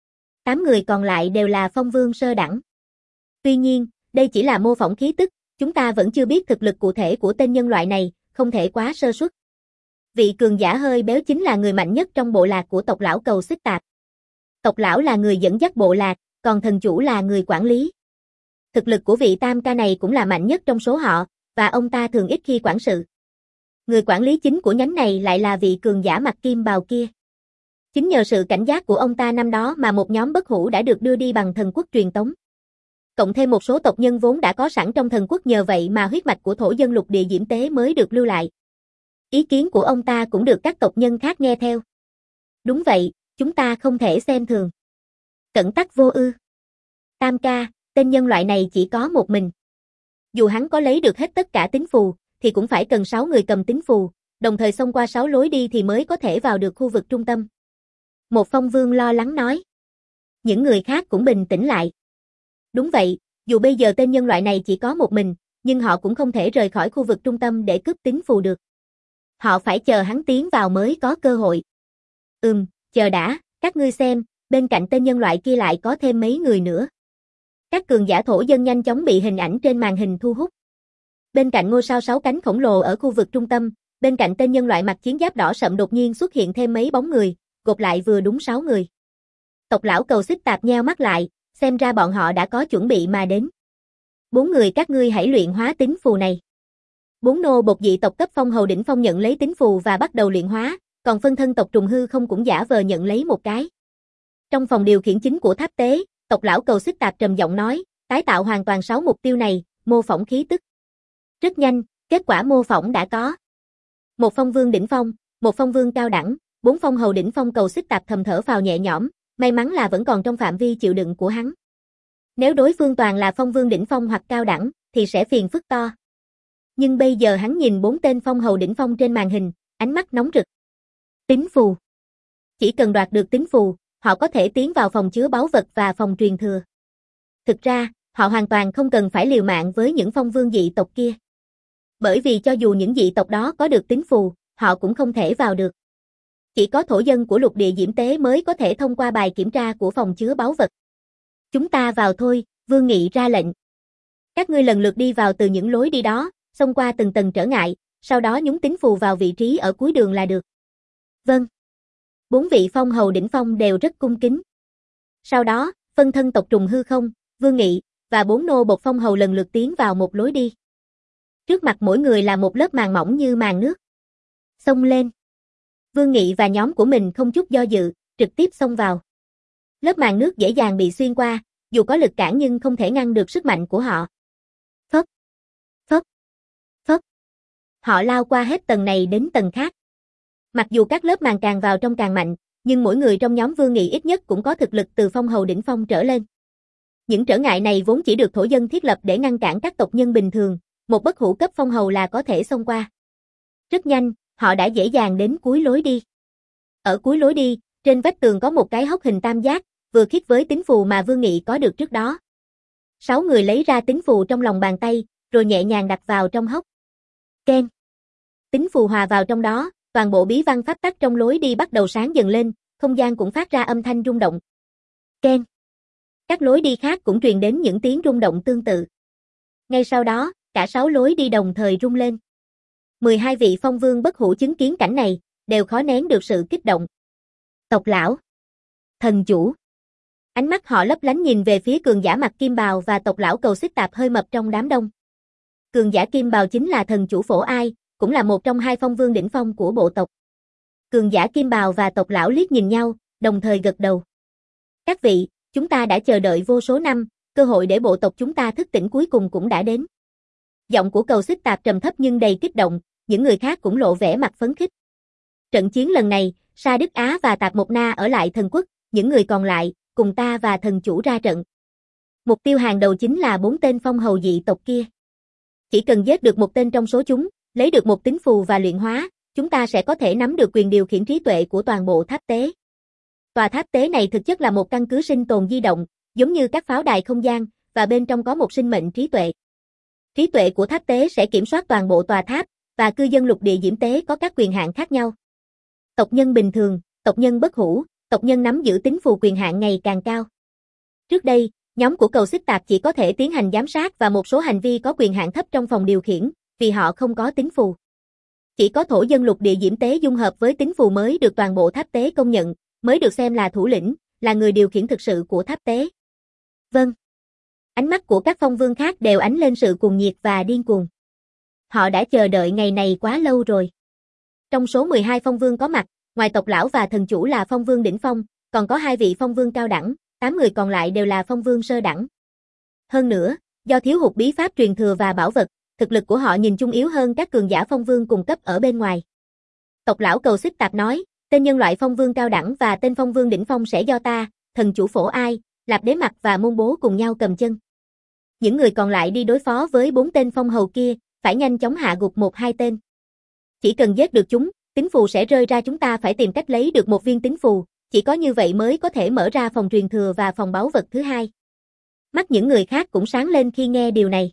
Tám người còn lại đều là phong vương sơ đẳng. Tuy nhiên, đây chỉ là mô phỏng khí tức, chúng ta vẫn chưa biết thực lực cụ thể của tên nhân loại này, không thể quá sơ suất. Vị cường giả hơi béo chính là người mạnh nhất trong bộ lạc của tộc lão Cầu Xích Tạp. Tộc lão là người dẫn dắt bộ lạc, còn thần chủ là người quản lý. Thực lực của vị tam ca này cũng là mạnh nhất trong số họ, và ông ta thường ít khi quản sự. Người quản lý chính của nhánh này lại là vị cường giả mặc kim bào kia. Chính nhờ sự cảnh giác của ông ta năm đó mà một nhóm bất hủ đã được đưa đi bằng thần quốc truyền tống. Cộng thêm một số tộc nhân vốn đã có sẵn trong thần quốc nhờ vậy mà huyết mạch của thổ dân lục địa diễm tế mới được lưu lại. Ý kiến của ông ta cũng được các tộc nhân khác nghe theo. Đúng vậy, chúng ta không thể xem thường. Cẩn tắc vô ư. Tam ca, tên nhân loại này chỉ có một mình. Dù hắn có lấy được hết tất cả tín phù, thì cũng phải cần sáu người cầm tín phù, đồng thời xông qua sáu lối đi thì mới có thể vào được khu vực trung tâm. Một phong vương lo lắng nói. Những người khác cũng bình tĩnh lại. Đúng vậy, dù bây giờ tên nhân loại này chỉ có một mình, nhưng họ cũng không thể rời khỏi khu vực trung tâm để cướp tín phù được. Họ phải chờ hắn tiến vào mới có cơ hội. Ừm, chờ đã, các ngươi xem, bên cạnh tên nhân loại kia lại có thêm mấy người nữa. Các cường giả thổ dân nhanh chóng bị hình ảnh trên màn hình thu hút. Bên cạnh ngôi sao sáu cánh khổng lồ ở khu vực trung tâm, bên cạnh tên nhân loại mặc chiến giáp đỏ sậm đột nhiên xuất hiện thêm mấy bóng người, gộp lại vừa đúng sáu người. Tộc lão Cầu Xích Tạp nheo mắt lại, xem ra bọn họ đã có chuẩn bị mà đến. Bốn người các ngươi hãy luyện hóa tín phù này. Bốn nô bộc dị tộc cấp phong hầu đỉnh phong nhận lấy tín phù và bắt đầu luyện hóa, còn phân thân tộc trùng hư không cũng giả vờ nhận lấy một cái. Trong phòng điều khiển chính của tháp tế, tộc lão Cầu Xích Tạp trầm giọng nói, tái tạo hoàn toàn sáu mục tiêu này, mô phỏng khí tức. Rất nhanh, kết quả mô phỏng đã có. Một phong vương đỉnh phong, một phong vương cao đẳng, bốn phong hầu đỉnh phong. Cầu Xích Tạp thầm thở phào nhẹ nhõm, may mắn là vẫn còn trong phạm vi chịu đựng của hắn. Nếu đối phương toàn là phong vương đỉnh phong hoặc cao đẳng, thì sẽ phiền phức to. Nhưng bây giờ hắn nhìn bốn tên phong hầu đỉnh phong trên màn hình, ánh mắt nóng rực. Tín phù. Chỉ cần đoạt được tín phù, họ có thể tiến vào phòng chứa báu vật và phòng truyền thừa. Thực ra, họ hoàn toàn không cần phải liều mạng với những phong vương dị tộc kia. Bởi vì cho dù những dị tộc đó có được tín phù, họ cũng không thể vào được. Chỉ có thổ dân của lục địa diễm tế mới có thể thông qua bài kiểm tra của phòng chứa báu vật. Chúng ta vào thôi, Vương Nghị ra lệnh. Các ngươi lần lượt đi vào từ những lối đi đó, xông qua từng tầng trở ngại, sau đó nhúng tín phù vào vị trí ở cuối đường là được. Vâng. Bốn vị phong hầu đỉnh phong đều rất cung kính. Sau đó, phân thân tộc trùng hư không, Vương Nghị, và bốn nô bộc phong hầu lần lượt tiến vào một lối đi. Trước mặt mỗi người là một lớp màng mỏng như màn nước. Xông lên. Vương Nghị và nhóm của mình không chút do dự, trực tiếp xông vào. Lớp màn nước dễ dàng bị xuyên qua, dù có lực cản nhưng không thể ngăn được sức mạnh của họ. Phốc, phốc, phốc. Họ lao qua hết tầng này đến tầng khác. Mặc dù các lớp màng càng vào trong càng mạnh, nhưng mỗi người trong nhóm Vương Nghị ít nhất cũng có thực lực từ phong hầu đỉnh phong trở lên. Những trở ngại này vốn chỉ được thổ dân thiết lập để ngăn cản các tộc nhân bình thường, một bất hủ cấp phong hầu là có thể xông qua. Rất nhanh, họ đã dễ dàng đến cuối lối đi. Ở cuối lối đi, trên vách tường có một cái hốc hình tam giác, vừa khít với tín phù mà Vương Nghị có được trước đó. Sáu người lấy ra tín phù trong lòng bàn tay, rồi nhẹ nhàng đặt vào trong hốc. Keng. Tín phù hòa vào trong đó, toàn bộ bí văn pháp tắc trong lối đi bắt đầu sáng dần lên, không gian cũng phát ra âm thanh rung động. Keng. Các lối đi khác cũng truyền đến những tiếng rung động tương tự. Ngay sau đó, cả sáu lối đi đồng thời rung lên. mười hai vị phong vương bất hủ chứng kiến cảnh này, đều khó nén được sự kích động. Tộc lão. Thần chủ. Ánh mắt họ lấp lánh nhìn về phía cường giả mặc kim bào và tộc lão Cầu Xích Tạp hơi mập trong đám đông. Cường giả kim bào chính là thần chủ Phổ Ai, cũng là một trong hai phong vương đỉnh phong của bộ tộc. Cường giả kim bào và tộc lão liếc nhìn nhau, đồng thời gật đầu. Các vị, chúng ta đã chờ đợi vô số năm, cơ hội để bộ tộc chúng ta thức tỉnh cuối cùng cũng đã đến. Giọng của Cầu Xích Tạp trầm thấp nhưng đầy kích động, những người khác cũng lộ vẻ mặt phấn khích. Trận chiến lần này, Sa Đức Á và Tạp Mộc Na ở lại thần quốc, những người còn lại, cùng ta và thần chủ ra trận. Mục tiêu hàng đầu chính là bốn tên phong hầu dị tộc kia. Chỉ cần giết được một tên trong số chúng, lấy được một tín phù và luyện hóa, chúng ta sẽ có thể nắm được quyền điều khiển trí tuệ của toàn bộ tháp tế. Tòa tháp tế này thực chất là một căn cứ sinh tồn di động, giống như các pháo đài không gian, và bên trong có một sinh mệnh trí tuệ. Trí tuệ của tháp tế sẽ kiểm soát toàn bộ tòa tháp, và cư dân lục địa diễm tế có các quyền hạn khác nhau. Tộc nhân bình thường, tộc nhân bất hủ, tộc nhân nắm giữ tín phù quyền hạn ngày càng cao. Trước đây, nhóm của Cầu Xích Tạp chỉ có thể tiến hành giám sát và một số hành vi có quyền hạn thấp trong phòng điều khiển, vì họ không có tín phù. Chỉ có thổ dân lục địa diễm tế dung hợp với tín phù mới được toàn bộ tháp tế công nhận, mới được xem là thủ lĩnh, là người điều khiển thực sự của tháp tế. Vâng. Ánh mắt của các phong vương khác đều ánh lên sự cuồng nhiệt và điên cuồng. Họ đã chờ đợi ngày này quá lâu rồi. Trong số mười hai phong vương có mặt, ngoài tộc lão và thần chủ là phong vương đỉnh phong, còn có hai vị phong vương cao đẳng, tám người còn lại đều là phong vương sơ đẳng. Hơn nữa, do thiếu hụt bí pháp truyền thừa và bảo vật, thực lực của họ nhìn chung yếu hơn các cường giả phong vương cùng cấp ở bên ngoài. Tộc lão Cầu Xích Tạp nói, tên nhân loại phong vương cao đẳng và tên phong vương đỉnh phong sẽ do ta, thần chủ Phổ Ai, Lạp Đế Mặc và Môn Bố cùng nhau cầm chân. Những người còn lại đi đối phó với bốn tên phong hầu kia, phải nhanh chóng hạ gục một hai tên. Chỉ cần giết được chúng, tín phù sẽ rơi ra, chúng ta phải tìm cách lấy được một viên tín phù, chỉ có như vậy mới có thể mở ra phòng truyền thừa và phòng báu vật thứ hai. Mắt những người khác cũng sáng lên khi nghe điều này.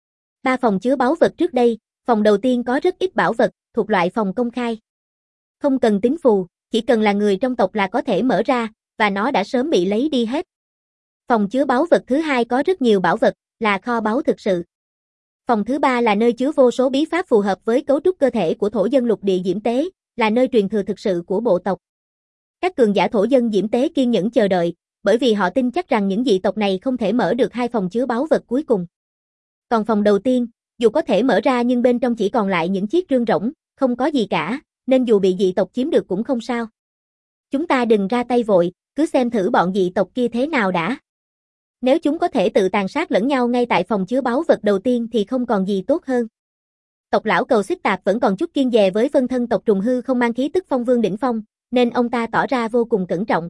Ba phòng chứa báu vật trước đây, phòng đầu tiên có rất ít bảo vật, thuộc loại phòng công khai. Không cần tín phù, chỉ cần là người trong tộc là có thể mở ra, và nó đã sớm bị lấy đi hết. Phòng chứa báu vật thứ hai có rất nhiều bảo vật, là kho báu thực sự. Phòng thứ ba là nơi chứa vô số bí pháp phù hợp với cấu trúc cơ thể của thổ dân lục địa diễm tế, là nơi truyền thừa thực sự của bộ tộc. Các cường giả thổ dân diễm tế kiên nhẫn chờ đợi, bởi vì họ tin chắc rằng những dị tộc này không thể mở được hai phòng chứa báu vật cuối cùng. Còn phòng đầu tiên, dù có thể mở ra nhưng bên trong chỉ còn lại những chiếc rương rỗng, không có gì cả, nên dù bị dị tộc chiếm được cũng không sao. Chúng ta đừng ra tay vội, cứ xem thử bọn dị tộc kia thế nào đã. Nếu chúng có thể tự tàn sát lẫn nhau ngay tại phòng chứa báu vật đầu tiên thì không còn gì tốt hơn. Tộc lão Cầu Xích Tạp vẫn còn chút kiêng dè với phân thân tộc trùng hư không mang khí tức phong vương đỉnh phong, nên ông ta tỏ ra vô cùng cẩn trọng.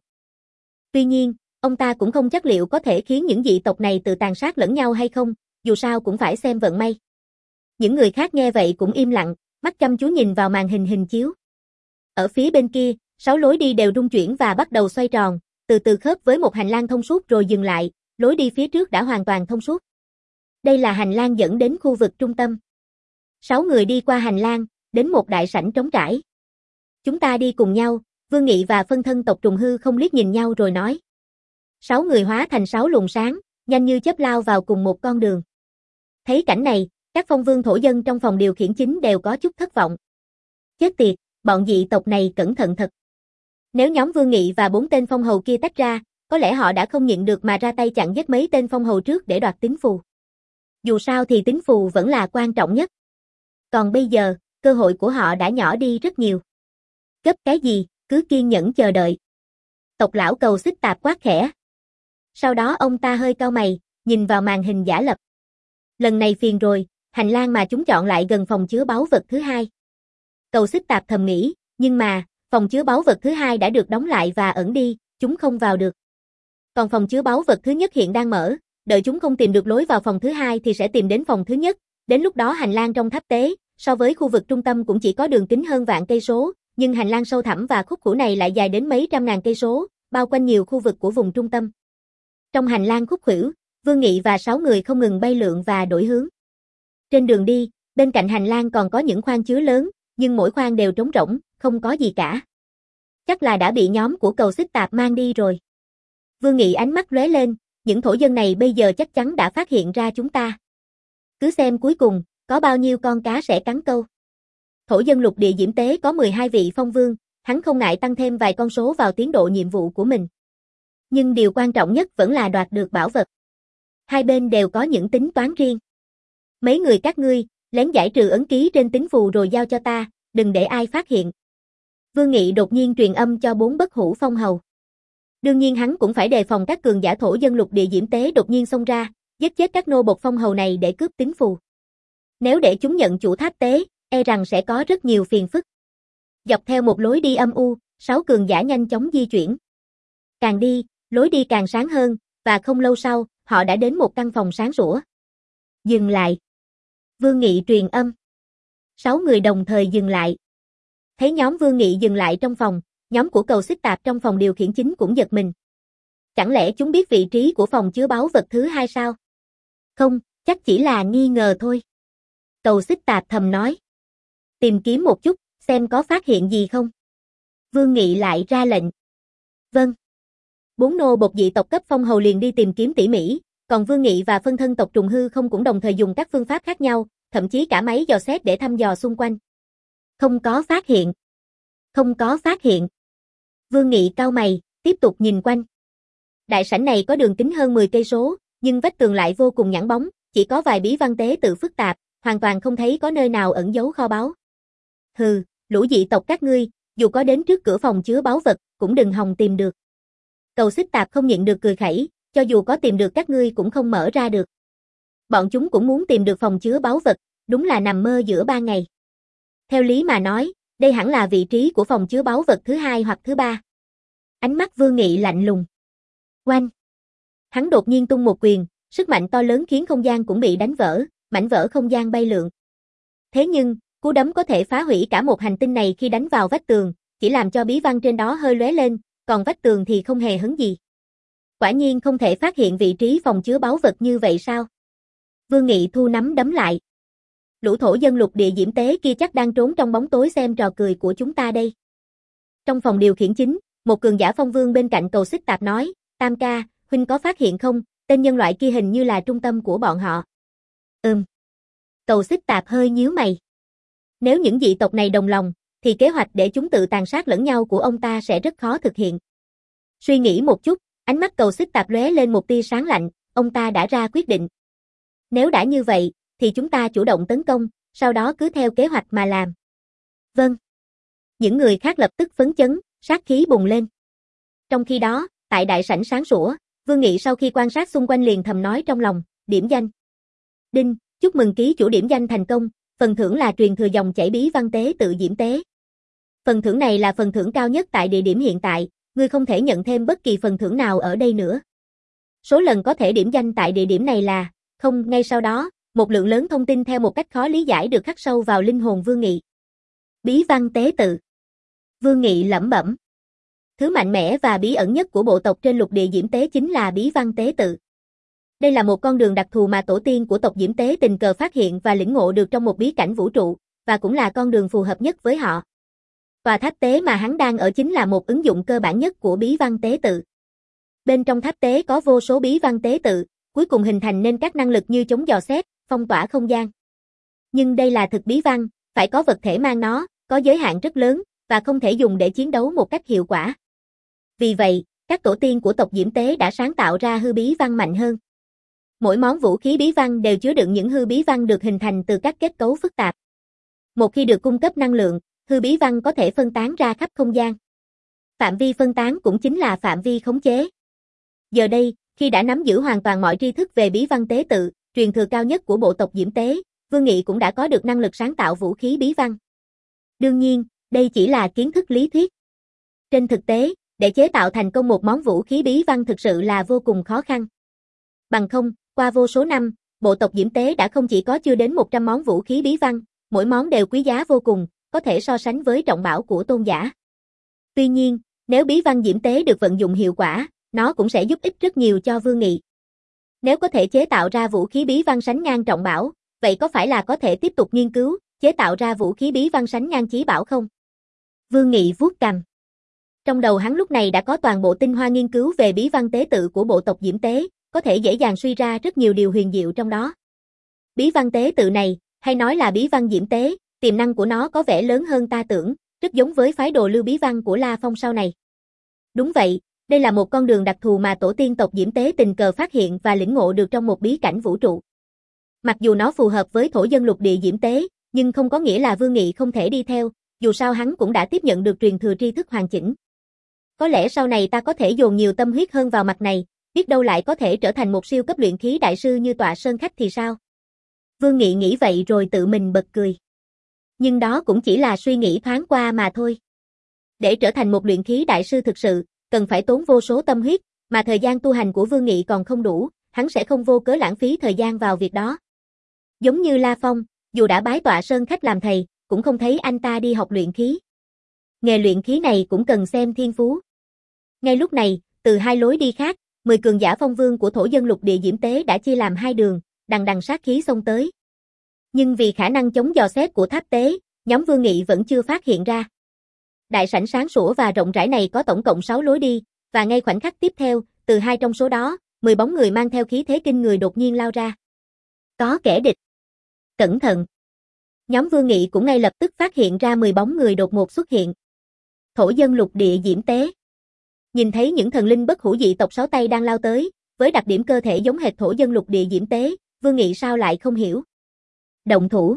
Tuy nhiên, ông ta cũng không chắc liệu có thể khiến những dị tộc này tự tàn sát lẫn nhau hay không, dù sao cũng phải xem vận may. Những người khác nghe vậy cũng im lặng, mắt chăm chú nhìn vào màn hình hình chiếu. Ở phía bên kia, sáu lối đi đều rung chuyển và bắt đầu xoay tròn, từ từ khớp với một hành lang thông suốt rồi dừng lại, lối đi phía trước đã hoàn toàn thông suốt. Đây là hành lang dẫn đến khu vực trung tâm. Sáu người đi qua hành lang, đến một đại sảnh trống trải. Chúng ta đi cùng nhau, Vương Nghị và phân thân tộc trùng hư không liếc nhìn nhau rồi nói. Sáu người hóa thành sáu luồng sáng, nhanh như chớp lao vào cùng một con đường. Thấy cảnh này, các phong vương thổ dân trong phòng điều khiển chính đều có chút thất vọng. Chết tiệt, bọn dị tộc này cẩn thận thật. Nếu nhóm Vương Nghị và bốn tên phong hầu kia tách ra, có lẽ họ đã không nhịn được mà ra tay chặn giết mấy tên phong hầu trước để đoạt tín phù. Dù sao thì tín phù vẫn là quan trọng nhất. Còn bây giờ, cơ hội của họ đã nhỏ đi rất nhiều. Gấp cái gì, cứ kiên nhẫn chờ đợi. Tộc lão Cầu Xích Tạp quát khẽ. Sau đó ông ta hơi cau mày, nhìn vào màn hình giả lập. Lần này phiền rồi, hành lang mà chúng chọn lại gần phòng chứa báu vật thứ hai. Cầu Xích Tạp thầm nghĩ, nhưng mà, phòng chứa báu vật thứ hai đã được đóng lại và ẩn đi, chúng không vào được. Còn phòng chứa báu vật thứ nhất hiện đang mở, đợi chúng không tìm được lối vào phòng thứ hai thì sẽ tìm đến phòng thứ nhất, đến lúc đó hành lang trong tháp tế, so với khu vực trung tâm cũng chỉ có đường kính hơn vạn cây số, nhưng hành lang sâu thẳm và khúc khuỷu này lại dài đến mấy trăm ngàn cây số, bao quanh nhiều khu vực của vùng trung tâm. Trong hành lang khúc khuỷu, Vương Nghị và sáu người không ngừng bay lượn và đổi hướng. Trên đường đi, bên cạnh hành lang còn có những khoang chứa lớn, nhưng mỗi khoang đều trống rỗng, không có gì cả. Chắc là đã bị nhóm của Cầu Xích Tạp mang đi rồi. Vương Nghị ánh mắt lóe lên, những thổ dân này bây giờ chắc chắn đã phát hiện ra chúng ta. Cứ xem cuối cùng, có bao nhiêu con cá sẽ cắn câu. Thổ dân lục địa diễm tế có mười hai vị phong vương, hắn không ngại tăng thêm vài con số vào tiến độ nhiệm vụ của mình. Nhưng điều quan trọng nhất vẫn là đoạt được bảo vật. Hai bên đều có những tính toán riêng. Mấy người các ngươi, lén giải trừ ấn ký trên tín phù rồi giao cho ta, đừng để ai phát hiện. Vương Nghị đột nhiên truyền âm cho bốn bất hủ phong hầu. Đương nhiên hắn cũng phải đề phòng các cường giả thổ dân lục địa diễm tế đột nhiên xông ra, giết chết các nô bộc phong hầu này để cướp tín phù. Nếu để chúng nhận chủ tháp tế, e rằng sẽ có rất nhiều phiền phức. Dọc theo một lối đi âm u, sáu cường giả nhanh chóng di chuyển. Càng đi, lối đi càng sáng hơn, và không lâu sau, họ đã đến một căn phòng sáng sủa. Dừng lại. Vương Nghị truyền âm. Sáu người đồng thời dừng lại. Thấy nhóm Vương Nghị dừng lại trong phòng, nhóm của Cầu Xích Tạp trong phòng điều khiển chính cũng giật mình. Chẳng lẽ chúng biết vị trí của phòng chứa báu vật thứ hai sao? Không, chắc chỉ là nghi ngờ thôi. Cầu Xích Tạp thầm nói. Tìm kiếm một chút, xem có phát hiện gì không. Vương Nghị lại ra lệnh. Vâng. Bốn nô bộc dị tộc cấp phong hầu liền đi tìm kiếm tỉ mỉ, còn Vương Nghị và phân thân tộc trùng hư không cũng đồng thời dùng các phương pháp khác nhau, thậm chí cả máy dò xét để thăm dò xung quanh. Không có phát hiện. Không có phát hiện. Vương Nghị cau mày, tiếp tục nhìn quanh. Đại sảnh này có đường kính hơn mười cây số, nhưng vách tường lại vô cùng nhẵn bóng, chỉ có vài bí văn tế tự phức tạp, hoàn toàn không thấy có nơi nào ẩn giấu kho báu. Hừ, lũ dị tộc các ngươi, dù có đến trước cửa phòng chứa báu vật, cũng đừng hòng tìm được. Cầu Xích Tạp không nhịn được cười khẩy, cho dù có tìm được các ngươi cũng không mở ra được. Bọn chúng cũng muốn tìm được phòng chứa báu vật, đúng là nằm mơ giữa ban ngày. Theo lý mà nói, đây hẳn là vị trí của phòng chứa báu vật thứ hai hoặc thứ ba. Ánh mắt Vương Nghị lạnh lùng. Oanh! Hắn đột nhiên tung một quyền, sức mạnh to lớn khiến không gian cũng bị đánh vỡ, mảnh vỡ không gian bay lượn. Thế nhưng, cú đấm có thể phá hủy cả một hành tinh này khi đánh vào vách tường, chỉ làm cho bí văn trên đó hơi lóe lên, còn vách tường thì không hề hấn gì. Quả nhiên không thể phát hiện vị trí phòng chứa báu vật như vậy sao? Vương Nghị thu nắm đấm lại. Lũ thổ dân lục địa diễm tế kia chắc đang trốn trong bóng tối xem trò cười của chúng ta đây. Trong phòng điều khiển chính, một cường giả phong vương bên cạnh Cầu Xích Tạp nói, Tam ca, huynh có phát hiện không, tên nhân loại kia hình như là trung tâm của bọn họ. Ừm. Cầu Xích Tạp hơi nhíu mày. Nếu những dị tộc này đồng lòng, thì kế hoạch để chúng tự tàn sát lẫn nhau của ông ta sẽ rất khó thực hiện. Suy nghĩ một chút, ánh mắt Cầu Xích Tạp lóe lên một tia sáng lạnh, ông ta đã ra quyết định. Nếu đã như vậy, thì chúng ta chủ động tấn công, sau đó cứ theo kế hoạch mà làm. Vâng. Những người khác lập tức phấn chấn, sát khí bùng lên. Trong khi đó, tại đại sảnh sáng sủa, Vương Nghị sau khi quan sát xung quanh liền thầm nói trong lòng, điểm danh. Đinh, chúc mừng ký chủ điểm danh thành công, phần thưởng là truyền thừa dòng chảy bí văn tế tự diễm tế. Phần thưởng này là phần thưởng cao nhất tại địa điểm hiện tại, ngươi không thể nhận thêm bất kỳ phần thưởng nào ở đây nữa. Số lần có thể điểm danh tại địa điểm này là không. Ngay sau đó, một lượng lớn thông tin theo một cách khó lý giải được khắc sâu vào linh hồn Vương Nghị. Bí văn tế tự. Vương Nghị lẩm bẩm. Thứ mạnh mẽ và bí ẩn nhất của bộ tộc trên lục địa diễm tế chính là bí văn tế tự. Đây là một con đường đặc thù mà tổ tiên của tộc diễm tế tình cờ phát hiện và lĩnh ngộ được trong một bí cảnh vũ trụ, và cũng là con đường phù hợp nhất với họ. Tòa tháp tế mà hắn đang ở chính là một ứng dụng cơ bản nhất của bí văn tế tự. Bên trong tháp tế có vô số bí văn tế tự, cuối cùng hình thành nên các năng lực như chống dò xét, phong tỏa không gian. Nhưng đây là thực bí văn, phải có vật thể mang nó, có giới hạn rất lớn, và không thể dùng để chiến đấu một cách hiệu quả. Vì vậy, các tổ tiên của tộc diễm tế đã sáng tạo ra hư bí văn mạnh hơn. Mỗi món vũ khí bí văn đều chứa đựng những hư bí văn được hình thành từ các kết cấu phức tạp. Một khi được cung cấp năng lượng, hư bí văn có thể phân tán ra khắp không gian. Phạm vi phân tán cũng chính là phạm vi khống chế. Giờ đây, khi đã nắm giữ hoàn toàn mọi tri thức về bí văn tế tự, truyền thừa cao nhất của bộ tộc diễm tế, Vương Nghị cũng đã có được năng lực sáng tạo vũ khí bí văn. Đương nhiên, đây chỉ là kiến thức lý thuyết. Trên thực tế, để chế tạo thành công một món vũ khí bí văn thực sự là vô cùng khó khăn. Bằng không, qua vô số năm, bộ tộc diễm tế đã không chỉ có chưa đến một trăm món vũ khí bí văn, mỗi món đều quý giá vô cùng, có thể so sánh với trọng bảo của tôn giả. Tuy nhiên, nếu bí văn diễm tế được vận dụng hiệu quả, nó cũng sẽ giúp ích rất nhiều cho Vương Nghị. Nếu có thể chế tạo ra vũ khí bí văn sánh ngang trọng bảo, vậy có phải là có thể tiếp tục nghiên cứu, chế tạo ra vũ khí bí văn sánh ngang chí bảo không? Vương Nghị vuốt cằm. Trong đầu hắn lúc này đã có toàn bộ tinh hoa nghiên cứu về bí văn tế tự của bộ tộc diễm tế, có thể dễ dàng suy ra rất nhiều điều huyền diệu trong đó. Bí văn tế tự này, hay nói là bí văn diễm tế, tiềm năng của nó có vẻ lớn hơn ta tưởng, rất giống với phái đồ lưu bí văn của La Phong sau này. Đúng vậy, đây là một con đường đặc thù mà tổ tiên tộc diễm tế tình cờ phát hiện và lĩnh ngộ được trong một bí cảnh vũ trụ. Mặc dù nó phù hợp với thổ dân lục địa diễm tế, nhưng không có nghĩa là Vương Nghị không thể đi theo, dù sao hắn cũng đã tiếp nhận được truyền thừa tri thức hoàn chỉnh. Có lẽ sau này ta có thể dồn nhiều tâm huyết hơn vào mặt này, biết đâu lại có thể trở thành một siêu cấp luyện khí đại sư như Tọa Sơn Khách thì sao? Vương Nghị nghĩ vậy rồi tự mình bật cười. Nhưng đó cũng chỉ là suy nghĩ thoáng qua mà thôi. Để trở thành một luyện khí đại sư thực sự, cần phải tốn vô số tâm huyết, mà thời gian tu hành của Vương Nghị còn không đủ, hắn sẽ không vô cớ lãng phí thời gian vào việc đó. Giống như La Phong, dù đã bái Tọa Sơn Khách làm thầy, cũng không thấy anh ta đi học luyện khí. Nghề luyện khí này cũng cần xem thiên phú. Ngay lúc này, từ hai lối đi khác, mười cường giả phong vương của thổ dân lục địa diễm tế đã chia làm hai đường, đằng đằng sát khí xông tới. Nhưng vì khả năng chống dò xét của tháp tế, nhóm Vương Nghị vẫn chưa phát hiện ra. Đại sảnh sáng sủa và rộng rãi này có tổng cộng sáu lối đi, và ngay khoảnh khắc tiếp theo, từ hai trong số đó, mười bóng người mang theo khí thế kinh người đột nhiên lao ra. Có kẻ địch. Cẩn thận. Nhóm Vương Nghị cũng ngay lập tức phát hiện ra mười bóng người đột ngột xuất hiện. Thổ dân lục địa diễm tế. Nhìn thấy những thần linh bất hủ dị tộc sáu tay đang lao tới, với đặc điểm cơ thể giống hệt thổ dân lục địa diễm tế, Vương Nghị sao lại không hiểu. Động thủ.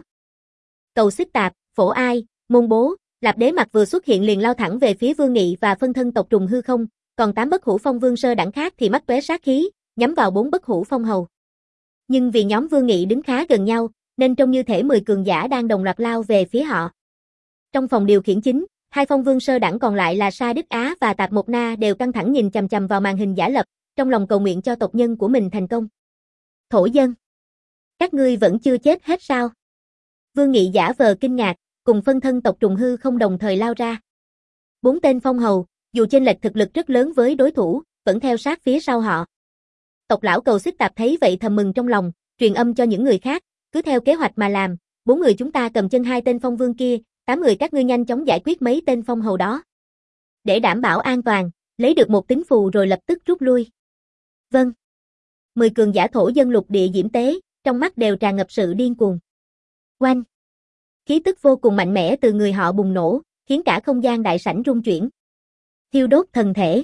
Cầu Xích Tạp, Phổ Ai, Môn Bố, Lạp Đế Mặc vừa xuất hiện liền lao thẳng về phía Vương Nghị và phân thân tộc trùng hư không, còn tám bất hủ phong vương sơ đẳng khác thì mắt tóe sát khí, nhắm vào bốn bất hủ phong hầu. Nhưng vì nhóm Vương Nghị đứng khá gần nhau, nên trông như thể mười cường giả đang đồng loạt lao về phía họ. Trong phòng điều khiển chính, hai phong vương sơ đẳng còn lại là Sa Đức Á và Tạp Mộc Na đều căng thẳng nhìn chằm chằm vào màn hình giả lập, trong lòng cầu nguyện cho tộc nhân của mình thành công. Thổ dân. Các ngươi vẫn chưa chết hết sao? Vương Nghị giả vờ kinh ngạc, cùng phân thân tộc trùng hư không đồng thời lao ra. Bốn tên phong hầu, dù chênh lệch thực lực rất lớn với đối thủ, vẫn theo sát phía sau họ. Tộc lão Cầu Xích Tạp thấy vậy thầm mừng trong lòng, truyền âm cho những người khác, cứ theo kế hoạch mà làm, bốn người chúng ta cầm chân hai tên phong vương kia, tám người các ngươi nhanh chóng giải quyết mấy tên phong hầu đó. Để đảm bảo an toàn, lấy được một tín phù rồi lập tức rút lui. Vâng. Mười cường giả thổ dân lục địa diễm tế, trong mắt đều tràn ngập sự điên cuồng. Oanh! Khí tức vô cùng mạnh mẽ từ người họ bùng nổ, khiến cả không gian đại sảnh rung chuyển. Thiêu đốt thần thể.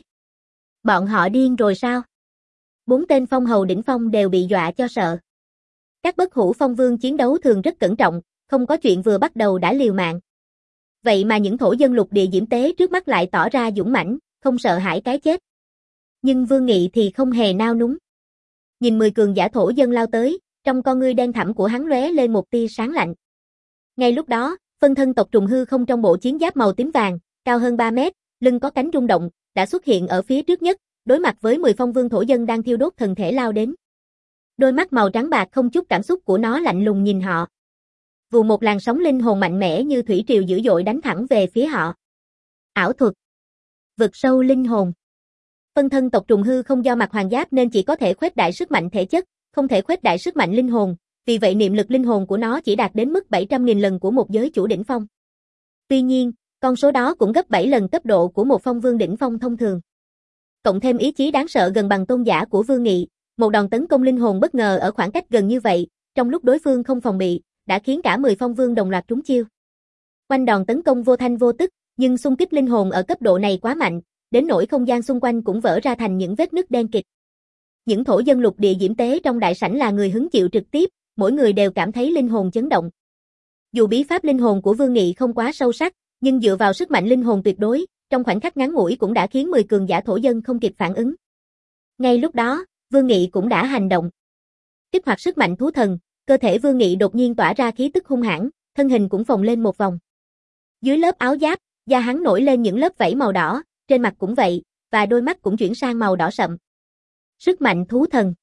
Bọn họ điên rồi sao? Bốn tên phong hầu đỉnh phong đều bị dọa cho sợ. Các bất hủ phong vương chiến đấu thường rất cẩn trọng, không có chuyện vừa bắt đầu đã liều mạng. Vậy mà những thổ dân lục địa diễm tế trước mắt lại tỏ ra dũng mãnh, không sợ hãi cái chết. Nhưng Vương Nghị thì không hề nao núng. Nhìn mười cường giả thổ dân lao tới, trong con ngươi đen thẳm của hắn lóe lên một tia sáng lạnh. Ngay lúc đó, phân thân tộc trùng hư không trong bộ chiến giáp màu tím vàng, cao hơn ba mét, lưng có cánh rung động, đã xuất hiện ở phía trước nhất, đối mặt với mười phong vương thổ dân đang thiêu đốt thần thể lao đến. Đôi mắt màu trắng bạc không chút cảm xúc của nó lạnh lùng nhìn họ. Vù một làn sóng linh hồn mạnh mẽ như thủy triều dữ dội đánh thẳng về phía họ. Ảo thuật. Vực sâu linh hồn. Phân thân tộc trùng hư không do mặc hoàng giáp nên chỉ có thể khuếch đại sức mạnh thể chất, không thể khuếch đại sức mạnh linh hồn, vì vậy niệm lực linh hồn của nó chỉ đạt đến mức bảy trăm nghìn lần của một giới chủ đỉnh phong. Tuy nhiên, con số đó cũng gấp bảy lần cấp độ của một phong vương đỉnh phong thông thường. Cộng thêm ý chí đáng sợ gần bằng tôn giả của Vương Nghị, một đòn tấn công linh hồn bất ngờ ở khoảng cách gần như vậy, trong lúc đối phương không phòng bị, đã khiến cả mười phong vương đồng loạt trúng chiêu. Quanh đòn tấn công vô thanh vô tức, nhưng xung kích linh hồn ở cấp độ này quá mạnh, đến nỗi không gian xung quanh cũng vỡ ra thành những vết nứt đen kịt. Những thổ dân lục địa diễm tế trong đại sảnh là người hứng chịu trực tiếp, mỗi người đều cảm thấy linh hồn chấn động. Dù bí pháp linh hồn của Vương Nghị không quá sâu sắc, nhưng dựa vào sức mạnh linh hồn tuyệt đối, trong khoảnh khắc ngắn ngủi cũng đã khiến mười cường giả thổ dân không kịp phản ứng. Ngay lúc đó, Vương Nghị cũng đã hành động. Kích hoạt sức mạnh thú thần, cơ thể Vương Nghị đột nhiên tỏa ra khí tức hung hãn, thân hình cũng phồng lên một vòng. Dưới lớp áo giáp, da hắn nổi lên những lớp vảy màu đỏ, trên mặt cũng vậy, và đôi mắt cũng chuyển sang màu đỏ sậm. Sức mạnh thú thần.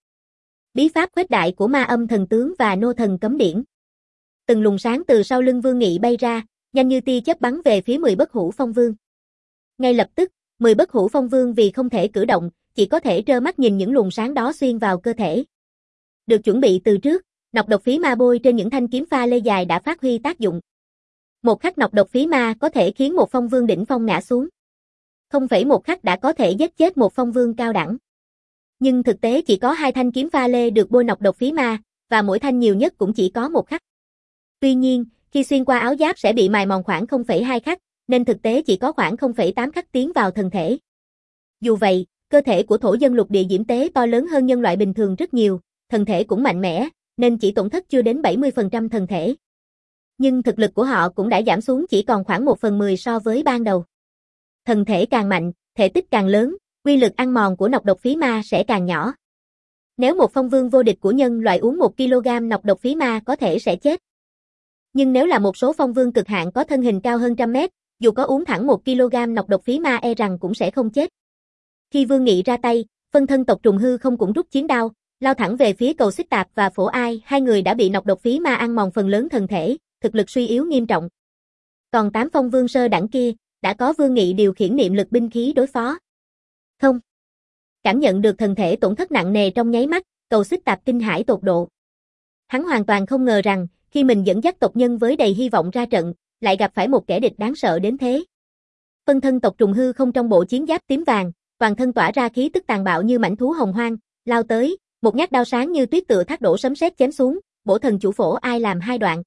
Bí pháp khuếch đại của ma âm thần tướng và nô thần cấm điển. Từng luồng sáng từ sau lưng Vương Nghị bay ra, nhanh như tia chớp bắn về phía mười bất hủ phong vương. Ngay lập tức, mười bất hủ phong vương vì không thể cử động, chỉ có thể trơ mắt nhìn những luồng sáng đó xuyên vào cơ thể. Được chuẩn bị từ trước, nọc độc phí ma bôi trên những thanh kiếm pha lê dài đã phát huy tác dụng. Một khắc nọc độc phí ma có thể khiến một phong vương đỉnh phong ngã xuống. Không phải một khắc đã có thể giết chết một phong vương cao đẳng. Nhưng thực tế chỉ có hai thanh kiếm pha lê được bôi nọc độc phí ma, và mỗi thanh nhiều nhất cũng chỉ có một khắc. Tuy nhiên, khi xuyên qua áo giáp sẽ bị mài mòn khoảng không phẩy hai khắc, nên thực tế chỉ có khoảng không phẩy tám khắc tiến vào thân thể. Dù vậy, cơ thể của thổ dân lục địa diễm tế to lớn hơn nhân loại bình thường rất nhiều, thân thể cũng mạnh mẽ, nên chỉ tổn thất chưa đến bảy mươi phần trăm thân thể. Nhưng thực lực của họ cũng đã giảm xuống chỉ còn khoảng một phần mười so với ban đầu. Thân thể càng mạnh, thể tích càng lớn, quy lực ăn mòn của nọc độc phí ma sẽ càng nhỏ. Nếu một phong vương vô địch của nhân loại uống một ki lô gam nọc độc phí ma có thể sẽ chết. Nhưng nếu là một số phong vương cực hạn có thân hình cao hơn trăm mét, dù có uống thẳng một ki lô gam nọc độc phí ma e rằng cũng sẽ không chết. Khi Vương Nghị ra tay, phân thân tộc trùng hư không cũng rút chiến đao, lao thẳng về phía cầu xích tạp và phổ ai, hai người đã bị nọc độc phí ma ăn mòn phần lớn thân thể, thực lực suy yếu nghiêm trọng. Còn tám phong vương sơ đẳng kia, đã có Vương Nghị điều khiển niệm lực binh khí đối phó. Không. Cảm nhận được thân thể tổn thất nặng nề trong nháy mắt, cầu xích tạp kinh hãi tột độ. Hắn hoàn toàn không ngờ rằng, khi mình dẫn dắt tộc nhân với đầy hy vọng ra trận, lại gặp phải một kẻ địch đáng sợ đến thế. Phân thân tộc trùng hư không trong bộ chiến giáp tím vàng, toàn thân tỏa ra khí tức tàn bạo như mãnh thú hồng hoang, lao tới, một nhát đao sáng như tuyết tựa thác đổ sấm sét chém xuống, bổ thần chủ phổ ai làm hai đoạn.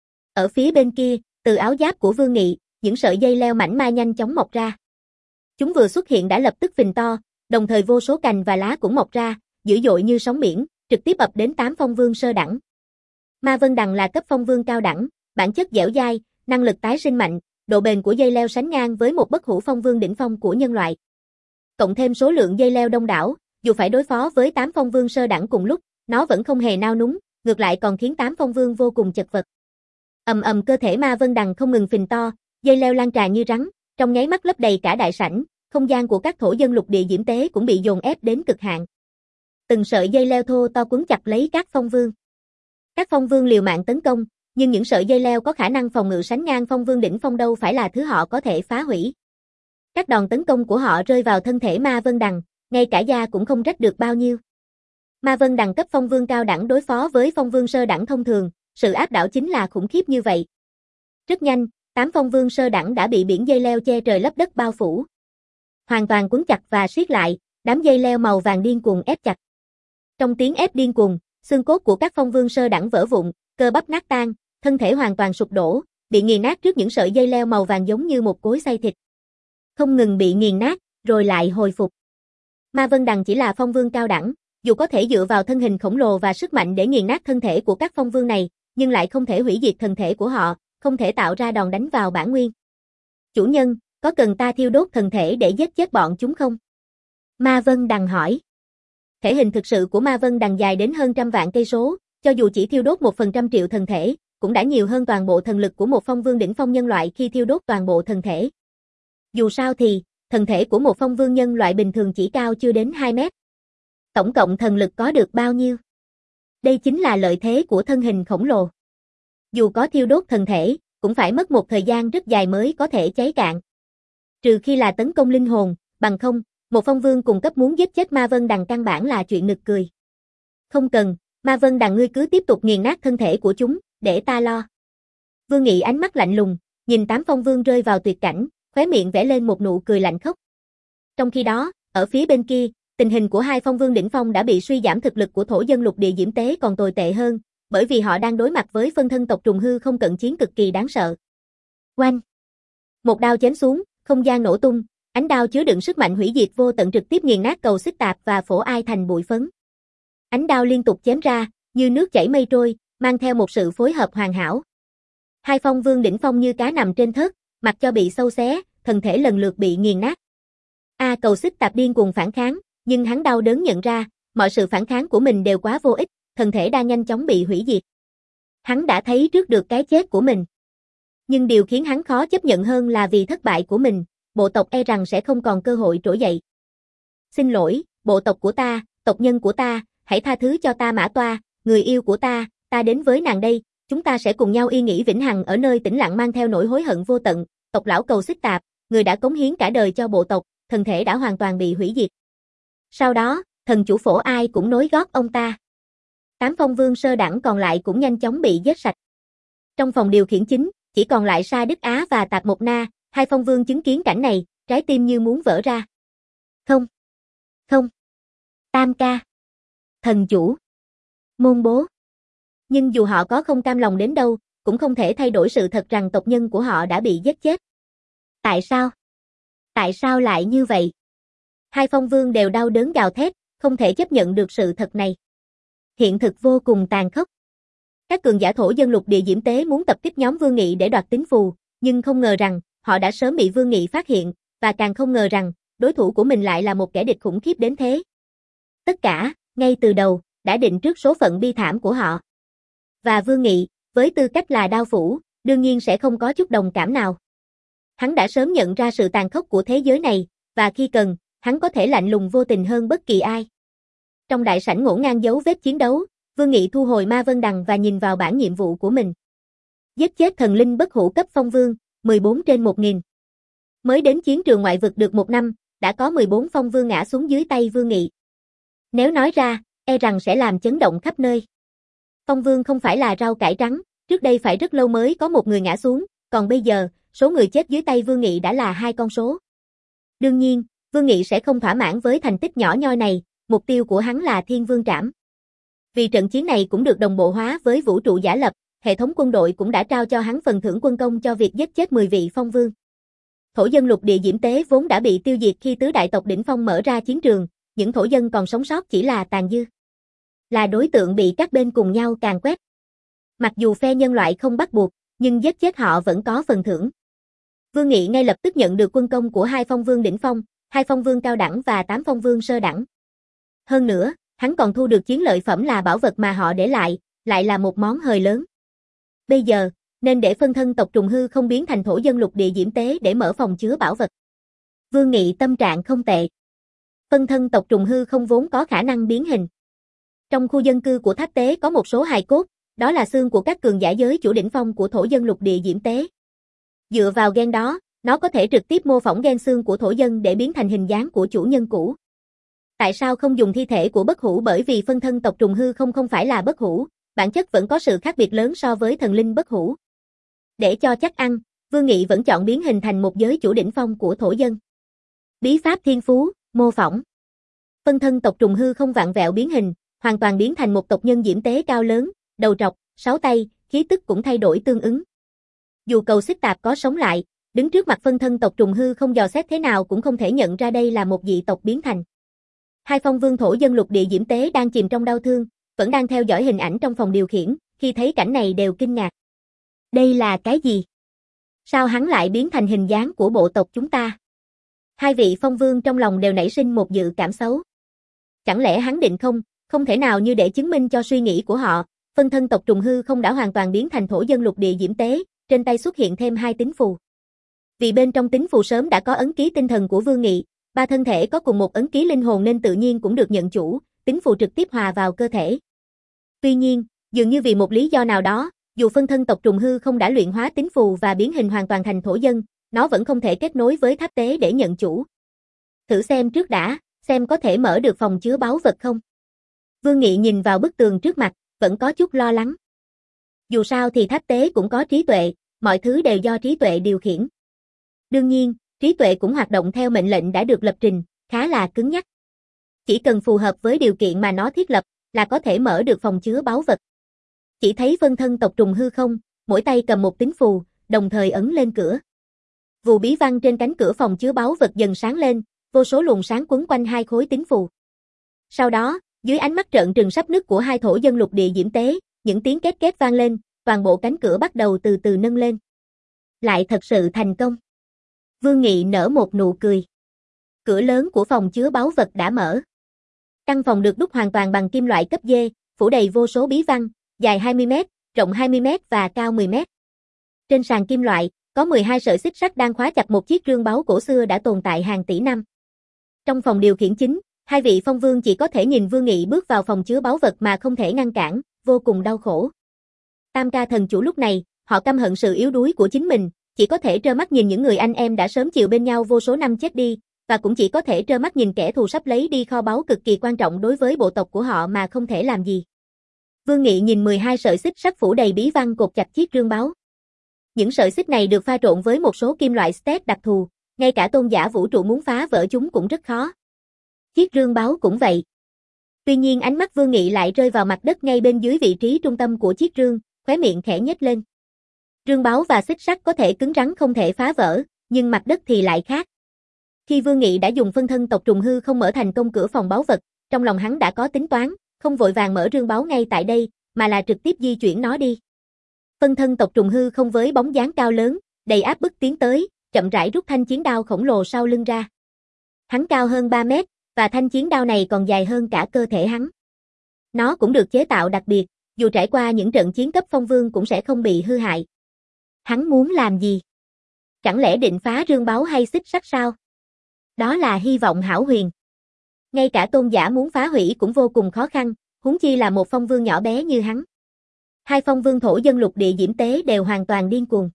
Ở phía bên kia, từ áo giáp của Vương Nghị, những sợi dây leo mảnh mai nhanh chóng mọc ra. Chúng vừa xuất hiện đã lập tức phình to, đồng thời vô số cành và lá cũng mọc ra, dữ dội như sóng biển, trực tiếp ập đến tám phong vương sơ đẳng. Ma Vân Đằng là cấp phong vương cao đẳng, bản chất dẻo dai, năng lực tái sinh mạnh, độ bền của dây leo sánh ngang với một bất hủ phong vương đỉnh phong của nhân loại. Cộng thêm số lượng dây leo đông đảo, dù phải đối phó với tám phong vương sơ đẳng cùng lúc, nó vẫn không hề nao núng, ngược lại còn khiến tám phong vương vô cùng chật vật. Ầm ầm cơ thể Ma Vân Đằng không ngừng phình to, dây leo lan tràn như rắn, trong nháy mắt lấp đầy cả đại sảnh, không gian của các thổ dân lục địa diễm tế cũng bị dồn ép đến cực hạn. Từng sợi dây leo thô to quấn chặt lấy các phong vương. Các phong vương liều mạng tấn công, nhưng những sợi dây leo có khả năng phòng ngự sánh ngang phong vương đỉnh phong đâu phải là thứ họ có thể phá hủy. Các đòn tấn công của họ rơi vào thân thể Ma Vân Đằng, ngay cả da cũng không rách được bao nhiêu. Ma Vân Đằng cấp phong vương cao đẳng đối phó với phong vương sơ đẳng thông thường, sự áp đảo chính là khủng khiếp như vậy. Rất nhanh, tám phong vương sơ đẳng đã bị biển dây leo che trời lấp đất bao phủ. Hoàn toàn quấn chặt và siết lại, đám dây leo màu vàng điên cuồng ép chặt. Trong tiếng ép điên cuồng, xương cốt của các phong vương sơ đẳng vỡ vụn, cơ bắp nát tan, thân thể hoàn toàn sụp đổ, bị nghiền nát trước những sợi dây leo màu vàng giống như một cối xay thịt. Không ngừng bị nghiền nát, rồi lại hồi phục. Ma Vân Đằng chỉ là phong vương cao đẳng, dù có thể dựa vào thân hình khổng lồ và sức mạnh để nghiền nát thân thể của các phong vương này, nhưng lại không thể hủy diệt thần thể của họ, không thể tạo ra đòn đánh vào bản nguyên. Chủ nhân, có cần ta thiêu đốt thần thể để giết chết bọn chúng không? Ma Vân Đằng hỏi. Thể hình thực sự của Ma Vân Đằng dài đến hơn trăm vạn cây số, cho dù chỉ thiêu đốt một phần trăm triệu thần thể, cũng đã nhiều hơn toàn bộ thần lực của một phong vương đỉnh phong nhân loại khi thiêu đốt toàn bộ thần thể. Dù sao thì, thần thể của một phong vương nhân loại bình thường chỉ cao chưa đến hai mét. Tổng cộng thần lực có được bao nhiêu? Đây chính là lợi thế của thân hình khổng lồ. Dù có thiêu đốt thần thể, cũng phải mất một thời gian rất dài mới có thể cháy cạn. Trừ khi là tấn công linh hồn, bằng không, một phong vương cùng cấp muốn giết chết Ma Vân Đằng căn bản là chuyện nực cười. Không cần, Ma Vân Đằng ngươi cứ tiếp tục nghiền nát thân thể của chúng, để ta lo. Vương Nghị ánh mắt lạnh lùng, nhìn tám phong vương rơi vào tuyệt cảnh, khóe miệng vẽ lên một nụ cười lạnh khốc. Trong khi đó, ở phía bên kia, tình hình của hai phong vương đỉnh phong đã bị suy giảm, thực lực của thổ dân lục địa diễm tế còn tồi tệ hơn, bởi vì họ đang đối mặt với phân thân tộc trùng hư không cận chiến cực kỳ đáng sợ. Oanh! Một đao chém xuống, không gian nổ tung, ánh đao chứa đựng sức mạnh hủy diệt vô tận trực tiếp nghiền nát cầu xích tạp và phổ ai thành bụi phấn. Ánh đao liên tục chém ra, như nước chảy mây trôi, mang theo một sự phối hợp hoàn hảo. Hai phong vương đỉnh phong như cá nằm trên thớt, mặc cho bị sâu xé, thân thể lần lượt bị nghiền nát. A cầu xích tạp điên cuồng phản kháng, nhưng hắn đau đớn nhận ra, mọi sự phản kháng của mình đều quá vô ích, thân thể đang nhanh chóng bị hủy diệt. Hắn đã thấy trước được cái chết của mình. Nhưng điều khiến hắn khó chấp nhận hơn là vì thất bại của mình, bộ tộc e rằng sẽ không còn cơ hội trỗi dậy. Xin lỗi, bộ tộc của ta, tộc nhân của ta, hãy tha thứ cho ta Mã Toa, người yêu của ta, ta đến với nàng đây, chúng ta sẽ cùng nhau yên nghỉ vĩnh hằng ở nơi tĩnh lặng mang theo nỗi hối hận vô tận. Tộc lão cầu xích tạp, người đã cống hiến cả đời cho bộ tộc, thân thể đã hoàn toàn bị hủy diệt. Sau đó, thần chủ phổ ai cũng nối gót ông ta. Tám phong vương sơ đẳng còn lại cũng nhanh chóng bị giết sạch. Trong phòng điều khiển chính, chỉ còn lại Sa Đức Á và Tạp Mộc Na, hai phong vương chứng kiến cảnh này, trái tim như muốn vỡ ra. Không, không, Tam ca, thần chủ, môn bố. Nhưng dù họ có không cam lòng đến đâu, cũng không thể thay đổi sự thật rằng tộc nhân của họ đã bị giết chết. Tại sao? Tại sao lại như vậy? Hai phong vương đều đau đớn gào thét, không thể chấp nhận được sự thật này. Hiện thực vô cùng tàn khốc. Các cường giả thổ dân lục địa diễm tế muốn tập kích nhóm Vương Nghị để đoạt tín phù, nhưng không ngờ rằng, họ đã sớm bị Vương Nghị phát hiện, và càng không ngờ rằng, đối thủ của mình lại là một kẻ địch khủng khiếp đến thế. Tất cả, ngay từ đầu, đã định trước số phận bi thảm của họ. Và Vương Nghị, với tư cách là đao phủ, đương nhiên sẽ không có chút đồng cảm nào. Hắn đã sớm nhận ra sự tàn khốc của thế giới này, và khi cần, hắn có thể lạnh lùng vô tình hơn bất kỳ ai. Trong đại sảnh ngổn ngang dấu vết chiến đấu, Vương Nghị thu hồi Ma Vân Đằng và nhìn vào bảng nhiệm vụ của mình. Giết chết thần linh bất hủ cấp phong vương, mười bốn trên một nghìn. Mới đến chiến trường ngoại vực được một năm, đã có mười bốn phong vương ngã xuống dưới tay Vương Nghị. Nếu nói ra, e rằng sẽ làm chấn động khắp nơi. Phong vương không phải là rau cải trắng, trước đây phải rất lâu mới có một người ngã xuống, còn bây giờ, số người chết dưới tay Vương Nghị đã là hai con số. Đương nhiên, Vương Nghị sẽ không thỏa mãn với thành tích nhỏ nhoi này, mục tiêu của hắn là Thiên Vương Trảm. Vì trận chiến này cũng được đồng bộ hóa với vũ trụ giả lập, hệ thống quân đội cũng đã trao cho hắn phần thưởng quân công cho việc giết chết mười vị phong vương. Thổ dân lục địa diễm tế vốn đã bị tiêu diệt khi tứ đại tộc đỉnh phong mở ra chiến trường, những thổ dân còn sống sót chỉ là tàn dư. Là đối tượng bị các bên cùng nhau càn quét. Mặc dù phe nhân loại không bắt buộc, nhưng giết chết họ vẫn có phần thưởng. Vương Nghị ngay lập tức nhận được quân công của hai phong vương đỉnh phong, hai phong vương cao đẳng và tám phong vương sơ đẳng. Hơn nữa, hắn còn thu được chiến lợi phẩm là bảo vật mà họ để lại, lại là một món hời lớn. Bây giờ, nên để phân thân tộc trùng hư không biến thành thổ dân lục địa diễm tế để mở phòng chứa bảo vật. Vương Nghị tâm trạng không tệ. Phân thân tộc trùng hư không vốn có khả năng biến hình. Trong khu dân cư của tháp tế có một số hài cốt, đó là xương của các cường giả giới chủ đỉnh phong của thổ dân lục địa diễm tế. Dựa vào gen đó, nó có thể trực tiếp mô phỏng gen xương của thổ dân để biến thành hình dáng của chủ nhân cũ. Tại sao không dùng thi thể của bất hủ? Bởi vì phân thân tộc trùng hư không không phải là bất hủ, bản chất vẫn có sự khác biệt lớn so với thần linh bất hủ. Để cho chắc ăn, Vương Nghị vẫn chọn biến hình thành một giới chủ đỉnh phong của thổ dân. Bí pháp thiên phú, mô phỏng. Phân thân tộc trùng hư không vặn vẹo biến hình, hoàn toàn biến thành một tộc nhân diễm tế cao lớn, đầu trọc, sáu tay, khí tức cũng thay đổi tương ứng. Dù cầu xích tạp có sống lại, đứng trước mặt phân thân tộc trùng hư không dò xét thế nào cũng không thể nhận ra đây là một dị tộc biến thành. Hai phong vương thổ dân lục địa diễm tế đang chìm trong đau thương, vẫn đang theo dõi hình ảnh trong phòng điều khiển, khi thấy cảnh này đều kinh ngạc. Đây là cái gì? Sao hắn lại biến thành hình dáng của bộ tộc chúng ta? Hai vị phong vương trong lòng đều nảy sinh một dự cảm xấu. Chẳng lẽ hắn định không, không thể nào như để chứng minh cho suy nghĩ của họ, phân thân tộc trùng hư không đã hoàn toàn biến thành thổ dân lục địa diễm tế, trên tay xuất hiện thêm hai tín phù. Vì bên trong tín phù sớm đã có ấn ký tinh thần của Vương Nghị, ba thân thể có cùng một ấn ký linh hồn nên tự nhiên cũng được nhận chủ, tín phù trực tiếp hòa vào cơ thể. Tuy nhiên, dường như vì một lý do nào đó, dù phân thân tộc trùng hư không đã luyện hóa tín phù và biến hình hoàn toàn thành thổ dân, nó vẫn không thể kết nối với tháp tế để nhận chủ. Thử xem trước đã, xem có thể mở được phòng chứa báu vật không. Vương Nghị nhìn vào bức tường trước mặt, vẫn có chút lo lắng. Dù sao thì tháp tế cũng có trí tuệ, mọi thứ đều do trí tuệ điều khiển. Đương nhiên, trí tuệ cũng hoạt động theo mệnh lệnh đã được lập trình, khá là cứng nhắc. Chỉ cần phù hợp với điều kiện mà nó thiết lập, là có thể mở được phòng chứa báu vật. Chỉ thấy phân thân tộc trùng hư không, mỗi tay cầm một tín phù, đồng thời ấn lên cửa. Vù bí văn trên cánh cửa phòng chứa báu vật dần sáng lên, vô số luồng sáng quấn quanh hai khối tín phù. Sau đó, dưới ánh mắt trợn trừng sắp nứt của hai thổ dân lục địa diễm tế, những tiếng két két vang lên, toàn bộ cánh cửa bắt đầu từ từ nâng lên. Lại thật sự thành công. Vương Nghị nở một nụ cười. Cửa lớn của phòng chứa báu vật đã mở. Căn phòng được đúc hoàn toàn bằng kim loại cấp D, phủ đầy vô số bí văn, dài hai mươi mét, rộng hai mươi mét và cao mười mét. Trên sàn kim loại, có mười hai sợi xích sắt đang khóa chặt một chiếc rương báu cổ xưa đã tồn tại hàng tỷ năm. Trong phòng điều khiển chính, hai vị phong vương chỉ có thể nhìn Vương Nghị bước vào phòng chứa báu vật mà không thể ngăn cản, vô cùng đau khổ. Tam ca thần chủ lúc này, họ căm hận sự yếu đuối của chính mình, chỉ có thể trơ mắt nhìn những người anh em đã sớm chiều bên nhau vô số năm chết đi, và cũng chỉ có thể trơ mắt nhìn kẻ thù sắp lấy đi kho báu cực kỳ quan trọng đối với bộ tộc của họ mà không thể làm gì. Vương Nghị nhìn mười hai sợi xích sắt phủ đầy bí văn cột chặt chiếc rương báu. Những sợi xích này được pha trộn với một số kim loại stét đặc thù, ngay cả tôn giả vũ trụ muốn phá vỡ chúng cũng rất khó. Chiếc rương báu cũng vậy. Tuy nhiên ánh mắt Vương Nghị lại rơi vào mặt đất ngay bên dưới vị trí trung tâm của chiếc rương, khóe miệng khẽ nhếch lên. Rương báu và xích sắt có thể cứng rắn không thể phá vỡ, nhưng mặt đất thì lại khác. Khi Vương Nghị đã dùng phân thân tộc trùng hư không mở thành công cửa phòng báu vật, trong lòng hắn đã có tính toán, không vội vàng mở rương báu ngay tại đây, mà là trực tiếp di chuyển nó đi. Phân thân tộc trùng hư không với bóng dáng cao lớn, đầy áp bức tiến tới, chậm rãi rút thanh chiến đao khổng lồ sau lưng ra. Hắn cao hơn ba mét, và thanh chiến đao này còn dài hơn cả cơ thể hắn. Nó cũng được chế tạo đặc biệt, dù trải qua những trận chiến cấp phong vương cũng sẽ không bị hư hại. Hắn muốn làm gì? Chẳng lẽ định phá rương báu hay xích sắt sao? Đó là hy vọng hão huyền. Ngay cả tôn giả muốn phá hủy cũng vô cùng khó khăn, huống chi là một phong vương nhỏ bé như hắn. Hai phong vương thổ dân lục địa diễm tế đều hoàn toàn điên cuồng.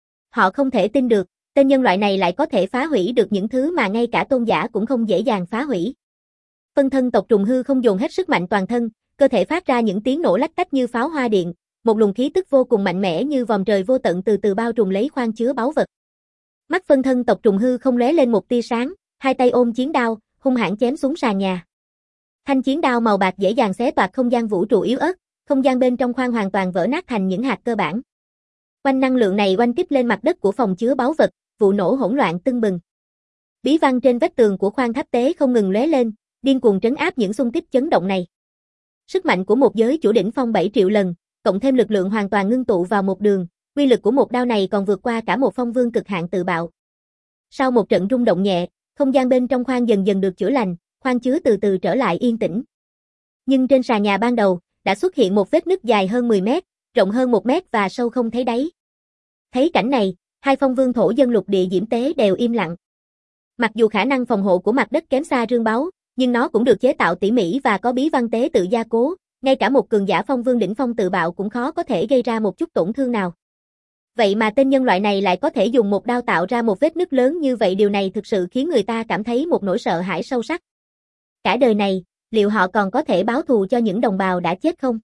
Họ không thể tin được, tên nhân loại này lại có thể phá hủy được những thứ mà ngay cả tôn giả cũng không dễ dàng phá hủy. Phân thân tộc trùng hư không dồn hết sức mạnh toàn thân, cơ thể phát ra những tiếng nổ lách tách như pháo hoa điện, một luồng khí tức vô cùng mạnh mẽ như vòm trời vô tận từ từ bao trùm lấy khoang chứa báu vật. Mắt phân thân tộc trùng hư không lóe lên một tia sáng, hai tay ôm chiến đao, hung hãn chém xuống sàn nhà. Thanh chiến đao màu bạc dễ dàng xé toạc không gian vũ trụ yếu ớt, không gian bên trong khoang hoàn toàn vỡ nát thành những hạt cơ bản. Quanh năng lượng này oanh kích lên mặt đất của phòng chứa báu vật, vụ nổ hỗn loạn tưng bừng. Bí văn trên vách tường của khoang tháp tế không ngừng lóe lên, điên cuồng trấn áp những xung kích chấn động này. Sức mạnh của một giới chủ đỉnh phong bảy triệu lần, cộng thêm lực lượng hoàn toàn ngưng tụ vào một đường, uy lực của một đao này còn vượt qua cả một phong vương cực hạn tự bạo. Sau một trận rung động nhẹ, không gian bên trong khoang dần dần được chữa lành, khoang chứa từ từ trở lại yên tĩnh. Nhưng trên sàn nhà ban đầu, đã xuất hiện một vết nứt dài hơn mười mét, rộng hơn một mét và sâu không thấy đáy. Thấy cảnh này, hai phong vương thổ dân lục địa diễm tế đều im lặng. Mặc dù khả năng phòng hộ của mặt đất kém xa rương báu, nhưng nó cũng được chế tạo tỉ mỉ và có bí văn tế tự gia cố, ngay cả một cường giả phong vương đỉnh phong tự bạo cũng khó có thể gây ra một chút tổn thương nào. Vậy mà tên nhân loại này lại có thể dùng một đao tạo ra một vết nứt lớn như vậy, điều này thực sự khiến người ta cảm thấy một nỗi sợ hãi sâu sắc. Cả đời này, liệu họ còn có thể báo thù cho những đồng bào đã chết không?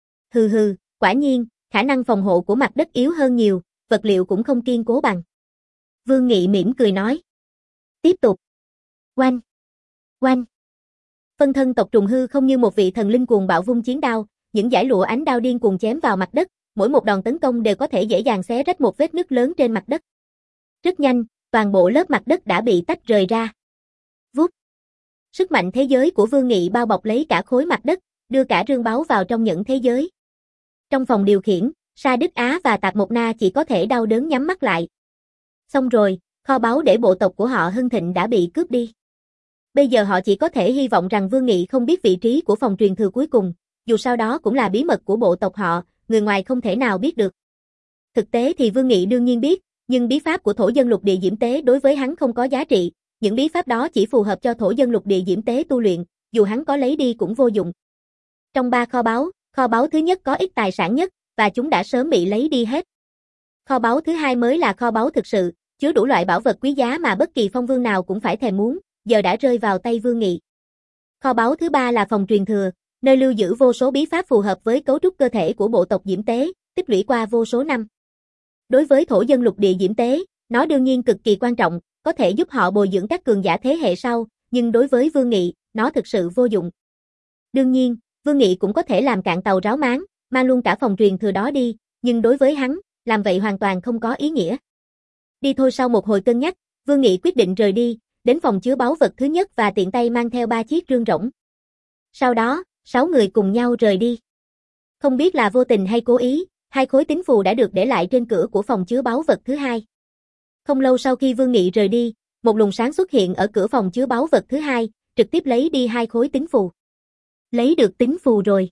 Hừ hừ, quả nhiên, khả năng phòng hộ của mặt đất yếu hơn nhiều, vật liệu cũng không kiên cố bằng. Vương Nghị mỉm cười nói. Tiếp tục. Oanh. Oanh. Phân thân tộc trùng hư không như một vị thần linh cuồng bạo vung chiến đao, những dải lụa ánh đao điên cuồng chém vào mặt đất, mỗi một đòn tấn công đều có thể dễ dàng xé rách một vết nứt lớn trên mặt đất. Rất nhanh, toàn bộ lớp mặt đất đã bị tách rời ra. Vút. Sức mạnh thế giới của Vương Nghị bao bọc lấy cả khối mặt đất, đưa cả rương báu vào trong những thế giới. Trong phòng điều khiển, Sa Đức Á và Tạp Mộc Na chỉ có thể đau đớn nhắm mắt lại. Xong rồi, kho báu để bộ tộc của họ hưng thịnh đã bị cướp đi. Bây giờ họ chỉ có thể hy vọng rằng Vương Nghị không biết vị trí của phòng truyền thừa cuối cùng, dù sao đó cũng là bí mật của bộ tộc họ, người ngoài không thể nào biết được. Thực tế thì Vương Nghị đương nhiên biết, nhưng bí pháp của thổ dân lục địa diễm tế đối với hắn không có giá trị, những bí pháp đó chỉ phù hợp cho thổ dân lục địa diễm tế tu luyện, dù hắn có lấy đi cũng vô dụng. Trong ba kho báu, kho báu thứ nhất có ít tài sản nhất, và chúng đã sớm bị lấy đi hết. Kho báu thứ hai mới là kho báu thực sự, chứa đủ loại bảo vật quý giá mà bất kỳ phong vương nào cũng phải thèm muốn, giờ đã rơi vào tay Vương Nghị. Kho báu thứ ba là phòng truyền thừa, nơi lưu giữ vô số bí pháp phù hợp với cấu trúc cơ thể của bộ tộc diễm tế, tích lũy qua vô số năm. Đối với thổ dân lục địa diễm tế, nó đương nhiên cực kỳ quan trọng, có thể giúp họ bồi dưỡng các cường giả thế hệ sau, nhưng đối với Vương Nghị, nó thực sự vô dụng. Đương nhiên, Vương Nghị cũng có thể làm cạn tàu ráo máng, mang luôn cả phòng truyền thừa đó đi, nhưng đối với hắn, làm vậy hoàn toàn không có ý nghĩa. Đi thôi. Sau một hồi cân nhắc, Vương Nghị quyết định rời đi, đến phòng chứa báu vật thứ nhất và tiện tay mang theo ba chiếc rương rỗng. Sau đó, sáu người cùng nhau rời đi. Không biết là vô tình hay cố ý, hai khối tín phù đã được để lại trên cửa của phòng chứa báu vật thứ hai. Không lâu sau khi Vương Nghị rời đi, một luồng sáng xuất hiện ở cửa phòng chứa báu vật thứ hai, trực tiếp lấy đi hai khối tín phù. Lấy được tín phù rồi.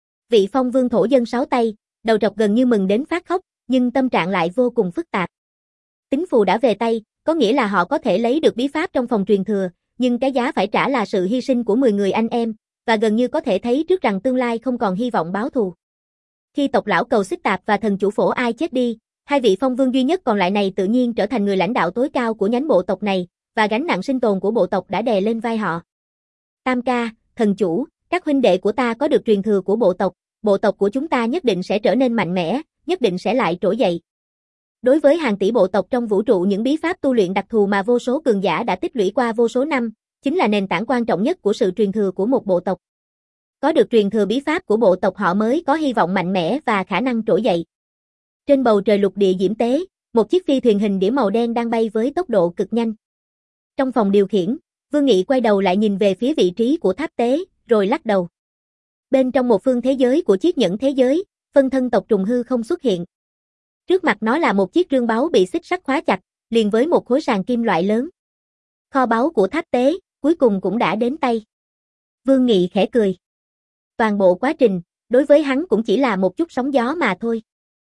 Vị phong vương thổ dân sáu tay, đầu trọc gần như mừng đến phát khóc, nhưng tâm trạng lại vô cùng phức tạp. Tín phù đã về tay, có nghĩa là họ có thể lấy được bí pháp trong phòng truyền thừa, nhưng cái giá phải trả là sự hy sinh của mười người anh em, và gần như có thể thấy trước rằng tương lai không còn hy vọng báo thù. Khi tộc lão Cầu Xích Tạp và thần chủ Phổ Ai chết đi, hai vị phong vương duy nhất còn lại này tự nhiên trở thành người lãnh đạo tối cao của nhánh bộ tộc này, và gánh nặng sinh tồn của bộ tộc đã đè lên vai họ. Tam ca, thần chủ, các huynh đệ của ta có được truyền thừa của bộ tộc, bộ tộc của chúng ta nhất định sẽ trở nên mạnh mẽ, nhất định sẽ lại trỗi dậy. Đối với hàng tỷ bộ tộc trong vũ trụ, những bí pháp tu luyện đặc thù mà vô số cường giả đã tích lũy qua vô số năm, chính là nền tảng quan trọng nhất của sự truyền thừa của một bộ tộc. Có được truyền thừa bí pháp của bộ tộc họ mới có hy vọng mạnh mẽ và khả năng trỗi dậy. Trên bầu trời lục địa diễm tế, một chiếc phi thuyền hình đĩa màu đen đang bay với tốc độ cực nhanh. Trong phòng điều khiển, Vương Nghị quay đầu lại nhìn về phía vị trí của tháp tế, rồi lắc đầu. Bên trong một phương thế giới của chiếc nhẫn thế giới, phân thân tộc trùng hư không xuất hiện. Trước mặt nó là một chiếc rương báu bị xích sắt khóa chặt, liền với một khối sàn kim loại lớn. Kho báu của tháp tế, cuối cùng cũng đã đến tay. Vương Nghị khẽ cười. Toàn bộ quá trình, đối với hắn cũng chỉ là một chút sóng gió mà thôi.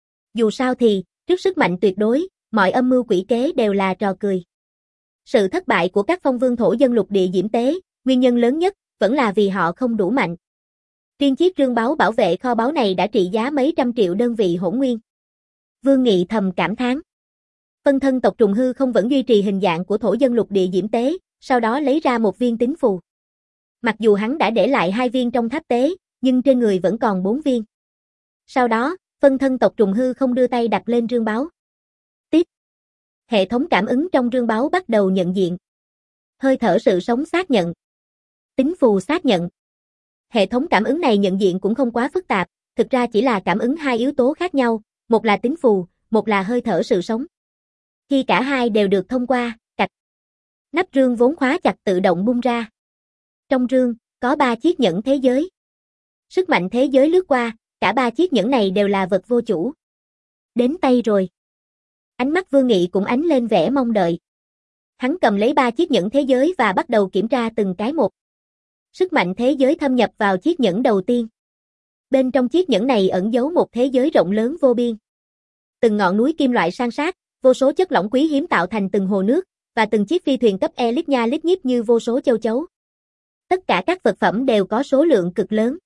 Dù sao thì, trước sức mạnh tuyệt đối, mọi âm mưu quỷ kế đều là trò cười. Sự thất bại của các phong vương thổ dân lục địa diễm tế, nguyên nhân lớn nhất, vẫn là vì họ không đủ mạnh. Riêng chiếc rương báu bảo vệ kho báu này đã trị giá mấy trăm triệu đơn vị hỗn nguyên. Vương Nghị thầm cảm thán. Phân thân tộc trùng hư không vẫn duy trì hình dạng của thổ dân lục địa diễm tế, sau đó lấy ra một viên tín phù. Mặc dù hắn đã để lại hai viên trong tháp tế, nhưng trên người vẫn còn bốn viên. Sau đó, phân thân tộc trùng hư không đưa tay đặt lên rương báu. Tiếp. Hệ thống cảm ứng trong rương báu bắt đầu nhận diện. Hơi thở sự sống xác nhận. Tín phù xác nhận. Hệ thống cảm ứng này nhận diện cũng không quá phức tạp, thực ra chỉ là cảm ứng hai yếu tố khác nhau, một là tín phù, một là hơi thở sự sống. Khi cả hai đều được thông qua, cạch. Nắp rương vốn khóa chặt tự động bung ra. Trong rương, có ba chiếc nhẫn thế giới. Sức mạnh thế giới lướt qua, cả ba chiếc nhẫn này đều là vật vô chủ. Đến tay rồi. Ánh mắt Vương Nghị cũng ánh lên vẻ mong đợi. Hắn cầm lấy ba chiếc nhẫn thế giới và bắt đầu kiểm tra từng cái một. Sức mạnh thế giới thâm nhập vào chiếc nhẫn đầu tiên. Bên trong chiếc nhẫn này ẩn giấu một thế giới rộng lớn vô biên. Từng ngọn núi kim loại san sát, vô số chất lỏng quý hiếm tạo thành từng hồ nước, và từng chiếc phi thuyền cấp E lít nha lít nhít như vô số châu chấu. Tất cả các vật phẩm đều có số lượng cực lớn.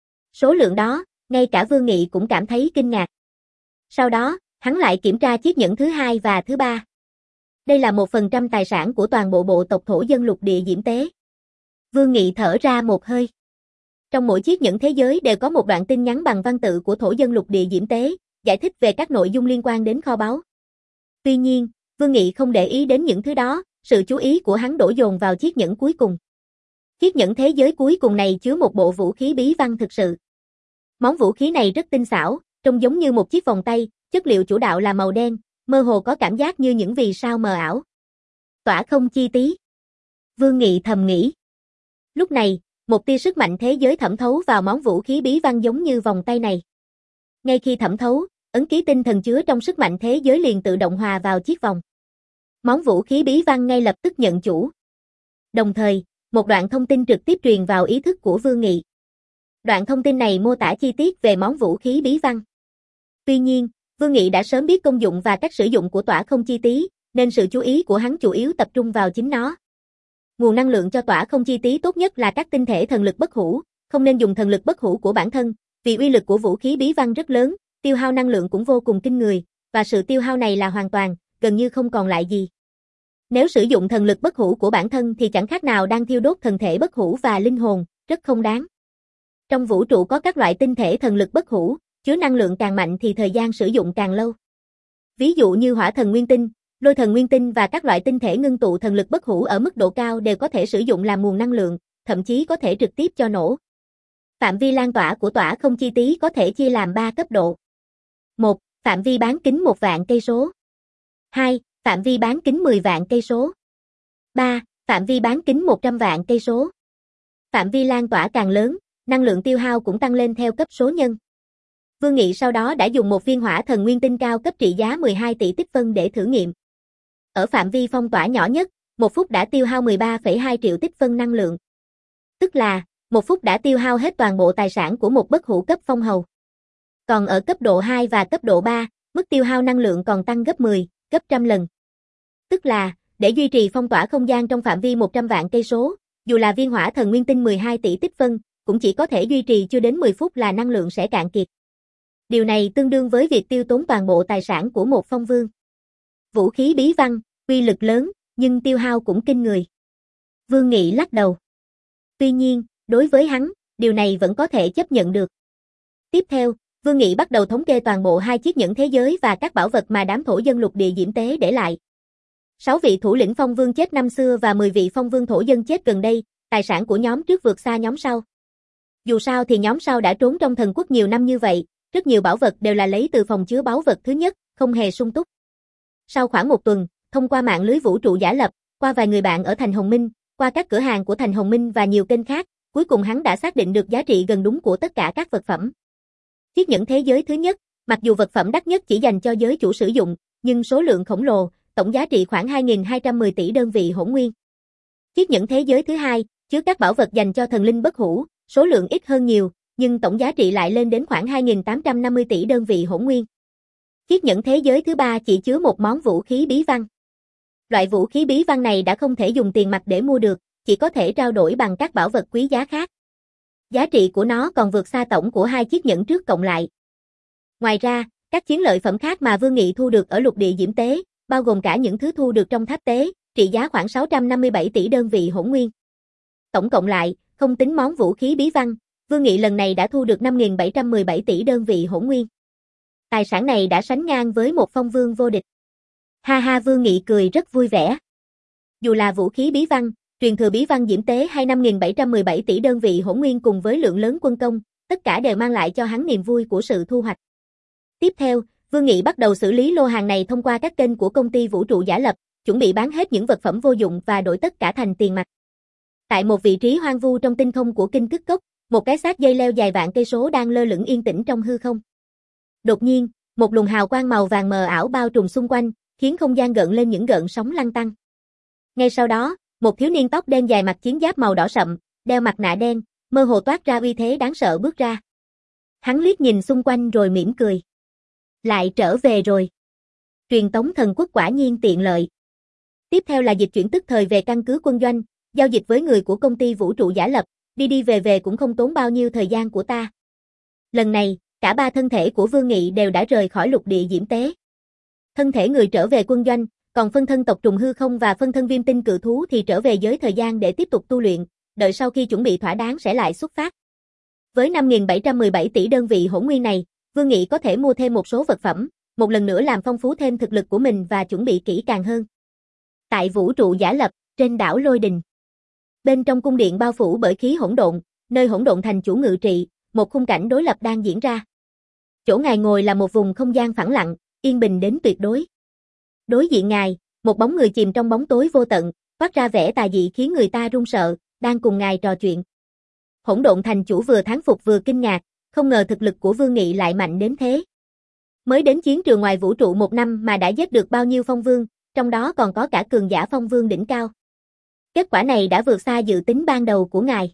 Số lượng đó, ngay cả Vương Nghị cũng cảm thấy kinh ngạc. Sau đó, hắn lại kiểm tra chiếc nhẫn thứ hai và thứ ba. Đây là một phần trăm tài sản của toàn bộ bộ tộc thổ dân lục địa diễm tế. Vương Nghị thở ra một hơi. Trong mỗi chiếc nhẫn thế giới đều có một đoạn tin nhắn bằng văn tự của thổ dân lục địa diễm tế, giải thích về các nội dung liên quan đến kho báu. Tuy nhiên, Vương Nghị không để ý đến những thứ đó, sự chú ý của hắn đổ dồn vào chiếc nhẫn cuối cùng. Chiếc nhẫn thế giới cuối cùng này chứa một bộ vũ khí bí văn thực sự. Món vũ khí này rất tinh xảo, trông giống như một chiếc vòng tay, chất liệu chủ đạo là màu đen, mơ hồ có cảm giác như những vì sao mờ ảo. Tỏa không chi tí. Vương Nghị thầm nghĩ. Lúc này, một tia sức mạnh thế giới thẩm thấu vào món vũ khí bí văn giống như vòng tay này. Ngay khi thẩm thấu, ấn ký tinh thần chứa trong sức mạnh thế giới liền tự động hòa vào chiếc vòng. Món vũ khí bí văn ngay lập tức nhận chủ. Đồng thời, một đoạn thông tin trực tiếp truyền vào ý thức của Vương Nghị. Đoạn thông tin này mô tả chi tiết về món vũ khí bí văn. Tuy nhiên, Vương Nghị đã sớm biết công dụng và cách sử dụng của tỏa không chi tí, nên sự chú ý của hắn chủ yếu tập trung vào chính nó. Nguồn năng lượng cho tỏa không chi tí tốt nhất là các tinh thể thần lực bất hủ, không nên dùng thần lực bất hủ của bản thân, vì uy lực của vũ khí bí văn rất lớn, tiêu hao năng lượng cũng vô cùng kinh người, và sự tiêu hao này là hoàn toàn, gần như không còn lại gì. Nếu sử dụng thần lực bất hủ của bản thân thì chẳng khác nào đang thiêu đốt thần thể bất hủ và linh hồn, rất không đáng. Trong vũ trụ có các loại tinh thể thần lực bất hủ, chứa năng lượng càng mạnh thì thời gian sử dụng càng lâu. Ví dụ như hỏa thần nguyên tinh, lôi thần nguyên tinh và các loại tinh thể ngưng tụ thần lực bất hủ ở mức độ cao đều có thể sử dụng làm nguồn năng lượng, thậm chí có thể trực tiếp cho nổ. Phạm vi lan tỏa của tỏa không chi tí có thể chia làm ba cấp độ. một. Phạm vi bán kính một vạn cây số. hai. Phạm vi bán kính mười vạn cây số. ba. Phạm vi bán kính một trăm vạn cây số. Phạm vi lan tỏa càng lớn, năng lượng tiêu hao cũng tăng lên theo cấp số nhân. Vương Nghị sau đó đã dùng một viên hỏa thần nguyên tinh cao cấp trị giá mười hai tỷ tích phân để thử nghiệm. Ở phạm vi phong tỏa nhỏ nhất, một phút đã tiêu hao mười ba phẩy hai triệu tích phân năng lượng. Tức là, một phút đã tiêu hao hết toàn bộ tài sản của một bất hủ cấp phong hầu. Còn ở cấp độ hai và cấp độ ba, mức tiêu hao năng lượng còn tăng gấp mười, gấp trăm lần. Tức là, để duy trì phong tỏa không gian trong phạm vi một trăm vạn cây số, dù là viên hỏa thần nguyên tinh mười hai tỷ tích phân, cũng chỉ có thể duy trì chưa đến mười phút là năng lượng sẽ cạn kiệt. Điều này tương đương với việc tiêu tốn toàn bộ tài sản của một phong vương. Vũ khí bí văn, uy lực lớn, nhưng tiêu hao cũng kinh người. Vương Nghị lắc đầu. Tuy nhiên, đối với hắn, điều này vẫn có thể chấp nhận được. Tiếp theo, Vương Nghị bắt đầu thống kê toàn bộ hai chiếc nhẫn thế giới và các bảo vật mà đám thổ dân lục địa Diễm Tế để lại. Sáu vị thủ lĩnh phong vương chết năm xưa và mười vị phong vương thổ dân chết gần đây, tài sản của nhóm trước vượt xa nhóm sau. Dù sao thì nhóm sau đã trốn trong thần quốc nhiều năm như vậy, rất nhiều bảo vật đều là lấy từ phòng chứa báu vật thứ nhất, không hề sung túc. Sau khoảng một tuần, thông qua mạng lưới vũ trụ giả lập, qua vài người bạn ở thành Hồng Minh, qua các cửa hàng của thành Hồng Minh và nhiều kênh khác, cuối cùng hắn đã xác định được giá trị gần đúng của tất cả các vật phẩm. Chiếc nhẫn thế giới thứ nhất, mặc dù vật phẩm đắt nhất chỉ dành cho giới chủ sử dụng, nhưng số lượng khổng lồ, tổng giá trị khoảng hai nghìn hai trăm mười tỷ đơn vị hỗn nguyên. Chiếc nhẫn thế giới thứ hai, chứa các bảo vật dành cho thần linh bất hủ, số lượng ít hơn nhiều, nhưng tổng giá trị lại lên đến khoảng hai nghìn tám trăm năm mươi tỷ đơn vị hỗn nguyên. Chiếc nhẫn thế giới thứ ba chỉ chứa một món vũ khí bí văn. Loại vũ khí bí văn này đã không thể dùng tiền mặt để mua được, chỉ có thể trao đổi bằng các bảo vật quý giá khác. Giá trị của nó còn vượt xa tổng của hai chiếc nhẫn trước cộng lại. Ngoài ra, các chiến lợi phẩm khác mà Vương Nghị thu được ở lục địa Diễm Tế, bao gồm cả những thứ thu được trong tháp tế, trị giá khoảng sáu trăm năm mươi bảy tỷ đơn vị hỗn nguyên. Tổng cộng lại, không tính món vũ khí bí văn, Vương Nghị lần này đã thu được năm nghìn bảy trăm mười bảy tỷ đơn vị hỗn nguyên. Tài sản này đã sánh ngang với một phong vương vô địch. Ha ha, Vương Nghị cười rất vui vẻ. Dù là vũ khí bí văn, truyền thừa bí văn Diễm Tế hay năm nghìn bảy trăm mười bảy tỷ đơn vị hỗn nguyên cùng với lượng lớn quân công, tất cả đều mang lại cho hắn niềm vui của sự thu hoạch. Tiếp theo, Vương Nghị bắt đầu xử lý lô hàng này thông qua các kênh của công ty vũ trụ giả lập, chuẩn bị bán hết những vật phẩm vô dụng và đổi tất cả thành tiền mặt. Tại một vị trí hoang vu trong tinh không của Kinh Cức Cốc, một cái xác dây leo dài vạn cây số đang lơ lửng yên tĩnh trong hư không. Đột nhiên, một luồng hào quang màu vàng mờ ảo bao trùm xung quanh, khiến không gian gợn lên những gợn sóng lăn tăn. Ngay sau đó, một thiếu niên tóc đen dài mặc chiến giáp màu đỏ sậm, đeo mặt nạ đen, mơ hồ toát ra uy thế đáng sợ bước ra. Hắn liếc nhìn xung quanh rồi mỉm cười. Lại trở về rồi. Truyền tống thần quốc quả nhiên tiện lợi. Tiếp theo là dịch chuyển tức thời về căn cứ quân doanh, giao dịch với người của công ty vũ trụ giả lập, đi đi về về cũng không tốn bao nhiêu thời gian của ta. Lần này, cả ba thân thể của Vương Nghị đều đã rời khỏi lục địa Diễm Tế. Thân thể người trở về quân doanh, còn phân thân tộc trùng hư không và phân thân viêm tinh cự thú thì trở về giới thời gian để tiếp tục tu luyện, đợi sau khi chuẩn bị thỏa đáng sẽ lại xuất phát. Với năm nghìn bảy trăm mười bảy tỷ đơn vị hỗn nguyên này, Vương Nghị có thể mua thêm một số vật phẩm, một lần nữa làm phong phú thêm thực lực của mình và chuẩn bị kỹ càng hơn. Tại vũ trụ giả lập, trên đảo Lôi Đình. Bên trong cung điện bao phủ bởi khí hỗn độn, nơi hỗn độn thành chủ ngự trị, một khung cảnh đối lập đang diễn ra. Chỗ ngài ngồi là một vùng không gian phẳng lặng, yên bình đến tuyệt đối. Đối diện ngài, một bóng người chìm trong bóng tối vô tận, toát ra vẻ tà dị khiến người ta run sợ, đang cùng ngài trò chuyện. Hỗn Độn Thành chủ vừa thán phục vừa kinh ngạc, không ngờ thực lực của Vương Nghị lại mạnh đến thế. Mới đến chiến trường ngoài vũ trụ một năm mà đã giết được bao nhiêu phong vương, trong đó còn có cả cường giả phong vương đỉnh cao. Kết quả này đã vượt xa dự tính ban đầu của ngài.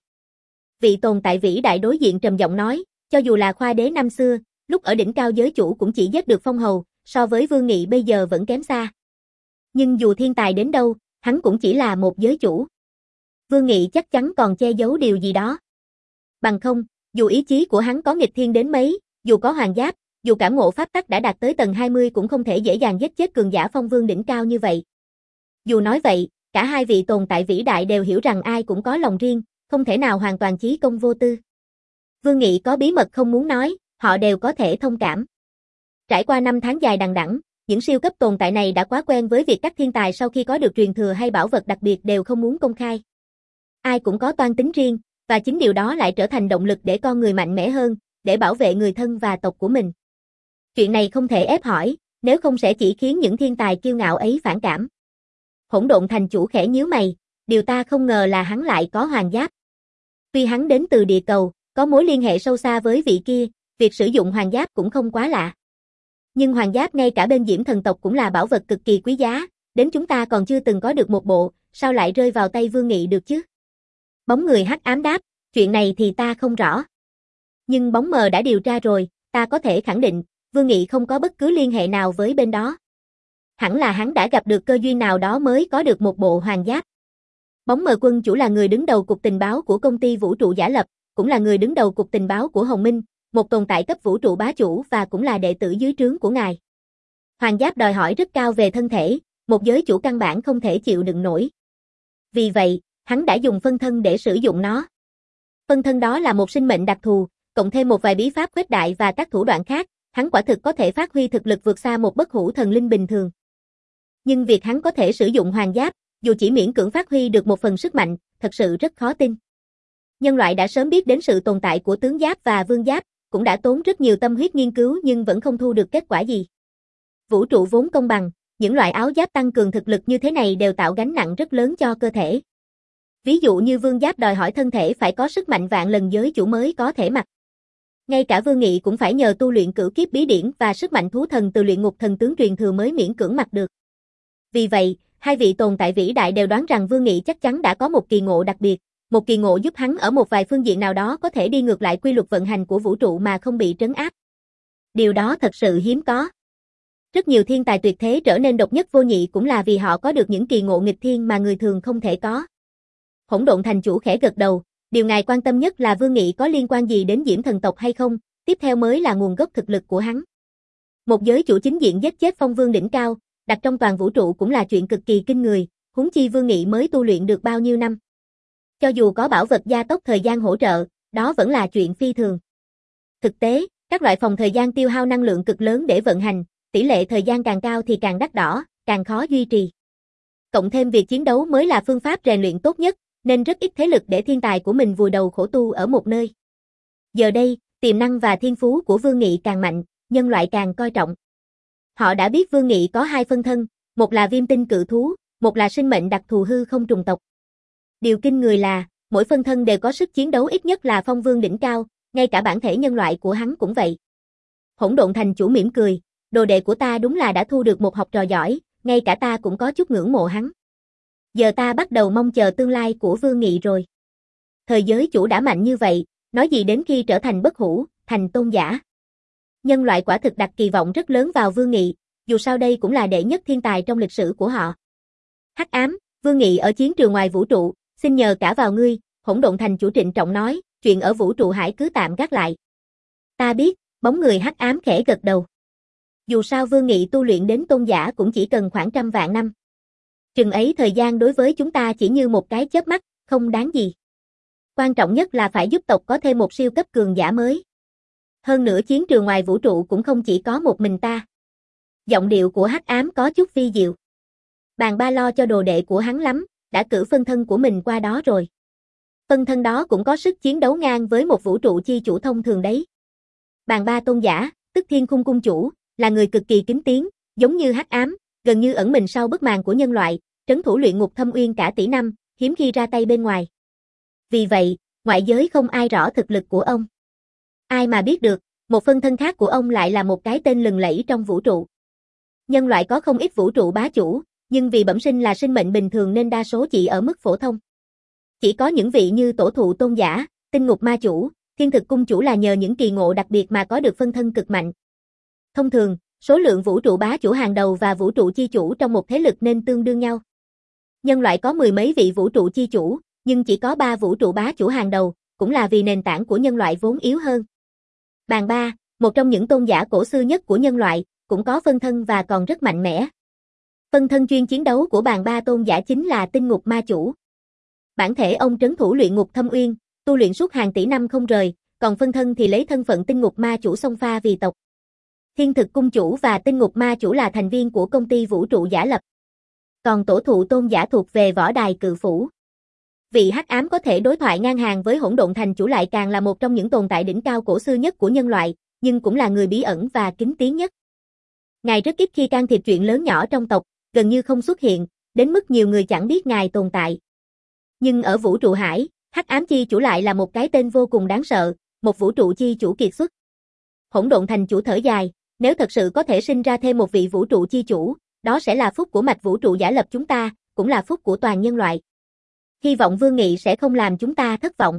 Vị tồn tại vĩ đại đối diện trầm giọng nói, cho dù là Khoa Đế năm xưa, lúc ở đỉnh cao giới chủ cũng chỉ giết được phong hầu, so với Vương Nghị bây giờ vẫn kém xa. Nhưng dù thiên tài đến đâu, hắn cũng chỉ là một giới chủ. Vương Nghị chắc chắn còn che giấu điều gì đó. Bằng không, dù ý chí của hắn có nghịch thiên đến mấy, dù có hoàng giáp, dù cảm ngộ pháp tắc đã đạt tới tầng hai mươi cũng không thể dễ dàng giết chết cường giả phong vương đỉnh cao như vậy. Dù nói vậy, cả hai vị tồn tại vĩ đại đều hiểu rằng ai cũng có lòng riêng, không thể nào hoàn toàn chí công vô tư. Vương Nghị có bí mật không muốn nói, họ đều có thể thông cảm. Trải qua năm tháng dài đằng đẵng, những siêu cấp tồn tại này đã quá quen với việc các thiên tài sau khi có được truyền thừa hay bảo vật đặc biệt đều không muốn công khai. Ai cũng có toan tính riêng, và chính điều đó lại trở thành động lực để con người mạnh mẽ hơn, để bảo vệ người thân và tộc của mình. Chuyện này không thể ép hỏi, nếu không sẽ chỉ khiến những thiên tài kiêu ngạo ấy phản cảm. Hỗn Độn Thành chủ khẽ nhíu mày, điều ta không ngờ là hắn lại có hoàng giáp. Tuy hắn đến từ địa cầu, có mối liên hệ sâu xa với vị kia, việc sử dụng hoàng giáp cũng không quá lạ. Nhưng hoàng giáp ngay cả bên Diễm thần tộc cũng là bảo vật cực kỳ quý giá, đến chúng ta còn chưa từng có được một bộ, sao lại rơi vào tay Vương Nghị được chứ? Bóng người hắc ám đáp, chuyện này thì ta không rõ. Nhưng bóng mờ đã điều tra rồi, ta có thể khẳng định, Vương Nghị không có bất cứ liên hệ nào với bên đó. Hẳn là hắn đã gặp được cơ duyên nào đó mới có được một bộ hoàng giáp. Bóng mờ quân chủ là người đứng đầu cục tình báo của công ty vũ trụ giả lập, cũng là người đứng đầu cục tình báo của Hồng Minh, một tồn tại cấp vũ trụ bá chủ và cũng là đệ tử dưới trướng của ngài. Hoàng giáp đòi hỏi rất cao về thân thể, một giới chủ căn bản không thể chịu đựng nổi. Vì vậy, hắn đã dùng phân thân để sử dụng nó. Phân thân đó là một sinh mệnh đặc thù, cộng thêm một vài bí pháp khuếch đại và các thủ đoạn khác, hắn quả thực có thể phát huy thực lực vượt xa một bất hủ thần linh bình thường. Nhưng việc hắn có thể sử dụng hoàng giáp, dù chỉ miễn cưỡng phát huy được một phần sức mạnh, thật sự rất khó tin. Nhân loại đã sớm biết đến sự tồn tại của tướng giáp và vương giáp, cũng đã tốn rất nhiều tâm huyết nghiên cứu nhưng vẫn không thu được kết quả gì. Vũ trụ vốn công bằng, những loại áo giáp tăng cường thực lực như thế này đều tạo gánh nặng rất lớn cho cơ thể. Ví dụ như vương giáp đòi hỏi thân thể phải có sức mạnh vạn lần giới chủ mới có thể mặc. Ngay cả Vương Nghị cũng phải nhờ tu luyện cửu kiếp bí điển và sức mạnh thú thần từ luyện ngục thần tướng truyền thừa mới miễn cưỡng mặc được. Vì vậy, hai vị tồn tại vĩ đại đều đoán rằng Vương Nghị chắc chắn đã có một kỳ ngộ đặc biệt, một kỳ ngộ giúp hắn ở một vài phương diện nào đó có thể đi ngược lại quy luật vận hành của vũ trụ mà không bị trấn áp. Điều đó thật sự hiếm có. Rất nhiều thiên tài tuyệt thế trở nên độc nhất vô nhị cũng là vì họ có được những kỳ ngộ nghịch thiên mà người thường không thể có. Hỗn Độn Thành chủ khẽ gật đầu, điều ngài quan tâm nhất là Vương Nghị có liên quan gì đến Diễm thần tộc hay không, tiếp theo mới là nguồn gốc thực lực của hắn. Một giới chủ chính diện giết chết phong vương đỉnh cao, đặt trong toàn vũ trụ cũng là chuyện cực kỳ kinh người, huống chi Vương Nghị mới tu luyện được bao nhiêu năm. Cho dù có bảo vật gia tốc thời gian hỗ trợ, đó vẫn là chuyện phi thường. Thực tế, các loại phòng thời gian tiêu hao năng lượng cực lớn để vận hành, tỷ lệ thời gian càng cao thì càng đắt đỏ, càng khó duy trì. Cộng thêm việc chiến đấu mới là phương pháp rèn luyện tốt nhất, nên rất ít thế lực để thiên tài của mình vùi đầu khổ tu ở một nơi. Giờ đây, tiềm năng và thiên phú của Vương Nghị càng mạnh, nhân loại càng coi trọng. Họ đã biết Vương Nghị có hai phân thân, một là viêm tinh cự thú, một là sinh mệnh đặc thù hư không trùng tộc. Điều kinh người là, mỗi phân thân đều có sức chiến đấu ít nhất là phong vương đỉnh cao, ngay cả bản thể nhân loại của hắn cũng vậy. Hỗn Độn Thành chủ mỉm cười, đồ đệ của ta đúng là đã thu được một học trò giỏi, ngay cả ta cũng có chút ngưỡng mộ hắn. Giờ ta bắt đầu mong chờ tương lai của Vương Nghị rồi. Thời giới chủ đã mạnh như vậy, nói gì đến khi trở thành bất hủ, thành tôn giả. Nhân loại quả thực đặt kỳ vọng rất lớn vào Vương Nghị, dù sao đây cũng là đệ nhất thiên tài trong lịch sử của họ. Hắc ám, Vương Nghị ở chiến trường ngoài vũ trụ, xin nhờ cả vào ngươi, Hỗn Độn Thành chủ trịnh trọng nói, chuyện ở vũ trụ hải cứ tạm gác lại. Ta biết, bóng người hắc ám khẽ gật đầu. Dù sao Vương Nghị tu luyện đến tôn giả cũng chỉ cần khoảng trăm vạn năm. Chừng ấy thời gian đối với chúng ta chỉ như một cái chớp mắt, không đáng gì. Quan trọng nhất là phải giúp tộc có thêm một siêu cấp cường giả mới. Hơn nữa chiến trường ngoài vũ trụ cũng không chỉ có một mình ta. Giọng điệu của hắc ám có chút vi diệu. Bàn ba lo cho đồ đệ của hắn lắm, đã cử phân thân của mình qua đó rồi. Phân thân đó cũng có sức chiến đấu ngang với một vũ trụ chi chủ thông thường đấy. Bàn ba tôn giả, tức Thiên Khung cung chủ, là người cực kỳ kính tiếng, giống như hắc ám, gần như ẩn mình sau bức màn của nhân loại, trấn thủ luyện ngục thâm uyên cả tỷ năm, hiếm khi ra tay bên ngoài. Vì vậy, ngoại giới không ai rõ thực lực của ông. Ai mà biết được, một phân thân khác của ông lại là một cái tên lừng lẫy trong vũ trụ. Nhân loại có không ít vũ trụ bá chủ, nhưng vì bẩm sinh là sinh mệnh bình thường nên đa số chỉ ở mức phổ thông. Chỉ có những vị như tổ thụ tôn giả, tinh ngục ma chủ, thiên thực cung chủ là nhờ những kỳ ngộ đặc biệt mà có được phân thân cực mạnh. Thông thường, số lượng vũ trụ bá chủ hàng đầu và vũ trụ chi chủ trong một thế lực nên tương đương nhau. Nhân loại có mười mấy vị vũ trụ chi chủ, nhưng chỉ có ba vũ trụ bá chủ hàng đầu, cũng là vì nền tảng của nhân loại vốn yếu hơn. Bàn Ba, một trong những tôn giả cổ xưa nhất của nhân loại, cũng có phân thân và còn rất mạnh mẽ. Phân thân chuyên chiến đấu của Bàn Ba tôn giả chính là tinh ngục ma chủ. Bản thể ông trấn thủ luyện ngục thâm uyên, tu luyện suốt hàng tỷ năm không rời, còn phân thân thì lấy thân phận tinh ngục ma chủ xông pha vì tộc. Thiên thực cung chủ và tinh ngục ma chủ là thành viên của công ty vũ trụ giả lập. Còn tổ thụ tôn giả thuộc về võ đài cự phủ. Vị hắc ám có thể đối thoại ngang hàng với hỗn độn thành chủ lại càng là một trong những tồn tại đỉnh cao cổ xưa nhất của nhân loại, nhưng cũng là người bí ẩn và kính tiếng nhất. Ngài rất ít khi can thiệp chuyện lớn nhỏ trong tộc, gần như không xuất hiện, đến mức nhiều người chẳng biết ngài tồn tại. Nhưng ở vũ trụ hải, hắc ám chi chủ lại là một cái tên vô cùng đáng sợ, một vũ trụ chi chủ kiệt xuất. Hỗn độn thành chủ thở dài, nếu thật sự có thể sinh ra thêm một vị vũ trụ chi chủ, đó sẽ là phúc của mạch vũ trụ giả lập chúng ta, cũng là phúc của toàn nhân loại. Hy vọng Vương Nghị sẽ không làm chúng ta thất vọng.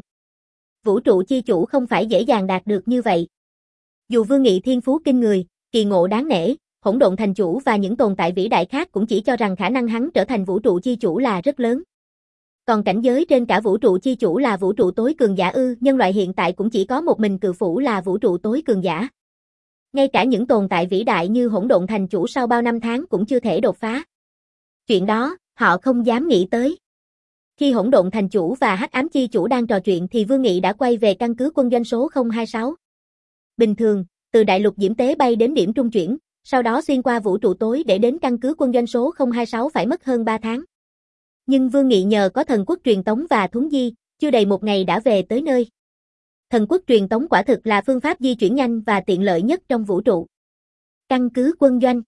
Vũ trụ chi chủ không phải dễ dàng đạt được như vậy. Dù Vương Nghị thiên phú kinh người, kỳ ngộ đáng nể, hỗn độn thành chủ và những tồn tại vĩ đại khác cũng chỉ cho rằng khả năng hắn trở thành vũ trụ chi chủ là rất lớn. Còn cảnh giới trên cả vũ trụ chi chủ là vũ trụ tối cường giả ư, nhân loại hiện tại cũng chỉ có một mình cự phủ là vũ trụ tối cường giả. Ngay cả những tồn tại vĩ đại như hỗn độn thành chủ sau bao năm tháng cũng chưa thể đột phá. Chuyện đó, họ không dám nghĩ tới. Khi hỗn độn thành chủ và hắc ám chi chủ đang trò chuyện thì Vương Nghị đã quay về căn cứ quân doanh số không hai sáu. Bình thường, từ đại lục Diễm Tế bay đến điểm trung chuyển, sau đó xuyên qua vũ trụ tối để đến căn cứ quân doanh số không hai sáu phải mất hơn ba tháng. Nhưng Vương Nghị nhờ có thần quốc truyền tống và thuấn di, chưa đầy một ngày đã về tới nơi. Thần quốc truyền tống quả thực là phương pháp di chuyển nhanh và tiện lợi nhất trong vũ trụ. Căn cứ quân doanh.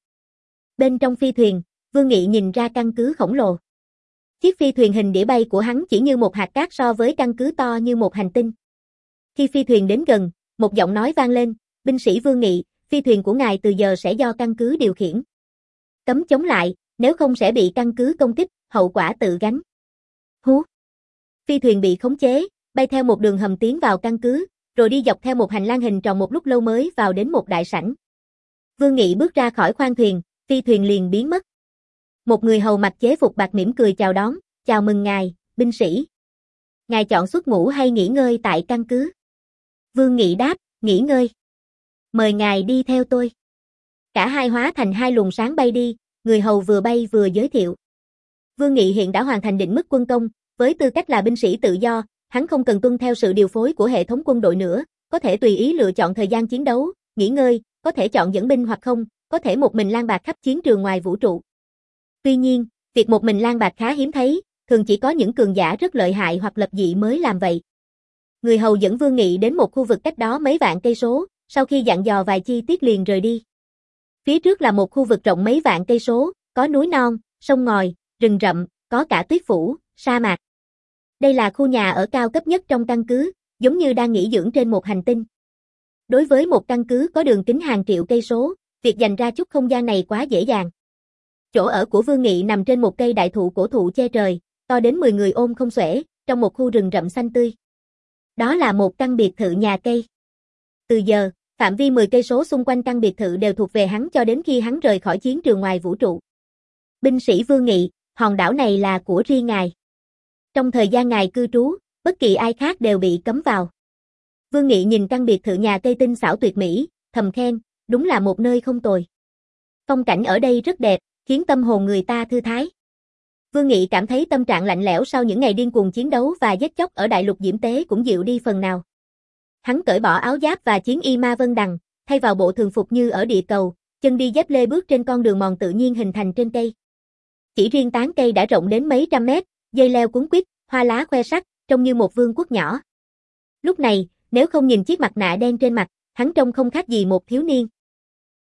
Bên trong phi thuyền, Vương Nghị nhìn ra căn cứ khổng lồ. Chiếc phi thuyền hình đĩa bay của hắn chỉ như một hạt cát so với căn cứ to như một hành tinh. Khi phi thuyền đến gần, một giọng nói vang lên, binh sĩ Vương Nghị, phi thuyền của ngài từ giờ sẽ do căn cứ điều khiển. Cấm chống lại, nếu không sẽ bị căn cứ công kích, hậu quả tự gánh. Hú! Phi thuyền bị khống chế, bay theo một đường hầm tiến vào căn cứ, rồi đi dọc theo một hành lang hình tròn một lúc lâu mới vào đến một đại sảnh. Vương Nghị bước ra khỏi khoang thuyền, phi thuyền liền biến mất. Một người hầu mặc chế phục bạc mỉm cười chào đón, chào mừng ngài, binh sĩ. Ngài chọn xuất ngũ hay nghỉ ngơi tại căn cứ? Vương Nghị đáp, nghỉ ngơi. Mời ngài đi theo tôi. Cả hai hóa thành hai luồng sáng bay đi, người hầu vừa bay vừa giới thiệu. Vương Nghị hiện đã hoàn thành định mức quân công, với tư cách là binh sĩ tự do, hắn không cần tuân theo sự điều phối của hệ thống quân đội nữa, có thể tùy ý lựa chọn thời gian chiến đấu, nghỉ ngơi, có thể chọn dẫn binh hoặc không, có thể một mình lang bạt khắp chiến trường ngoài vũ trụ. Tuy nhiên, việc một mình lang bạt khá hiếm thấy, thường chỉ có những cường giả rất lợi hại hoặc lập dị mới làm vậy. Người hầu dẫn Vương Nghị đến một khu vực cách đó mấy vạn cây số, sau khi dặn dò vài chi tiết liền rời đi. Phía trước là một khu vực rộng mấy vạn cây số, có núi non, sông ngòi, rừng rậm, có cả tuyết phủ, sa mạc. Đây là khu nhà ở cao cấp nhất trong căn cứ, giống như đang nghỉ dưỡng trên một hành tinh. Đối với một căn cứ có đường kính hàng triệu cây số, việc dành ra chút không gian này quá dễ dàng. Chỗ ở của Vương Nghị nằm trên một cây đại thụ cổ thụ che trời, to đến mười người ôm không xuể, trong một khu rừng rậm xanh tươi. Đó là một căn biệt thự nhà cây. Từ giờ, phạm vi mười cây số xung quanh căn biệt thự đều thuộc về hắn cho đến khi hắn rời khỏi chiến trường ngoài vũ trụ. Binh sĩ Vương Nghị, hòn đảo này là của riêng ngài. Trong thời gian ngài cư trú, bất kỳ ai khác đều bị cấm vào. Vương Nghị nhìn căn biệt thự nhà cây tinh xảo tuyệt mỹ, thầm khen, đúng là một nơi không tồi. Phong cảnh ở đây rất đẹp, khiến tâm hồn người ta thư thái. Vương Nghị cảm thấy tâm trạng lạnh lẽo sau những ngày điên cuồng chiến đấu và giết chóc ở đại lục Diễm Tế cũng dịu đi phần nào. Hắn cởi bỏ áo giáp và chiến y ma vân đằng, thay vào bộ thường phục như ở địa cầu, chân đi dép lê bước trên con đường mòn tự nhiên hình thành trên cây. Chỉ riêng tán cây đã rộng đến mấy trăm mét, dây leo cuốn quýt, hoa lá khoe sắc, trông như một vương quốc nhỏ. Lúc này, nếu không nhìn chiếc mặt nạ đen trên mặt, hắn trông không khác gì một thiếu niên.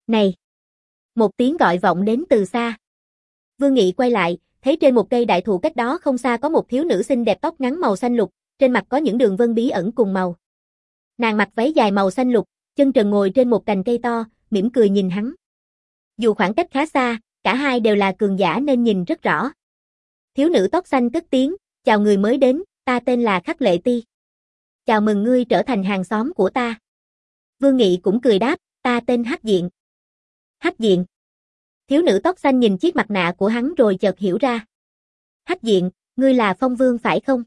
Này! Một tiếng gọi vọng đến từ xa. Vương Nghị quay lại, thấy trên một cây đại thụ cách đó không xa có một thiếu nữ xinh đẹp tóc ngắn màu xanh lục, trên mặt có những đường vân bí ẩn cùng màu. Nàng mặc váy dài màu xanh lục, chân trần ngồi trên một cành cây to, mỉm cười nhìn hắn. Dù khoảng cách khá xa, cả hai đều là cường giả nên nhìn rất rõ. Thiếu nữ tóc xanh cất tiếng, chào người mới đến, ta tên là Khắc Lệ Ti. Chào mừng ngươi trở thành hàng xóm của ta. Vương Nghị cũng cười đáp, ta tên Hắc Diện. Hắc Diện. Thiếu nữ tóc xanh nhìn chiếc mặt nạ của hắn rồi chợt hiểu ra. Hắc Diện, ngươi là Phong Vương phải không?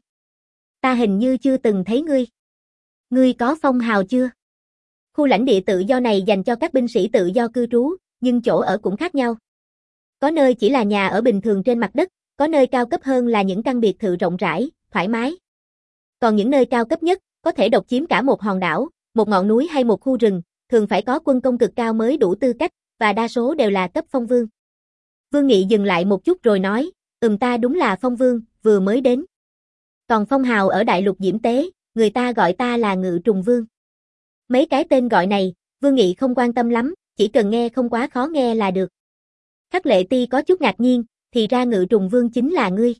Ta hình như chưa từng thấy ngươi. Ngươi có phong hào chưa? Khu lãnh địa tự do này dành cho các binh sĩ tự do cư trú, nhưng chỗ ở cũng khác nhau. Có nơi chỉ là nhà ở bình thường trên mặt đất, có nơi cao cấp hơn là những căn biệt thự rộng rãi, thoải mái. Còn những nơi cao cấp nhất, có thể độc chiếm cả một hòn đảo, một ngọn núi hay một khu rừng, thường phải có quân công cực cao mới đủ tư cách, và đa số đều là cấp phong vương. Vương Nghị dừng lại một chút rồi nói, ừm ta đúng là phong vương, vừa mới đến. Còn phong hào ở đại lục Diễm Tế, người ta gọi ta là Ngự Trùng Vương. Mấy cái tên gọi này, Vương Nghị không quan tâm lắm, chỉ cần nghe không quá khó nghe là được. Khắc Lệ Ti có chút ngạc nhiên, thì ra Ngự Trùng Vương chính là ngươi.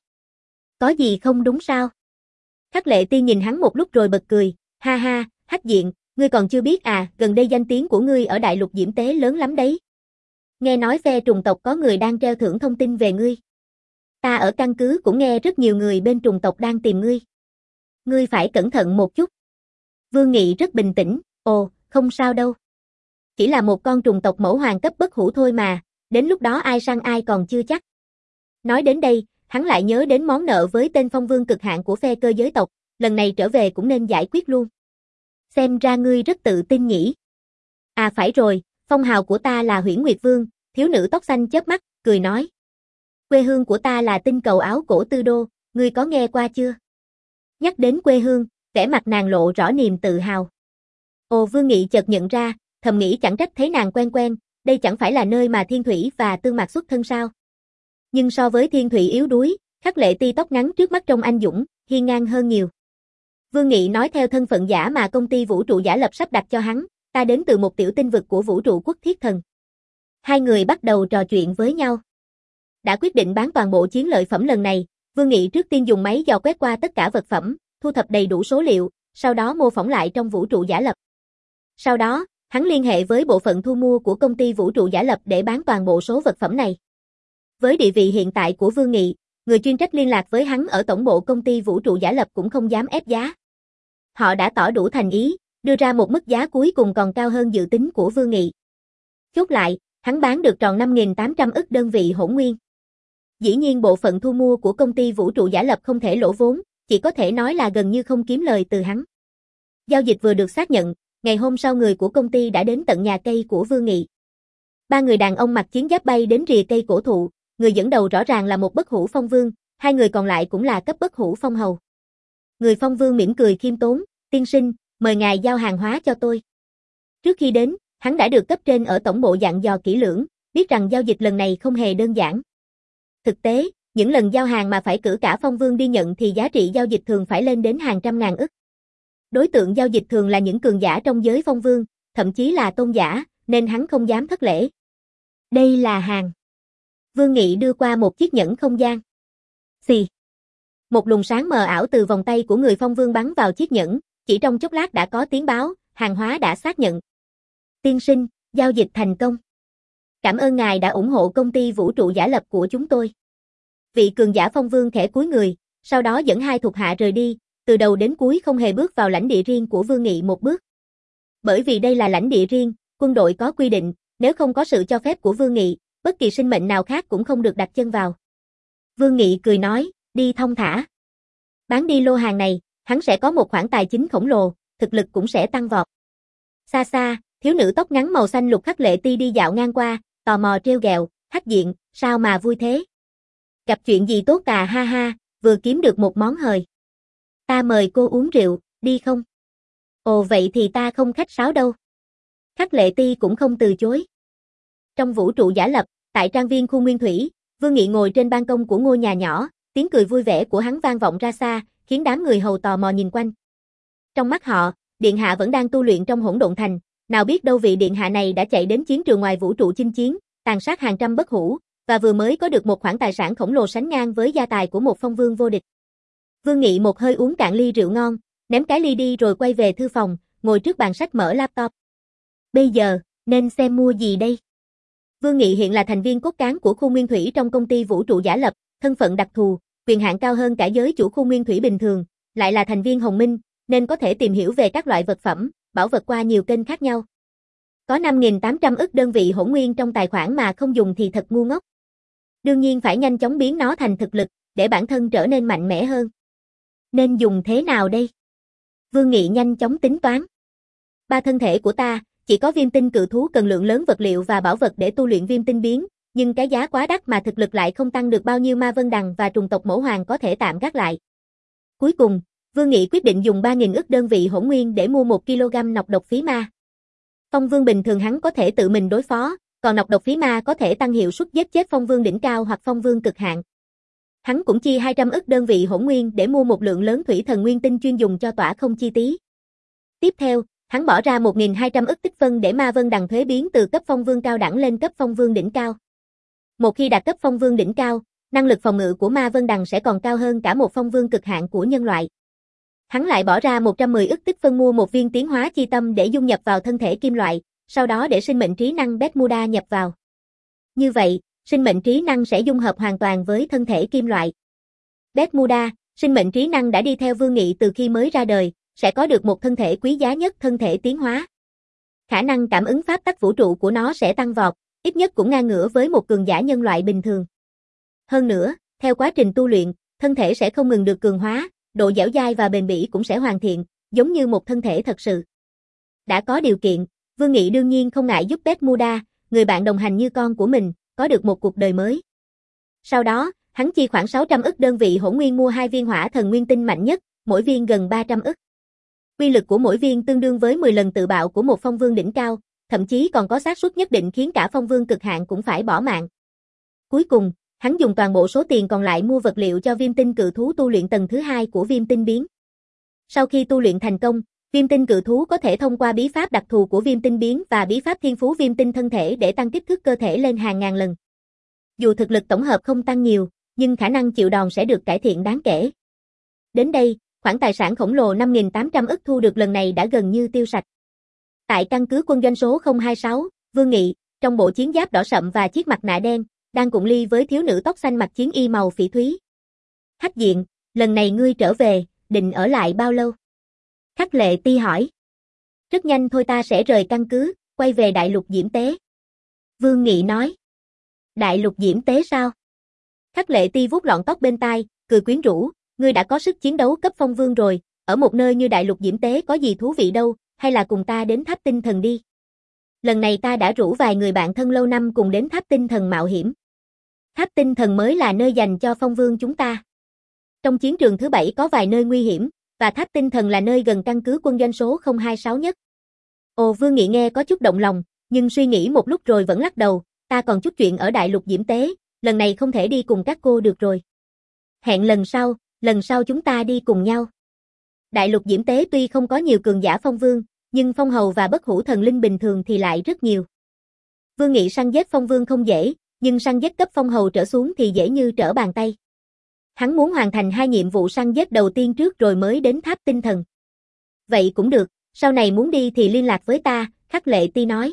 Có gì không đúng sao? Khắc Lệ Ti nhìn hắn một lúc rồi bật cười, ha ha, Hắc Diện, ngươi còn chưa biết à, gần đây danh tiếng của ngươi ở đại lục Diễm Tế lớn lắm đấy. Nghe nói phe trùng tộc có người đang treo thưởng thông tin về ngươi. Ta ở căn cứ cũng nghe rất nhiều người bên trùng tộc đang tìm ngươi. Ngươi phải cẩn thận một chút. Vương Nghị rất bình tĩnh, ồ, không sao đâu. Chỉ là một con trùng tộc mẫu hoàng cấp bất hủ thôi mà, đến lúc đó ai săn ai còn chưa chắc. Nói đến đây, hắn lại nhớ đến món nợ với tên phong vương cực hạn của phe cơ giới tộc, lần này trở về cũng nên giải quyết luôn. Xem ra ngươi rất tự tin nhỉ. À phải rồi, phong hào của ta là Huyễn Nguyệt Vương, thiếu nữ tóc xanh chớp mắt, cười nói. Quê hương của ta là tinh cầu áo cổ Tư Đô, ngươi có nghe qua chưa? Nhắc đến quê hương, vẻ mặt nàng lộ rõ niềm tự hào. Ồ Vương Nghị chợt nhận ra, thầm nghĩ chẳng trách thấy nàng quen quen, đây chẳng phải là nơi mà Thiên Thủy và Tương Mạc xuất thân sao? Nhưng so với Thiên Thủy yếu đuối, Khắc Lệ Ti tóc ngắn trước mắt trông anh dũng, hiên ngang hơn nhiều. Vương Nghị nói theo thân phận giả mà công ty vũ trụ giả lập sắp đặt cho hắn, ta đến từ một tiểu tinh vực của vũ trụ quốc Thiết Thần. Hai người bắt đầu trò chuyện với nhau. Đã quyết định bán toàn bộ chiến lợi phẩm lần này, Vương Nghị trước tiên dùng máy dò quét qua tất cả vật phẩm, thu thập đầy đủ số liệu, sau đó mô phỏng lại trong vũ trụ giả lập. Sau đó, hắn liên hệ với bộ phận thu mua của công ty vũ trụ giả lập để bán toàn bộ số vật phẩm này. Với địa vị hiện tại của Vương Nghị, người chuyên trách liên lạc với hắn ở tổng bộ công ty vũ trụ giả lập cũng không dám ép giá. Họ đã tỏ đủ thành ý, đưa ra một mức giá cuối cùng còn cao hơn dự tính của Vương Nghị. Chốt lại, hắn bán được tròn năm nghìn tám trăm ức đơn vị hỗn nguyên. Dĩ nhiên bộ phận thu mua của công ty vũ trụ giả lập không thể lỗ vốn, chỉ có thể nói là gần như không kiếm lời từ hắn. Giao dịch vừa được xác nhận, ngày hôm sau người của công ty đã đến tận nhà cây của Vương Nghị. Ba người đàn ông mặc chiến giáp bay đến rìa cây cổ thụ, người dẫn đầu rõ ràng là một bất hủ phong vương, hai người còn lại cũng là cấp bất hủ phong hầu. Người phong vương mỉm cười khiêm tốn, tiên sinh, mời ngài giao hàng hóa cho tôi. Trước khi đến, hắn đã được cấp trên ở tổng bộ dặn dò kỹ lưỡng, biết rằng giao dịch lần này không hề đơn giản. Thực tế, những lần giao hàng mà phải cử cả phong vương đi nhận thì giá trị giao dịch thường phải lên đến hàng trăm ngàn ức. Đối tượng giao dịch thường là những cường giả trong giới phong vương, thậm chí là tôn giả, nên hắn không dám thất lễ. Đây là hàng. Vương Nghị đưa qua một chiếc nhẫn không gian. Xì. Một luồng sáng mờ ảo từ vòng tay của người phong vương bắn vào chiếc nhẫn, chỉ trong chốc lát đã có tiếng báo, hàng hóa đã xác nhận. Tiên sinh, giao dịch thành công. Cảm ơn ngài đã ủng hộ công ty vũ trụ giả lập của chúng tôi. Vị cường giả phong vương khẽ cúi người, sau đó dẫn hai thuộc hạ rời đi, từ đầu đến cuối không hề bước vào lãnh địa riêng của Vương Nghị một bước. Bởi vì đây là lãnh địa riêng, quân đội có quy định, nếu không có sự cho phép của Vương Nghị, bất kỳ sinh mệnh nào khác cũng không được đặt chân vào. Vương Nghị cười nói, đi thong thả. Bán đi lô hàng này, hắn sẽ có một khoản tài chính khổng lồ, thực lực cũng sẽ tăng vọt. Xa xa, thiếu nữ tóc ngắn màu xanh lục Khắc Lệ Ti đi dạo ngang qua, tò mò trêu ghẹo, Hắc Diện, sao mà vui thế? Gặp chuyện gì tốt à ha ha, vừa kiếm được một món hời. Ta mời cô uống rượu, đi không? Ồ vậy thì ta không khách sáo đâu. Khắc Lệ Ti cũng không từ chối. Trong vũ trụ giả lập, tại trang viên khu Nguyên Thủy, Vương Nghị ngồi trên ban công của ngôi nhà nhỏ, tiếng cười vui vẻ của hắn vang vọng ra xa, khiến đám người hầu tò mò nhìn quanh. Trong mắt họ, điện hạ vẫn đang tu luyện trong Hỗn Độn Thành, nào biết đâu vị điện hạ này đã chạy đến chiến trường ngoài vũ trụ chinh chiến, tàn sát hàng trăm bất hủ, và vừa mới có được một khoản tài sản khổng lồ sánh ngang với gia tài của một phong vương vô địch. Vương Nghị một hơi uống cạn ly rượu ngon, ném cái ly đi rồi quay về thư phòng, ngồi trước bàn sách mở laptop. Bây giờ, nên xem mua gì đây? Vương Nghị hiện là thành viên cốt cán của khu nguyên thủy trong công ty vũ trụ giả lập, thân phận đặc thù, quyền hạn cao hơn cả giới chủ khu nguyên thủy bình thường, lại là thành viên Hồng Minh, nên có thể tìm hiểu về các loại vật phẩm, bảo vật qua nhiều kênh khác nhau. Có năm nghìn tám trăm ức đơn vị hỗn nguyên trong tài khoản mà không dùng thì thật ngu ngốc. Đương nhiên phải nhanh chóng biến nó thành thực lực, để bản thân trở nên mạnh mẽ hơn. Nên dùng thế nào đây? Vương Nghị nhanh chóng tính toán. Ba thân thể của ta, chỉ có viêm tinh cự thú cần lượng lớn vật liệu và bảo vật để tu luyện viêm tinh biến, nhưng cái giá quá đắt mà thực lực lại không tăng được bao nhiêu ma vân đằng và trùng tộc mẫu hoàng có thể tạm gác lại. Cuối cùng, Vương Nghị quyết định dùng ba nghìn ức đơn vị hỗn nguyên để mua một ki lô gam nọc độc phí ma. Phong vương bình thường hắn có thể tự mình đối phó, còn nọc độc phí ma có thể tăng hiệu suất giết chết phong vương đỉnh cao hoặc phong vương cực hạn. Hắn cũng chi hai trăm ức đơn vị hỗn nguyên để mua một lượng lớn thủy thần nguyên tinh chuyên dùng cho tỏa không chi tí. Tiếp theo, hắn bỏ ra một nghìn hai trăm ức tích phân để ma vân đằng thuế biến từ cấp phong vương cao đẳng lên cấp phong vương đỉnh cao. Một khi đạt cấp phong vương đỉnh cao, năng lực phòng ngự của ma vân đằng sẽ còn cao hơn cả một phong vương cực hạn của nhân loại. Hắn lại bỏ ra một trăm mười ức tích phân mua một viên tiến hóa chi tâm để dung nhập vào thân thể kim loại, sau đó để sinh mệnh trí năng Bermuda nhập vào. Như vậy, sinh mệnh trí năng sẽ dung hợp hoàn toàn với thân thể kim loại. Bermuda, sinh mệnh trí năng đã đi theo Vương Nghị từ khi mới ra đời, sẽ có được một thân thể quý giá nhất thân thể tiến hóa. Khả năng cảm ứng pháp tắc vũ trụ của nó sẽ tăng vọt, ít nhất cũng ngang ngửa với một cường giả nhân loại bình thường. Hơn nữa, theo quá trình tu luyện, thân thể sẽ không ngừng được cường hóa, độ dẻo dai và bền bỉ cũng sẽ hoàn thiện, giống như một thân thể thật sự. Đã có điều kiện, Vương Nghị đương nhiên không ngại giúp Bermuda, người bạn đồng hành như con của mình, có được một cuộc đời mới. Sau đó, hắn chi khoảng sáu trăm ức đơn vị hỗn nguyên mua hai viên hỏa thần nguyên tinh mạnh nhất, mỗi viên gần ba trăm ức. Uy lực của mỗi viên tương đương với mười lần tự bạo của một phong vương đỉnh cao, thậm chí còn có xác suất nhất định khiến cả phong vương cực hạn cũng phải bỏ mạng. Cuối cùng, hắn dùng toàn bộ số tiền còn lại mua vật liệu cho viêm tinh cự thú tu luyện tầng thứ hai của viêm tinh biến. Sau khi tu luyện thành công, viêm tinh cự thú có thể thông qua bí pháp đặc thù của viêm tinh biến và bí pháp thiên phú viêm tinh thân thể để tăng kích thước cơ thể lên hàng ngàn lần. Dù thực lực tổng hợp không tăng nhiều, nhưng khả năng chịu đòn sẽ được cải thiện đáng kể. Đến đây, khoản tài sản khổng lồ năm nghìn tám trăm ức thu được lần này đã gần như tiêu sạch. Tại căn cứ quân doanh số không hai sáu, Vương Nghị, trong bộ chiến giáp đỏ sậm và chiếc mặt nạ đen, đang cùng ly với thiếu nữ tóc xanh mặc chiến y màu phỉ thúy. Hách Diện, lần này ngươi trở về, định ở lại bao lâu? Khắc Lệ Ti hỏi. Rất nhanh thôi ta sẽ rời căn cứ, quay về Đại Lục Diễm Tế. Vương Nghị nói. Đại Lục Diễm Tế sao? Khắc Lệ Ti vuốt lọn tóc bên tai, cười quyến rũ, ngươi đã có sức chiến đấu cấp phong vương rồi, ở một nơi như Đại Lục Diễm Tế có gì thú vị đâu, hay là cùng ta đến Tháp Tinh Thần đi. Lần này ta đã rủ vài người bạn thân lâu năm cùng đến Tháp Tinh Thần mạo hiểm. Tháp Tinh Thần mới là nơi dành cho phong vương chúng ta. Trong chiến trường thứ bảy có vài nơi nguy hiểm, và Tháp Tinh Thần là nơi gần căn cứ quân doanh số không hai sáu nhất. Ồ, Vương Nghị nghe có chút động lòng, nhưng suy nghĩ một lúc rồi vẫn lắc đầu, ta còn chút chuyện ở Đại Lục Diễm Tế, lần này không thể đi cùng các cô được rồi. Hẹn lần sau, lần sau chúng ta đi cùng nhau. Đại Lục Diễm Tế tuy không có nhiều cường giả phong vương, nhưng phong hầu và bất hủ thần linh bình thường thì lại rất nhiều. Vương Nghị săn giết phong vương không dễ, nhưng săn giết cấp phong hầu trở xuống thì dễ như trở bàn tay. Hắn muốn hoàn thành hai nhiệm vụ săn giết đầu tiên trước rồi mới đến Tháp Tinh Thần. Vậy cũng được, sau này muốn đi thì liên lạc với ta, Khắc Lệ Ti nói.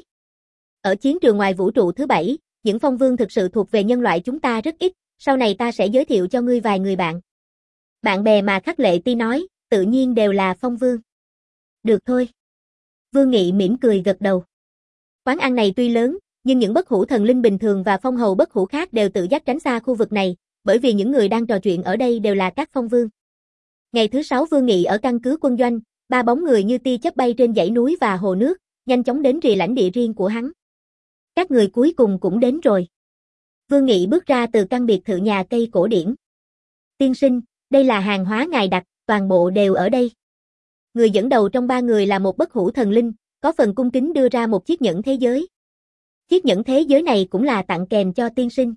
Ở chiến trường ngoài vũ trụ thứ bảy, những phong vương thực sự thuộc về nhân loại chúng ta rất ít, sau này ta sẽ giới thiệu cho ngươi vài người bạn. Bạn bè mà Khắc Lệ Ti nói, tự nhiên đều là phong vương. Được thôi. Vương Nghị mỉm cười gật đầu. Quán ăn này tuy lớn, nhưng những bất hủ thần linh bình thường và phong hầu bất hủ khác đều tự giác tránh xa khu vực này, bởi vì những người đang trò chuyện ở đây đều là các phong vương. Ngày thứ sáu Vương Nghị ở căn cứ quân doanh, ba bóng người như tia chớp bay trên dãy núi và hồ nước, nhanh chóng đến rìa lãnh địa riêng của hắn. Các người cuối cùng cũng đến rồi. Vương Nghị bước ra từ căn biệt thự nhà cây cổ điển. Tiên sinh, đây là hàng hóa ngài đặt, toàn bộ đều ở đây. Người dẫn đầu trong ba người là một bất hủ thần linh, có phần cung kính đưa ra một chiếc nhẫn thế giới. Chiếc nhẫn thế giới này cũng là tặng kèm cho tiên sinh.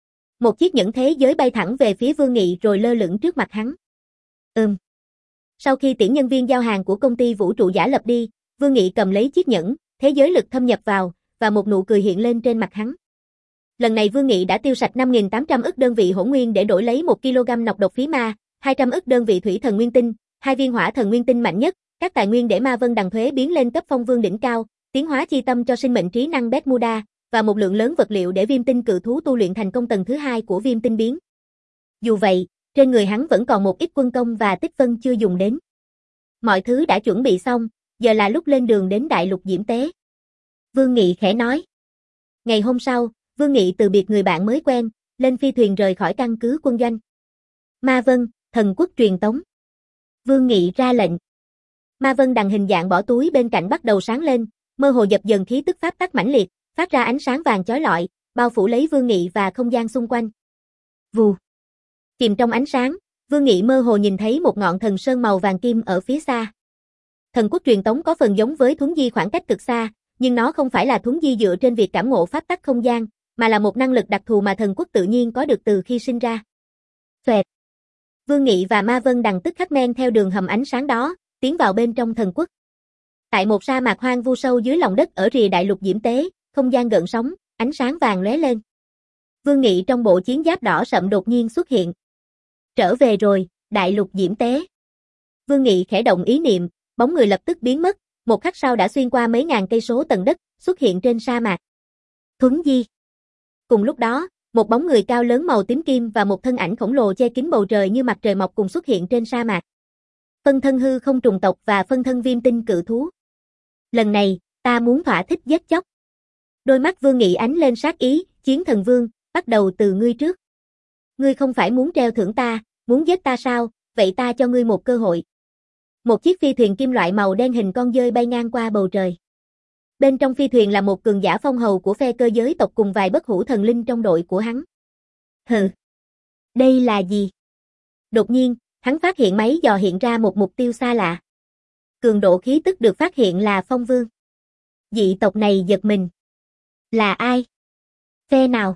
Một chiếc nhẫn thế giới bay thẳng về phía Vương Nghị rồi lơ lửng trước mặt hắn. Ừm. Sau khi tiễn nhân viên giao hàng của công ty vũ trụ giả lập đi, Vương Nghị cầm lấy chiếc nhẫn, thế giới lực thâm nhập vào, và một nụ cười hiện lên trên mặt hắn. Lần này Vương Nghị đã tiêu sạch năm nghìn tám trăm ức đơn vị hỗn nguyên để đổi lấy một ki lô gam nọc độc phí ma, hai trăm ức đơn vị thủy thần nguyên tinh, hai viên hỏa thần nguyên tinh mạnh nhất, các tài nguyên để Ma Vân Đằng Thuế biến lên cấp phong vương đỉnh cao, tiến hóa chi tâm cho sinh mệnh trí năng Bermuda, và một lượng lớn vật liệu để Viêm Tinh Cự Thú tu luyện thành công tầng thứ hai của Viêm Tinh biến. Dù vậy, trên người hắn vẫn còn một ít quân công và tích phân chưa dùng đến. Mọi thứ đã chuẩn bị xong, giờ là lúc lên đường đến Đại Lục Diễm Tế. Vương Nghị khẽ nói. Ngày hôm sau, Vương Nghị từ biệt người bạn mới quen, lên phi thuyền rời khỏi căn cứ quân doanh. Ma Vân, thần quốc truyền tống. Vương Nghị ra lệnh. Ma Vân Đằng hình dạng bỏ túi bên cạnh bắt đầu sáng lên, mơ hồ dập dần khí tức pháp tắc mãnh liệt, phát ra ánh sáng vàng chói lọi, bao phủ lấy Vương Nghị và không gian xung quanh. Vù. Chìm trong ánh sáng, Vương Nghị mơ hồ nhìn thấy một ngọn thần sơn màu vàng kim ở phía xa. Thần quốc truyền tống có phần giống với thuấn di khoảng cách cực xa, nhưng nó không phải là thuấn di dựa trên việc cảm ngộ pháp tắc không gian, mà là một năng lực đặc thù mà thần quốc tự nhiên có được từ khi sinh ra. Xoẹt. Vương Nghị và Ma Vân Đằng tức khắc men theo đường hầm ánh sáng đó, tiến vào bên trong thần quốc. Tại một sa mạc hoang vu sâu dưới lòng đất ở rìa Đại Lục Diễm Tế, không gian gợn sóng, ánh sáng vàng lóe lên. Vương Nghị trong bộ chiến giáp đỏ sậm đột nhiên xuất hiện. Trở về rồi, Đại Lục Diễm Tế. Vương Nghị khẽ động ý niệm, bóng người lập tức biến mất, một khắc sau đã xuyên qua mấy ngàn cây số tầng đất, xuất hiện trên sa mạc. Thuấn di. Cùng lúc đó, một bóng người cao lớn màu tím kim và một thân ảnh khổng lồ che kín bầu trời như mặt trời mọc cùng xuất hiện trên sa mạc. Phân thân hư không trùng tộc và phân thân Viêm Tinh Cự Thú. Lần này, ta muốn thỏa thích giết chóc. Đôi mắt Vương Nghị ánh lên sát ý, Chiến Thần Vương, bắt đầu từ ngươi trước. Ngươi không phải muốn treo thưởng ta, muốn giết ta sao, vậy ta cho ngươi một cơ hội. Một chiếc phi thuyền kim loại màu đen hình con dơi bay ngang qua bầu trời. Bên trong phi thuyền là một cường giả phong hầu của phe cơ giới tộc cùng vài bất hủ thần linh trong đội của hắn. Hừ. Đây là gì? Đột nhiên, hắn phát hiện máy dò hiện ra một mục tiêu xa lạ. Cường độ khí tức được phát hiện là Phong Vương. Dị tộc này giật mình. Là ai? Phe nào?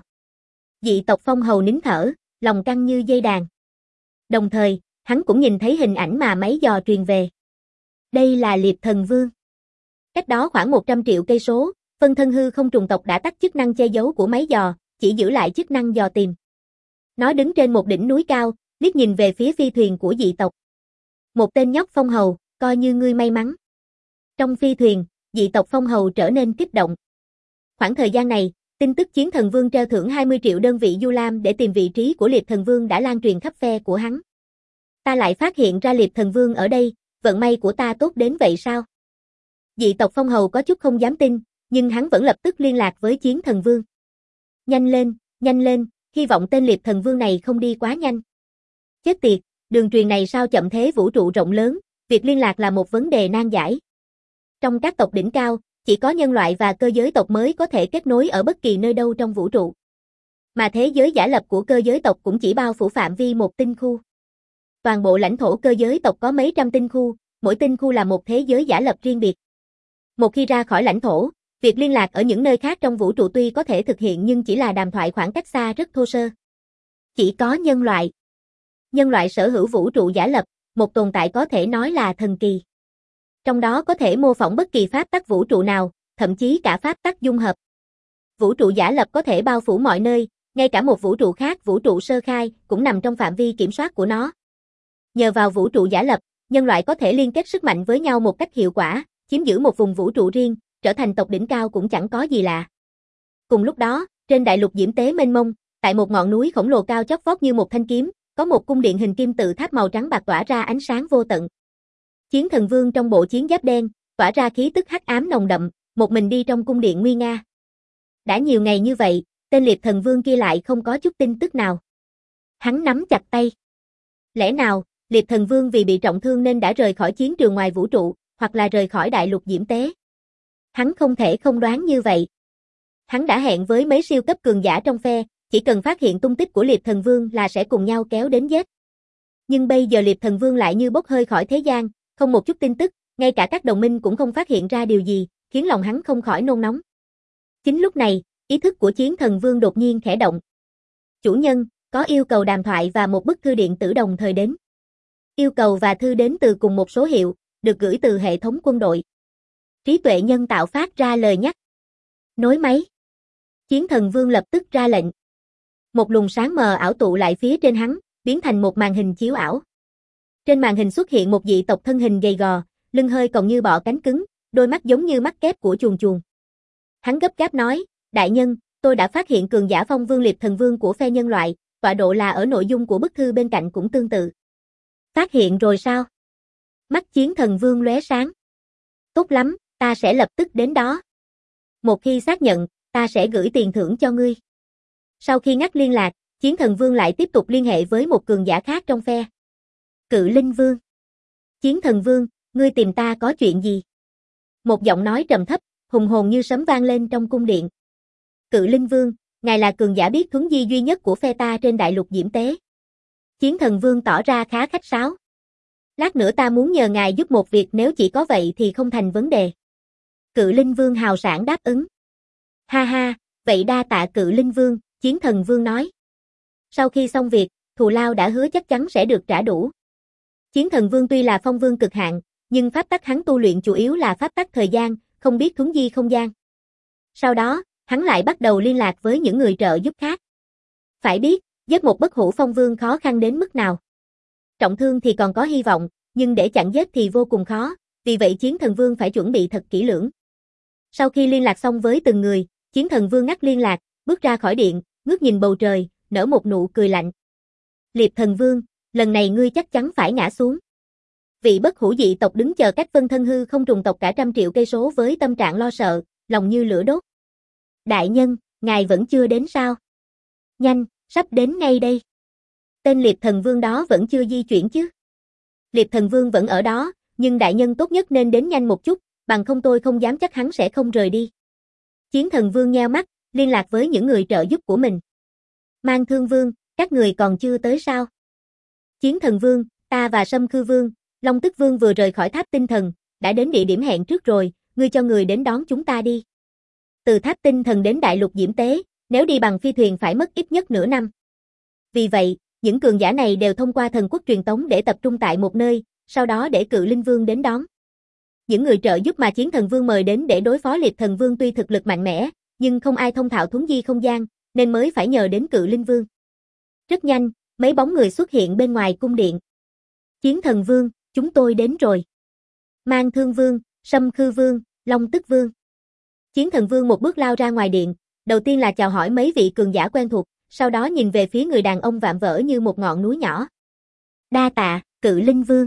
Dị tộc phong hầu nín thở, lòng căng như dây đàn. Đồng thời, hắn cũng nhìn thấy hình ảnh mà máy dò truyền về. Đây là Liệp Thần Vương. Cách đó khoảng một trăm triệu cây số, phân thân hư không trùng tộc đã tắt chức năng che giấu của máy dò, chỉ giữ lại chức năng dò tìm. Nó đứng trên một đỉnh núi cao, liếc nhìn về phía phi thuyền của dị tộc. Một tên nhóc phong hầu, coi như ngươi may mắn. Trong phi thuyền, dị tộc phong hầu trở nên kích động. Khoảng thời gian này, tin tức Chiến Thần Vương treo thưởng hai mươi triệu đơn vị Du Lam để tìm vị trí của Liệp Thần Vương đã lan truyền khắp phe của hắn. Ta lại phát hiện ra Liệp Thần Vương ở đây, vận may của ta tốt đến vậy sao? Dị tộc phong hầu có chút không dám tin, nhưng hắn vẫn lập tức liên lạc với Chiến Thần Vương. Nhanh lên, nhanh lên, hy vọng tên Liệp Thần Vương này không đi quá nhanh. Chết tiệt, đường truyền này sao chậm thế, vũ trụ rộng lớn, việc liên lạc là một vấn đề nan giải. Trong các tộc đỉnh cao, chỉ có nhân loại và cơ giới tộc mới có thể kết nối ở bất kỳ nơi đâu trong vũ trụ. Mà thế giới giả lập của cơ giới tộc cũng chỉ bao phủ phạm vi một tinh khu. Toàn bộ lãnh thổ cơ giới tộc có mấy trăm tinh khu, mỗi tinh khu là một thế giới giả lập riêng biệt. Một khi ra khỏi lãnh thổ, việc liên lạc ở những nơi khác trong vũ trụ tuy có thể thực hiện nhưng chỉ là đàm thoại khoảng cách xa rất thô sơ. Chỉ có nhân loại. Nhân loại sở hữu vũ trụ giả lập, một tồn tại có thể nói là thần kỳ. Trong đó có thể mô phỏng bất kỳ pháp tắc vũ trụ nào, thậm chí cả pháp tắc dung hợp. Vũ trụ giả lập có thể bao phủ mọi nơi, ngay cả một vũ trụ khác, vũ trụ sơ khai, cũng nằm trong phạm vi kiểm soát của nó. Nhờ vào vũ trụ giả lập, nhân loại có thể liên kết sức mạnh với nhau một cách hiệu quả, chiếm giữ một vùng vũ trụ riêng, trở thành tộc đỉnh cao cũng chẳng có gì lạ. Cùng lúc đó, trên Đại Lục Diễm Tế mênh mông, tại một ngọn núi khổng lồ cao chót vót như một thanh kiếm, có một cung điện hình kim tự tháp màu trắng bạc tỏa ra ánh sáng vô tận. Chiến Thần Vương trong bộ chiến giáp đen, tỏa ra khí tức hắc ám nồng đậm, một mình đi trong cung điện nguy nga. Đã nhiều ngày như vậy, tên Liệp Thần Vương kia lại không có chút tin tức nào. Hắn nắm chặt tay. Lẽ nào, Liệp Thần Vương vì bị trọng thương nên đã rời khỏi chiến trường ngoài vũ trụ, hoặc là rời khỏi Đại Lục Diễm Tế? Hắn không thể không đoán như vậy. Hắn đã hẹn với mấy siêu cấp cường giả trong phe, chỉ cần phát hiện tung tích của Liệp Thần Vương là sẽ cùng nhau kéo đến giết. Nhưng bây giờ Liệp Thần Vương lại như bốc hơi khỏi thế gian, không một chút tin tức, ngay cả các đồng minh cũng không phát hiện ra điều gì, khiến lòng hắn không khỏi nôn nóng. Chính lúc này, ý thức của Chiến Thần Vương đột nhiên khẽ động. Chủ nhân, có yêu cầu đàm thoại và một bức thư điện tử đồng thời đến. Yêu cầu và thư đến từ cùng một số hiệu, được gửi từ hệ thống quân đội. Trí tuệ nhân tạo phát ra lời nhắc. Nối máy. Chiến thần vương lập tức ra lệnh. Một luồng sáng mờ ảo tụ lại phía trên hắn, biến thành một màn hình chiếu ảo. Trên màn hình xuất hiện một dị tộc thân hình gầy gò, lưng hơi còng như bọ cánh cứng, đôi mắt giống như mắt kép của chuồn chuồn. Hắn gấp gáp nói, đại nhân, tôi đã phát hiện cường giả phong vương liệp thần vương của phe nhân loại, tọa độ là ở nội dung của bức thư bên cạnh cũng tương tự. Phát hiện rồi sao? Mắt chiến thần vương lóe sáng. Tốt lắm, ta sẽ lập tức đến đó. Một khi xác nhận, ta sẽ gửi tiền thưởng cho ngươi. Sau khi ngắt liên lạc, chiến thần vương lại tiếp tục liên hệ với một cường giả khác trong phe. Cự linh vương. Chiến thần vương, ngươi tìm ta có chuyện gì? Một giọng nói trầm thấp, hùng hồn như sấm vang lên trong cung điện. Cự linh vương, ngài là cường giả biết thuấn di duy nhất của phe ta trên đại lục Diễm Tế. Chiến thần vương tỏ ra khá khách sáo. Lát nữa ta muốn nhờ ngài giúp một việc, nếu chỉ có vậy thì không thành vấn đề. Cự linh vương hào sảng đáp ứng. Ha ha, vậy đa tạ cự linh vương, chiến thần vương nói. Sau khi xong việc, thù lao đã hứa chắc chắn sẽ được trả đủ. Chiến thần vương tuy là phong vương cực hạn, nhưng pháp tắc hắn tu luyện chủ yếu là pháp tắc thời gian, không biết thuấn di không gian. Sau đó, hắn lại bắt đầu liên lạc với những người trợ giúp khác. Phải biết, giết một bất hủ phong vương khó khăn đến mức nào. Trọng thương thì còn có hy vọng, nhưng để chặn giết thì vô cùng khó, vì vậy chiến thần vương phải chuẩn bị thật kỹ lưỡng. Sau khi liên lạc xong với từng người, chiến thần vương ngắt liên lạc, bước ra khỏi điện, ngước nhìn bầu trời, nở một nụ cười lạnh. Liệp thần vương, lần này ngươi chắc chắn phải ngã xuống. Vị bất hủ dị tộc đứng chờ cách vân thân hư không trùng tộc cả trăm triệu cây số với tâm trạng lo sợ, lòng như lửa đốt. Đại nhân, ngài vẫn chưa đến sao? Nhanh, sắp đến ngay đây. Tên liệp thần vương đó vẫn chưa di chuyển chứ? Liệp thần vương vẫn ở đó, nhưng đại nhân tốt nhất nên đến nhanh một chút, bằng không tôi không dám chắc hắn sẽ không rời đi. Chiến thần vương nheo mắt, liên lạc với những người trợ giúp của mình. Mang thương vương, các người còn chưa tới sao? Chiến thần vương, ta và Sâm Khư vương, Long Tức vương vừa rời khỏi tháp tinh thần, đã đến địa điểm hẹn trước rồi, ngươi cho người đến đón chúng ta đi. Từ tháp tinh thần đến đại lục Diễm Tế, nếu đi bằng phi thuyền phải mất ít nhất nửa năm. Vì vậy, những cường giả này đều thông qua thần quốc truyền tống để tập trung tại một nơi, sau đó để cự linh vương đến đón. Những người trợ giúp mà chiến thần vương mời đến để đối phó liệp thần vương tuy thực lực mạnh mẽ, nhưng không ai thông thạo thuấn di không gian, nên mới phải nhờ đến cự linh vương. Rất nhanh, mấy bóng người xuất hiện bên ngoài cung điện. Chiến thần vương, chúng tôi đến rồi. Mang thương vương, Sâm Khư vương, Long Tức vương. Chiến thần vương một bước lao ra ngoài điện, đầu tiên là chào hỏi mấy vị cường giả quen thuộc, sau đó nhìn về phía người đàn ông vạm vỡ như một ngọn núi nhỏ. Đa tạ, cự linh vương.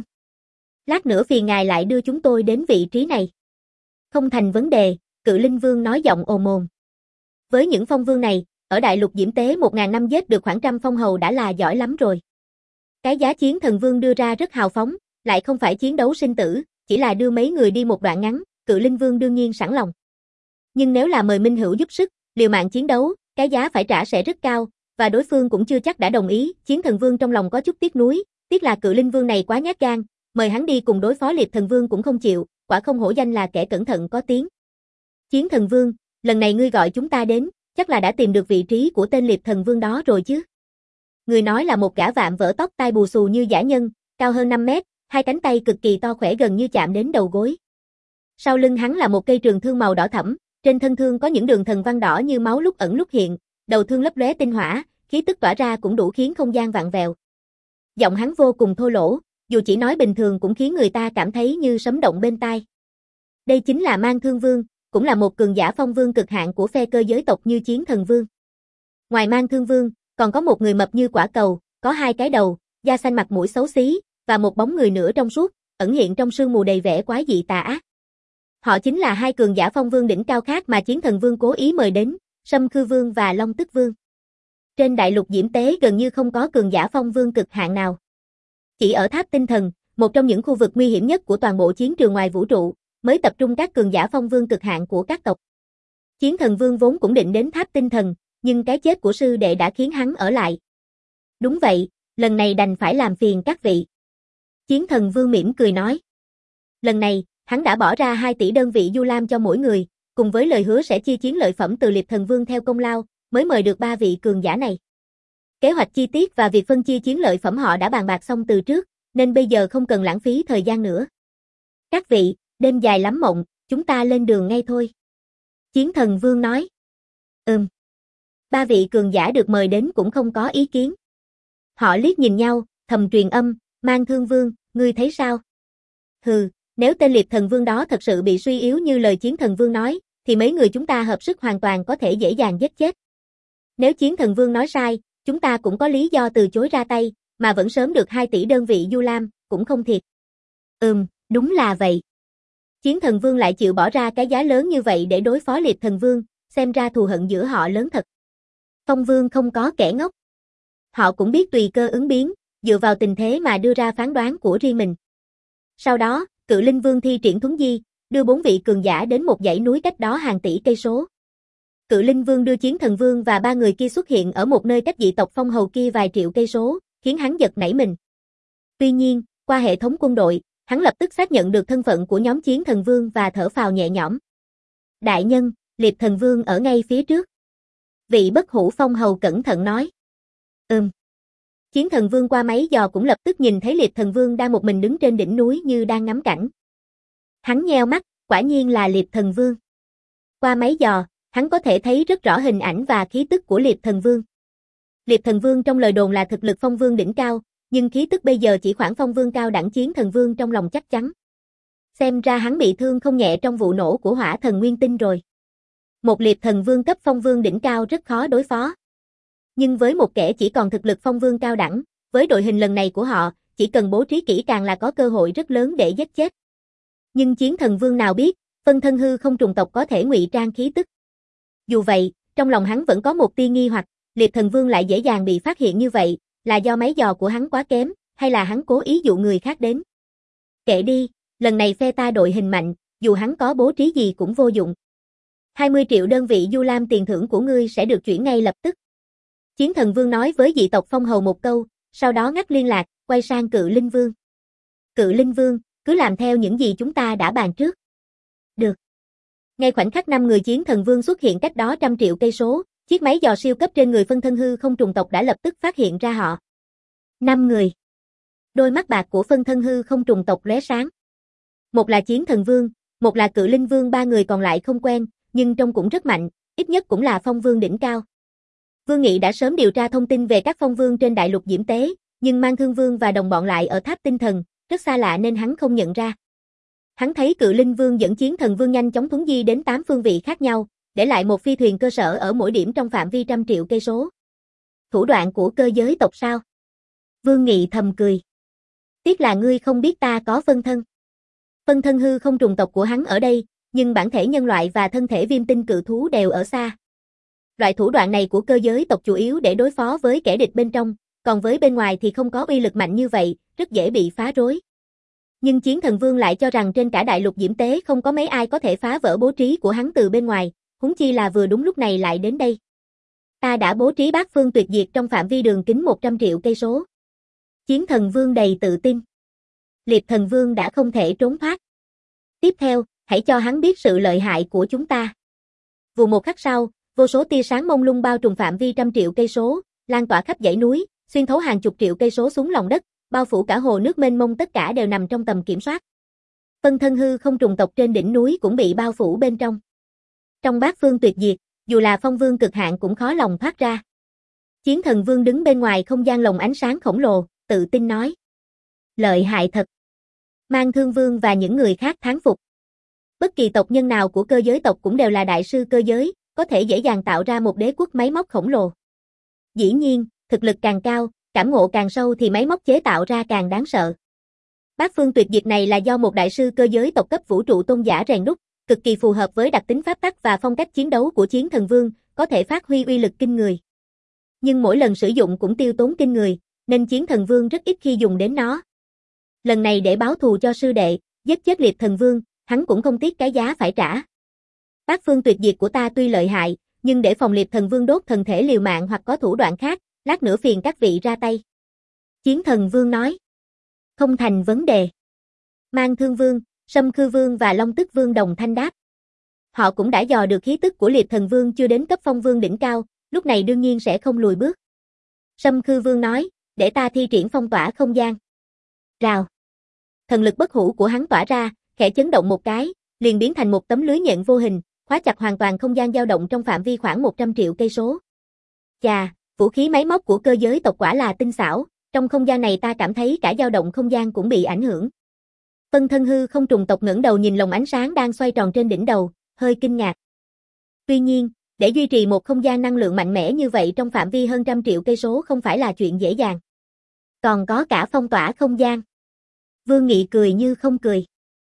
Lát nữa phiền ngài lại đưa chúng tôi đến vị trí này. Không thành vấn đề, cự linh vương nói giọng ồm ồm. Với những phong vương này, ở đại lục Diễm Tế một ngàn năm giết được khoảng trăm phong hầu đã là giỏi lắm rồi. Cái giá chiến thần vương đưa ra rất hào phóng, lại không phải chiến đấu sinh tử, chỉ là đưa mấy người đi một đoạn ngắn, cự linh vương đương nhiên sẵn lòng. Nhưng nếu là mời minh hữu giúp sức, liều mạng chiến đấu, cái giá phải trả sẽ rất cao, và đối phương cũng chưa chắc đã đồng ý. Chiến thần vương trong lòng có chút tiếc nuối, tiếc là cự linh vương này quá nhát gan, mời hắn đi cùng đối phó liệp thần vương cũng không chịu, quả không hổ danh là kẻ cẩn thận có tiếng. Chiến thần vương, lần này ngươi gọi chúng ta đến, chắc là đã tìm được vị trí của tên liệp thần vương đó rồi chứ? Người nói là một gã vạm vỡ tóc tai bù xù như dã nhân, cao hơn năm mét, hai cánh tay cực kỳ to khỏe gần như chạm đến đầu gối. Sau lưng hắn là một cây trường thương màu đỏ thẫm, trên thân thương có những đường thần văn đỏ như máu lúc ẩn lúc hiện, đầu thương lấp lóe tinh hỏa, khí tức tỏa ra cũng đủ khiến không gian vặn vẹo. Giọng hắn vô cùng thô lỗ, dù chỉ nói bình thường cũng khiến người ta cảm thấy như sấm động bên tai. Đây chính là Mang Thương Vương, cũng là một cường giả phong vương cực hạn của phe cơ giới tộc như Chiến Thần Vương. Ngoài Mang Thương Vương, còn có một người mập như quả cầu, có hai cái đầu, da xanh mặt mũi xấu xí, và một bóng người nữa trong suốt, ẩn hiện trong sương mù đầy vẻ quái dị tà ác. Họ chính là hai cường giả phong vương đỉnh cao khác mà Chiến Thần Vương cố ý mời đến, Sâm Khư Vương và Long Tức Vương. Trên đại lục Diễm Tế gần như không có cường giả phong vương cực hạn nào. Chỉ ở Tháp Tinh Thần, một trong những khu vực nguy hiểm nhất của toàn bộ chiến trường ngoài vũ trụ, mới tập trung các cường giả phong vương cực hạn của các tộc. Chiến Thần Vương vốn cũng định đến Tháp Tinh Thần, nhưng cái chết của sư đệ đã khiến hắn ở lại. Đúng vậy, lần này đành phải làm phiền các vị. Chiến Thần Vương mỉm cười nói. Lần này, hắn đã bỏ ra hai tỷ đơn vị du lam cho mỗi người, cùng với lời hứa sẽ chia chiến lợi phẩm từ Liệp Thần Vương theo công lao, mới mời được ba vị cường giả này. Kế hoạch chi tiết và việc phân chia chiến lợi phẩm họ đã bàn bạc xong từ trước, nên bây giờ không cần lãng phí thời gian nữa. Các vị, đêm dài lắm mộng, Chúng ta lên đường ngay thôi. Chiến thần vương nói. Ừm. Ba vị cường giả được mời đến cũng không có ý kiến. Họ liếc nhìn nhau, thầm truyền âm, Mang Thương Vương, ngươi thấy sao? Hừ, nếu tên liệt thần vương đó thật sự bị suy yếu như lời chiến thần vương nói, thì mấy người chúng ta hợp sức hoàn toàn có thể dễ dàng giết chết. Nếu chiến thần vương nói sai, chúng ta cũng có lý do từ chối ra tay, mà vẫn sớm được hai tỷ đơn vị du lam, cũng không thiệt. Ừm, đúng là vậy. Chiến thần vương lại chịu bỏ ra cái giá lớn như vậy để đối phó liệt thần vương, xem ra thù hận giữa họ lớn thật. Phong vương không có kẻ ngốc. Họ cũng biết tùy cơ ứng biến, dựa vào tình thế mà đưa ra phán đoán của riêng mình. Sau đó, Cự Linh Vương thi triển thuấn di, đưa bốn vị cường giả đến một dãy núi cách đó hàng tỷ cây số. Cự Linh Vương đưa Chiến Thần Vương và ba người kia xuất hiện ở một nơi cách dị tộc Phong Hầu kia vài triệu cây số, khiến hắn giật nảy mình. Tuy nhiên, qua hệ thống quân đội, hắn lập tức xác nhận được thân phận của nhóm Chiến Thần Vương và thở phào nhẹ nhõm. Đại nhân, Liệt Thần Vương ở ngay phía trước. Vị bất hủ Phong Hầu cẩn thận nói. Ừm. Chiến Thần Vương qua máy dò cũng lập tức nhìn thấy Liệt Thần Vương đang một mình đứng trên đỉnh núi như đang ngắm cảnh. Hắn nheo mắt, quả nhiên là Liệt Thần Vương. Qua máy dò, hắn có thể thấy rất rõ hình ảnh và khí tức của Liệt Thần Vương. Liệt Thần Vương trong lời đồn là thực lực Phong Vương đỉnh cao, nhưng khí tức bây giờ chỉ khoảng Phong Vương cao đẳng. Chiến Thần Vương trong lòng chắc chắn. Xem ra hắn bị thương không nhẹ trong vụ nổ của Hỏa Thần Nguyên Tinh rồi. Một Liệt Thần Vương cấp Phong Vương đỉnh cao rất khó đối phó. Nhưng với một kẻ chỉ còn thực lực Phong Vương cao đẳng, với đội hình lần này của họ, chỉ cần bố trí kỹ càng là có cơ hội rất lớn để giết chết. Nhưng Chiến Thần Vương nào biết, phân thân hư không trùng tộc có thể ngụy trang khí tức. Dù vậy, trong lòng hắn vẫn có một tia nghi hoặc, Liệt Thần Vương lại dễ dàng bị phát hiện như vậy, là do máy dò của hắn quá kém, hay là hắn cố ý dụ người khác đến. Kệ đi, lần này phe ta đội hình mạnh, dù hắn có bố trí gì cũng vô dụng. hai mươi triệu đơn vị du lam tiền thưởng của ngươi sẽ được chuyển ngay lập tức. Chiến Thần Vương nói với dị tộc Phong Hầu một câu, sau đó ngắt liên lạc, quay sang Cự Linh Vương. Cự Linh Vương, cứ làm theo những gì chúng ta đã bàn trước. Được. Ngay khoảnh khắc năm người Chiến Thần Vương xuất hiện cách đó trăm triệu cây số, chiếc máy dò siêu cấp trên người phân thân hư không trùng tộc đã lập tức phát hiện ra họ. Năm người. Đôi mắt bạc của phân thân hư không trùng tộc lóe sáng. Một là Chiến Thần Vương, một là Cự Linh Vương, ba người còn lại không quen, nhưng trông cũng rất mạnh, ít nhất cũng là Phong Vương đỉnh cao. Vương Nghị đã sớm điều tra thông tin về các Phong Vương trên đại lục Diễm Tế, nhưng Mang Thương Vương và đồng bọn lại ở tháp tinh thần, rất xa lạ nên hắn không nhận ra. Hắn thấy Cự Linh Vương dẫn Chiến Thần Vương nhanh chóng thuấn di đến tám phương vị khác nhau, để lại một phi thuyền cơ sở ở mỗi điểm trong phạm vi trăm triệu cây số. Thủ đoạn của cơ giới tộc sao? Vương Nghị thầm cười. Tiếc là ngươi không biết ta có phân thân. Phân thân hư không trùng tộc của hắn ở đây, nhưng bản thể nhân loại và thân thể viêm tinh cự thú đều ở xa. Loại thủ đoạn này của cơ giới tộc chủ yếu để đối phó với kẻ địch bên trong, còn với bên ngoài thì không có uy lực mạnh như vậy, rất dễ bị phá rối. Nhưng Chiến Thần Vương lại cho rằng trên cả đại lục Diễm Tế không có mấy ai có thể phá vỡ bố trí của hắn từ bên ngoài, huống chi là vừa đúng lúc này lại đến đây. Ta đã bố trí bát phương tuyệt diệt trong phạm vi đường kính một trăm triệu cây số. Chiến Thần Vương đầy tự tin. Liệt Thần Vương đã không thể trốn thoát. Tiếp theo, hãy cho hắn biết sự lợi hại của chúng ta. Vụ một khắc sau, vô số tia sáng mông lung bao trùm phạm vi trăm triệu cây số, lan tỏa khắp dãy núi, xuyên thấu hàng chục triệu cây số xuống lòng đất, bao phủ cả hồ nước mênh mông, tất cả đều nằm trong tầm kiểm soát. Phân thân hư không trùng tộc trên đỉnh núi cũng bị bao phủ bên trong. Trong bát phương tuyệt diệt, dù là Phong Vương cực hạn cũng khó lòng thoát ra. Chiến Thần Vương đứng bên ngoài không gian lồng ánh sáng khổng lồ, tự tin nói. Lợi hại thật. Mang Thương Vương và những người khác thán phục. Bất kỳ tộc nhân nào của cơ giới tộc cũng đều là đại sư cơ giới, có thể dễ dàng tạo ra một đế quốc máy móc khổng lồ. Dĩ nhiên, thực lực càng cao, cảm ngộ càng sâu thì máy móc chế tạo ra càng đáng sợ. Bát phương tuyệt diệt này là do một đại sư cơ giới tộc cấp vũ trụ tôn giả rèn đúc, cực kỳ phù hợp với đặc tính pháp tắc và phong cách chiến đấu của Chiến Thần Vương, có thể phát huy uy lực kinh người. Nhưng mỗi lần sử dụng cũng tiêu tốn kinh người, nên Chiến Thần Vương rất ít khi dùng đến nó. Lần này để báo thù cho sư đệ, giết chết Liệt Thần Vương, hắn cũng không tiếc cái giá phải trả. Bát phương tuyệt diệt của ta tuy lợi hại, nhưng để phòng Liệt Thần Vương đốt thần thể liều mạng hoặc có thủ đoạn khác, lát nữa phiền các vị ra tay. Chiến Thần Vương nói. Không thành vấn đề. Mang Thương Vương, Sâm Khư Vương và Long Tức Vương đồng thanh đáp. Họ cũng đã dò được khí tức của Liệt Thần Vương chưa đến cấp Phong Vương đỉnh cao, lúc này đương nhiên sẽ không lùi bước. Sâm Khư Vương nói, để ta thi triển phong tỏa không gian. Rào. Thần lực bất hủ của hắn tỏa ra, khẽ chấn động một cái, liền biến thành một tấm lưới nhện vô hình, khóa chặt hoàn toàn không gian dao động trong phạm vi khoảng một trăm triệu cây số. Chà, vũ khí máy móc của cơ giới tộc quả là tinh xảo, trong không gian này ta cảm thấy cả dao động không gian cũng bị ảnh hưởng. Phân thân hư không trùng tộc ngẩng đầu nhìn lồng ánh sáng đang xoay tròn trên đỉnh đầu, hơi kinh ngạc. Tuy nhiên, để duy trì một không gian năng lượng mạnh mẽ như vậy trong phạm vi hơn trăm triệu cây số không phải là chuyện dễ dàng. Còn có cả phong tỏa không gian. Vương Nghị cười như không cười.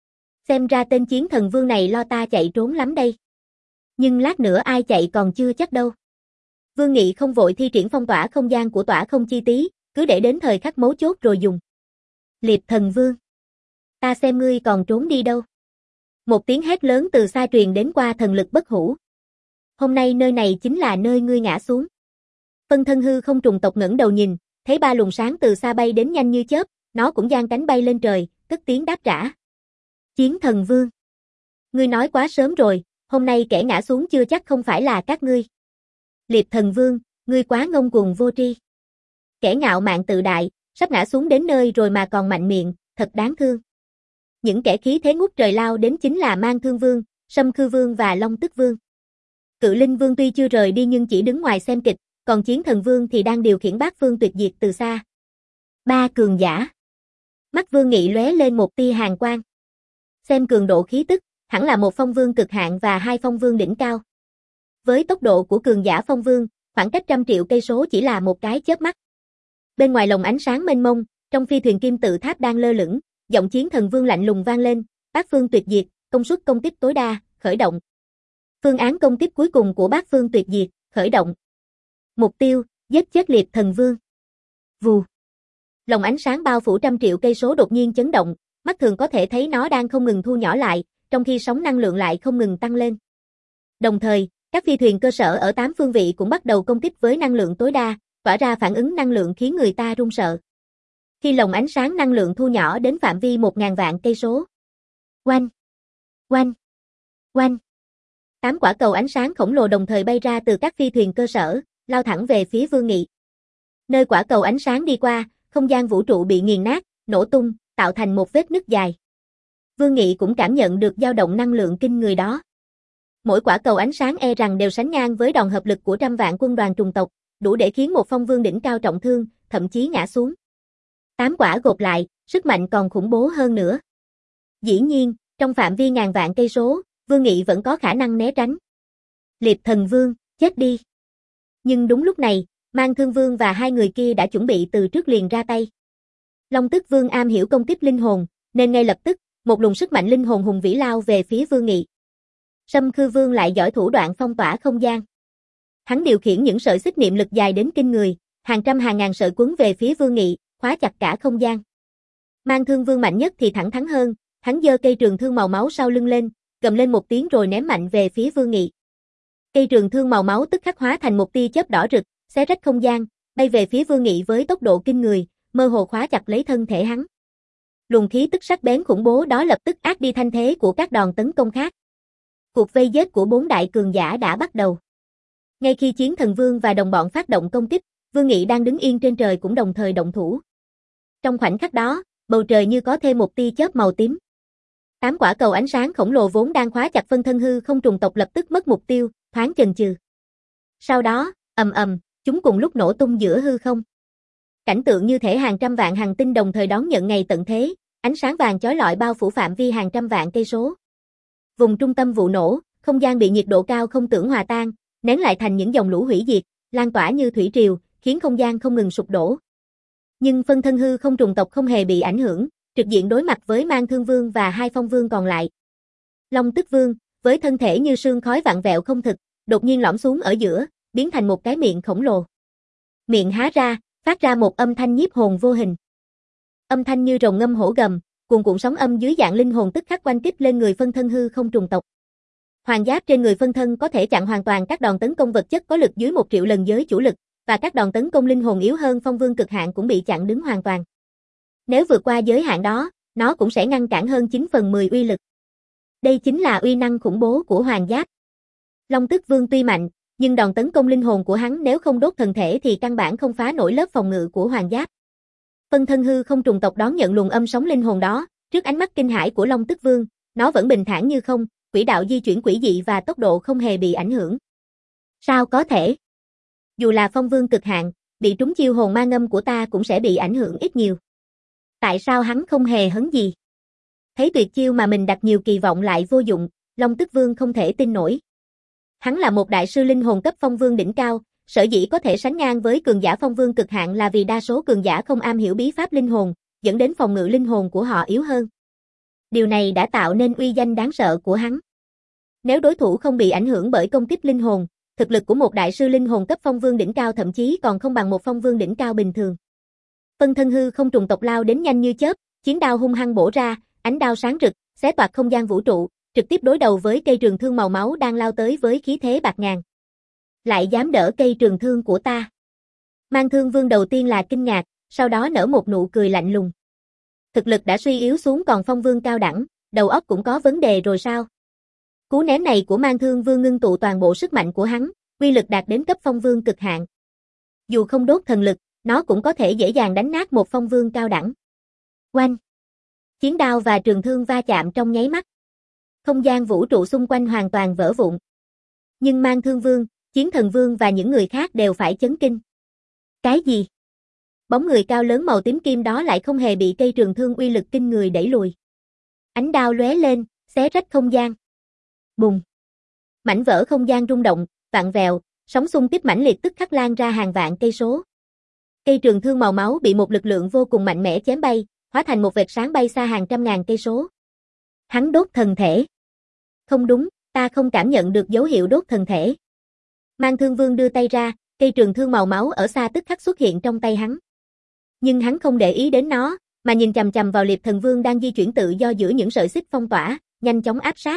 Xem ra tên chiến thần vương này lo ta chạy trốn lắm đây. Nhưng lát nữa ai chạy còn chưa chắc đâu. Vương Nghị không vội thi triển phong tỏa không gian của tỏa không chi tí, cứ để đến thời khắc mấu chốt rồi dùng. Liệp thần vương. Ta xem ngươi còn trốn đi đâu. Một tiếng hét lớn từ xa truyền đến qua thần lực bất hủ. Hôm nay nơi này chính là nơi ngươi ngã xuống. Phân thân hư không trùng tộc ngẩng đầu nhìn, thấy ba luồng sáng từ xa bay đến nhanh như chớp, nó cũng giang cánh bay lên trời, cất tiếng đáp trả. Chiến thần vương. Ngươi nói quá sớm rồi, hôm nay kẻ ngã xuống chưa chắc không phải là các ngươi. Liệp thần vương, ngươi quá ngông cuồng vô tri. Kẻ ngạo mạn tự đại, sắp ngã xuống đến nơi rồi mà còn mạnh miệng, thật đáng thương. Những kẻ khí thế ngút trời lao đến chính là Mang Thương Vương, Sâm Khư Vương và Long Tức Vương. Cự Linh Vương tuy chưa rời đi nhưng chỉ đứng ngoài xem kịch, còn Chiến Thần Vương thì đang điều khiển bát phương tuyệt diệt từ xa. Ba cường giả. Mắt Vương Nghị lóe lên một tia hàn quang. Xem cường độ khí tức, hẳn là một phong vương cực hạn và hai phong vương đỉnh cao. Với tốc độ của cường giả phong vương, khoảng cách trăm triệu cây số chỉ là một cái chớp mắt. Bên ngoài lồng ánh sáng mênh mông, trong phi thuyền kim tự tháp đang lơ lửng, giọng Chiến Thần Vương lạnh lùng vang lên, bát phương tuyệt diệt, công suất công kích tối đa, khởi động. Phương án công kích cuối cùng của bát phương tuyệt diệt, khởi động. Mục tiêu, giết chết Liệp Thần Vương. Vù. Lồng ánh sáng bao phủ trăm triệu cây số đột nhiên chấn động, mắt thường có thể thấy nó đang không ngừng thu nhỏ lại, trong khi sóng năng lượng lại không ngừng tăng lên. Đồng thời, các phi thuyền cơ sở ở tám phương vị cũng bắt đầu công kích với năng lượng tối đa, tỏa ra phản ứng năng lượng khiến người ta run sợ. Khi lồng ánh sáng năng lượng thu nhỏ đến phạm vi một ngàn vạn cây số. Oanh! Oanh! Oanh! Tám quả cầu ánh sáng khổng lồ đồng thời bay ra từ các phi thuyền cơ sở, lao thẳng về phía Vương Nghị. Nơi quả cầu ánh sáng đi qua, không gian vũ trụ bị nghiền nát, nổ tung, tạo thành một vết nứt dài. Vương Nghị cũng cảm nhận được dao động năng lượng kinh người đó. Mỗi quả cầu ánh sáng e rằng đều sánh ngang với đòn hợp lực của trăm vạn quân đoàn trùng tộc, đủ để khiến một phong vương đỉnh cao trọng thương, thậm chí ngã xuống. Tám quả gộp lại, sức mạnh còn khủng bố hơn nữa. Dĩ nhiên, trong phạm vi ngàn vạn cây số, Vương Nghị vẫn có khả năng né tránh. Liệp Thần Vương, chết đi. Nhưng đúng lúc này, Mang Thương Vương và hai người kia đã chuẩn bị từ trước liền ra tay. Long Tức Vương am hiểu công kích linh hồn, nên ngay lập tức, một luồng sức mạnh linh hồn hùng vĩ lao về phía Vương Nghị. Sâm Khư Vương lại giỏi thủ đoạn phong tỏa không gian. Hắn điều khiển những sợi xích niệm lực dài đến kinh người, hàng trăm hàng ngàn sợi quấn về phía Vương Nghị, khóa chặt cả không gian. Mang Thương Vương mạnh nhất thì thẳng thắn hơn, hắn giơ cây trường thương màu máu sau lưng lên, gầm lên một tiếng rồi ném mạnh về phía Vương Nghị. Cây trường thương màu máu tức khắc hóa thành một tia chớp đỏ rực, xé rách không gian, bay về phía Vương Nghị với tốc độ kinh người, mơ hồ khóa chặt lấy thân thể hắn. Luồng khí tức sắc bén khủng bố đó lập tức át đi thanh thế của các đòn tấn công khác. Cuộc vây giết của bốn đại cường giả đã bắt đầu. Ngay khi Chiến Thần Vương và đồng bọn phát động công kích, Vương Nghị đang đứng yên trên trời cũng đồng thời động thủ. Trong khoảnh khắc đó, bầu trời như có thêm một tia chớp màu tím. Tám quả cầu ánh sáng khổng lồ vốn đang khóa chặt phân thân hư không trùng tộc lập tức mất mục tiêu, thoáng chần chừ. Sau đó, ầm ầm, chúng cùng lúc nổ tung giữa hư không. Cảnh tượng như thể hàng trăm vạn hành tinh đồng thời đón nhận ngày tận thế, ánh sáng vàng chói lọi bao phủ phạm vi hàng trăm vạn cây số. Vùng trung tâm vụ nổ, không gian bị nhiệt độ cao không tưởng hòa tan, nén lại thành những dòng lũ hủy diệt, lan tỏa như thủy triều, khiến không gian không ngừng sụp đổ. Nhưng phân thân hư không trùng tộc không hề bị ảnh hưởng, trực diện đối mặt với Mang Thương Vương và hai phong vương còn lại. Long Tức Vương, với thân thể như sương khói vặn vẹo không thực, đột nhiên lõm xuống ở giữa, biến thành một cái miệng khổng lồ. Miệng há ra, phát ra một âm thanh nhiếp hồn vô hình. Âm thanh như rồng ngâm hổ gầm, cuồn cuộn sóng âm dưới dạng linh hồn tức khắc oanh kích lên người phân thân hư không trùng tộc. Hoàng giáp trên người phân thân có thể chặn hoàn toàn các đòn tấn công vật chất có lực dưới một triệu lần giới chủ lực, và các đòn tấn công linh hồn yếu hơn phong vương cực hạn cũng bị chặn đứng hoàn toàn. Nếu vượt qua giới hạn đó, nó cũng sẽ ngăn cản hơn chín phần mười uy lực. Đây chính là uy năng khủng bố của Hoàng giáp. Long Tức Vương tuy mạnh, nhưng đòn tấn công linh hồn của hắn nếu không đốt thần thể thì căn bản không phá nổi lớp phòng ngự của Hoàng giáp. Phân thân hư không trùng tộc đón nhận luồng âm sóng linh hồn đó, trước ánh mắt kinh hãi của Long Tức Vương, nó vẫn bình thản như không, quỹ đạo di chuyển quỷ dị và tốc độ không hề bị ảnh hưởng. Sao có thể? Dù là phong vương cực hạn, bị trúng chiêu hồn ma ngâm của ta cũng sẽ bị ảnh hưởng ít nhiều. Tại sao hắn không hề hấn gì? Thấy tuyệt chiêu mà mình đặt nhiều kỳ vọng lại vô dụng, Long Tức Vương không thể tin nổi. Hắn là một đại sư linh hồn cấp phong vương đỉnh cao, sở dĩ có thể sánh ngang với cường giả phong vương cực hạn là vì đa số cường giả không am hiểu bí pháp linh hồn, dẫn đến phòng ngự linh hồn của họ yếu hơn. Điều này đã tạo nên uy danh đáng sợ của hắn. Nếu đối thủ không bị ảnh hưởng bởi công kích linh hồn, thực lực của một đại sư linh hồn cấp phong vương đỉnh cao thậm chí còn không bằng một phong vương đỉnh cao bình thường. Phân thân hư không trùng tộc lao đến nhanh như chớp, chiến đao hung hăng bổ ra, ánh đao sáng rực, xé toạc không gian vũ trụ, trực tiếp đối đầu với cây trường thương màu máu đang lao tới với khí thế bạt ngàn. Lại dám đỡ cây trường thương của ta. Mang Thương Vương đầu tiên là kinh ngạc, sau đó nở một nụ cười lạnh lùng. Thực lực đã suy yếu xuống còn phong vương cao đẳng, đầu óc cũng có vấn đề rồi sao? Cú ném này của Mang Thương Vương ngưng tụ toàn bộ sức mạnh của hắn, uy lực đạt đến cấp phong vương cực hạn. Dù không đốt thần lực, nó cũng có thể dễ dàng đánh nát một phong vương cao đẳng. Oanh! Chiến đao và trường thương va chạm trong nháy mắt. Không gian vũ trụ xung quanh hoàn toàn vỡ vụn. Nhưng Mang Thương Vương, Chiến Thần Vương và những người khác đều phải chấn kinh. Cái gì? Bóng người cao lớn màu tím kim đó lại không hề bị cây trường thương uy lực kinh người đẩy lùi. Ánh đao lóe lên, xé rách không gian. Bùng! Mảnh vỡ không gian rung động, vặn vẹo, sóng xung kích mãnh liệt tức khắc lan ra hàng vạn cây số. Cây trường thương màu máu bị một lực lượng vô cùng mạnh mẽ chém bay, hóa thành một vệt sáng bay xa hàng trăm ngàn cây số. Hắn đốt thần thể. Không đúng, ta không cảm nhận được dấu hiệu đốt thần thể. Mang Thương Vương đưa tay ra, cây trường thương màu máu ở xa tức khắc xuất hiện trong tay hắn. Nhưng hắn không để ý đến nó, mà nhìn chằm chằm vào Liệp Thần Vương đang di chuyển tự do giữa những sợi xích phong tỏa, nhanh chóng áp sát.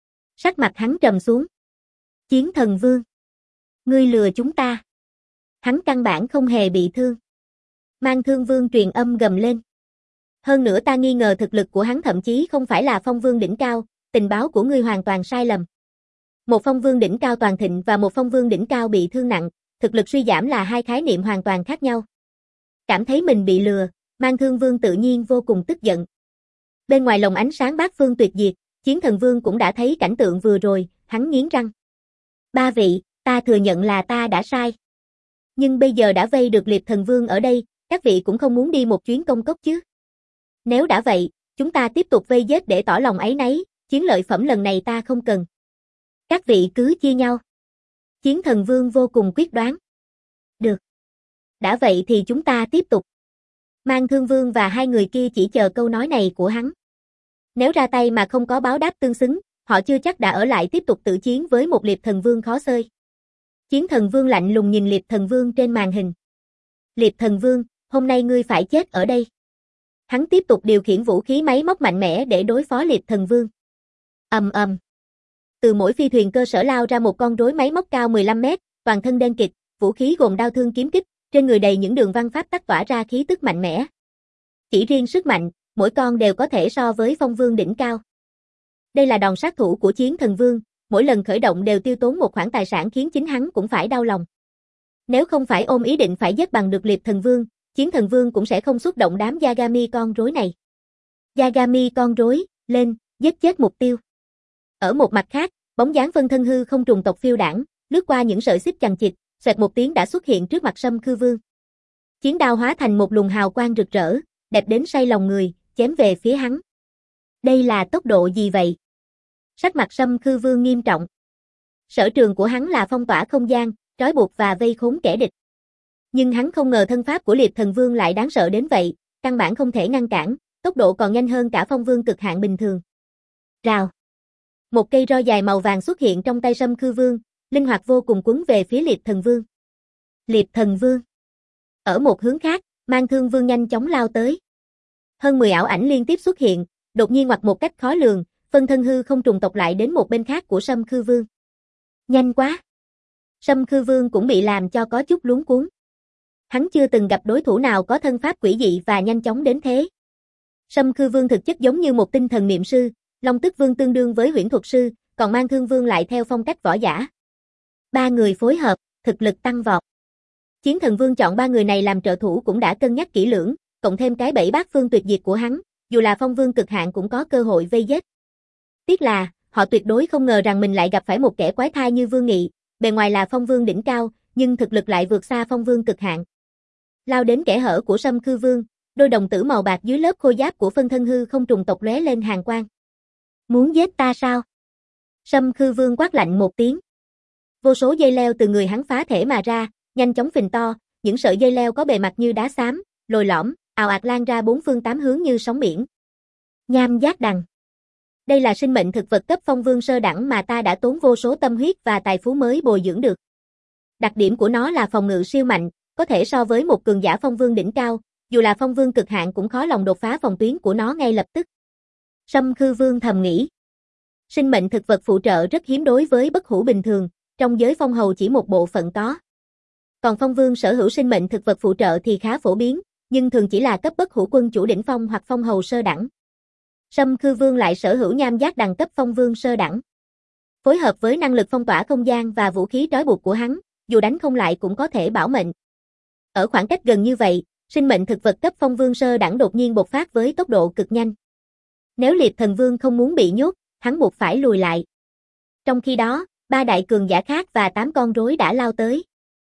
Sắc mặt hắn trầm xuống. Chiến Thần Vương. Ngươi lừa chúng ta. Hắn căn bản không hề bị thương. Mang Thương Vương truyền âm gầm lên. Hơn nữa ta nghi ngờ thực lực của hắn thậm chí không phải là phong vương đỉnh cao, tình báo của ngươi hoàn toàn sai lầm. Một phong vương đỉnh cao toàn thịnh và một phong vương đỉnh cao bị thương nặng, thực lực suy giảm là hai khái niệm hoàn toàn khác nhau. Cảm thấy mình bị lừa, Mang Thương Vương tự nhiên vô cùng tức giận. Bên ngoài lồng ánh sáng bát phương tuyệt diệt, Chiến Thần Vương cũng đã thấy cảnh tượng vừa rồi, hắn nghiến răng. Ba vị, ta thừa nhận là ta đã sai. Nhưng bây giờ đã vây được Liệp Thần Vương ở đây, các vị cũng không muốn đi một chuyến công cốc chứ. Nếu đã vậy, chúng ta tiếp tục vây giết để tỏ lòng áy náy, chiến lợi phẩm lần này ta không cần. Các vị cứ chia nhau. Chiến Thần Vương vô cùng quyết đoán. Được. Đã vậy thì chúng ta tiếp tục. Mang Thương Vương và hai người kia chỉ chờ câu nói này của hắn. Nếu ra tay mà không có báo đáp tương xứng, họ chưa chắc đã ở lại tiếp tục tự chiến với một Liệp Thần Vương khó xơi. Chiến Thần Vương lạnh lùng nhìn Liệp Thần Vương trên màn hình. Liệp Thần Vương, hôm nay ngươi phải chết ở đây. Hắn tiếp tục điều khiển vũ khí máy móc mạnh mẽ để đối phó Liệp Thần Vương. Ầm ầm. Từ mỗi phi thuyền cơ sở lao ra một con rối máy móc cao mười lăm mét, toàn thân đen kịt, vũ khí gồm đao thương kiếm kích, trên người đầy những đường văn pháp tắc tỏa ra khí tức mạnh mẽ. Chỉ riêng sức mạnh, mỗi con đều có thể so với phong vương đỉnh cao. Đây là đòn sát thủ của Chiến Thần Vương, mỗi lần khởi động đều tiêu tốn một khoản tài sản khiến chính hắn cũng phải đau lòng. Nếu không phải ôm ý định phải giết bằng được Liệp Thần Vương, Chiến Thần Vương cũng sẽ không xuất động đám Yagami con rối này. Yagami con rối, lên, giết chết mục tiêu. Ở một mặt khác, bóng dáng phân thân hư không trùng tộc phiêu đảng, lướt qua những sợi xích chằng chịt, xoẹt một tiếng đã xuất hiện trước mặt Sâm Khư Vương. Chiến đao hóa thành một luồng hào quang rực rỡ, đẹp đến say lòng người, chém về phía hắn. Đây là tốc độ gì vậy? Sắc mặt Sâm Khư Vương nghiêm trọng. Sở trường của hắn là phong tỏa không gian, trói buộc và vây khốn kẻ địch. Nhưng hắn không ngờ thân pháp của Liệp Thần Vương lại đáng sợ đến vậy, căn bản không thể ngăn cản, tốc độ còn nhanh hơn cả phong vương cực hạn bình thường. Rào. Một cây roi dài màu vàng xuất hiện trong tay Sâm Khư Vương, linh hoạt vô cùng quấn về phía Liệp Thần Vương. Liệp Thần Vương. Ở một hướng khác, Mang Thương Vương nhanh chóng lao tới. Hơn mười ảo ảnh liên tiếp xuất hiện, đột nhiên ngoặt một cách khó lường, phân thân hư không trùng tộc lại đến một bên khác của Sâm Khư Vương. Nhanh quá. Sâm Khư Vương cũng bị làm cho có chút luống cuống. Hắn chưa từng gặp đối thủ nào có thân pháp quỷ dị và nhanh chóng đến thế. Sâm Khư Vương thực chất giống như một tinh thần niệm sư, Long Tức Vương tương đương với huyễn thuật sư, còn Mang Thương Vương lại theo phong cách võ giả. Ba người phối hợp, thực lực tăng vọt. Chiến Thần Vương chọn ba người này làm trợ thủ cũng đã cân nhắc kỹ lưỡng, cộng thêm cái bẫy bát phương tuyệt diệt của hắn, dù là phong vương cực hạn cũng có cơ hội vây giết. Tiếc là, họ tuyệt đối không ngờ rằng mình lại gặp phải một kẻ quái thai như Vương Nghị, bề ngoài là phong vương đỉnh cao, nhưng thực lực lại vượt xa phong vương cực hạn. Lao đến kẽ hở của Sâm Khư Vương, đôi đồng tử màu bạc dưới lớp khôi giáp của phân thân hư không trùng tộc lóe lên hàn quang. Muốn giết ta sao? Sâm Khư Vương quát lạnh một tiếng. Vô số dây leo từ người hắn phá thể mà ra, nhanh chóng phình to, những sợi dây leo có bề mặt như đá xám, lồi lõm, ào ạt lan ra bốn phương tám hướng như sóng biển. Nham giác đằng. Đây là sinh mệnh thực vật cấp phong vương sơ đẳng mà ta đã tốn vô số tâm huyết và tài phú mới bồi dưỡng được. Đặc điểm của nó là phòng ngự siêu mạnh, có thể so với một cường giả phong vương đỉnh cao, dù là phong vương cực hạn cũng khó lòng đột phá phòng tuyến của nó ngay lập tức. Sâm Khư Vương thầm nghĩ. Sinh mệnh thực vật phụ trợ rất hiếm đối với bất hủ bình thường, trong giới phong hầu chỉ một bộ phận có. Còn phong vương sở hữu sinh mệnh thực vật phụ trợ thì khá phổ biến, nhưng thường chỉ là cấp bất hủ quân chủ đỉnh phong hoặc phong hầu sơ đẳng. Sâm Khư Vương lại sở hữu nham giác đẳng cấp phong vương sơ đẳng. Phối hợp với năng lực phong tỏa không gian và vũ khí trói buộc của hắn, dù đánh không lại cũng có thể bảo mệnh. Ở khoảng cách gần như vậy, sinh mệnh thực vật cấp phong vương sơ đẳng đột nhiên bộc phát với tốc độ cực nhanh. Nếu Liệt Thần Vương không muốn bị nhốt, hắn buộc phải lùi lại. Trong khi đó, ba đại cường giả khác và tám con rối đã lao tới.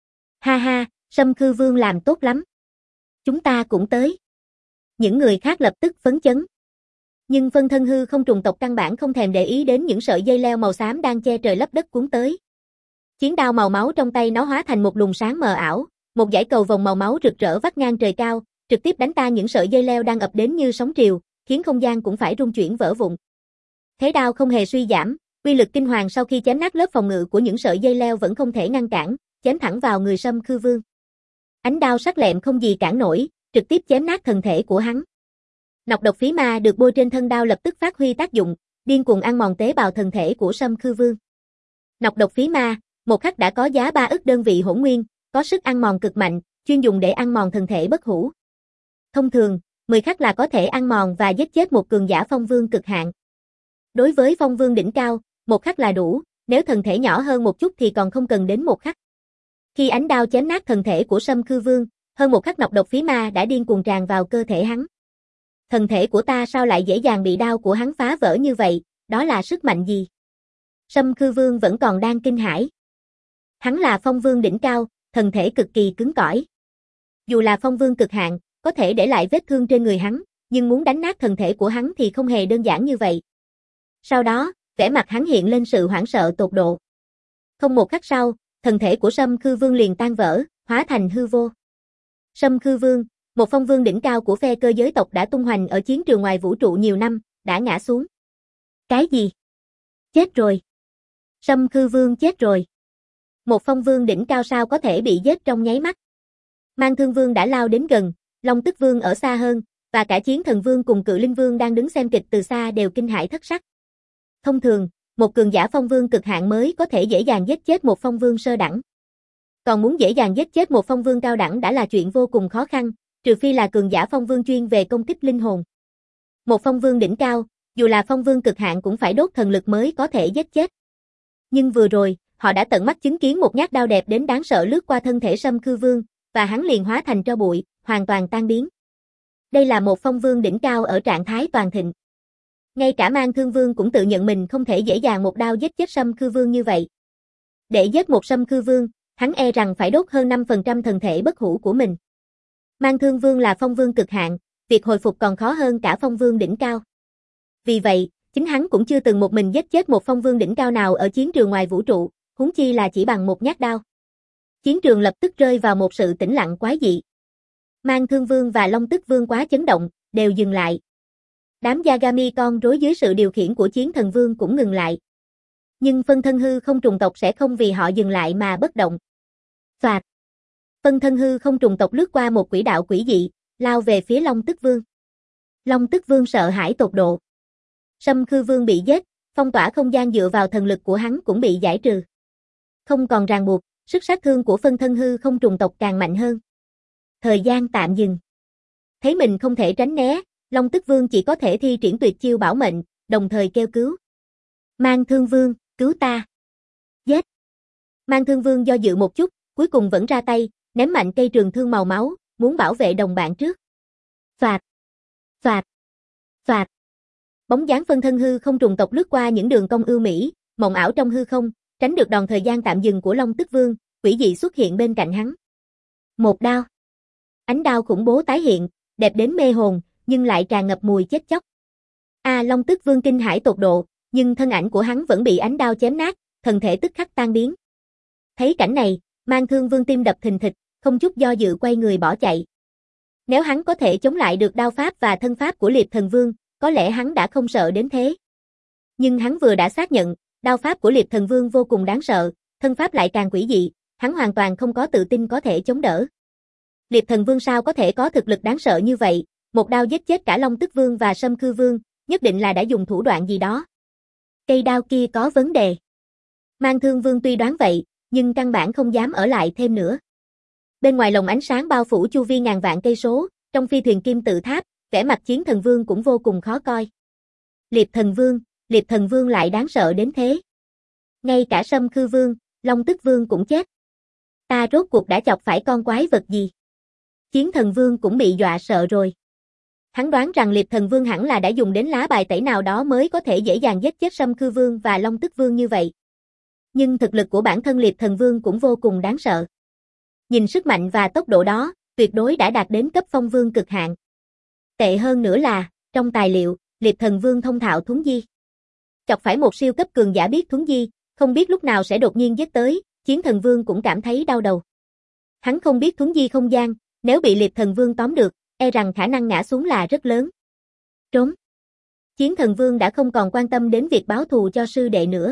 Ha ha, Sâm Khư Vương làm tốt lắm. Chúng ta cũng tới. Những người khác lập tức phấn chấn. Nhưng phân thân hư không trùng tộc căn bản không thèm để ý đến những sợi dây leo màu xám đang che trời lấp đất cuốn tới. Chiến đao màu máu trong tay nó hóa thành một luồng sáng mờ ảo, một dải cầu vồng màu máu rực rỡ vắt ngang trời cao, trực tiếp đánh tan những sợi dây leo đang ập đến như sóng triều, khiến không gian cũng phải rung chuyển vỡ vụn. Thế đao không hề suy giảm, uy lực kinh hoàng sau khi chém nát lớp phòng ngự của những sợi dây leo vẫn không thể ngăn cản, chém thẳng vào người Sâm Khư Vương. Ánh đao sắc lẹm không gì cản nổi, trực tiếp chém nát thân thể của hắn. Nọc độc phí ma được bôi trên thân đao lập tức phát huy tác dụng, điên cuồng ăn mòn tế bào thân thể của Sâm Khư Vương. Nọc độc phí ma, một khắc đã có giá ba ức đơn vị hỗn nguyên, có sức ăn mòn cực mạnh, chuyên dùng để ăn mòn thân thể bất hủ. Thông thường, mười khắc là có thể ăn mòn và giết chết một cường giả phong vương cực hạn. Đối với phong vương đỉnh cao, một khắc là đủ, nếu thân thể nhỏ hơn một chút thì còn không cần đến một khắc. Khi ánh đao chém nát thân thể của Sâm Khư Vương, hơn một khắc nọc độc phí ma đã điên cuồng tràn vào cơ thể hắn. Thân thể của ta sao lại dễ dàng bị đao của hắn phá vỡ như vậy, đó là sức mạnh gì? Sâm Khư Vương vẫn còn đang kinh hãi. Hắn là phong vương đỉnh cao, thân thể cực kỳ cứng cỏi. Dù là phong vương cực hạn, có thể để lại vết thương trên người hắn, nhưng muốn đánh nát thân thể của hắn thì không hề đơn giản như vậy. Sau đó, vẻ mặt hắn hiện lên sự hoảng sợ tột độ. Không một khắc sau, thân thể của Sâm Khư Vương liền tan vỡ, hóa thành hư vô. Sâm Khư Vương, một phong vương đỉnh cao của phe cơ giới tộc đã tung hoành ở chiến trường ngoài vũ trụ nhiều năm, đã ngã xuống. Cái gì? Chết rồi. Sâm Khư Vương chết rồi. Một phong vương đỉnh cao sao có thể bị giết trong nháy mắt. Mang Thương Vương đã lao đến gần, Long Tức Vương ở xa hơn, và cả Chiến Thần Vương cùng Cự Linh Vương đang đứng xem kịch từ xa đều kinh hãi thất sắc. Thông thường, một cường giả phong vương cực hạn mới có thể dễ dàng giết chết một phong vương sơ đẳng. Còn muốn dễ dàng giết chết một phong vương cao đẳng đã là chuyện vô cùng khó khăn, trừ phi là cường giả phong vương chuyên về công kích linh hồn. Một phong vương đỉnh cao, dù là phong vương cực hạn cũng phải đốt thần lực mới có thể giết chết. Nhưng vừa rồi, họ đã tận mắt chứng kiến một nhát đao đẹp đến đáng sợ lướt qua thân thể Sâm Khư Vương, và hắn liền hóa thành tro bụi, hoàn toàn tan biến. Đây là một phong vương đỉnh cao ở trạng thái toàn thịnh. Ngay cả Mang Thương Vương cũng tự nhận mình không thể dễ dàng một đao giết chết Sâm Khư Vương như vậy. Để giết một Sâm Khư Vương, hắn e rằng phải đốt hơn năm phần trăm thần thể bất hủ của mình. Mang Thương Vương là phong vương cực hạn, việc hồi phục còn khó hơn cả phong vương đỉnh cao. Vì vậy, chính hắn cũng chưa từng một mình giết chết một phong vương đỉnh cao nào ở chiến trường ngoài vũ trụ, huống chi là chỉ bằng một nhát đao. Chiến trường lập tức rơi vào một sự tĩnh lặng quái dị. Mang Thương Vương và Long Tức Vương quá chấn động, đều dừng lại. Đám Yagami con rối dưới sự điều khiển của Chiến Thần Vương cũng ngừng lại. Nhưng phân thân hư không trùng tộc sẽ không vì họ dừng lại mà bất động. Phạt. Phân thân hư không trùng tộc lướt qua một quỹ đạo quỷ dị, lao về phía Long Tức Vương. Long Tức Vương sợ hãi tột độ. Sâm Khư Vương bị giết, phong tỏa không gian dựa vào thần lực của hắn cũng bị giải trừ. Không còn ràng buộc, sức sát thương của phân thân hư không trùng tộc càng mạnh hơn. Thời gian tạm dừng. Thấy mình không thể tránh né, Long Tức Vương chỉ có thể thi triển tuyệt chiêu bảo mệnh, đồng thời kêu cứu. Mang Thương Vương, cứu ta. Giết. Mang Thương Vương do dự một chút, cuối cùng vẫn ra tay, ném mạnh cây trường thương màu máu, muốn bảo vệ đồng bạn trước. Phạt. Phạt. Phạt. Bóng dáng phân thân hư không trùng tộc lướt qua những đường cong ưu mỹ, mộng ảo trong hư không, tránh được đòn thời gian tạm dừng của Long Tức Vương, quỷ dị xuất hiện bên cạnh hắn. Một đao. Ánh đao khủng bố tái hiện, đẹp đến mê hồn, nhưng lại tràn ngập mùi chết chóc. A Long Tức Vương kinh hãi tột độ, nhưng thân ảnh của hắn vẫn bị ánh đao chém nát, thân thể tức khắc tan biến. Thấy cảnh này, Mang Thương Vương tim đập thình thịch, không chút do dự quay người bỏ chạy. Nếu hắn có thể chống lại được đao pháp và thân pháp của Liệp Thần Vương, có lẽ hắn đã không sợ đến thế. Nhưng hắn vừa đã xác nhận, đao pháp của Liệp Thần Vương vô cùng đáng sợ, thân pháp lại càng quỷ dị, hắn hoàn toàn không có tự tin có thể chống đỡ. Liệp Thần Vương sao có thể có thực lực đáng sợ như vậy, một đao giết chết cả Long Tức Vương và Sâm Khư Vương, nhất định là đã dùng thủ đoạn gì đó. Cây đao kia có vấn đề. Mang Thương Vương tuy đoán vậy, nhưng căn bản không dám ở lại thêm nữa. Bên ngoài lồng ánh sáng bao phủ chu vi ngàn vạn cây số, trong phi thuyền kim tự tháp, vẻ mặt Chiến Thần Vương cũng vô cùng khó coi. Liệp Thần Vương, Liệp Thần Vương lại đáng sợ đến thế. Ngay cả Sâm Khư Vương, Long Tức Vương cũng chết. Ta rốt cuộc đã chọc phải con quái vật gì? Chiến Thần Vương cũng bị dọa sợ rồi. Hắn đoán rằng Liệp Thần Vương hẳn là đã dùng đến lá bài tẩy nào đó mới có thể dễ dàng giết chết Sâm Khư Vương và Long Tức Vương như vậy. Nhưng thực lực của bản thân Liệp Thần Vương cũng vô cùng đáng sợ. Nhìn sức mạnh và tốc độ đó, tuyệt đối đã đạt đến cấp phong vương cực hạn. Tệ hơn nữa là, trong tài liệu, Liệp Thần Vương thông thạo thuấn di. Chọc phải một siêu cấp cường giả biết thuấn di, không biết lúc nào sẽ đột nhiên giết tới, Chiến Thần Vương cũng cảm thấy đau đầu. Hắn không biết thuấn di không gian, nếu bị Liệp Thần Vương tóm được, e rằng khả năng ngã xuống là rất lớn. Trốn. Chiến Thần Vương đã không còn quan tâm đến việc báo thù cho sư đệ nữa.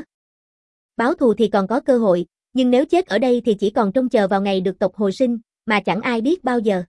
Báo thù thì còn có cơ hội, nhưng nếu chết ở đây thì chỉ còn trông chờ vào ngày được tộc hồi sinh, mà chẳng ai biết bao giờ.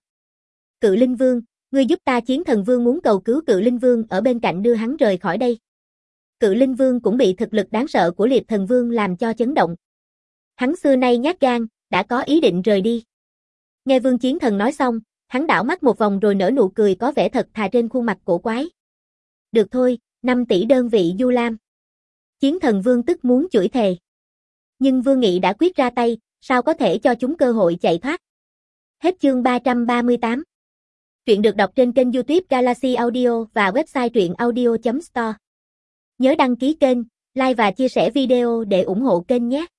Cự Linh Vương, ngươi giúp ta. Chiến Thần Vương muốn cầu cứu Cự Linh Vương ở bên cạnh đưa hắn rời khỏi đây. Cự Linh Vương cũng bị thực lực đáng sợ của Liệp Thần Vương làm cho chấn động. Hắn xưa nay nhát gan, đã có ý định rời đi. Nghe Vương Chiến Thần nói xong, hắn đảo mắt một vòng rồi nở nụ cười có vẻ thật thà trên khuôn mặt cổ quái. Được thôi, năm tỷ đơn vị Du Lam. Chiến Thần Vương tức muốn chửi thề. Nhưng Vương Nghị đã quyết ra tay, sao có thể cho chúng cơ hội chạy thoát. Hết chương ba trăm ba mươi tám. Truyện được đọc trên kênh YouTube Galaxy Audio và website truyện audio chấm store. Nhớ đăng ký kênh, like và chia sẻ video để ủng hộ kênh nhé.